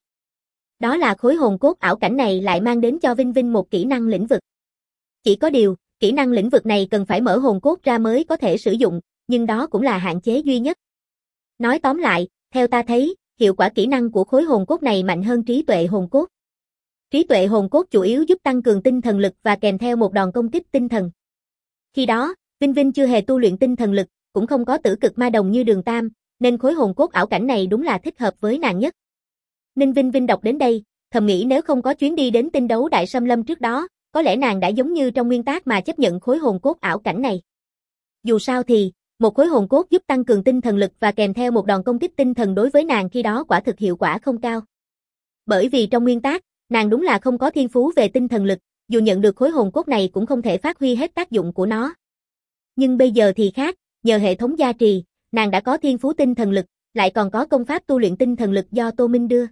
Đó là khối hồn cốt ảo cảnh này lại mang đến cho Vinh Vinh một kỹ năng lĩnh vực. Chỉ có điều, kỹ năng lĩnh vực này cần phải mở hồn cốt ra mới có thể sử dụng, nhưng đó cũng là hạn chế duy nhất. Nói tóm lại, theo ta thấy, hiệu quả kỹ năng của khối hồn cốt này mạnh hơn trí tuệ hồn cốt. Trí tuệ hồn cốt chủ yếu giúp tăng cường tinh thần lực và kèm theo một đòn công kích tinh thần. Khi đó, Vinh Vinh chưa hề tu luyện tinh thần lực, cũng không có tử cực ma đồng như Đường Tam, nên khối hồn cốt ảo cảnh này đúng là thích hợp với nàng nhất. Ninh Vinh Vinh đọc đến đây, thầm nghĩ nếu không có chuyến đi đến tinh đấu Đại Sâm Lâm trước đó, có lẽ nàng đã giống như trong nguyên tác mà chấp nhận khối hồn cốt ảo cảnh này. Dù sao thì, một khối hồn cốt giúp tăng cường tinh thần lực và kèm theo một đòn công kích tinh thần đối với nàng khi đó quả thực hiệu quả không cao. Bởi vì trong nguyên tác, nàng đúng là không có thiên phú về tinh thần lực, dù nhận được khối hồn cốt này cũng không thể phát huy hết tác dụng của nó. Nhưng bây giờ thì khác, nhờ hệ thống gia trì, nàng đã có thiên phú tinh thần lực, lại còn có công pháp tu luyện tinh thần lực do Tô Minh đưa.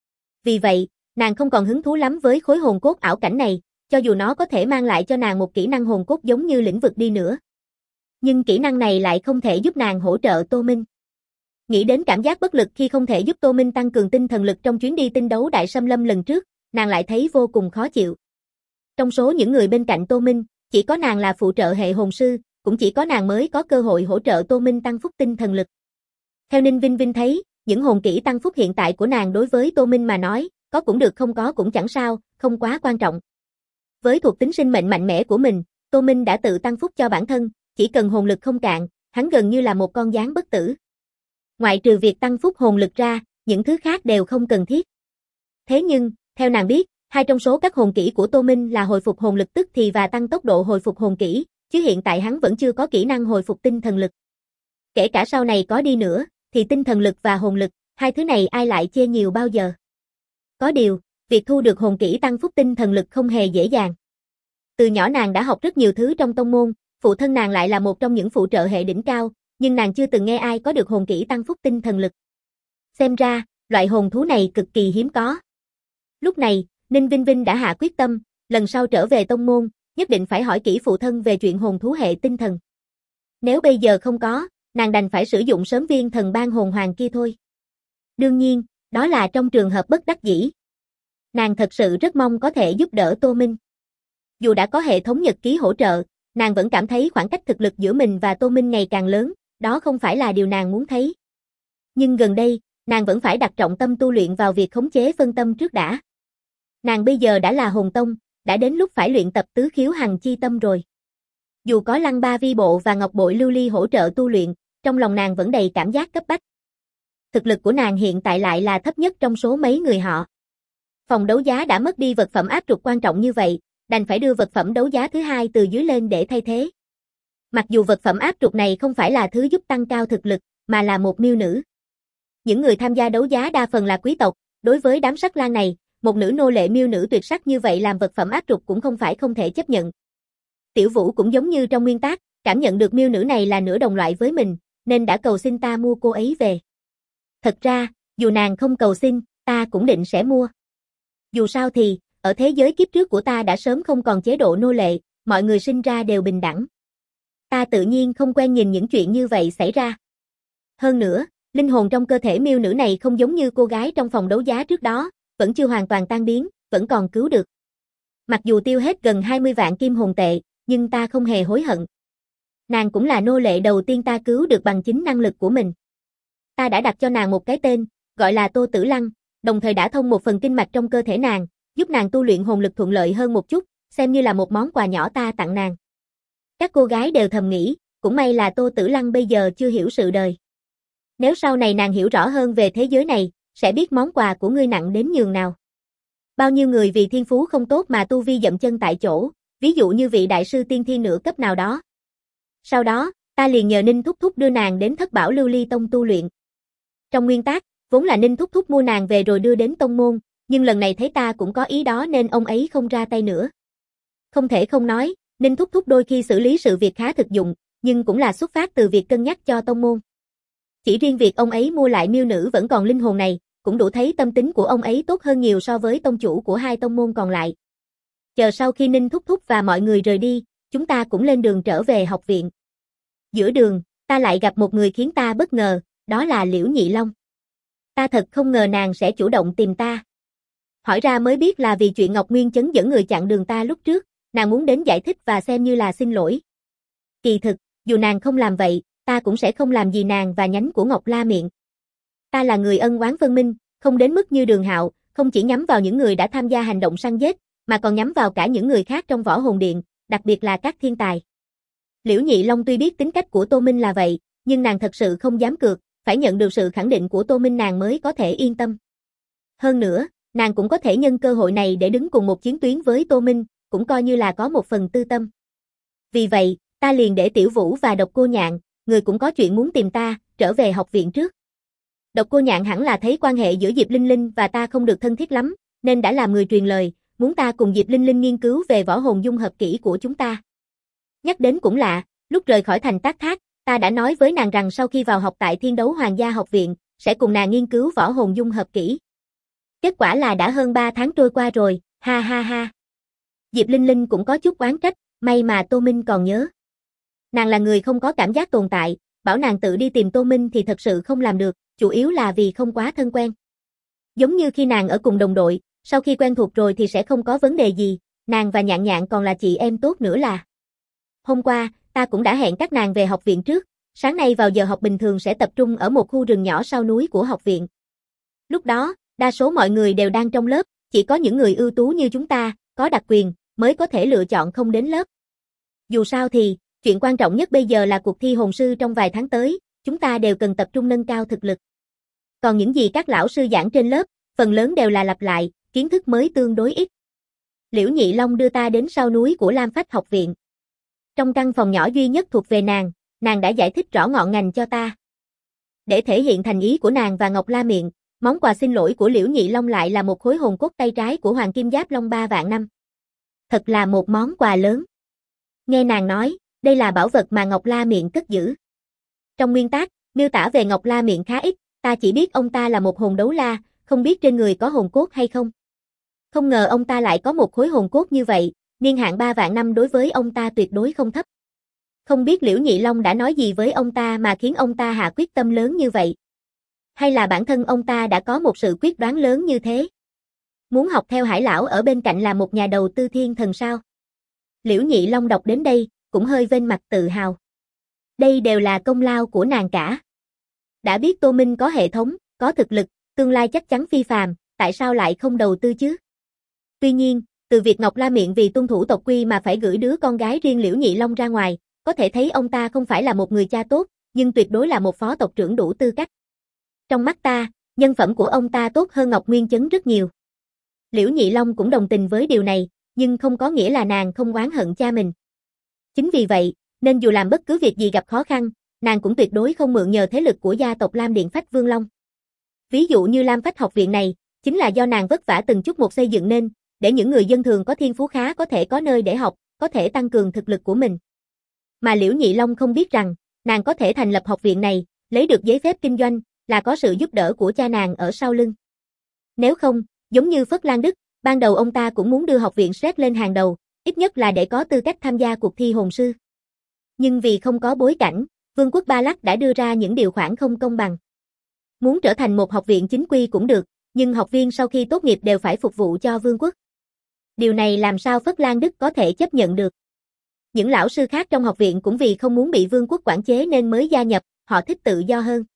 Vì vậy, nàng không còn hứng thú lắm với khối hồn cốt ảo cảnh này, cho dù nó có thể mang lại cho nàng một kỹ năng hồn cốt giống như lĩnh vực đi nữa. Nhưng kỹ năng này lại không thể giúp nàng hỗ trợ Tô Minh. Nghĩ đến cảm giác bất lực khi không thể giúp Tô Minh tăng cường tinh thần lực trong chuyến đi tinh đấu Đại Sâm Lâm lần trước, nàng lại thấy vô cùng khó chịu. Trong số những người bên cạnh Tô Minh, chỉ có nàng là phụ trợ hệ hồn sư, cũng chỉ có nàng mới có cơ hội hỗ trợ Tô Minh tăng phúc tinh thần lực. Theo Ninh Vinh Vinh thấy, những hồn kỹ tăng phúc hiện tại của nàng đối với Tô Minh mà nói, có cũng được không có cũng chẳng sao, không quá quan trọng. Với thuộc tính sinh mệnh mạnh mẽ của mình, Tô Minh đã tự tăng phúc cho bản thân, chỉ cần hồn lực không cạn, hắn gần như là một con gián bất tử. Ngoại trừ việc tăng phúc hồn lực ra, những thứ khác đều không cần thiết. Thế nhưng, theo nàng biết, hai trong số các hồn kỹ của Tô Minh là hồi phục hồn lực tức thì và tăng tốc độ hồi phục hồn kỹ, chứ hiện tại hắn vẫn chưa có kỹ năng hồi phục tinh thần lực. Kể cả sau này có đi nữa, thì tinh thần lực và hồn lực, hai thứ này ai lại chê nhiều bao giờ. Có điều, việc thu được hồn kỹ tăng phúc tinh thần lực không hề dễ dàng. Từ nhỏ nàng đã học rất nhiều thứ trong tông môn, phụ thân nàng lại là một trong những phụ trợ hệ đỉnh cao, nhưng nàng chưa từng nghe ai có được hồn kỹ tăng phúc tinh thần lực. Xem ra, loại hồn thú này cực kỳ hiếm có. Lúc này, Ninh Vinh Vinh đã hạ quyết tâm, lần sau trở về tông môn, nhất định phải hỏi kỹ phụ thân về chuyện hồn thú hệ tinh thần. Nếu bây giờ không có, nàng đành phải sử dụng sớm viên thần ban hồn hoàng kia thôi. Đương nhiên, đó là trong trường hợp bất đắc dĩ. Nàng thật sự rất mong có thể giúp đỡ Tô Minh. Dù đã có hệ thống nhật ký hỗ trợ, nàng vẫn cảm thấy khoảng cách thực lực giữa mình và Tô Minh ngày càng lớn, đó không phải là điều nàng muốn thấy. Nhưng gần đây, nàng vẫn phải đặt trọng tâm tu luyện vào việc khống chế phân tâm trước đã. Nàng bây giờ đã là hồn tông, đã đến lúc phải luyện tập tứ khiếu hằng chi tâm rồi. Dù có lăng ba vi bộ và ngọc bội lưu ly hỗ trợ tu luyện, trong lòng nàng vẫn đầy cảm giác cấp bách. Thực lực của nàng hiện tại lại là thấp nhất trong số mấy người họ. Phòng đấu giá đã mất đi vật phẩm áp trục quan trọng như vậy, đành phải đưa vật phẩm đấu giá thứ hai từ dưới lên để thay thế. Mặc dù vật phẩm áp trục này không phải là thứ giúp tăng cao thực lực, mà là một miêu nữ. Những người tham gia đấu giá đa phần là quý tộc, đối với đám sắc lang này, một nữ nô lệ miêu nữ tuyệt sắc như vậy làm vật phẩm áp trục cũng không phải không thể chấp nhận. Tiểu Vũ cũng giống như trong nguyên tác, cảm nhận được miêu nữ này là nửa đồng loại với mình, nên đã cầu xin ta mua cô ấy về. Thật ra, dù nàng không cầu xin, ta cũng định sẽ mua. Dù sao thì, ở thế giới kiếp trước của ta đã sớm không còn chế độ nô lệ, mọi người sinh ra đều bình đẳng. Ta tự nhiên không quen nhìn những chuyện như vậy xảy ra. Hơn nữa, linh hồn trong cơ thể miêu nữ này không giống như cô gái trong phòng đấu giá trước đó, vẫn chưa hoàn toàn tan biến, vẫn còn cứu được. Mặc dù tiêu hết gần 20 vạn kim hồn tệ, nhưng ta không hề hối hận. Nàng cũng là nô lệ đầu tiên ta cứu được bằng chính năng lực của mình. Ta đã đặt cho nàng một cái tên, gọi là Tô Tử Lăng, đồng thời đã thông một phần kinh mạch trong cơ thể nàng, giúp nàng tu luyện hồn lực thuận lợi hơn một chút, xem như là một món quà nhỏ ta tặng nàng. Các cô gái đều thầm nghĩ, cũng may là Tô Tử Lăng bây giờ chưa hiểu sự đời. Nếu sau này nàng hiểu rõ hơn về thế giới này, sẽ biết món quà của ngươi nặng đến nhường nào. Bao nhiêu người vì thiên phú không tốt mà tu vi dậm chân tại chỗ, ví dụ như vị đại sư tiên thiên nửa cấp nào đó. Sau đó, ta liền nhờ Ninh Thúc Thúc đưa nàng đến Thất Bảo Lưu Ly Tông tu luyện. Trong nguyên tác, vốn là Ninh Thúc Thúc mua nàng về rồi đưa đến tông môn, nhưng lần này thấy ta cũng có ý đó nên ông ấy không ra tay nữa. Không thể không nói, Ninh Thúc Thúc đôi khi xử lý sự việc khá thực dụng, nhưng cũng là xuất phát từ việc cân nhắc cho tông môn. Chỉ riêng việc ông ấy mua lại miêu nữ vẫn còn linh hồn này, cũng đủ thấy tâm tính của ông ấy tốt hơn nhiều so với tông chủ của hai tông môn còn lại. Chờ sau khi Ninh Thúc Thúc và mọi người rời đi, chúng ta cũng lên đường trở về học viện. Giữa đường, ta lại gặp một người khiến ta bất ngờ, đó là Liễu Nhị Long. Ta thật không ngờ nàng sẽ chủ động tìm ta. Hỏi ra mới biết là vì chuyện Ngọc Nguyên Chấn dẫn người chặn đường ta lúc trước, nàng muốn đến giải thích và xem như là xin lỗi. Kỳ thực, dù nàng không làm vậy, ta cũng sẽ không làm gì nàng và nhánh của Ngọc La Miệng. Ta là người ân oán phân minh, không đến mức như Đường Hạo, không chỉ nhắm vào những người đã tham gia hành động săn giết, mà còn nhắm vào cả những người khác trong Võ Hồn Điện, đặc biệt là các thiên tài. Liễu Nhị Long tuy biết tính cách của Tô Minh là vậy, nhưng nàng thật sự không dám cược, phải nhận được sự khẳng định của Tô Minh nàng mới có thể yên tâm. Hơn nữa, nàng cũng có thể nhân cơ hội này để đứng cùng một chiến tuyến với Tô Minh, cũng coi như là có một phần tư tâm. Vì vậy, ta liền để Tiểu Vũ và Độc Cô Nhạn, người cũng có chuyện muốn tìm ta, trở về học viện trước. Độc Cô Nhạn hẳn là thấy quan hệ giữa Diệp Linh Linh và ta không được thân thiết lắm, nên đã làm người truyền lời, muốn ta cùng Diệp Linh Linh nghiên cứu về võ hồn dung hợp kỹ của chúng ta. Nhắc đến cũng lạ, lúc rời khỏi thành Tác Thác, ta đã nói với nàng rằng sau khi vào học tại Thiên Đấu Hoàng gia học viện, sẽ cùng nàng nghiên cứu võ hồn dung hợp kỹ. Kết quả là đã hơn 3 tháng trôi qua rồi, ha ha ha. Diệp Linh Linh cũng có chút oán trách, may mà Tô Minh còn nhớ. Nàng là người không có cảm giác tồn tại, bảo nàng tự đi tìm Tô Minh thì thật sự không làm được, chủ yếu là vì không quá thân quen. Giống như khi nàng ở cùng đồng đội, sau khi quen thuộc rồi thì sẽ không có vấn đề gì, nàng và Nhạn Nhạn còn là chị em tốt nữa là. Hôm qua, ta cũng đã hẹn các nàng về học viện trước, sáng nay vào giờ học bình thường sẽ tập trung ở một khu rừng nhỏ sau núi của học viện. Lúc đó, đa số mọi người đều đang trong lớp, chỉ có những người ưu tú như chúng ta, có đặc quyền, mới có thể lựa chọn không đến lớp. Dù sao thì, chuyện quan trọng nhất bây giờ là cuộc thi hồn sư trong vài tháng tới, chúng ta đều cần tập trung nâng cao thực lực. Còn những gì các lão sư giảng trên lớp, phần lớn đều là lặp lại, kiến thức mới tương đối ít. Liễu Nhị Long đưa ta đến sau núi của Lam Phách học viện. Trong căn phòng nhỏ duy nhất thuộc về nàng đã giải thích rõ ngọn ngành cho ta. Để thể hiện thành ý của nàng và Ngọc La Miệng, món quà xin lỗi của Liễu Nhị Long lại là một khối hồn cốt tay trái của Hoàng Kim Giáp Long 3 vạn năm. Thật là một món quà lớn. Nghe nàng nói, đây là bảo vật mà Ngọc La Miệng cất giữ. Trong nguyên tác, miêu tả về Ngọc La Miệng khá ít, ta chỉ biết ông ta là một hồn đấu la, không biết trên người có hồn cốt hay không. Không ngờ ông ta lại có một khối hồn cốt như vậy, niên hạn 3 vạn năm đối với ông ta tuyệt đối không thấp. Không biết Liễu Nhị Long đã nói gì với ông ta mà khiến ông ta hạ quyết tâm lớn như vậy? Hay là bản thân ông ta đã có một sự quyết đoán lớn như thế? Muốn học theo Hải lão ở bên cạnh là một nhà đầu tư thiên thần sao? Liễu Nhị Long đọc đến đây, cũng hơi vênh mặt tự hào. Đây đều là công lao của nàng cả. Đã biết Tô Minh có hệ thống, có thực lực, tương lai chắc chắn phi phàm, tại sao lại không đầu tư chứ? Tuy nhiên, từ việc Ngọc La Miện vì tuân thủ tộc quy mà phải gửi đứa con gái riêng Liễu Nhị Long ra ngoài, có thể thấy ông ta không phải là một người cha tốt, nhưng tuyệt đối là một phó tộc trưởng đủ tư cách. Trong mắt ta, nhân phẩm của ông ta tốt hơn Ngọc Nguyên Chấn rất nhiều. Liễu Nhị Long cũng đồng tình với điều này, nhưng không có nghĩa là nàng không oán hận cha mình. Chính vì vậy, nên dù làm bất cứ việc gì gặp khó khăn, nàng cũng tuyệt đối không mượn nhờ thế lực của gia tộc Lam Điện Phách Vương Long. Ví dụ như Lam Phách học viện này, chính là do nàng vất vả từng chút một xây dựng nên, để những người dân thường có thiên phú khá có thể có nơi để học, có thể tăng cường thực lực của mình. Mà Liễu Nhị Long không biết rằng, nàng có thể thành lập học viện này, lấy được giấy phép kinh doanh, là có sự giúp đỡ của cha nàng ở sau lưng. Nếu không, giống như Phất Lan Đức, ban đầu ông ta cũng muốn đưa học viện xét lên hàng đầu, ít nhất là để có tư cách tham gia cuộc thi hồn sư. Nhưng vì không có bối cảnh, Vương quốc Ba Lắc đã đưa ra những điều khoản không công bằng. Muốn trở thành một học viện chính quy cũng được, nhưng học viên sau khi tốt nghiệp đều phải phục vụ cho vương quốc. Điều này làm sao Phất Lan Đức có thể chấp nhận được? Những lão sư khác trong học viện cũng vì không muốn bị vương quốc quản chế nên mới gia nhập, họ thích tự do hơn.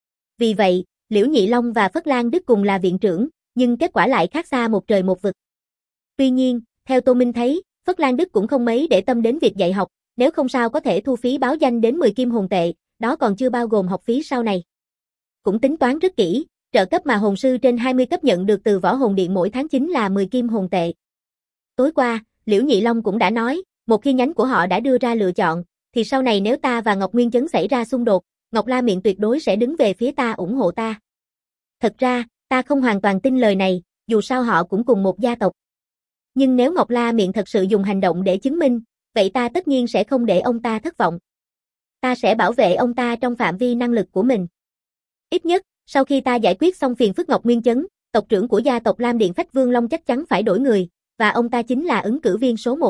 Vì vậy, Liễu Nhị Long và Phất Lan Đức cùng là viện trưởng, nhưng kết quả lại khác xa một trời một vực. Tuy nhiên, theo Tô Minh thấy, Phất Lan Đức cũng không mấy để tâm đến việc dạy học, nếu không sao có thể thu phí báo danh đến 10 kim hồn tệ, đó còn chưa bao gồm học phí sau này. Cũng tính toán rất kỹ, trợ cấp mà hồn sư trên 20 cấp nhận được từ Võ Hồn Điện mỗi tháng chính là 10 kim hồn tệ. Tối qua, Liễu Nhị Long cũng đã nói, một khi nhánh của họ đã đưa ra lựa chọn, thì sau này nếu ta và Ngọc Nguyên Chấn xảy ra xung đột, Ngọc La Miện tuyệt đối sẽ đứng về phía ta ủng hộ ta. Thật ra, ta không hoàn toàn tin lời này, dù sao họ cũng cùng một gia tộc. Nhưng nếu Ngọc La Miện thật sự dùng hành động để chứng minh, vậy ta tất nhiên sẽ không để ông ta thất vọng. Ta sẽ bảo vệ ông ta trong phạm vi năng lực của mình. Ít nhất, sau khi ta giải quyết xong phiền phức Ngọc Nguyên Chấn, tộc trưởng của gia tộc Lam Điện Phách Vương Long chắc chắn phải đổi người, và ông ta chính là ứng cử viên số 1.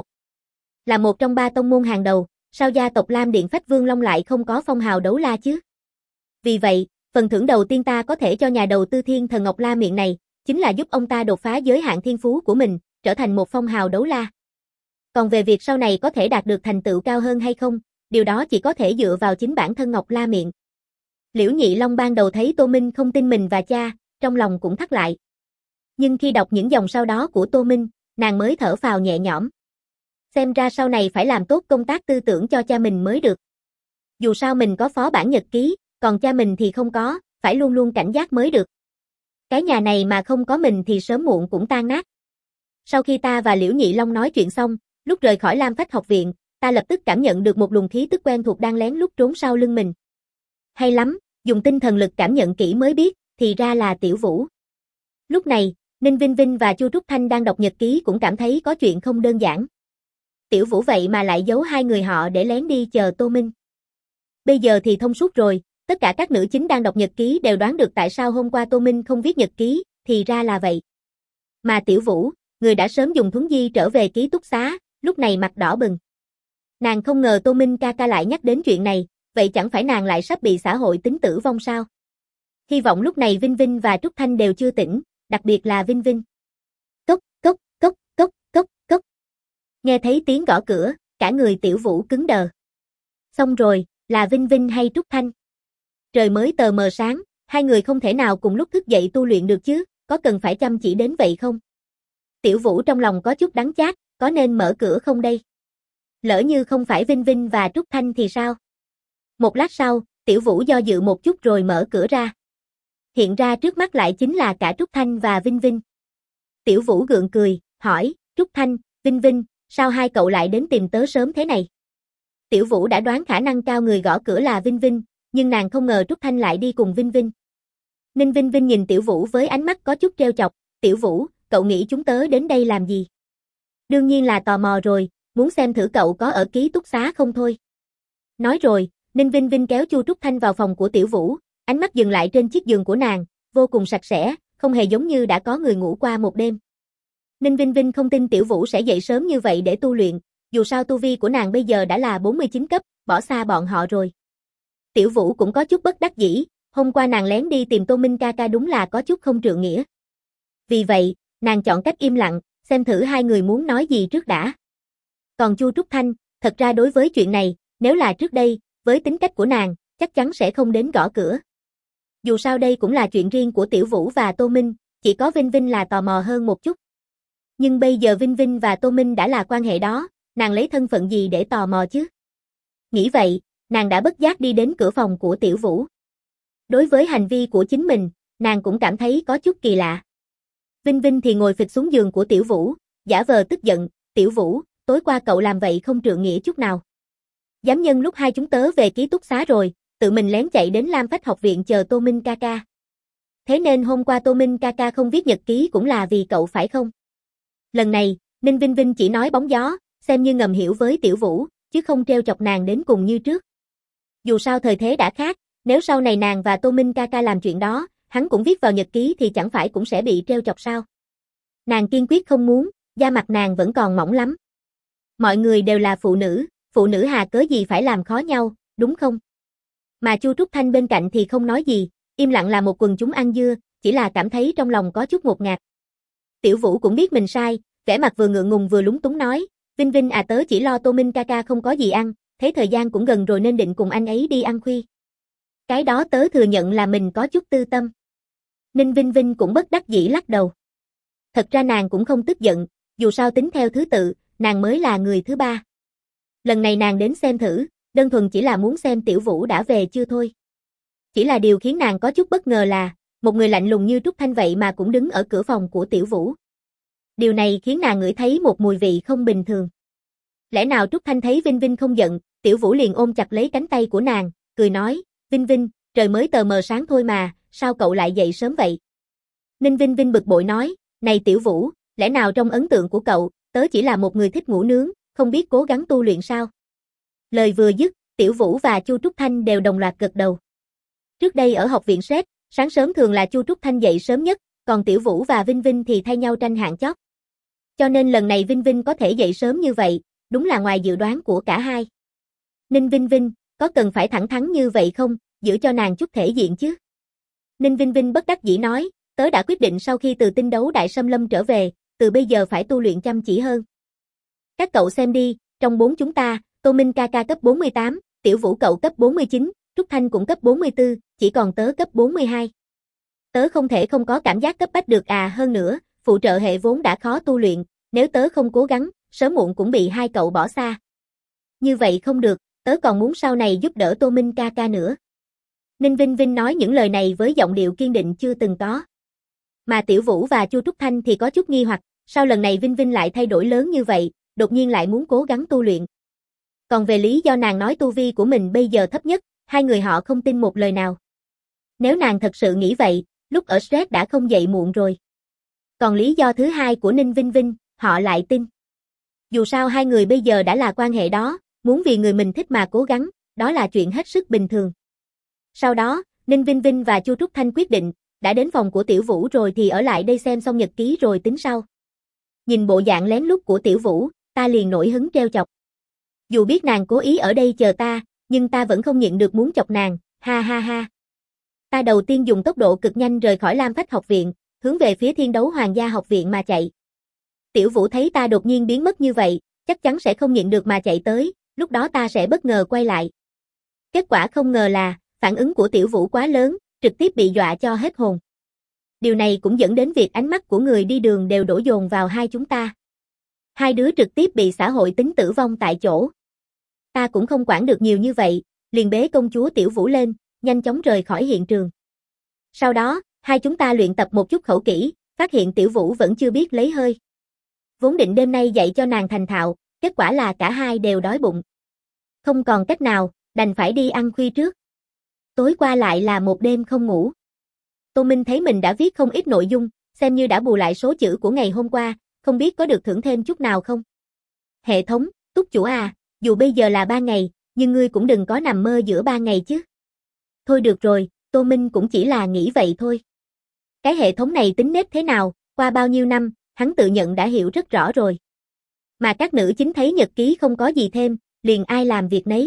Là một trong 3 tông môn hàng đầu, sao gia tộc Lam Điện Phách Vương Long lại không có phong hào đấu la chứ? Vì vậy, phần thưởng đầu tiên ta có thể cho nhà đầu tư thiên thần Ngọc La Miện này, chính là giúp ông ta đột phá giới hạn thiên phú của mình, trở thành một phong hào đấu la. Còn về việc sau này có thể đạt được thành tựu cao hơn hay không, điều đó chỉ có thể dựa vào chính bản thân Ngọc La Miện. Liễu Nhị Long ban đầu thấy Tô Minh không tin mình và cha, trong lòng cũng thắt lại. Nhưng khi đọc những dòng sau đó của Tô Minh, nàng mới thở phào nhẹ nhõm. Xem ra sau này phải làm tốt công tác tư tưởng cho cha mình mới được. Dù sao mình có phó bản nhật ký, còn cha mình thì không có, phải luôn luôn cảnh giác mới được. Cái nhà này mà không có mình thì sớm muộn cũng tan nát. Sau khi ta và Liễu Nhị Long nói chuyện xong, lúc rời khỏi Lam Phách học viện, ta lập tức cảm nhận được một luồng khí tức quen thuộc đang lén lút trốn sau lưng mình. Hay lắm, dùng tinh thần lực cảm nhận kỹ mới biết, thì ra là Tiểu Vũ. Lúc này, Ninh Vinh Vinh và Chu Trúc Thanh đang đọc nhật ký cũng cảm thấy có chuyện không đơn giản. Tiểu Vũ vậy mà lại giấu hai người họ để lén đi chờ Tô Minh. Bây giờ thì thông suốt rồi, tất cả các nữ chính đang đọc nhật ký đều đoán được tại sao hôm qua Tô Minh không viết nhật ký, thì ra là vậy. Mà Tiểu Vũ, người đã sớm dùng thuấn di trở về ký túc xá, lúc này mặt đỏ bừng. Nàng không ngờ Tô Minh ca ca lại nhắc đến chuyện này, vậy chẳng phải nàng lại sắp bị xã hội tính tử vong sao? Hy vọng lúc này Vinh Vinh và Trúc Thanh đều chưa tỉnh, đặc biệt là Vinh Vinh. Cốc, cốc, cốc, cốc, cốc, cốc. Nghe thấy tiếng gõ cửa, cả người Tiểu Vũ cứng đờ. Xong rồi, là Vinh Vinh hay Trúc Thanh? Trời mới tờ mờ sáng, hai người không thể nào cùng lúc thức dậy tu luyện được chứ, có cần phải chăm chỉ đến vậy không? Tiểu Vũ trong lòng có chút đắng chát, có nên mở cửa không đây? Lỡ như không phải Vinh Vinh và Trúc Thanh thì sao? Một lát sau, Tiểu Vũ do dự một chút rồi mở cửa ra. Hiện ra trước mắt lại chính là cả Trúc Thanh và Vinh Vinh. Tiểu Vũ gượng cười, hỏi, Trúc Thanh, Vinh Vinh, sao hai cậu lại đến tìm tớ sớm thế này? Tiểu Vũ đã đoán khả năng cao người gõ cửa là Vinh Vinh, nhưng nàng không ngờ Trúc Thanh lại đi cùng Vinh Vinh. Ninh Vinh Vinh nhìn Tiểu Vũ với ánh mắt có chút trêu chọc, Tiểu Vũ, cậu nghĩ chúng tớ đến đây làm gì? Đương nhiên là tò mò rồi, muốn xem thử cậu có ở ký túc xá không thôi. Nói rồi, Ninh Vinh Vinh kéo Chu Trúc Thanh vào phòng của Tiểu Vũ, ánh mắt dừng lại trên chiếc giường của nàng, vô cùng sạch sẽ, không hề giống như đã có người ngủ qua một đêm. Ninh Vinh Vinh không tin Tiểu Vũ sẽ dậy sớm như vậy để tu luyện, dù sao tu vi của nàng bây giờ đã là 49 cấp, bỏ xa bọn họ rồi. Tiểu Vũ cũng có chút bất đắc dĩ, hôm qua nàng lén đi tìm Tô Minh ca ca đúng là có chút không trượng nghĩa. Vì vậy, nàng chọn cách im lặng, xem thử hai người muốn nói gì trước đã. Còn Chu Trúc Thanh, thật ra đối với chuyện này, nếu là trước đây, với tính cách của nàng, chắc chắn sẽ không đến gõ cửa. Dù sao đây cũng là chuyện riêng của Tiểu Vũ và Tô Minh, chỉ có Vinh Vinh là tò mò hơn một chút. Nhưng bây giờ Vinh Vinh và Tô Minh đã là quan hệ đó, nàng lấy thân phận gì để tò mò chứ? Nghĩ vậy, nàng đã bất giác đi đến cửa phòng của Tiểu Vũ. Đối với hành vi của chính mình, nàng cũng cảm thấy có chút kỳ lạ. Vinh Vinh thì ngồi phịch xuống giường của Tiểu Vũ, giả vờ tức giận, Tiểu Vũ, tối qua cậu làm vậy không trượng nghĩa chút nào. Dám nhân lúc hai chúng tớ về ký túc xá rồi, tự mình lén chạy đến Lam Phách học viện chờ Tô Minh ca ca. Thế nên hôm qua Tô Minh ca ca không viết nhật ký cũng là vì cậu phải không? Lần này, Ninh Vinh Vinh chỉ nói bóng gió, xem như ngầm hiểu với Tiểu Vũ, chứ không treo chọc nàng đến cùng như trước. Dù sao thời thế đã khác, nếu sau này nàng và Tô Minh ca ca làm chuyện đó, hắn cũng viết vào nhật ký thì chẳng phải cũng sẽ bị treo chọc sao? Nàng kiên quyết không muốn, da mặt nàng vẫn còn mỏng lắm. Mọi người đều là phụ nữ hà cớ gì phải làm khó nhau, đúng không? Mà Chu Trúc Thanh bên cạnh thì không nói gì, im lặng là một quần chúng ăn dưa, chỉ là cảm thấy trong lòng có chút ngột ngạt. Tiểu Vũ cũng biết mình sai, vẻ mặt vừa ngượng ngùng vừa lúng túng nói, Vinh Vinh à, tớ chỉ lo Tô Minh ca ca không có gì ăn, thấy thời gian cũng gần rồi nên định cùng anh ấy đi ăn khuya. Cái đó tớ thừa nhận là mình có chút tư tâm. Ninh Vinh Vinh cũng bất đắc dĩ lắc đầu. Thật ra nàng cũng không tức giận, dù sao tính theo thứ tự, nàng mới là người thứ ba. Lần này nàng đến xem thử, đơn thuần chỉ là muốn xem Tiểu Vũ đã về chưa thôi. Chỉ là điều khiến nàng có chút bất ngờ là, một người lạnh lùng như Trúc Thanh vậy mà cũng đứng ở cửa phòng của Tiểu Vũ. Điều này khiến nàng ngửi thấy một mùi vị không bình thường. Lẽ nào Trúc Thanh thấy Vinh Vinh không giận, Tiểu Vũ liền ôm chặt lấy cánh tay của nàng, cười nói, Vinh Vinh, trời mới tờ mờ sáng thôi mà, sao cậu lại dậy sớm vậy? Ninh Vinh Vinh bực bội nói, này Tiểu Vũ, lẽ nào trong ấn tượng của cậu, tớ chỉ là một người thích ngủ nướng, không biết cố gắng tu luyện sao? Lời vừa dứt, Tiểu Vũ và Chu Trúc Thanh đều đồng loạt gật đầu. Trước đây ở học viện SET, sáng sớm thường là Chu Trúc Thanh dậy sớm nhất, còn Tiểu Vũ và Vinh Vinh thì thay nhau tranh hạng chót. Cho nên lần này Vinh Vinh có thể dậy sớm như vậy, đúng là ngoài dự đoán của cả hai. Ninh Vinh Vinh, có cần phải thẳng thắn như vậy không, giữ cho nàng chút thể diện chứ? Ninh Vinh Vinh bất đắc dĩ nói, tớ đã quyết định sau khi từ tinh đấu đại xâm lâm trở về, từ bây giờ phải tu luyện chăm chỉ hơn. Các cậu xem đi, trong bốn chúng ta, Tô Minh ca ca cấp 48, Tiểu Vũ cậu cấp 49, Trúc Thanh cũng cấp 44, chỉ còn tớ cấp 42. Tớ không thể không có cảm giác cấp bách được à, hơn nữa, phụ trợ hệ vốn đã khó tu luyện, nếu tớ không cố gắng, sớm muộn cũng bị hai cậu bỏ xa. Như vậy không được, tớ còn muốn sau này giúp đỡ Tô Minh ca ca nữa. Ninh Vinh Vinh nói những lời này với giọng điệu kiên định chưa từng có. Mà Tiểu Vũ và Chu Trúc Thanh thì có chút nghi hoặc, sao lần này Vinh Vinh lại thay đổi lớn như vậy, đột nhiên lại muốn cố gắng tu luyện. Còn về lý do nàng nói tu vi của mình bây giờ thấp nhất, hai người họ không tin một lời nào. Nếu nàng thật sự nghĩ vậy, lúc ở stress đã không dậy muộn rồi. Còn lý do thứ hai của Ninh Vinh Vinh, họ lại tin. Dù sao hai người bây giờ đã là quan hệ đó, muốn vì người mình thích mà cố gắng, đó là chuyện hết sức bình thường. Sau đó, Ninh Vinh Vinh và Chu Trúc Thanh quyết định, đã đến phòng của Tiểu Vũ rồi thì ở lại đây xem xong nhật ký rồi tính sau. Nhìn bộ dạng lén lút của Tiểu Vũ, ta liền nổi hứng treo chọc. Dù biết nàng cố ý ở đây chờ ta, nhưng ta vẫn không nhịn được muốn chọc nàng, ha ha ha. Ta đầu tiên dùng tốc độ cực nhanh rời khỏi Lam Phách học viện, hướng về phía Thiên Đấu Hoàng gia học viện mà chạy. Tiểu Vũ thấy ta đột nhiên biến mất như vậy, chắc chắn sẽ không nhịn được mà chạy tới, lúc đó ta sẽ bất ngờ quay lại. Kết quả không ngờ là, phản ứng của Tiểu Vũ quá lớn, trực tiếp bị dọa cho hết hồn. Điều này cũng dẫn đến việc ánh mắt của người đi đường đều đổ dồn vào hai chúng ta. Hai đứa trực tiếp bị xã hội tính tử vong tại chỗ. Ta cũng không quản được nhiều như vậy, liền bế công chúa Tiểu Vũ lên, nhanh chóng rời khỏi hiện trường. Sau đó, hai chúng ta luyện tập một chút khẩu kỹ, phát hiện Tiểu Vũ vẫn chưa biết lấy hơi. Vốn định đêm nay dạy cho nàng thành thạo, kết quả là cả hai đều đói bụng. Không còn cách nào, đành phải đi ăn khuya trước. Tối qua lại là một đêm không ngủ. Tô Minh thấy mình đã viết không ít nội dung, xem như đã bù lại số chữ của ngày hôm qua, không biết có được thưởng thêm chút nào không? Hệ thống, túc chủ à, dù bây giờ là 3 ngày, nhưng ngươi cũng đừng có nằm mơ giữa 3 ngày chứ. Thôi được rồi, Tô Minh cũng chỉ là nghĩ vậy thôi. Cái hệ thống này tính nết thế nào, qua bao nhiêu năm, hắn tự nhận đã hiểu rất rõ rồi. Mà các nữ chính thấy nhật ký không có gì thêm, liền ai làm việc nấy.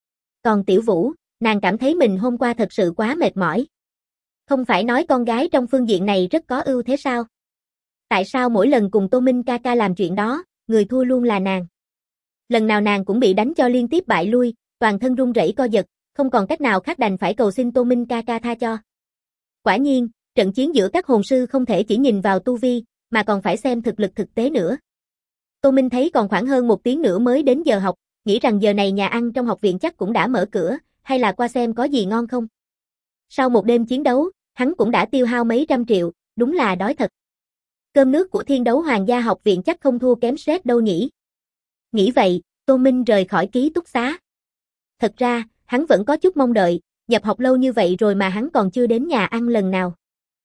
Còn Tiểu Vũ, nàng cảm thấy mình hôm qua thật sự quá mệt mỏi. Không phải nói con gái trong phương diện này rất có ưu thế sao? Tại sao mỗi lần cùng Tô Minh ca ca làm chuyện đó, người thua luôn là nàng? Lần nào nàng cũng bị đánh cho liên tiếp bại lui, toàn thân run rẩy co giật, không còn cách nào khác đành phải cầu xin Tô Minh ca ca tha cho. Quả nhiên, trận chiến giữa các hồn sư không thể chỉ nhìn vào tu vi, mà còn phải xem thực lực thực tế nữa. Tô Minh thấy còn khoảng hơn 1 tiếng nữa mới đến giờ học, nghĩ rằng giờ này nhà ăn trong học viện chắc cũng đã mở cửa, hay là qua xem có gì ngon không. Sau một đêm chiến đấu, hắn cũng đã tiêu hao mấy trăm triệu, đúng là đói thật. Cơm nước của Thiên Đấu Hoàng gia học viện chắc không thua kém stress đâu nhỉ. Nghĩ vậy, Tô Minh rời khỏi ký túc xá. Thật ra, hắn vẫn có chút mong đợi, nhập học lâu như vậy rồi mà hắn còn chưa đến nhà ăn lần nào.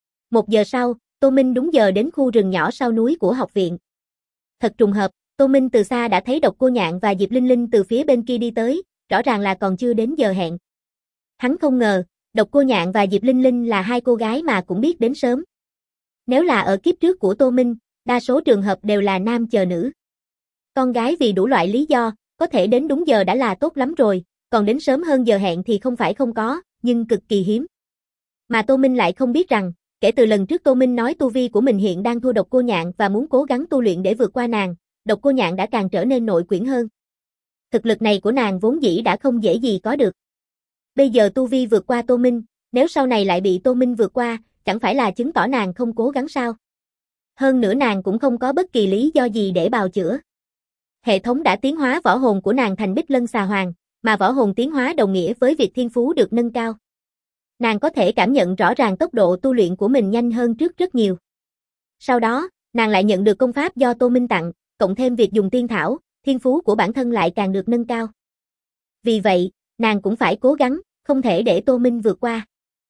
1 giờ sau, Tô Minh đúng giờ đến khu rừng nhỏ sau núi của học viện. Thật trùng hợp, Tô Minh từ xa đã thấy Độc Cô Nhạn và Diệp Linh Linh từ phía bên kia đi tới, rõ ràng là còn chưa đến giờ hẹn. Hắn không ngờ, Độc Cô Nhạn và Diệp Linh Linh là hai cô gái mà cũng biết đến sớm. Nếu là ở kiếp trước của Tô Minh, đa số trường hợp đều là nam chờ nữ. Con gái vì đủ loại lý do, có thể đến đúng giờ đã là tốt lắm rồi, còn đến sớm hơn giờ hẹn thì không phải không có, nhưng cực kỳ hiếm. Mà Tô Minh lại không biết rằng, kể từ lần trước Tô Minh nói tu vi của mình hiện đang thua Độc Cô Nhạn và muốn cố gắng tu luyện để vượt qua nàng, Độc Cô Nhạn đã càng trở nên nội quyển hơn. Thực lực này của nàng vốn dĩ đã không dễ gì có được. Bây giờ tu vi vượt qua Tô Minh, nếu sau này lại bị Tô Minh vượt qua, chẳng phải là chứng tỏ nàng không cố gắng sao? Hơn nữa nàng cũng không có bất kỳ lý do gì để bào chữa. Hệ thống đã tiến hóa võ hồn của nàng thành Bích Lân Xà Hoàng, mà võ hồn tiến hóa đồng nghĩa với việc thiên phú được nâng cao. Nàng có thể cảm nhận rõ ràng tốc độ tu luyện của mình nhanh hơn trước rất nhiều. Sau đó, nàng lại nhận được công pháp do Tô Minh tặng, cộng thêm việc dùng tiên thảo, thiên phú của bản thân lại càng được nâng cao. Vì vậy, nàng cũng phải cố gắng, không thể để Tô Minh vượt qua.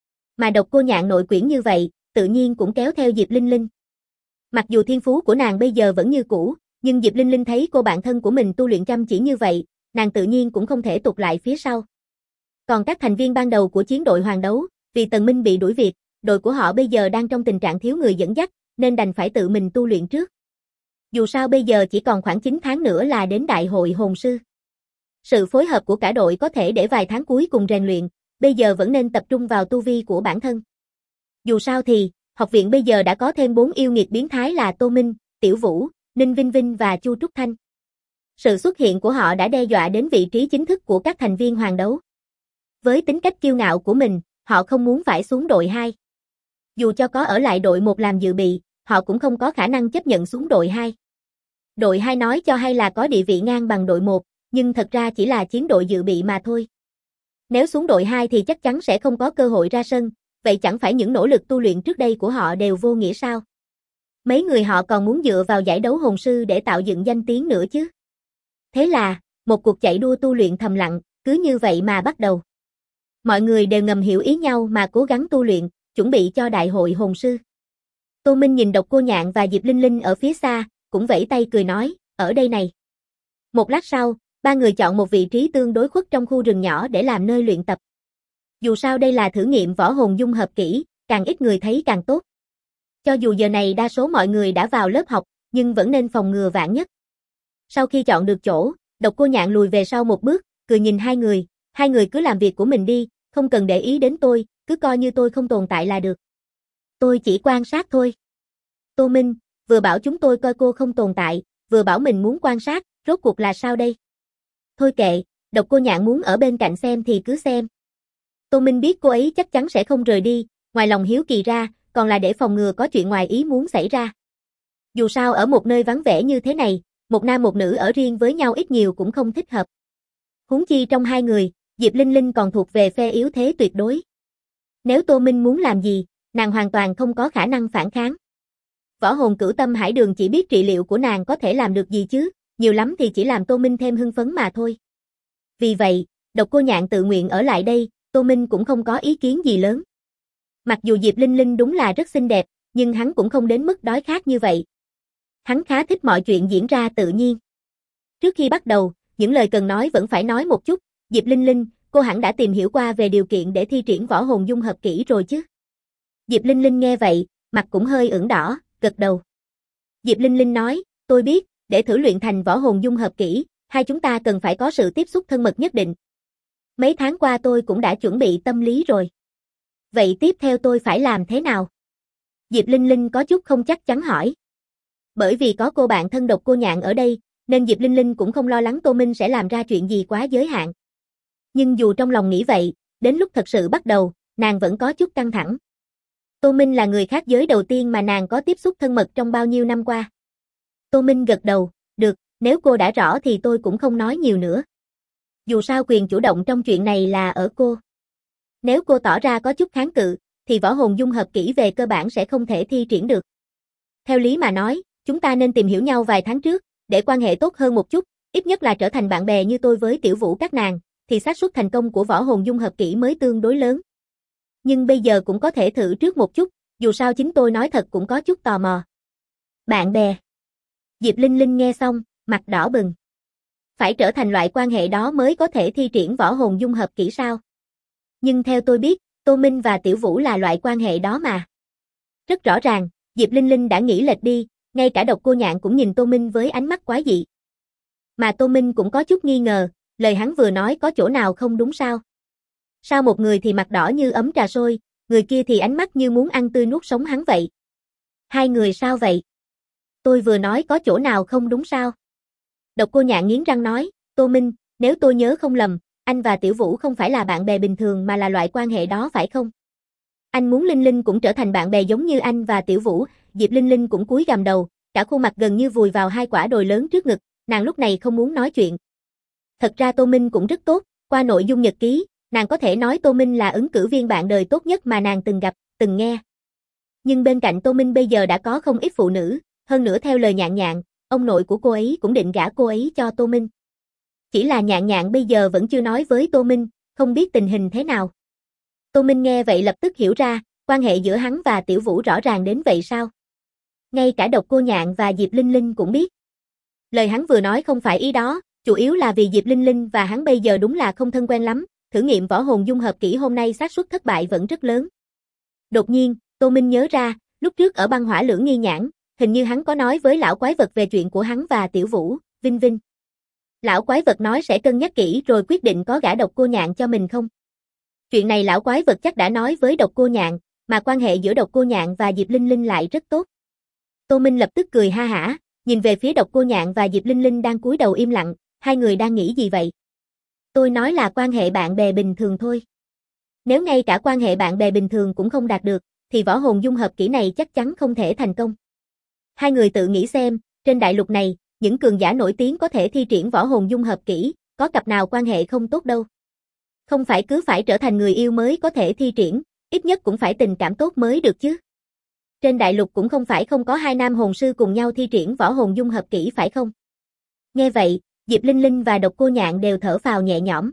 Mà Độc Cô Nhạn nội quyển như vậy, tự nhiên cũng kéo theo Diệp Linh Linh. Mặc dù thiên phú của nàng bây giờ vẫn như cũ, nhưng Diệp Linh Linh thấy cô bạn thân của mình tu luyện chăm chỉ như vậy, nàng tự nhiên cũng không thể tụt lại phía sau. Còn các thành viên ban đầu của chiến đội Hoàng Đấu, vì Tần Minh bị đuổi việc, đội của họ bây giờ đang trong tình trạng thiếu người dẫn dắt, nên đành phải tự mình tu luyện trước. Dù sao bây giờ chỉ còn khoảng 9 tháng nữa là đến đại hội hồn sư. Sự phối hợp của cả đội có thể để vài tháng cuối cùng rèn luyện, bây giờ vẫn nên tập trung vào tu vi của bản thân. Dù sao thì, học viện bây giờ đã có thêm 4 yêu nghiệt biến thái là Tô Minh, Tiểu Vũ, Ninh Vinh Vinh và Chu Trúc Thanh. Sự xuất hiện của họ đã đe dọa đến vị trí chính thức của các thành viên Hoàng Đấu. Với tính cách kiêu ngạo của mình, họ không muốn phải xuống đội 2. Dù cho có ở lại đội 1 làm dự bị, họ cũng không có khả năng chấp nhận xuống đội 2. Đội 2 nói cho hay là có địa vị ngang bằng đội 1, nhưng thật ra chỉ là chiến đội dự bị mà thôi. Nếu xuống đội 2 thì chắc chắn sẽ không có cơ hội ra sân, vậy chẳng phải những nỗ lực tu luyện trước đây của họ đều vô nghĩa sao? Mấy người họ còn muốn dựa vào giải đấu hồn sư để tạo dựng danh tiếng nữa chứ. Thế là, một cuộc chạy đua tu luyện thầm lặng, cứ như vậy mà bắt đầu. Mọi người đều ngầm hiểu ý nhau mà cố gắng tu luyện, chuẩn bị cho đại hội hồn sư. Tô Minh nhìn Độc Cô Nhạn và Diệp Linh Linh ở phía xa, cũng vẫy tay cười nói, ở đây này. Một lát sau, ba người chọn một vị trí tương đối khuất trong khu rừng nhỏ để làm nơi luyện tập. Dù sao đây là thử nghiệm võ hồn dung hợp kỹ, càng ít người thấy càng tốt. Cho dù giờ này đa số mọi người đã vào lớp học, nhưng vẫn nên phòng ngừa vạn nhất. Sau khi chọn được chỗ, Độc Cô Nhạn lùi về sau một bước, cười nhìn hai người cứ làm việc của mình đi, không cần để ý đến tôi, cứ coi như tôi không tồn tại là được. Tôi chỉ quan sát thôi. Tô Minh, vừa bảo chúng tôi coi cô không tồn tại, vừa bảo mình muốn quan sát, rốt cuộc là sao đây? Thôi kệ, Độc Cô Nhạn muốn ở bên cạnh xem thì cứ xem. Tô Minh biết cô ấy chắc chắn sẽ không rời đi, ngoài lòng hiếu kỳ ra, còn là để phòng ngừa có chuyện ngoài ý muốn xảy ra. Dù sao ở một nơi vắng vẻ như thế này, một nam một nữ ở riêng với nhau ít nhiều cũng không thích hợp. Huống chi trong hai người, Diệp Linh Linh còn thuộc về phe yếu thế tuyệt đối. Nếu Tô Minh muốn làm gì, nàng hoàn toàn không có khả năng phản kháng. Võ hồn Cửu Tâm Hải Đường chỉ biết trị liệu của nàng có thể làm được gì chứ, nhiều lắm thì chỉ làm Tô Minh thêm hưng phấn mà thôi. Vì vậy, Độc Cô Nhạn tự nguyện ở lại đây, Tô Minh cũng không có ý kiến gì lớn. Mặc dù Diệp Linh Linh đúng là rất xinh đẹp, nhưng hắn cũng không đến mức đói khát như vậy. Hắn khá thích mọi chuyện diễn ra tự nhiên. Trước khi bắt đầu, những lời cần nói vẫn phải nói một chút, Diệp Linh Linh, cô hẳn đã tìm hiểu qua về điều kiện để thi triển võ hồn dung hợp kỹ rồi chứ. Diệp Linh Linh nghe vậy, mặt cũng hơi ửng đỏ, gật đầu. Diệp Linh Linh nói, tôi biết, để thử luyện thành võ hồn dung hợp kỹ, hai chúng ta cần phải có sự tiếp xúc thân mật nhất định. Mấy tháng qua tôi cũng đã chuẩn bị tâm lý rồi. Vậy tiếp theo tôi phải làm thế nào? Diệp Linh Linh có chút không chắc chắn hỏi. Bởi vì có cô bạn thân Độc Cô Nhạn ở đây, nên Diệp Linh Linh cũng không lo lắng Tô Minh sẽ làm ra chuyện gì quá giới hạn. Nhưng dù trong lòng nghĩ vậy, đến lúc thật sự bắt đầu, nàng vẫn có chút căng thẳng. Tô Minh là người khác giới đầu tiên mà nàng có tiếp xúc thân mật trong bao nhiêu năm qua. Tô Minh gật đầu, được, nếu cô đã rõ thì tôi cũng không nói nhiều nữa. Dù sao quyền chủ động trong chuyện này là ở cô. Nếu cô tỏ ra có chút kháng cự, thì võ hồn dung hợp kỹ về cơ bản sẽ không thể thi triển được. Theo lý mà nói, chúng ta nên tìm hiểu nhau vài tháng trước, để quan hệ tốt hơn một chút, ít nhất là trở thành bạn bè như tôi với Tiểu Vũ các nàng, thì xác suất thành công của võ hồn dung hợp kỹ mới tương đối lớn. Nhưng bây giờ cũng có thể thử trước một chút, dù sao chính tôi nói thật cũng có chút tò mò. Bạn bè. Diệp Linh Linh nghe xong, mặt đỏ bừng. Phải trở thành loại quan hệ đó mới có thể thi triển võ hồn dung hợp kỹ sao? Nhưng theo tôi biết, Tô Minh và Tiểu Vũ là loại quan hệ đó mà. Rất rõ ràng, Diệp Linh Linh đã nghĩ lệch đi, ngay cả Độc Cô Nhạn cũng nhìn Tô Minh với ánh mắt quái dị. Mà Tô Minh cũng có chút nghi ngờ, lời hắn vừa nói có chỗ nào không đúng sao? Sao một người thì mặt đỏ như ấm trà sôi, người kia thì ánh mắt như muốn ăn tươi nuốt sống hắn vậy? Hai người sao vậy? Tôi vừa nói có chỗ nào không đúng sao? Độc Cô Nhạn nghiến răng nói, Tô Minh, nếu tôi nhớ không lầm, anh và Tiểu Vũ không phải là bạn bè bình thường mà là loại quan hệ đó phải không? Anh muốn Linh Linh cũng trở thành bạn bè giống như anh và Tiểu Vũ. Diệp Linh Linh cũng cúi gằm đầu, cả khuôn mặt gần như vùi vào hai quả đồi lớn trước ngực, nàng lúc này không muốn nói chuyện. Thật ra Tô Minh cũng rất tốt, qua nội dung nhật ký, nàng có thể nói Tô Minh là ứng cử viên bạn đời tốt nhất mà nàng từng gặp, từng nghe. Nhưng bên cạnh Tô Minh bây giờ đã có không ít phụ nữ, hơn nữa theo lời Nhạn Nhạn, ông nội của cô ấy cũng định gả cô ấy cho Tô Minh. Chỉ là Nhạn Nhạn bây giờ vẫn chưa nói với Tô Minh, không biết tình hình thế nào. Tô Minh nghe vậy lập tức hiểu ra, quan hệ giữa hắn và Tiểu Vũ rõ ràng đến vậy sao? Ngay cả Độc Cô Nhạn và Diệp Linh Linh cũng biết. Lời hắn vừa nói không phải ý đó, chủ yếu là vì Diệp Linh Linh và hắn bây giờ đúng là không thân quen lắm, thử nghiệm võ hồn dung hợp kỹ hôm nay xác suất thất bại vẫn rất lớn. Đột nhiên, Tô Minh nhớ ra, lúc trước ở băng hỏa lưỡng nghi nhãn, hình như hắn có nói với lão quái vật về chuyện của hắn và Tiểu Vũ, Vinh Vinh. Lão quái vật nói sẽ cân nhắc kỹ rồi quyết định có gả Độc Cô Nhạn cho mình không? Chuyện này lão quái vật chắc đã nói với Độc Cô Nhạn, mà quan hệ giữa Độc Cô Nhạn và Diệp Linh Linh lại rất tốt. Tô Minh lập tức cười ha hả, nhìn về phía Độc Cô Nhạn và Diệp Linh Linh đang cúi đầu im lặng, hai người đang nghĩ gì vậy? Tôi nói là quan hệ bạn bè bình thường thôi. Nếu ngay cả quan hệ bạn bè bình thường cũng không đạt được, thì võ hồn dung hợp kỹ này chắc chắn không thể thành công. Hai người tự nghĩ xem, trên đại lục này, những cường giả nổi tiếng có thể thi triển võ hồn dung hợp kỹ, có cặp nào quan hệ không tốt đâu. Không phải cứ phải trở thành người yêu mới có thể thi triển, ít nhất cũng phải tình cảm tốt mới được chứ. Trên đại lục cũng không phải không có hai nam hồn sư cùng nhau thi triển võ hồn dung hợp kỹ phải không? Nghe vậy, Diệp Linh Linh và Độc Cô Nhạn đều thở phào nhẹ nhõm.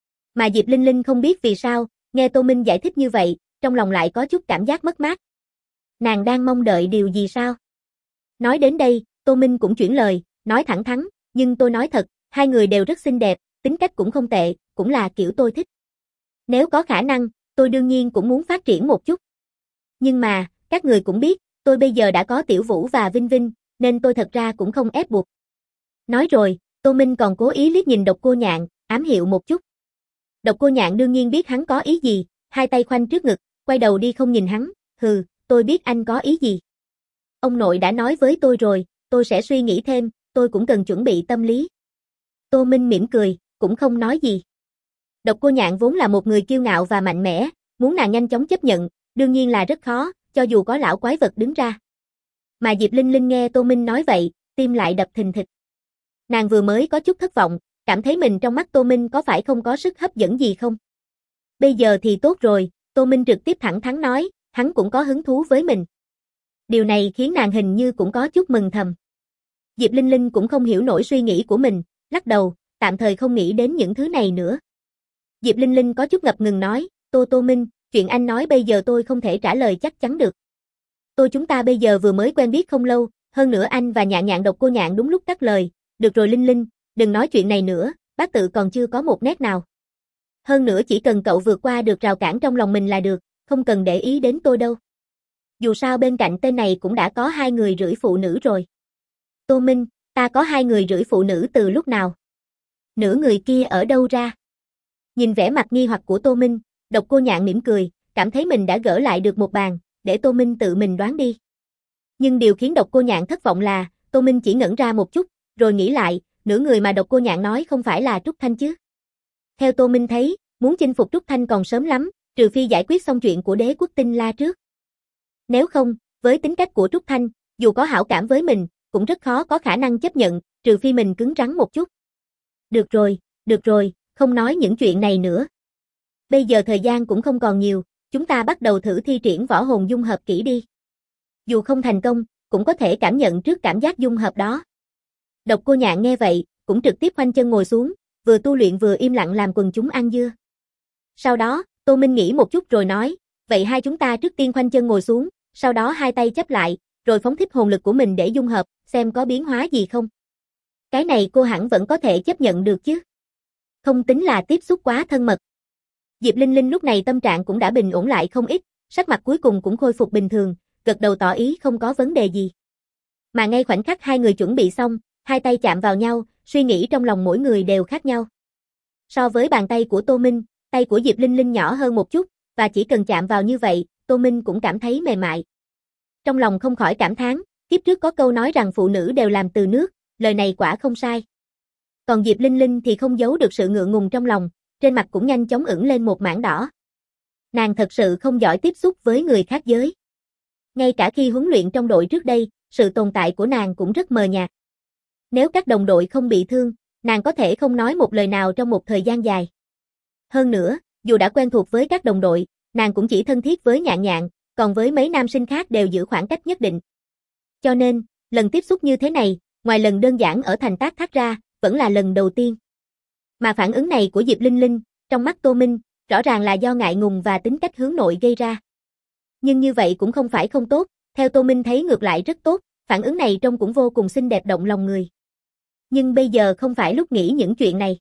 Mà Diệp Linh Linh không biết vì sao, nghe Tô Minh giải thích như vậy, trong lòng lại có chút cảm giác mất mát. Nàng đang mong đợi điều gì sao? Nói đến đây, Tô Minh cũng chuyển lời, nói thẳng thắn, nhưng tôi nói thật, hai người đều rất xinh đẹp, tính cách cũng không tệ, cũng là kiểu tôi thích. Nếu có khả năng, tôi đương nhiên cũng muốn phát triển một chút. Nhưng mà, các người cũng biết, tôi bây giờ đã có Tiểu Vũ và Vinh Vinh, nên tôi thật ra cũng không ép buộc. Nói rồi, Tô Minh còn cố ý liếc nhìn Độc Cô Nhạn, ám hiệu một chút. Độc Cô Nhạn đương nhiên biết hắn có ý gì, hai tay khoanh trước ngực, quay đầu đi không nhìn hắn, hừ, tôi biết anh có ý gì. Ông nội đã nói với tôi rồi, tôi sẽ suy nghĩ thêm, tôi cũng cần chuẩn bị tâm lý. Tô Minh mỉm cười, cũng không nói gì. Độc Cô Nhạn vốn là một người kiêu ngạo và mạnh mẽ, muốn nàng nhanh chóng chấp nhận, đương nhiên là rất khó, cho dù có lão quái vật đứng ra. Mà Diệp Linh Linh nghe Tô Minh nói vậy, tim lại đập thình thịch. Nàng vừa mới có chút thất vọng, cảm thấy mình trong mắt Tô Minh có phải không có sức hấp dẫn gì không? Bây giờ thì tốt rồi, Tô Minh trực tiếp thẳng thắn nói, hắn cũng có hứng thú với mình. Điều này khiến nàng hình như cũng có chút mừng thầm. Diệp Linh Linh cũng không hiểu nổi suy nghĩ của mình, lắc đầu, tạm thời không nghĩ đến những thứ này nữa. Diệp Linh Linh có chút ngập ngừng nói, Tô Minh, chuyện anh nói bây giờ tôi không thể trả lời chắc chắn được. Chúng ta bây giờ vừa mới quen biết không lâu, hơn nữa anh và Nhạn Nhạn Độc Cô Nhạn đúng lúc cắt lời, được rồi Linh Linh, đừng nói chuyện này nữa, bác tự còn chưa có một nét nào. Hơn nữa chỉ cần cậu vượt qua được rào cản trong lòng mình là được, không cần để ý đến tôi đâu. Dù sao bên cạnh tên này cũng đã có 2 người rưỡi phụ nữ rồi. Tô Minh, ta có 2,5 người phụ nữ từ lúc nào? Nửa người kia ở đâu ra? Nhìn vẻ mặt nghi hoặc của Tô Minh, Độc Cô Nhạn mỉm cười, cảm thấy mình đã gỡ lại được một bàn, để Tô Minh tự mình đoán đi. Nhưng điều khiến Độc Cô Nhạn thất vọng là, Tô Minh chỉ ngẩn ra một chút, rồi nghĩ lại, nửa người mà Độc Cô Nhạn nói không phải là Trúc Thanh chứ. Theo Tô Minh thấy, muốn chinh phục Trúc Thanh còn sớm lắm, trừ phi giải quyết xong chuyện của Đế Quốc Tinh La trước. Nếu không, với tính cách của Trúc Thanh, dù có hảo cảm với mình, cũng rất khó có khả năng chấp nhận, trừ phi mình cứng rắn một chút. Được rồi, không nói những chuyện này nữa. Bây giờ thời gian cũng không còn nhiều, chúng ta bắt đầu thử thi triển võ hồn dung hợp kỹ đi. Dù không thành công, cũng có thể cảm nhận trước cảm giác dung hợp đó. Độc Cô Nhạn nghe vậy, cũng trực tiếp khoanh chân ngồi xuống, vừa tu luyện vừa im lặng làm quần chúng ăn dưa. Sau đó, Tô Minh nghĩ một chút rồi nói, vậy hai chúng ta trước tiên khoanh chân ngồi xuống, sau đó hai tay chắp lại, rồi phóng thích hồn lực của mình để dung hợp, xem có biến hóa gì không. Cái này cô hẳn vẫn có thể chấp nhận được chứ. Không tính là tiếp xúc quá thân mật. Diệp Linh Linh lúc này tâm trạng cũng đã bình ổn lại không ít, sắc mặt cuối cùng cũng khôi phục bình thường, gật đầu tỏ ý không có vấn đề gì. Mà ngay khoảnh khắc hai người chuẩn bị xong, hai tay chạm vào nhau, suy nghĩ trong lòng mỗi người đều khác nhau. So với bàn tay của Tô Minh, tay của Diệp Linh Linh nhỏ hơn một chút, và chỉ cần chạm vào như vậy, Tô Minh cũng cảm thấy mềm mại. Trong lòng không khỏi cảm thán, kiếp trước có câu nói rằng phụ nữ đều làm từ nước, lời này quả không sai. Còn Diệp Linh Linh thì không giấu được sự ngượng ngùng trong lòng, trên mặt cũng nhanh chóng ửng lên một mảng đỏ. Nàng thật sự không giỏi tiếp xúc với người khác giới. Ngay cả khi huấn luyện trong đội trước đây, sự tồn tại của nàng cũng rất mờ nhạt. Nếu các đồng đội không bị thương, nàng có thể không nói một lời nào trong một thời gian dài. Hơn nữa, dù đã quen thuộc với các đồng đội, nàng cũng chỉ thân thiết với Nhạn Nhạn, còn với mấy nam sinh khác đều giữ khoảng cách nhất định. Cho nên, lần tiếp xúc như thế này, ngoài lần đơn giản ở thành Tác Thác ra, vẫn là lần đầu tiên. Mà phản ứng này của Diệp Linh Linh, trong mắt Tô Minh, rõ ràng là do ngại ngùng và tính cách hướng nội gây ra. Nhưng như vậy cũng không phải không tốt, theo Tô Minh thấy ngược lại rất tốt, phản ứng này trông cũng vô cùng xinh đẹp động lòng người. Nhưng bây giờ không phải lúc nghĩ những chuyện này.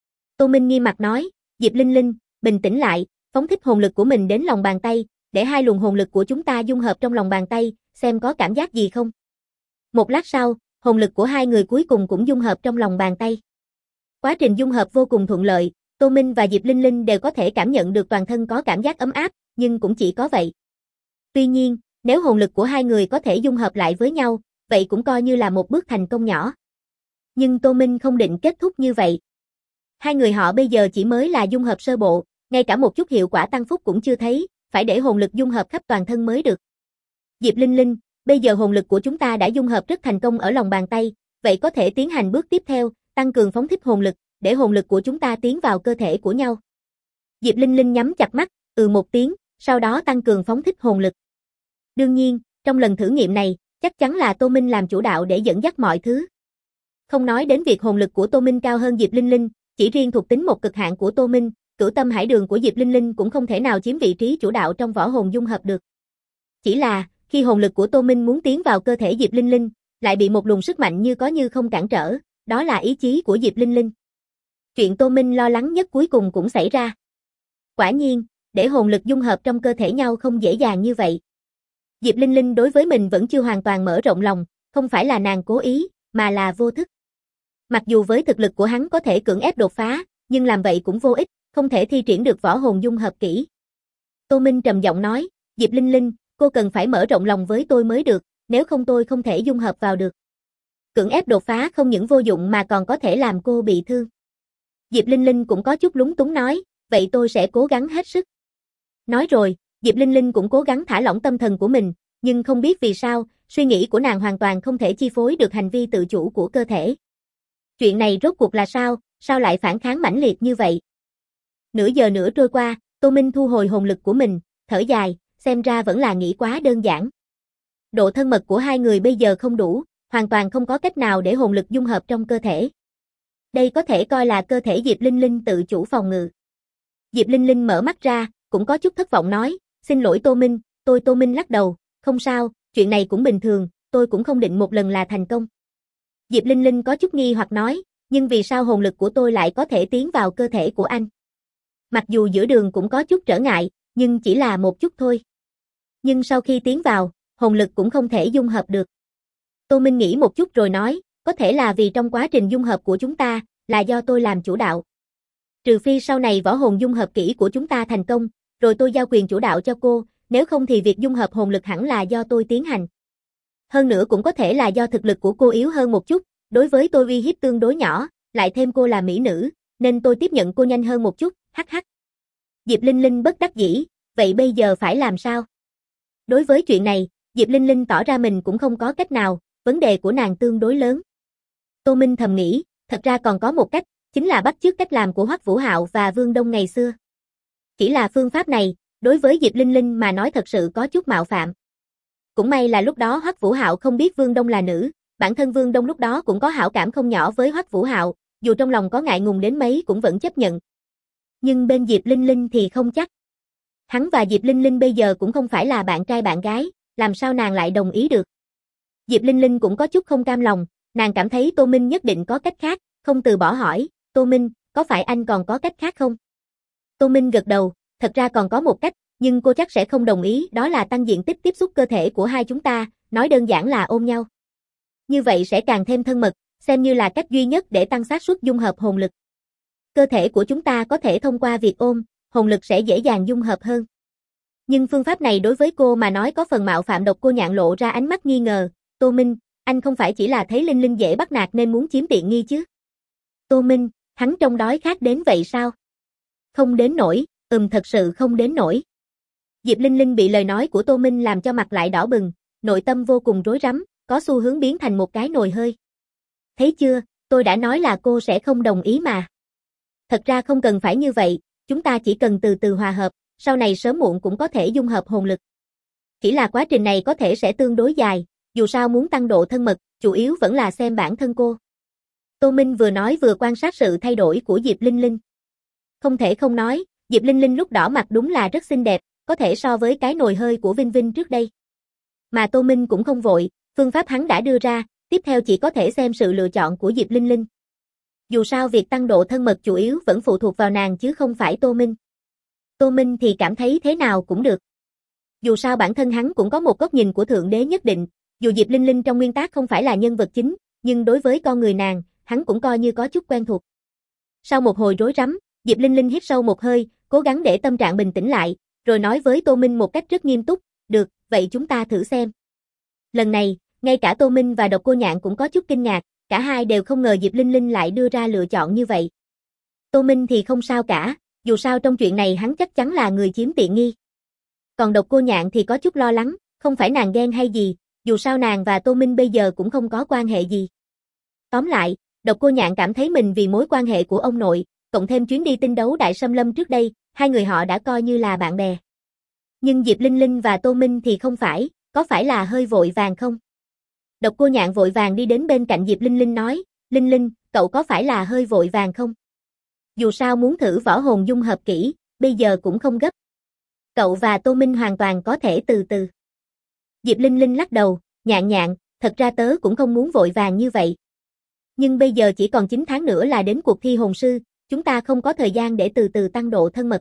Tô Minh nghiêm mặt nói, Diệp Linh Linh, bình tĩnh lại, phóng thích hồn lực của mình đến lòng bàn tay, để hai luồng hồn lực của chúng ta dung hợp trong lòng bàn tay, xem có cảm giác gì không. Một lát sau, hồn lực của hai người cuối cùng cũng dung hợp trong lòng bàn tay. Quá trình dung hợp vô cùng thuận lợi, Tô Minh và Diệp Linh Linh đều có thể cảm nhận được toàn thân có cảm giác ấm áp, nhưng cũng chỉ có vậy. Tuy nhiên, nếu hồn lực của hai người có thể dung hợp lại với nhau, vậy cũng coi như là một bước thành công nhỏ. Nhưng Tô Minh không định kết thúc như vậy. Hai người họ bây giờ chỉ mới là dung hợp sơ bộ, ngay cả một chút hiệu quả tăng phúc cũng chưa thấy, phải để hồn lực dung hợp khắp toàn thân mới được. Diệp Linh Linh, bây giờ hồn lực của chúng ta đã dung hợp rất thành công ở lòng bàn tay, vậy có thể tiến hành bước tiếp theo, tăng cường phóng thích hồn lực, để hồn lực của chúng ta tiến vào cơ thể của nhau. Diệp Linh Linh nhắm chặt mắt, một tiếng, sau đó tăng cường phóng thích hồn lực. Đương nhiên, trong lần thử nghiệm này, chắc chắn là Tô Minh làm chủ đạo để dẫn dắt mọi thứ. Không nói đến việc hồn lực của Tô Minh cao hơn Diệp Linh Linh, chỉ riêng thuộc tính một cực hạn của Tô Minh, Cửu Tâm Hải Đường của Diệp Linh Linh cũng không thể nào chiếm vị trí chủ đạo trong võ hồn dung hợp được. Chỉ là, khi hồn lực của Tô Minh muốn tiến vào cơ thể Diệp Linh Linh, lại bị một luồng sức mạnh như có như không cản trở, đó là ý chí của Diệp Linh Linh. Chuyện Tô Minh lo lắng nhất cuối cùng cũng xảy ra. Quả nhiên, để hồn lực dung hợp trong cơ thể nhau không dễ dàng như vậy. Diệp Linh Linh đối với mình vẫn chưa hoàn toàn mở rộng lòng, không phải là nàng cố ý, mà là vô thức. Mặc dù với thực lực của hắn có thể cưỡng ép đột phá, nhưng làm vậy cũng vô ích, không thể thi triển được võ hồn dung hợp kỹ. Tô Minh trầm giọng nói, Diệp Linh Linh, cô cần phải mở rộng lòng với tôi mới được, nếu không tôi không thể dung hợp vào được. Cưỡng ép đột phá không những vô dụng mà còn có thể làm cô bị thương. Diệp Linh Linh cũng có chút lúng túng nói, vậy tôi sẽ cố gắng hết sức. Nói rồi, Diệp Linh Linh cũng cố gắng thả lỏng tâm thần của mình, nhưng không biết vì sao, suy nghĩ của nàng hoàn toàn không thể chi phối được hành vi tự chủ của cơ thể. Chuyện này rốt cuộc là sao lại phản kháng mãnh liệt như vậy? Nửa giờ nữa trôi qua, Tô Minh thu hồi hồn lực của mình, thở dài, xem ra vẫn là nghĩ quá đơn giản. Độ thân mật của hai người bây giờ không đủ, hoàn toàn không có cách nào để hồn lực dung hợp trong cơ thể. Đây có thể coi là cơ thể Diệp Linh Linh tự chủ phòng ngự. Diệp Linh Linh mở mắt ra, cũng có chút thất vọng nói, xin lỗi Tô Minh, Tô Minh lắc đầu, không sao, chuyện này cũng bình thường, tôi cũng không định một lần là thành công. Diệp Linh Linh có chút nghi hoặc nói, nhưng vì sao hồn lực của tôi lại có thể tiến vào cơ thể của anh? Mặc dù giữa đường cũng có chút trở ngại, nhưng chỉ là một chút thôi. Nhưng sau khi tiến vào, hồn lực cũng không thể dung hợp được. Tô Minh nghĩ một chút rồi nói, có thể là vì trong quá trình dung hợp của chúng ta, là do tôi làm chủ đạo. Trừ phi sau này võ hồn dung hợp kỹ của chúng ta thành công, rồi tôi giao quyền chủ đạo cho cô, nếu không thì việc dung hợp hồn lực hẳn là do tôi tiến hành. Hơn nữa cũng có thể là do thực lực của cô yếu hơn một chút, đối với tôi uy hiếp tương đối nhỏ, lại thêm cô là mỹ nữ, nên tôi tiếp nhận cô nhanh hơn một chút, hắc hắc. Diệp Linh Linh bất đắc dĩ, vậy bây giờ phải làm sao? Đối với chuyện này, Diệp Linh Linh tỏ ra mình cũng không có cách nào, vấn đề của nàng tương đối lớn. Tô Minh thầm nghĩ, thật ra còn có một cách, chính là bắt chước cách làm của Hoắc Vũ Hạo và Vương Đông ngày xưa. Chỉ là phương pháp này, đối với Diệp Linh Linh mà nói thật sự có chút mạo phạm. Cũng may là lúc đó Hoắc Vũ Hạo không biết Vương Đông là nữ, bản thân Vương Đông lúc đó cũng có hảo cảm không nhỏ với Hoắc Vũ Hạo, dù trong lòng có ngại ngùng đến mấy cũng vẫn chấp nhận. Nhưng bên Diệp Linh Linh thì không chắc. Hắn và Diệp Linh Linh bây giờ cũng không phải là bạn trai bạn gái, làm sao nàng lại đồng ý được. Diệp Linh Linh cũng có chút không cam lòng, nàng cảm thấy Tô Minh nhất định có cách khác, không từ bỏ hỏi, Tô Minh, có phải anh còn có cách khác không? Tô Minh gật đầu, thật ra còn có một cách, nhưng cô chắc sẽ không đồng ý, đó là tăng diện tích tiếp xúc cơ thể của hai chúng ta, nói đơn giản là ôm nhau. Như vậy sẽ càng thêm thân mật, xem như là cách duy nhất để tăng xác suất dung hợp hồn lực. Cơ thể của chúng ta có thể thông qua việc ôm, hồn lực sẽ dễ dàng dung hợp hơn. Nhưng phương pháp này đối với cô mà nói có phần mạo phạm. Độc Cô Nhạn lộ ra ánh mắt nghi ngờ, Tô Minh, anh không phải chỉ là thấy Linh Linh dễ bắt nạt nên muốn chiếm tiện nghi chứ? Tô Minh, hắn trông đói khát đến vậy sao? Không đến nổi, thật sự không đến nổi. Diệp Linh Linh bị lời nói của Tô Minh làm cho mặt lại đỏ bừng, nội tâm vô cùng rối rắm, có xu hướng biến thành một cái nồi hơi. Thấy chưa, tôi đã nói là cô sẽ không đồng ý mà. Thật ra không cần phải như vậy, chúng ta chỉ cần từ từ hòa hợp, sau này sớm muộn cũng có thể dung hợp hồn lực. Chỉ là quá trình này có thể sẽ tương đối dài, dù sao muốn tăng độ thân mật, chủ yếu vẫn là xem bản thân cô. Tô Minh vừa nói vừa quan sát sự thay đổi của Diệp Linh Linh. Không thể không nói, Diệp Linh Linh lúc đỏ mặt đúng là rất xinh đẹp, có thể so với cái nồi hơi của Vinh Vinh trước đây. Mà Tô Minh cũng không vội, phương pháp hắn đã đưa ra, tiếp theo chỉ có thể xem sự lựa chọn của Diệp Linh Linh. Dù sao việc tăng độ thân mật chủ yếu vẫn phụ thuộc vào nàng chứ không phải Tô Minh. Tô Minh thì cảm thấy thế nào cũng được. Dù sao bản thân hắn cũng có một góc nhìn của Thượng Đế nhất định, dù Diệp Linh Linh trong nguyên tắc không phải là nhân vật chính, nhưng đối với con người nàng, hắn cũng coi như có chút quen thuộc. Sau một hồi rối rắm, Diệp Linh Linh hít sâu một hơi, cố gắng để tâm trạng bình tĩnh lại, rồi nói với Tô Minh một cách rất nghiêm túc, được, vậy chúng ta thử xem. Lần này, ngay cả Tô Minh và Độc Cô Nhạn cũng có chút kinh ngạc, cả hai đều không ngờ Diệp Linh Linh lại đưa ra lựa chọn như vậy. Tô Minh thì không sao cả, dù sao trong chuyện này hắn chắc chắn là người chiếm tiện nghi. Còn Độc Cô Nhạn thì có chút lo lắng, không phải nàng ghen hay gì, dù sao nàng và Tô Minh bây giờ cũng không có quan hệ gì. Tóm lại, Độc Cô Nhạn cảm thấy mình vì mối quan hệ của ông nội, cộng thêm chuyến đi tinh đấu Đại Xâm Lâm trước đây, hai người họ đã coi như là bạn bè. Nhưng Diệp Linh Linh và Tô Minh thì không phải, có phải là hơi vội vàng không? Độc Cô Nhạn vội vàng đi đến bên cạnh Diệp Linh Linh nói, Linh Linh, cậu có phải là hơi vội vàng không? Dù sao muốn thử võ hồn dung hợp kỹ, bây giờ cũng không gấp. Cậu và Tô Minh hoàn toàn có thể từ từ. Diệp Linh Linh lắc đầu, Nhạn Nhạn, thật ra tớ cũng không muốn vội vàng như vậy. Nhưng bây giờ chỉ còn 9 tháng nữa là đến cuộc thi hồn sư, chúng ta không có thời gian để từ từ tăng độ thân mật.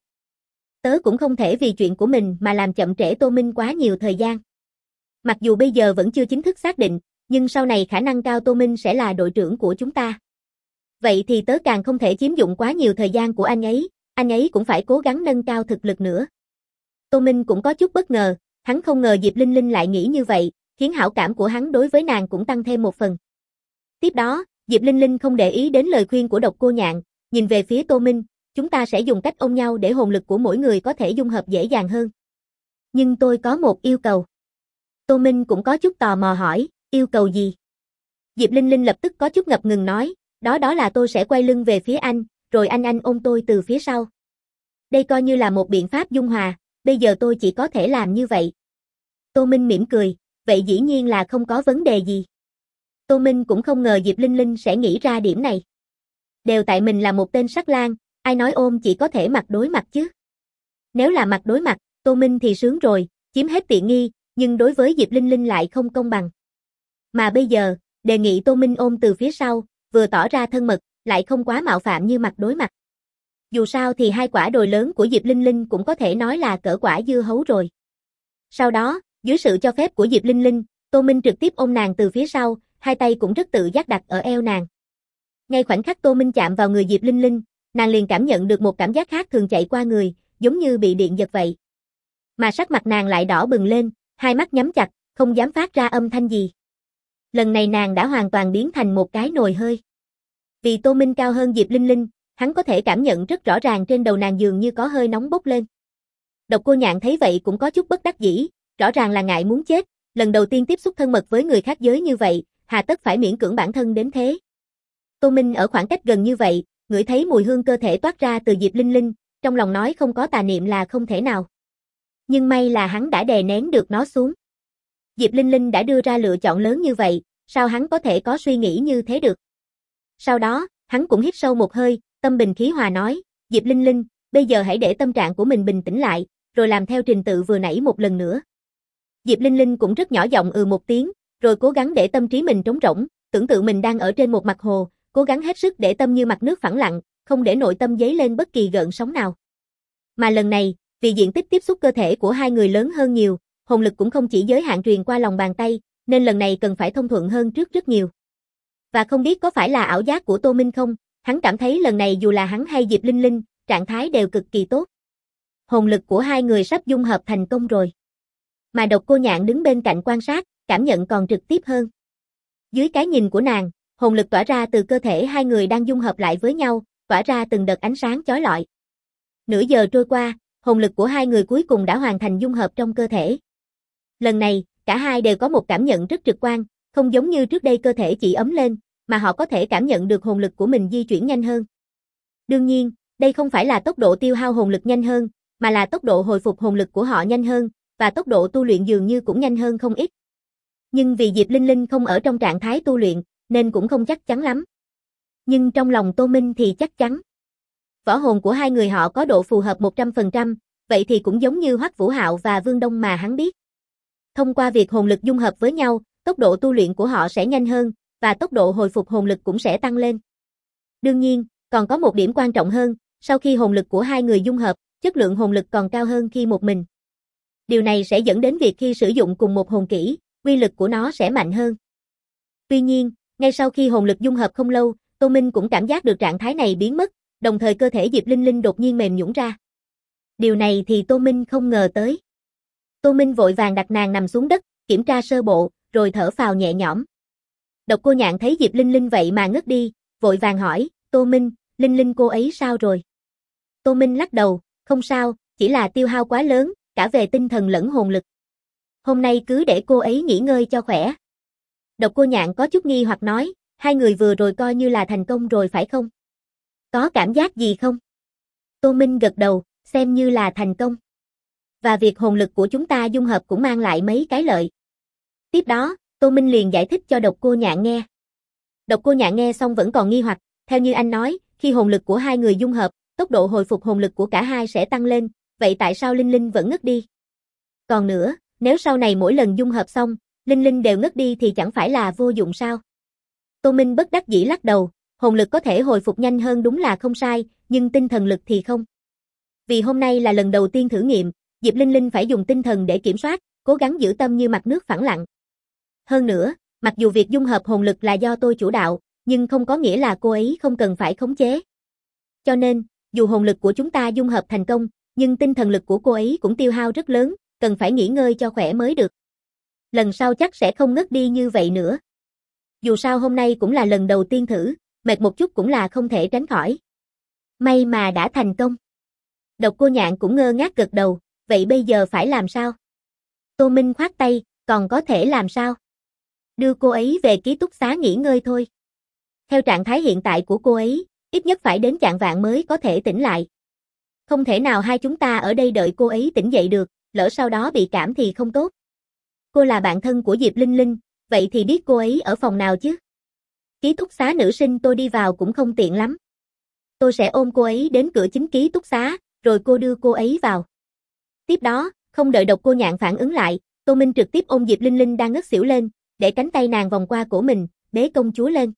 Tớ cũng không thể vì chuyện của mình mà làm chậm trễ Tô Minh quá nhiều thời gian. Mặc dù bây giờ vẫn chưa chính thức xác định, nhưng sau này khả năng cao Tô Minh sẽ là đội trưởng của chúng ta. Vậy thì tớ càng không thể chiếm dụng quá nhiều thời gian của anh ấy cũng phải cố gắng nâng cao thực lực nữa. Tô Minh cũng có chút bất ngờ, hắn không ngờ Diệp Linh Linh lại nghĩ như vậy, khiến hảo cảm của hắn đối với nàng cũng tăng thêm một phần. Tiếp đó, Diệp Linh Linh không để ý đến lời khuyên của Độc Cô Nhạn, nhìn về phía Tô Minh, chúng ta sẽ dùng cách ôm nhau để hồn lực của mỗi người có thể dung hợp dễ dàng hơn. Nhưng tôi có một yêu cầu. Tô Minh cũng có chút tò mò hỏi, yêu cầu gì? Diệp Linh Linh lập tức có chút ngập ngừng nói, đó là tôi sẽ quay lưng về phía anh, rồi anh ôm tôi từ phía sau. Đây coi như là một biện pháp dung hòa, bây giờ tôi chỉ có thể làm như vậy. Tô Minh mỉm cười, vậy dĩ nhiên là không có vấn đề gì. Tô Minh cũng không ngờ Diệp Linh Linh sẽ nghĩ ra điểm này. Đều tại mình là một tên sắc lang, ai nói ôm chỉ có thể mặt đối mặt chứ. Nếu là mặt đối mặt, Tô Minh thì sướng rồi, chiếm hết tiện nghi, nhưng đối với Diệp Linh Linh lại không công bằng. Mà bây giờ, đề nghị Tô Minh ôm từ phía sau, vừa tỏ ra thân mật, lại không quá mạo phạm như mặt đối mặt. Dù sao thì hai quả đồi lớn của Diệp Linh Linh cũng có thể nói là cỡ quả dưa hấu rồi. Sau đó, dưới sự cho phép của Diệp Linh Linh, Tô Minh trực tiếp ôm nàng từ phía sau, hai tay cũng rất tự giác đặt ở eo nàng. Ngay khoảnh khắc Tô Minh chạm vào người Diệp Linh Linh, nàng liền cảm nhận được một cảm giác khác thường chạy qua người, giống như bị điện giật vậy. Mà sắc mặt nàng lại đỏ bừng lên, hai mắt nhắm chặt, không dám phát ra âm thanh gì. Lần này nàng đã hoàn toàn biến thành một cái nồi hơi. Vì Tô Minh cao hơn Diệp Linh Linh, hắn có thể cảm nhận rất rõ ràng trên đầu nàng dường như có hơi nóng bốc lên. Độc Cô Nhạn thấy vậy cũng có chút bất đắc dĩ, rõ ràng là ngại muốn chết, lần đầu tiên tiếp xúc thân mật với người khác giới như vậy, hà tất phải miễn cưỡng bản thân đến thế. Tô Minh ở khoảng cách gần như vậy, ngửi thấy mùi hương cơ thể toát ra từ Diệp Linh Linh, trong lòng nói không có tà niệm là không thể nào. Nhưng may là hắn đã đè nén được nó xuống. Diệp Linh Linh đã đưa ra lựa chọn lớn như vậy, sao hắn có thể có suy nghĩ như thế được. Sau đó, hắn cũng hít sâu một hơi, tâm bình khí hòa nói, Diệp Linh Linh, bây giờ hãy để tâm trạng của mình bình tĩnh lại, rồi làm theo trình tự vừa nãy một lần nữa. Diệp Linh Linh cũng rất nhỏ giọng một tiếng, rồi cố gắng để tâm trí mình trống rỗng, tưởng tượng mình đang ở trên một mặt hồ, cố gắng hết sức để tâm như mặt nước phẳng lặng, không để nội tâm dấy lên bất kỳ gợn sóng nào. Mà lần này, vì diện tích tiếp xúc cơ thể của hai người lớn hơn nhiều, hồn lực cũng không chỉ giới hạn truyền qua lòng bàn tay, nên lần này cần phải thông thuận hơn trước rất nhiều. Và không biết có phải là ảo giác của Tô Minh không, hắn cảm thấy lần này dù là hắn hay Diệp Linh Linh, trạng thái đều cực kỳ tốt. Hồn lực của hai người sắp dung hợp thành công rồi. Mà Độc Cô Nhạn đứng bên cạnh quan sát, cảm nhận còn trực tiếp hơn. Dưới cái nhìn của nàng, hồn lực tỏa ra từ cơ thể hai người đang dung hợp lại với nhau, tỏa ra từng đợt ánh sáng chói lọi. Nửa giờ trôi qua, hồn lực của hai người cuối cùng đã hoàn thành dung hợp trong cơ thể. Lần này, cả hai đều có một cảm nhận rất trực quan, không giống như trước đây cơ thể chỉ ấm lên, mà họ có thể cảm nhận được hồn lực của mình di chuyển nhanh hơn. Đương nhiên, đây không phải là tốc độ tiêu hao hồn lực nhanh hơn, mà là tốc độ hồi phục hồn lực của họ nhanh hơn, và tốc độ tu luyện dường như cũng nhanh hơn không ít. Nhưng vì Diệp Linh Linh không ở trong trạng thái tu luyện, nên cũng không chắc chắn lắm. Nhưng trong lòng Tô Minh thì chắc chắn. Võ hồn của hai người họ có độ phù hợp 100%, vậy thì cũng giống như Hoắc Vũ Hạo và Vương Đông mà hắn biết. Thông qua việc hồn lực dung hợp với nhau, tốc độ tu luyện của họ sẽ nhanh hơn, và tốc độ hồi phục hồn lực cũng sẽ tăng lên. Đương nhiên, còn có một điểm quan trọng hơn, sau khi hồn lực của hai người dung hợp, chất lượng hồn lực còn cao hơn khi một mình. Điều này sẽ dẫn đến việc khi sử dụng cùng một hồn kỹ, uy lực của nó sẽ mạnh hơn. Tuy nhiên, ngay sau khi hồn lực dung hợp không lâu, Tô Minh cũng cảm giác được trạng thái này biến mất, đồng thời cơ thể Diệp Linh Linh đột nhiên mềm nhũn ra. Điều này thì Tô Minh không ngờ tới. Tô Minh vội vàng đặt nàng nằm xuống đất, kiểm tra sơ bộ, rồi thở phào nhẹ nhõm. Độc Cô Nhạn thấy Diệp Linh Linh vậy mà ngất đi, vội vàng hỏi, Tô Minh, Linh Linh cô ấy sao rồi? Tô Minh lắc đầu, không sao, chỉ là tiêu hao quá lớn, cả về tinh thần lẫn hồn lực. Hôm nay cứ để cô ấy nghỉ ngơi cho khỏe. Độc Cô Nhạn có chút nghi hoặc nói, hai người vừa rồi coi như là thành công rồi phải không? Có cảm giác gì không? Tô Minh gật đầu, xem như là thành công. Và việc hồn lực của chúng ta dung hợp cũng mang lại mấy cái lợi. Tiếp đó, Tô Minh liền giải thích cho Độc Cô Nhạn nghe. Độc Cô Nhạn nghe xong vẫn còn nghi hoặc, theo như anh nói, khi hồn lực của hai người dung hợp, tốc độ hồi phục hồn lực của cả hai sẽ tăng lên, vậy tại sao Linh Linh vẫn ngất đi? Còn nữa, nếu sau này mỗi lần dung hợp xong, Linh Linh đều ngất đi thì chẳng phải là vô dụng sao? Tô Minh bất đắc dĩ lắc đầu, hồn lực có thể hồi phục nhanh hơn đúng là không sai, nhưng tinh thần lực thì không. Vì hôm nay là lần đầu tiên thử nghiệm, Diệp Linh Linh phải dùng tinh thần để kiểm soát, cố gắng giữ tâm như mặt nước phẳng lặng. Hơn nữa, mặc dù việc dung hợp hồn lực là do tôi chủ đạo, nhưng không có nghĩa là cô ấy không cần phải khống chế. Cho nên, dù hồn lực của chúng ta dung hợp thành công, nhưng tinh thần lực của cô ấy cũng tiêu hao rất lớn, cần phải nghỉ ngơi cho khỏe mới được. Lần sau chắc sẽ không ngất đi như vậy nữa. Dù sao hôm nay cũng là lần đầu tiên thử, mệt một chút cũng là không thể tránh khỏi. May mà đã thành công. Độc Cô Nhạn cũng ngơ ngác gật đầu, vậy bây giờ phải làm sao? Tô Minh khoát tay, còn có thể làm sao? Đưa cô ấy về ký túc xá nghỉ ngơi thôi. Theo trạng thái hiện tại của cô ấy, ít nhất phải đến chạng vạng mới có thể tỉnh lại. Không thể nào hai chúng ta ở đây đợi cô ấy tỉnh dậy được, lỡ sau đó bị cảm thì không tốt. Cô là bạn thân của Diệp Linh Linh, vậy thì biết cô ấy ở phòng nào chứ? Ký túc xá nữ sinh tôi đi vào cũng không tiện lắm. Tôi sẽ ôm cô ấy đến cửa chính ký túc xá, rồi cô đưa cô ấy vào. Tiếp đó, không đợi Độc Cô Nhạn phản ứng lại, Tô Minh trực tiếp ôm Diệp Linh Linh đang ngất xỉu lên, để cánh tay nàng vòng qua cổ mình, bế công chúa lên.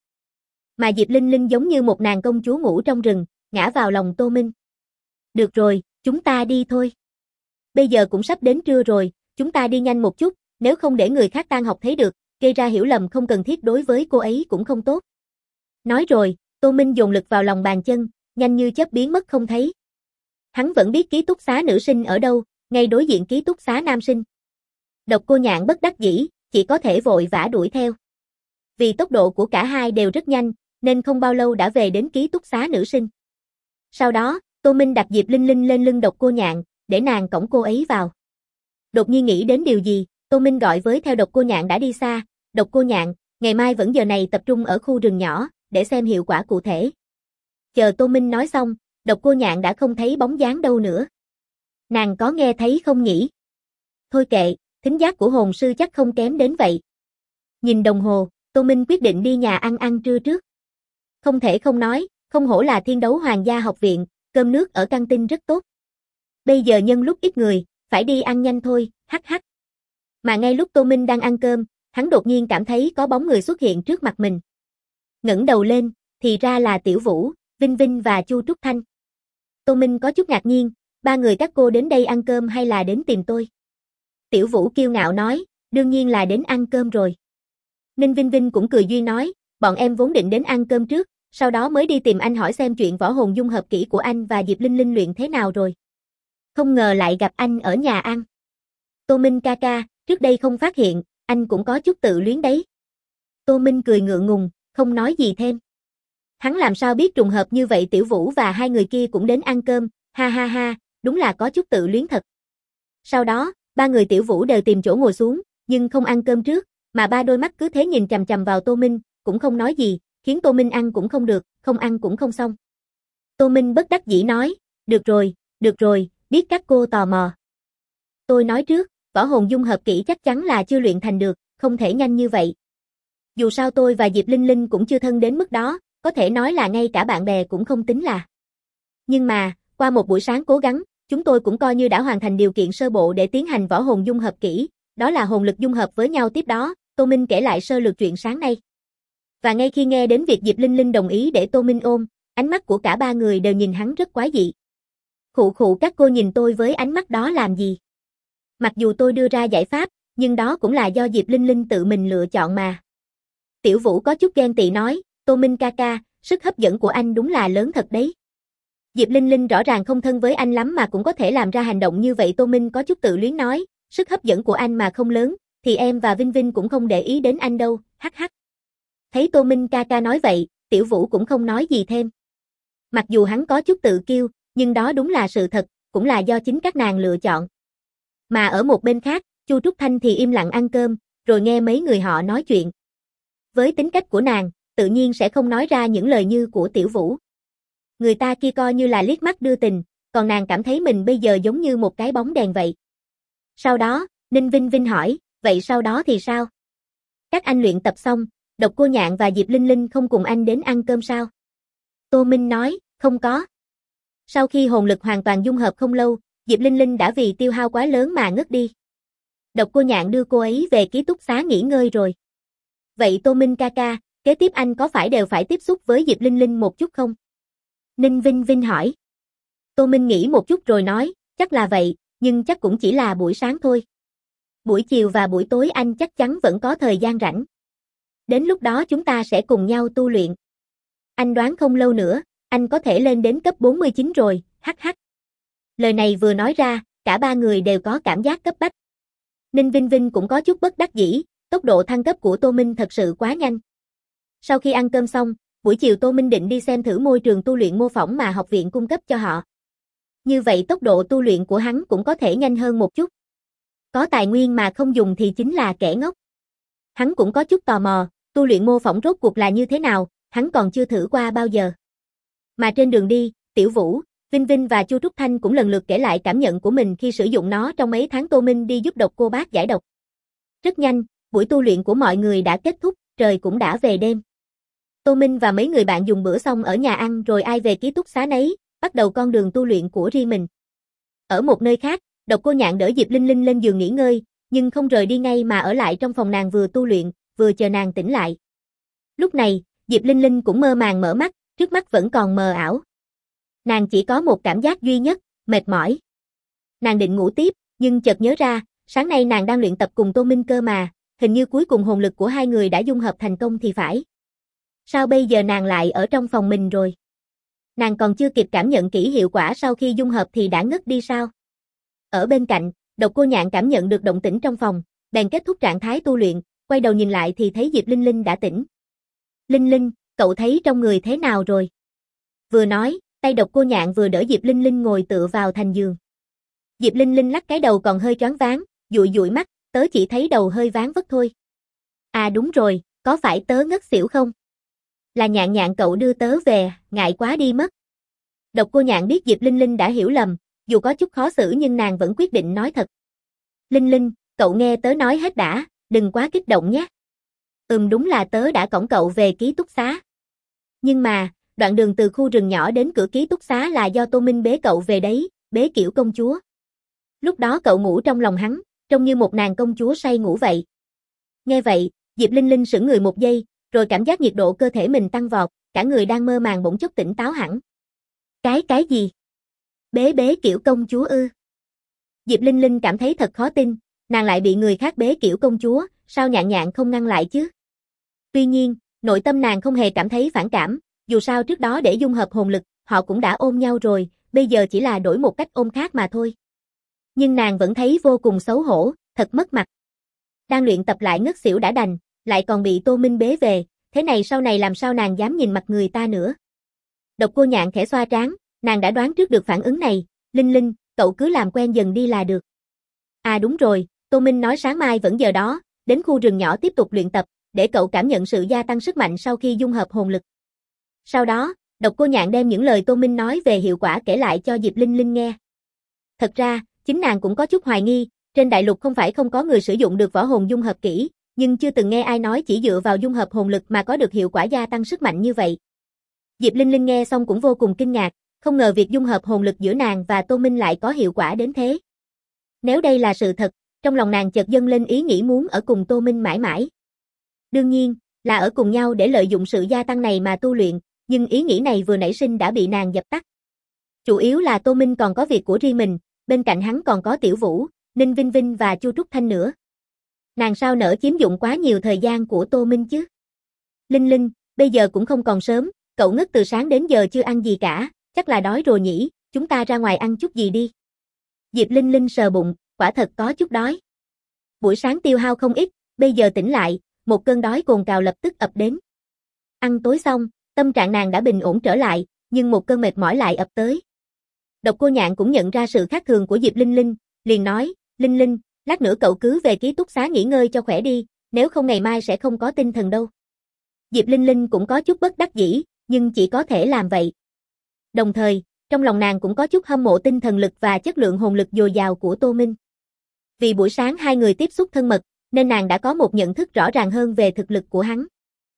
Mà Diệp Linh Linh giống như một nàng công chúa ngủ trong rừng, ngã vào lòng Tô Minh. Được rồi, chúng ta đi thôi. Bây giờ cũng sắp đến trưa rồi, chúng ta đi nhanh một chút, nếu không để người khác tan học thấy được, gây ra hiểu lầm không cần thiết đối với cô ấy cũng không tốt. Nói rồi, Tô Minh dồn lực vào lòng bàn chân, nhanh như chớp biến mất không thấy. Hắn vẫn biết ký túc xá nữ sinh ở đâu, ngay đối diện ký túc xá nam sinh. Độc Cô Nhạn bất đắc dĩ, chỉ có thể vội vã đuổi theo. Vì tốc độ của cả hai đều rất nhanh, nên không bao lâu đã về đến ký túc xá nữ sinh. Sau đó, Tô Minh đặt Diệp Linh Linh lên lưng Độc Cô Nhạn, để nàng cõng cô ấy vào. Đột nhiên nghĩ đến điều gì, Tô Minh gọi với theo Độc Cô Nhạn đã đi xa, Độc Cô Nhạn, ngày mai vẫn giờ này tập trung ở khu rừng nhỏ, để xem hiệu quả cụ thể. Chờ Tô Minh nói xong, Độc Cô Nhạn đã không thấy bóng dáng đâu nữa. Nàng có nghe thấy không nhỉ? Thôi kệ, thính giác của hồn sư chắc không kém đến vậy. Nhìn đồng hồ, Tô Minh quyết định đi nhà ăn trưa trước. Không thể không nói, không hổ là Thiên Đấu Hoàng gia học viện, cơm nước ở căng tin rất tốt. Bây giờ nhân lúc ít người, phải đi ăn nhanh thôi, hắc hắc. Mà ngay lúc Tô Minh đang ăn cơm, hắn đột nhiên cảm thấy có bóng người xuất hiện trước mặt mình. Ngẩng đầu lên, thì ra là Tiểu Vũ, Vinh Vinh và Chu Trúc Thanh. Tô Minh có chút ngạc nhiên, ba người các cô đến đây ăn cơm hay là đến tìm tôi? Tiểu Vũ kiêu ngạo nói, đương nhiên là đến ăn cơm rồi. Ninh Vinh Vinh cũng cười duyên nói, bọn em vốn định đến ăn cơm trước, sau đó mới đi tìm anh hỏi xem chuyện võ hồn dung hợp kỹ của anh và Diệp Linh Linh luyện thế nào rồi. Không ngờ lại gặp anh ở nhà ăn. Tô Minh ca ca, trước đây không phát hiện, anh cũng có chút tự luyến đấy. Tô Minh cười ngượng ngùng, không nói gì thêm. Hắn làm sao biết trùng hợp như vậy Tiểu Vũ và hai người kia cũng đến ăn cơm, ha ha ha, đúng là có chút tự luyến thật. Sau đó, ba người Tiểu Vũ đều tìm chỗ ngồi xuống, nhưng không ăn cơm trước, mà ba đôi mắt cứ thế nhìn chằm chằm vào Tô Minh, cũng không nói gì, khiến Tô Minh ăn cũng không được, không ăn cũng không xong. Tô Minh bất đắc dĩ nói, được rồi, biết các cô tò mò. Tôi nói trước, võ hồn dung hợp kỹ chắc chắn là chưa luyện thành được, không thể nhanh như vậy. Dù sao tôi và Diệp Linh Linh cũng chưa thân đến mức đó, có thể nói là ngay cả bạn bè cũng không tính là. Nhưng mà, qua một buổi sáng cố gắng, chúng tôi cũng coi như đã hoàn thành điều kiện sơ bộ để tiến hành võ hồn dung hợp kỹ, đó là hồn lực dung hợp với nhau tiếp đó, Tô Minh kể lại sơ lược chuyện sáng nay. Và ngay khi nghe đến việc Diệp Linh Linh đồng ý để Tô Minh ôm, ánh mắt của cả ba người đều nhìn hắn rất quái dị. Khụ các cô nhìn tôi với ánh mắt đó làm gì? Mặc dù tôi đưa ra giải pháp, nhưng đó cũng là do Diệp Linh Linh tự mình lựa chọn mà. Tiểu Vũ có chút ghen tị nói, Tô Minh ca ca, sức hấp dẫn của anh đúng là lớn thật đấy. Diệp Linh Linh rõ ràng không thân với anh lắm mà cũng có thể làm ra hành động như vậy. Tô Minh có chút tự luyến nói, sức hấp dẫn của anh mà không lớn, thì em và Vinh Vinh cũng không để ý đến anh đâu, hắc hắc. Thấy Tô Minh ca ca nói vậy, Tiểu Vũ cũng không nói gì thêm. Mặc dù hắn có chút tự kiêu, nhưng đó đúng là sự thật, cũng là do chính các nàng lựa chọn. Mà ở một bên khác, Chu Trúc Thanh thì im lặng ăn cơm, rồi nghe mấy người họ nói chuyện. Với tính cách của nàng, tự nhiên sẽ không nói ra những lời như của Tiểu Vũ. Người ta kia coi như là liếc mắt đưa tình, còn nàng cảm thấy mình bây giờ giống như một cái bóng đèn vậy. Sau đó, Ninh Vinh Vinh hỏi, vậy sau đó thì sao? Các anh luyện tập xong, Độc Cô Nhạn và Diệp Linh Linh không cùng anh đến ăn cơm sao? Tô Minh nói, không có. Sau khi hồn lực hoàn toàn dung hợp không lâu, Diệp Linh Linh đã vì tiêu hao quá lớn mà ngất đi. Độc Cô Nhạn đưa cô ấy về ký túc xá nghỉ ngơi rồi. Vậy Tô Minh ca ca, kế tiếp anh có phải đều phải tiếp xúc với Diệp Linh Linh một chút không? Ninh Vinh Vinh hỏi. Tô Minh nghĩ một chút rồi nói, chắc là vậy, nhưng chắc cũng chỉ là buổi sáng thôi. Buổi chiều và buổi tối anh chắc chắn vẫn có thời gian rảnh. Đến lúc đó chúng ta sẽ cùng nhau tu luyện. Anh đoán không lâu nữa, anh có thể lên đến cấp 49 rồi, hắc hắc. Lời này vừa nói ra, cả ba người đều có cảm giác cấp bách. Ninh Vinh Vinh cũng có chút bất đắc dĩ, tốc độ thăng cấp của Tô Minh thật sự quá nhanh. Sau khi ăn cơm xong, buổi chiều Tô Minh định đi xem thử môi trường tu luyện mô phỏng mà học viện cung cấp cho họ. Như vậy tốc độ tu luyện của hắn cũng có thể nhanh hơn một chút. Có tài nguyên mà không dùng thì chính là kẻ ngốc. Hắn cũng có chút tò mò, tu luyện mô phỏng rốt cuộc là như thế nào, hắn còn chưa thử qua bao giờ. Mà trên đường đi, Tiểu Vũ, Vinh Vinh và Chu Trúc Thanh cũng lần lượt kể lại cảm nhận của mình khi sử dụng nó trong mấy tháng Tô Minh đi giúp Độc Cô Bác giải độc. Rất nhanh, buổi tu luyện của mọi người đã kết thúc, trời cũng đã về đêm. Tô Minh và mấy người bạn dùng bữa xong ở nhà ăn rồi ai về ký túc xá nấy, bắt đầu con đường tu luyện của riêng mình. Ở một nơi khác, Độc Cô Nhạn đỡ Diệp Linh Linh lên giường nghỉ ngơi, nhưng không rời đi ngay mà ở lại trong phòng nàng vừa tu luyện, vừa chờ nàng tỉnh lại. Lúc này, Diệp Linh Linh cũng mơ màng mở mắt, trước mắt vẫn còn mờ ảo. Nàng chỉ có một cảm giác duy nhất, mệt mỏi. Nàng định ngủ tiếp, nhưng chợt nhớ ra, Sáng nay nàng đang luyện tập cùng Tô Minh cơ mà, hình như cuối cùng hồn lực của hai người đã dung hợp thành công thì phải. Sao bây giờ nàng lại ở trong phòng mình rồi? Nàng còn chưa kịp cảm nhận kỹ hiệu quả sau khi dung hợp thì đã ngất đi sao? Ở bên cạnh, Độc Cô Nhạn cảm nhận được động tĩnh trong phòng, bèn kết thúc trạng thái tu luyện, quay đầu nhìn lại thì thấy Diệp Linh Linh đã tỉnh. Linh Linh, cậu thấy trong người thế nào rồi? Vừa nói, tay Độc Cô Nhạn vừa đỡ Diệp Linh Linh ngồi tựa vào thành giường. Diệp Linh Linh lắc cái đầu còn hơi choáng váng, dụi dụi mắt, tớ chỉ thấy đầu hơi váng vất thôi. À đúng rồi, có phải tớ ngất xỉu không? Là Nhạn Nhạn cậu đưa tớ về, ngại quá đi mất. Độc Cô Nhạn biết Diệp Linh Linh đã hiểu lầm, dù có chút khó xử nhưng nàng vẫn quyết định nói thật. Linh Linh, cậu nghe tớ nói hết đã, đừng quá kích động nhé. Đúng là tớ đã cõng cậu về ký túc xá. Nhưng mà, đoạn đường từ khu rừng nhỏ đến cửa ký túc xá là do Tô Minh bế cậu về đấy, bế kiểu công chúa. Lúc đó cậu ngủ trong lòng hắn, trông như một nàng công chúa say ngủ vậy. Nghe vậy, Diệp Linh Linh sững người một giây, rồi cảm giác nhiệt độ cơ thể mình tăng vọt, cả người đang mơ màng bỗng chốc tỉnh táo hẳn. Cái gì? Bế kiểu công chúa ư? Diệp Linh Linh cảm thấy thật khó tin, nàng lại bị người khác bế kiểu công chúa, sao Nhạn Nhạn không ngăn lại chứ? Tuy nhiên, nội tâm nàng không hề cảm thấy phản cảm, dù sao trước đó để dung hợp hồn lực, họ cũng đã ôm nhau rồi, bây giờ chỉ là đổi một cách ôm khác mà thôi. Nhưng nàng vẫn thấy vô cùng xấu hổ, thật mất mặt. Đang luyện tập lại ngất xỉu đã đành, lại còn bị Tô Minh bế về, thế này sau này làm sao nàng dám nhìn mặt người ta nữa. Độc Cô Nhạn khẽ xoa trán, nàng đã đoán trước được phản ứng này, Linh Linh, cậu cứ làm quen dần đi là được. À đúng rồi, Tô Minh nói sáng mai vẫn giờ đó, đến khu rừng nhỏ tiếp tục luyện tập, để cậu cảm nhận sự gia tăng sức mạnh sau khi dung hợp hồn lực. Sau đó, Độc Cô Nhạn đem những lời Tô Minh nói về hiệu quả kể lại cho Diệp Linh Linh nghe. Thật ra, chính nàng cũng có chút hoài nghi, trên đại lục không phải không có người sử dụng được võ hồn dung hợp kỹ, nhưng chưa từng nghe ai nói chỉ dựa vào dung hợp hồn lực mà có được hiệu quả gia tăng sức mạnh như vậy. Diệp Linh Linh nghe xong cũng vô cùng kinh ngạc, không ngờ việc dung hợp hồn lực giữa nàng và Tô Minh lại có hiệu quả đến thế. Nếu đây là sự thật, trong lòng nàng chợt dâng lên ý nghĩ muốn ở cùng Tô Minh mãi mãi. Đương nhiên, là ở cùng nhau để lợi dụng sự gia tăng này mà tu luyện, nhưng ý nghĩ này vừa nảy sinh đã bị nàng dập tắt. Chủ yếu là Tô Minh còn có việc của riêng mình, bên cạnh hắn còn có Tiểu Vũ, Ninh Vinh Vinh và Chu Trúc Thanh nữa. Nàng sao nỡ chiếm dụng quá nhiều thời gian của Tô Minh chứ? Linh Linh, bây giờ cũng không còn sớm, cậu ngất từ sáng đến giờ chưa ăn gì cả, chắc là đói rồi nhỉ, chúng ta ra ngoài ăn chút gì đi. Diệp Linh Linh sờ bụng, quả thật có chút đói. Buổi sáng tiêu hao không ít, bây giờ tỉnh lại, một cơn đói cồn cào lập tức ập đến. Ăn tối xong, tâm trạng nàng đã bình ổn trở lại, nhưng một cơn mệt mỏi lại ập tới. Độc Cô Nhạn cũng nhận ra sự khác thường của Diệp Linh Linh, liền nói, Linh Linh, lát nữa cậu cứ về ký túc xá nghỉ ngơi cho khỏe đi, nếu không ngày mai sẽ không có tinh thần đâu. Diệp Linh Linh cũng có chút bất đắc dĩ, nhưng chỉ có thể làm vậy. Đồng thời, trong lòng nàng cũng có chút hâm mộ tinh thần lực và chất lượng hồn lực dồi dào của Tô Minh. Vì buổi sáng hai người tiếp xúc thân mật, nên nàng đã có một nhận thức rõ ràng hơn về thực lực của hắn.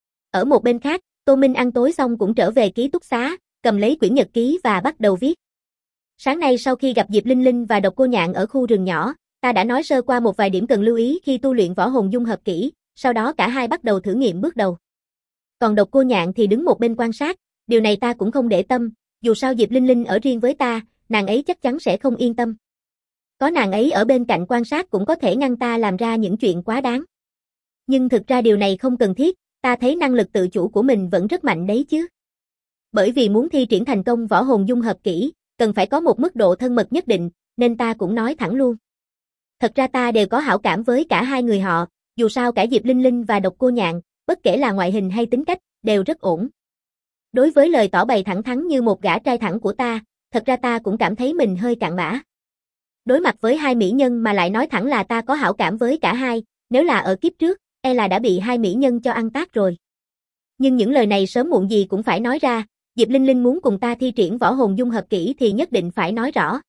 Ở một bên khác, Tô Minh ăn tối xong cũng trở về ký túc xá, cầm lấy quyển nhật ký và bắt đầu viết. Sáng nay sau khi gặp Diệp Linh Linh và Độc Cô Nhạn ở khu rừng nhỏ, ta đã nói sơ qua một vài điểm cần lưu ý khi tu luyện võ hồn dung hợp kỹ, sau đó cả hai bắt đầu thử nghiệm bước đầu. Còn Độc Cô Nhạn thì đứng một bên quan sát, điều này ta cũng không để tâm, dù sao Diệp Linh Linh ở riêng với ta, nàng ấy chắc chắn sẽ không yên tâm. Có nàng ấy ở bên cạnh quan sát cũng có thể ngăn ta làm ra những chuyện quá đáng. Nhưng thực ra điều này không cần thiết, ta thấy năng lực tự chủ của mình vẫn rất mạnh đấy chứ. Bởi vì muốn thi triển thành công võ hồn dung hợp kỹ, cần phải có một mức độ thân mật nhất định, nên ta cũng nói thẳng luôn. Thật ra ta đều có hảo cảm với cả hai người họ, dù sao cả Diệp Linh Linh và Độc Cô Nhạn, bất kể là ngoại hình hay tính cách, đều rất ổn. Đối với lời tỏ bày thẳng thắn như một gã trai thẳng của ta, thật ra ta cũng cảm thấy mình hơi cạn bã. Đối mặt với hai mỹ nhân mà lại nói thẳng là ta có hảo cảm với cả hai, nếu là ở kiếp trước, e là đã bị hai mỹ nhân cho ăn tát rồi. Nhưng những lời này sớm muộn gì cũng phải nói ra, Diệp Linh Linh muốn cùng ta thi triển võ hồn dung hợp kỹ thì nhất định phải nói rõ.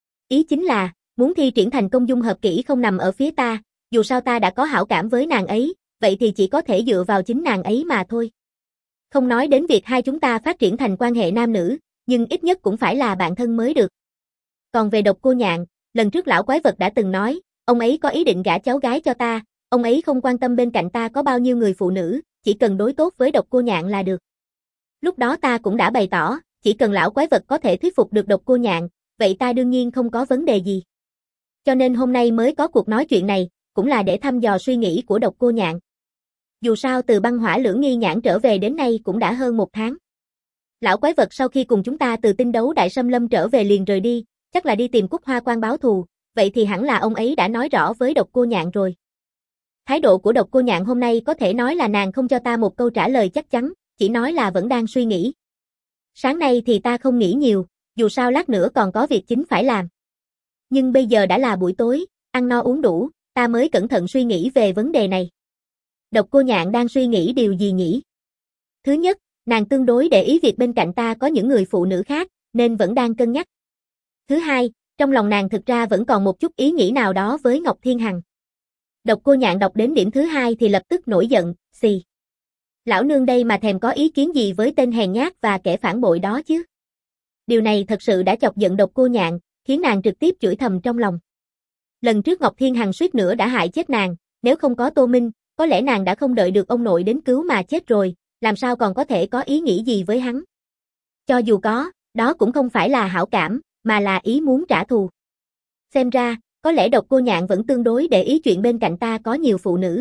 Ý chính là, muốn thi triển thành công dung hợp kỹ không nằm ở phía ta, dù sao ta đã có hảo cảm với nàng ấy, vậy thì chỉ có thể dựa vào chính nàng ấy mà thôi. Không nói đến việc hai chúng ta phát triển thành quan hệ nam nữ, nhưng ít nhất cũng phải là bạn thân mới được. Còn về Độc Cô Nhạn, lần trước lão quái vật đã từng nói, ông ấy có ý định gả cháu gái cho ta, ông ấy không quan tâm bên cạnh ta có bao nhiêu người phụ nữ, chỉ cần đối tốt với Độc Cô Nhạn là được. Lúc đó ta cũng đã bày tỏ, chỉ cần lão quái vật có thể thuyết phục được Độc Cô Nhạn, vậy ta đương nhiên không có vấn đề gì. Cho nên hôm nay mới có cuộc nói chuyện này, cũng là để thăm dò suy nghĩ của Độc Cô Nhạn. Dù sao từ băng hỏa lưỡng nghi nhãn trở về đến nay cũng đã hơn 1 tháng. Lão quái vật sau khi cùng chúng ta từ tinh đấu đại xâm lâm trở về liền rời đi, chắc là đi tìm Cúc Hoa Quan báo thù, vậy thì hẳn là ông ấy đã nói rõ với Độc Cô Nhạn rồi. Thái độ của Độc Cô Nhạn hôm nay có thể nói là nàng không cho ta một câu trả lời chắc chắn, chỉ nói là vẫn đang suy nghĩ. Sáng nay thì ta không nghĩ nhiều, dù sao lát nữa còn có việc chính phải làm. Nhưng bây giờ đã là buổi tối, ăn no uống đủ, ta mới cẩn thận suy nghĩ về vấn đề này. Độc Cô Nhạn đang suy nghĩ điều gì nhỉ? Thứ nhất, nàng tương đối để ý việc bên cạnh ta có những người phụ nữ khác, nên vẫn đang cân nhắc. Thứ hai, trong lòng nàng thực ra vẫn còn một chút ý nghĩ nào đó với Ngọc Thiên Hằng. Độc Cô Nhạn đọc đến điểm thứ hai thì lập tức nổi giận, xì. Lão nương đây mà thèm có ý kiến gì với tên hèn nhát và kẻ phản bội đó chứ? Điều này thật sự đã chọc giận Độc Cô Nhạn, khiến nàng trực tiếp chửi thầm trong lòng. Lần trước Ngọc Thiên Hằng suýt nữa đã hại chết nàng, nếu không có Tô Minh, có lẽ nàng đã không đợi được ông nội đến cứu mà chết rồi, làm sao còn có thể có ý nghĩ gì với hắn. Cho dù có, đó cũng không phải là hảo cảm, mà là ý muốn trả thù. Xem ra, có lẽ Độc Cô Nhạn vẫn tương đối để ý chuyện bên cạnh ta có nhiều phụ nữ.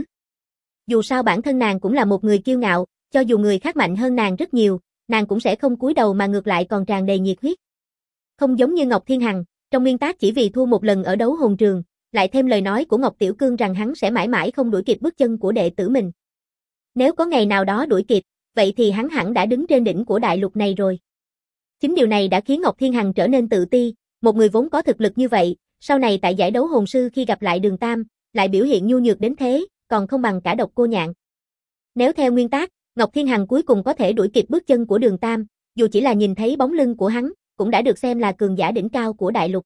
Dù sao bản thân nàng cũng là một người kiêu ngạo, cho dù người khác mạnh hơn nàng rất nhiều, nàng cũng sẽ không cúi đầu mà ngược lại còn tràn đầy nhiệt huyết. Không giống như Ngọc Thiên Hằng, trong nguyên tắc chỉ vì thua một lần ở đấu hồn trường, lại thêm lời nói của Ngọc Tiểu Cương rằng hắn sẽ mãi mãi không đuổi kịp bước chân của đệ tử mình. Nếu có ngày nào đó đuổi kịp, vậy thì hắn hẳn đã đứng trên đỉnh của đại lục này rồi. Chính điều này đã khiến Ngọc Thiên Hằng trở nên tự ti, một người vốn có thực lực như vậy, sau này tại giải đấu hồn sư khi gặp lại Đường Tam, lại biểu hiện nhu nhược đến thế, còn không bằng cả Độc Cô Nhạn. Nếu theo nguyên tắc, Ngọc Thiên Hằng cuối cùng có thể đuổi kịp bước chân của Đường Tam, dù chỉ là nhìn thấy bóng lưng của hắn, cũng đã được xem là cường giả đỉnh cao của đại lục.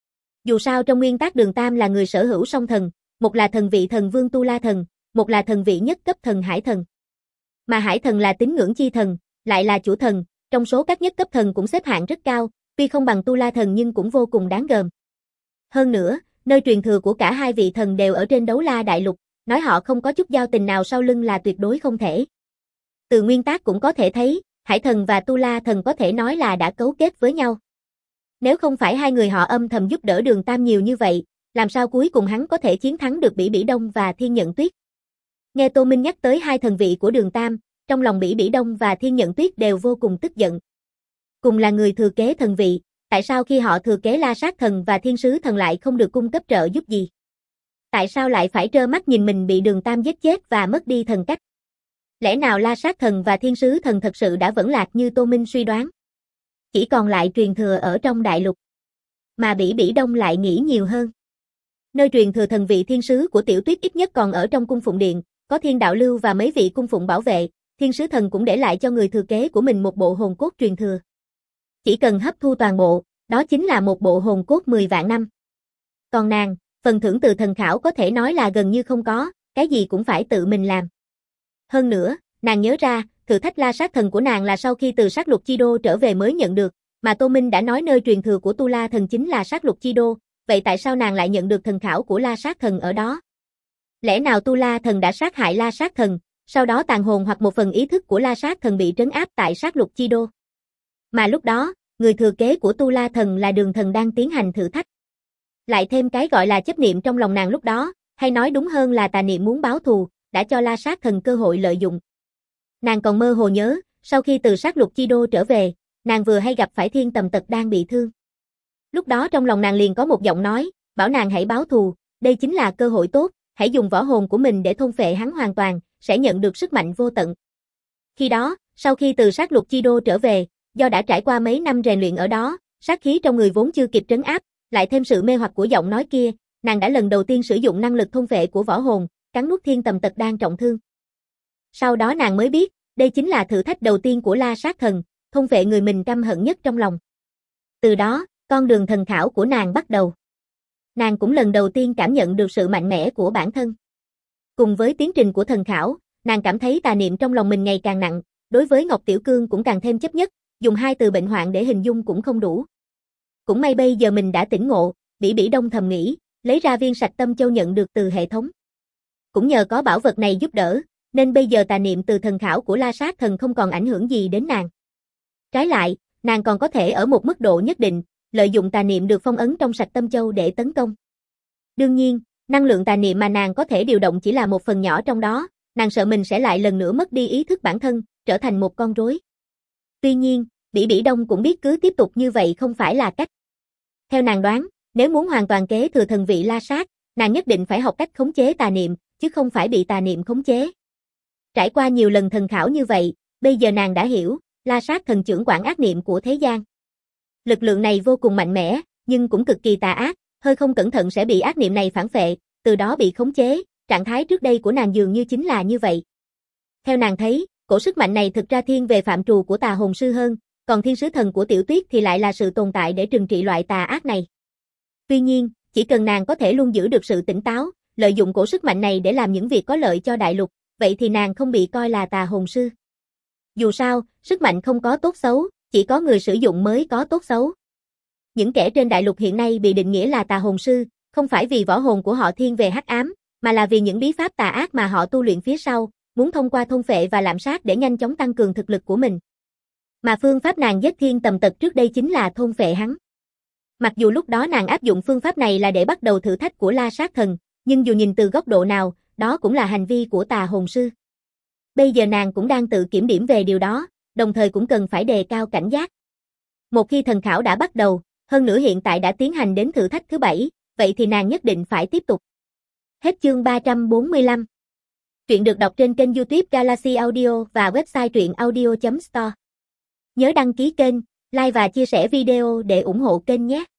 Dù sao trong nguyên tắc Đường Tam là người sở hữu song thần, một là thần vị thần vương Tu La Thần, một là thần vị nhất cấp thần Hải Thần. Mà Hải Thần là tín ngưỡng chi thần, lại là chủ thần, trong số các nhất cấp thần cũng xếp hạng rất cao, tuy không bằng Tu La Thần nhưng cũng vô cùng đáng gờm. Hơn nữa, nơi truyền thừa của cả hai vị thần đều ở trên Đấu La Đại Lục, nói họ không có chút giao tình nào sau lưng là tuyệt đối không thể. Từ nguyên tắc cũng có thể thấy, Hải Thần và Tu La Thần có thể nói là đã cấu kết với nhau. Nếu không phải hai người họ âm thầm giúp đỡ Đường Tam nhiều như vậy, làm sao cuối cùng hắn có thể chiến thắng được Bỉ Bỉ Đông và Thiên Nhận Tuyết? Nghe Tô Minh nhắc tới hai thần vị của Đường Tam, trong lòng Bỉ Bỉ Đông và Thiên Nhận Tuyết đều vô cùng tức giận. Cùng là người thừa kế thần vị, tại sao khi họ thừa kế La Sát Thần và Thiên Sứ Thần lại không được cung cấp trợ giúp gì? Tại sao lại phải trơ mắt nhìn mình bị Đường Tam giết chết và mất đi thần cách? Lẽ nào La Sát Thần và Thiên Sứ Thần thật sự đã vẫn lạc như Tô Minh suy đoán? Chỉ còn lại truyền thừa ở trong đại lục. Mà Bỉ Bỉ Đông lại nghĩ nhiều hơn. Nơi truyền thừa thần vị thiên sứ của Tiểu Tuyết ít nhất còn ở trong cung phụng điện, có Thiên Đạo Lưu và mấy vị cung phụng bảo vệ, Thiên Sứ Thần cũng để lại cho người thừa kế của mình một bộ hồn cốt truyền thừa. Chỉ cần hấp thu toàn bộ, đó chính là một bộ hồn cốt 10 vạn năm. Còn nàng, phần thưởng từ thần khảo có thể nói là gần như không có, cái gì cũng phải tự mình làm. Hơn nữa, nàng nhớ ra, thử thách La Sát Thần của nàng là sau khi từ Sát Lục Chi Đô trở về mới nhận được, mà Tô Minh đã nói nơi truyền thừa của Tu La Thần chính là Sát Lục Chi Đô, vậy tại sao nàng lại nhận được thần khảo của La Sát Thần ở đó? Lẽ nào Tu La Thần đã sát hại La Sát Thần, sau đó tàn hồn hoặc một phần ý thức của La Sát Thần bị trấn áp tại Sát Lục Chi Đô? Mà lúc đó, người thừa kế của Tu La Thần là Đường Thần đang tiến hành thử thách. Lại thêm cái gọi là chấp niệm trong lòng nàng lúc đó, hay nói đúng hơn là tà niệm muốn báo thù, đã cho La Sát Thần cơ hội lợi dụng. Nàng còn mơ hồ nhớ, sau khi từ Sát Lục Chi Đô trở về, nàng vừa hay gặp phải Thiên Tầm Tật đang bị thương. Lúc đó trong lòng nàng liền có một giọng nói, bảo nàng hãy báo thù, đây chính là cơ hội tốt, hãy dùng võ hồn của mình để thôn phệ hắn hoàn toàn, sẽ nhận được sức mạnh vô tận. Khi đó, sau khi từ Sát Lục Chi Đô trở về, do đã trải qua mấy năm rèn luyện ở đó, sát khí trong người vốn chưa kịp trấn áp, lại thêm sự mê hoặc của giọng nói kia, nàng đã lần đầu tiên sử dụng năng lực thôn phệ của võ hồn, cắn nuốt Thiên Tầm Tật đang trọng thương. Sau đó nàng mới biết, đây chính là thử thách đầu tiên của La Sát Thần, thôn phệ người mình căm hận nhất trong lòng. Từ đó, con đường thần khảo của nàng bắt đầu. Nàng cũng lần đầu tiên cảm nhận được sự mạnh mẽ của bản thân. Cùng với tiến trình của thần khảo, nàng cảm thấy tà niệm trong lòng mình ngày càng nặng, đối với Ngọc Tiểu Cương cũng càng thêm chấp nhất, dùng hai từ bệnh hoạn để hình dung cũng không đủ. Cũng may bây giờ mình đã tỉnh ngộ, Bỉ Bỉ Đông thầm nghĩ, lấy ra viên Sạch Tâm Châu nhận được từ hệ thống. Cũng nhờ có bảo vật này giúp đỡ, nên bây giờ tà niệm từ thần khảo của La Sát Thần không còn ảnh hưởng gì đến nàng. Trái lại, nàng còn có thể ở một mức độ nhất định, lợi dụng tà niệm được phong ấn trong Sạch Tâm Châu để tấn công. Đương nhiên, năng lượng tà niệm mà nàng có thể điều động chỉ là một phần nhỏ trong đó, nàng sợ mình sẽ lại lần nữa mất đi ý thức bản thân, trở thành một con rối. Tuy nhiên, Bỉ Bỉ Đông cũng biết cứ tiếp tục như vậy không phải là cách. Theo nàng đoán, nếu muốn hoàn toàn kế thừa thần vị La Sát, nàng nhất định phải học cách khống chế tà niệm, chứ không phải bị tà niệm khống chế. Trải qua nhiều lần thần khảo như vậy, bây giờ nàng đã hiểu, La Sát thần trưởng quản ác niệm của thế gian. Lực lượng này vô cùng mạnh mẽ, nhưng cũng cực kỳ tà ác, hơi không cẩn thận sẽ bị ác niệm này phản phệ, từ đó bị khống chế, trạng thái trước đây của nàng dường như chính là như vậy. Theo nàng thấy, cổ sức mạnh này thực ra thiên về phạm trù của tà hồn sư hơn, còn thiên sứ thần của Tiểu Tuyết thì lại là sự tồn tại để trừng trị loại tà ác này. Tuy nhiên, chỉ cần nàng có thể luôn giữ được sự tỉnh táo, lợi dụng cổ sức mạnh này để làm những việc có lợi cho đại lục, vậy thì nàng không bị coi là tà hồn sư. Dù sao, sức mạnh không có tốt xấu, chỉ có người sử dụng mới có tốt xấu. Những kẻ trên đại lục hiện nay bị định nghĩa là tà hồn sư, không phải vì võ hồn của họ thiên về hắc ám, mà là vì những bí pháp tà ác mà họ tu luyện phía sau, muốn thông qua thôn phệ và lạm sát để nhanh chóng tăng cường thực lực của mình. Mà phương pháp nàng giết thiên tầm tật trước đây chính là thôn phệ hắn. Mặc dù lúc đó nàng áp dụng phương pháp này là để bắt đầu thử thách của La Sát thần, nhưng dù nhìn từ góc độ nào, đó cũng là hành vi của tà hồn sư. Bây giờ nàng cũng đang tự kiểm điểm về điều đó, đồng thời cũng cần phải đề cao cảnh giác. Một khi thần khảo đã bắt đầu, hơn nữa hiện tại đã tiến hành đến thử thách thứ 7, vậy thì nàng nhất định phải tiếp tục. Hết chương 345. Truyện được đọc trên kênh YouTube Galaxy Audio và website truyệnaudio.store. Nhớ đăng ký kênh, like và chia sẻ video để ủng hộ kênh nhé.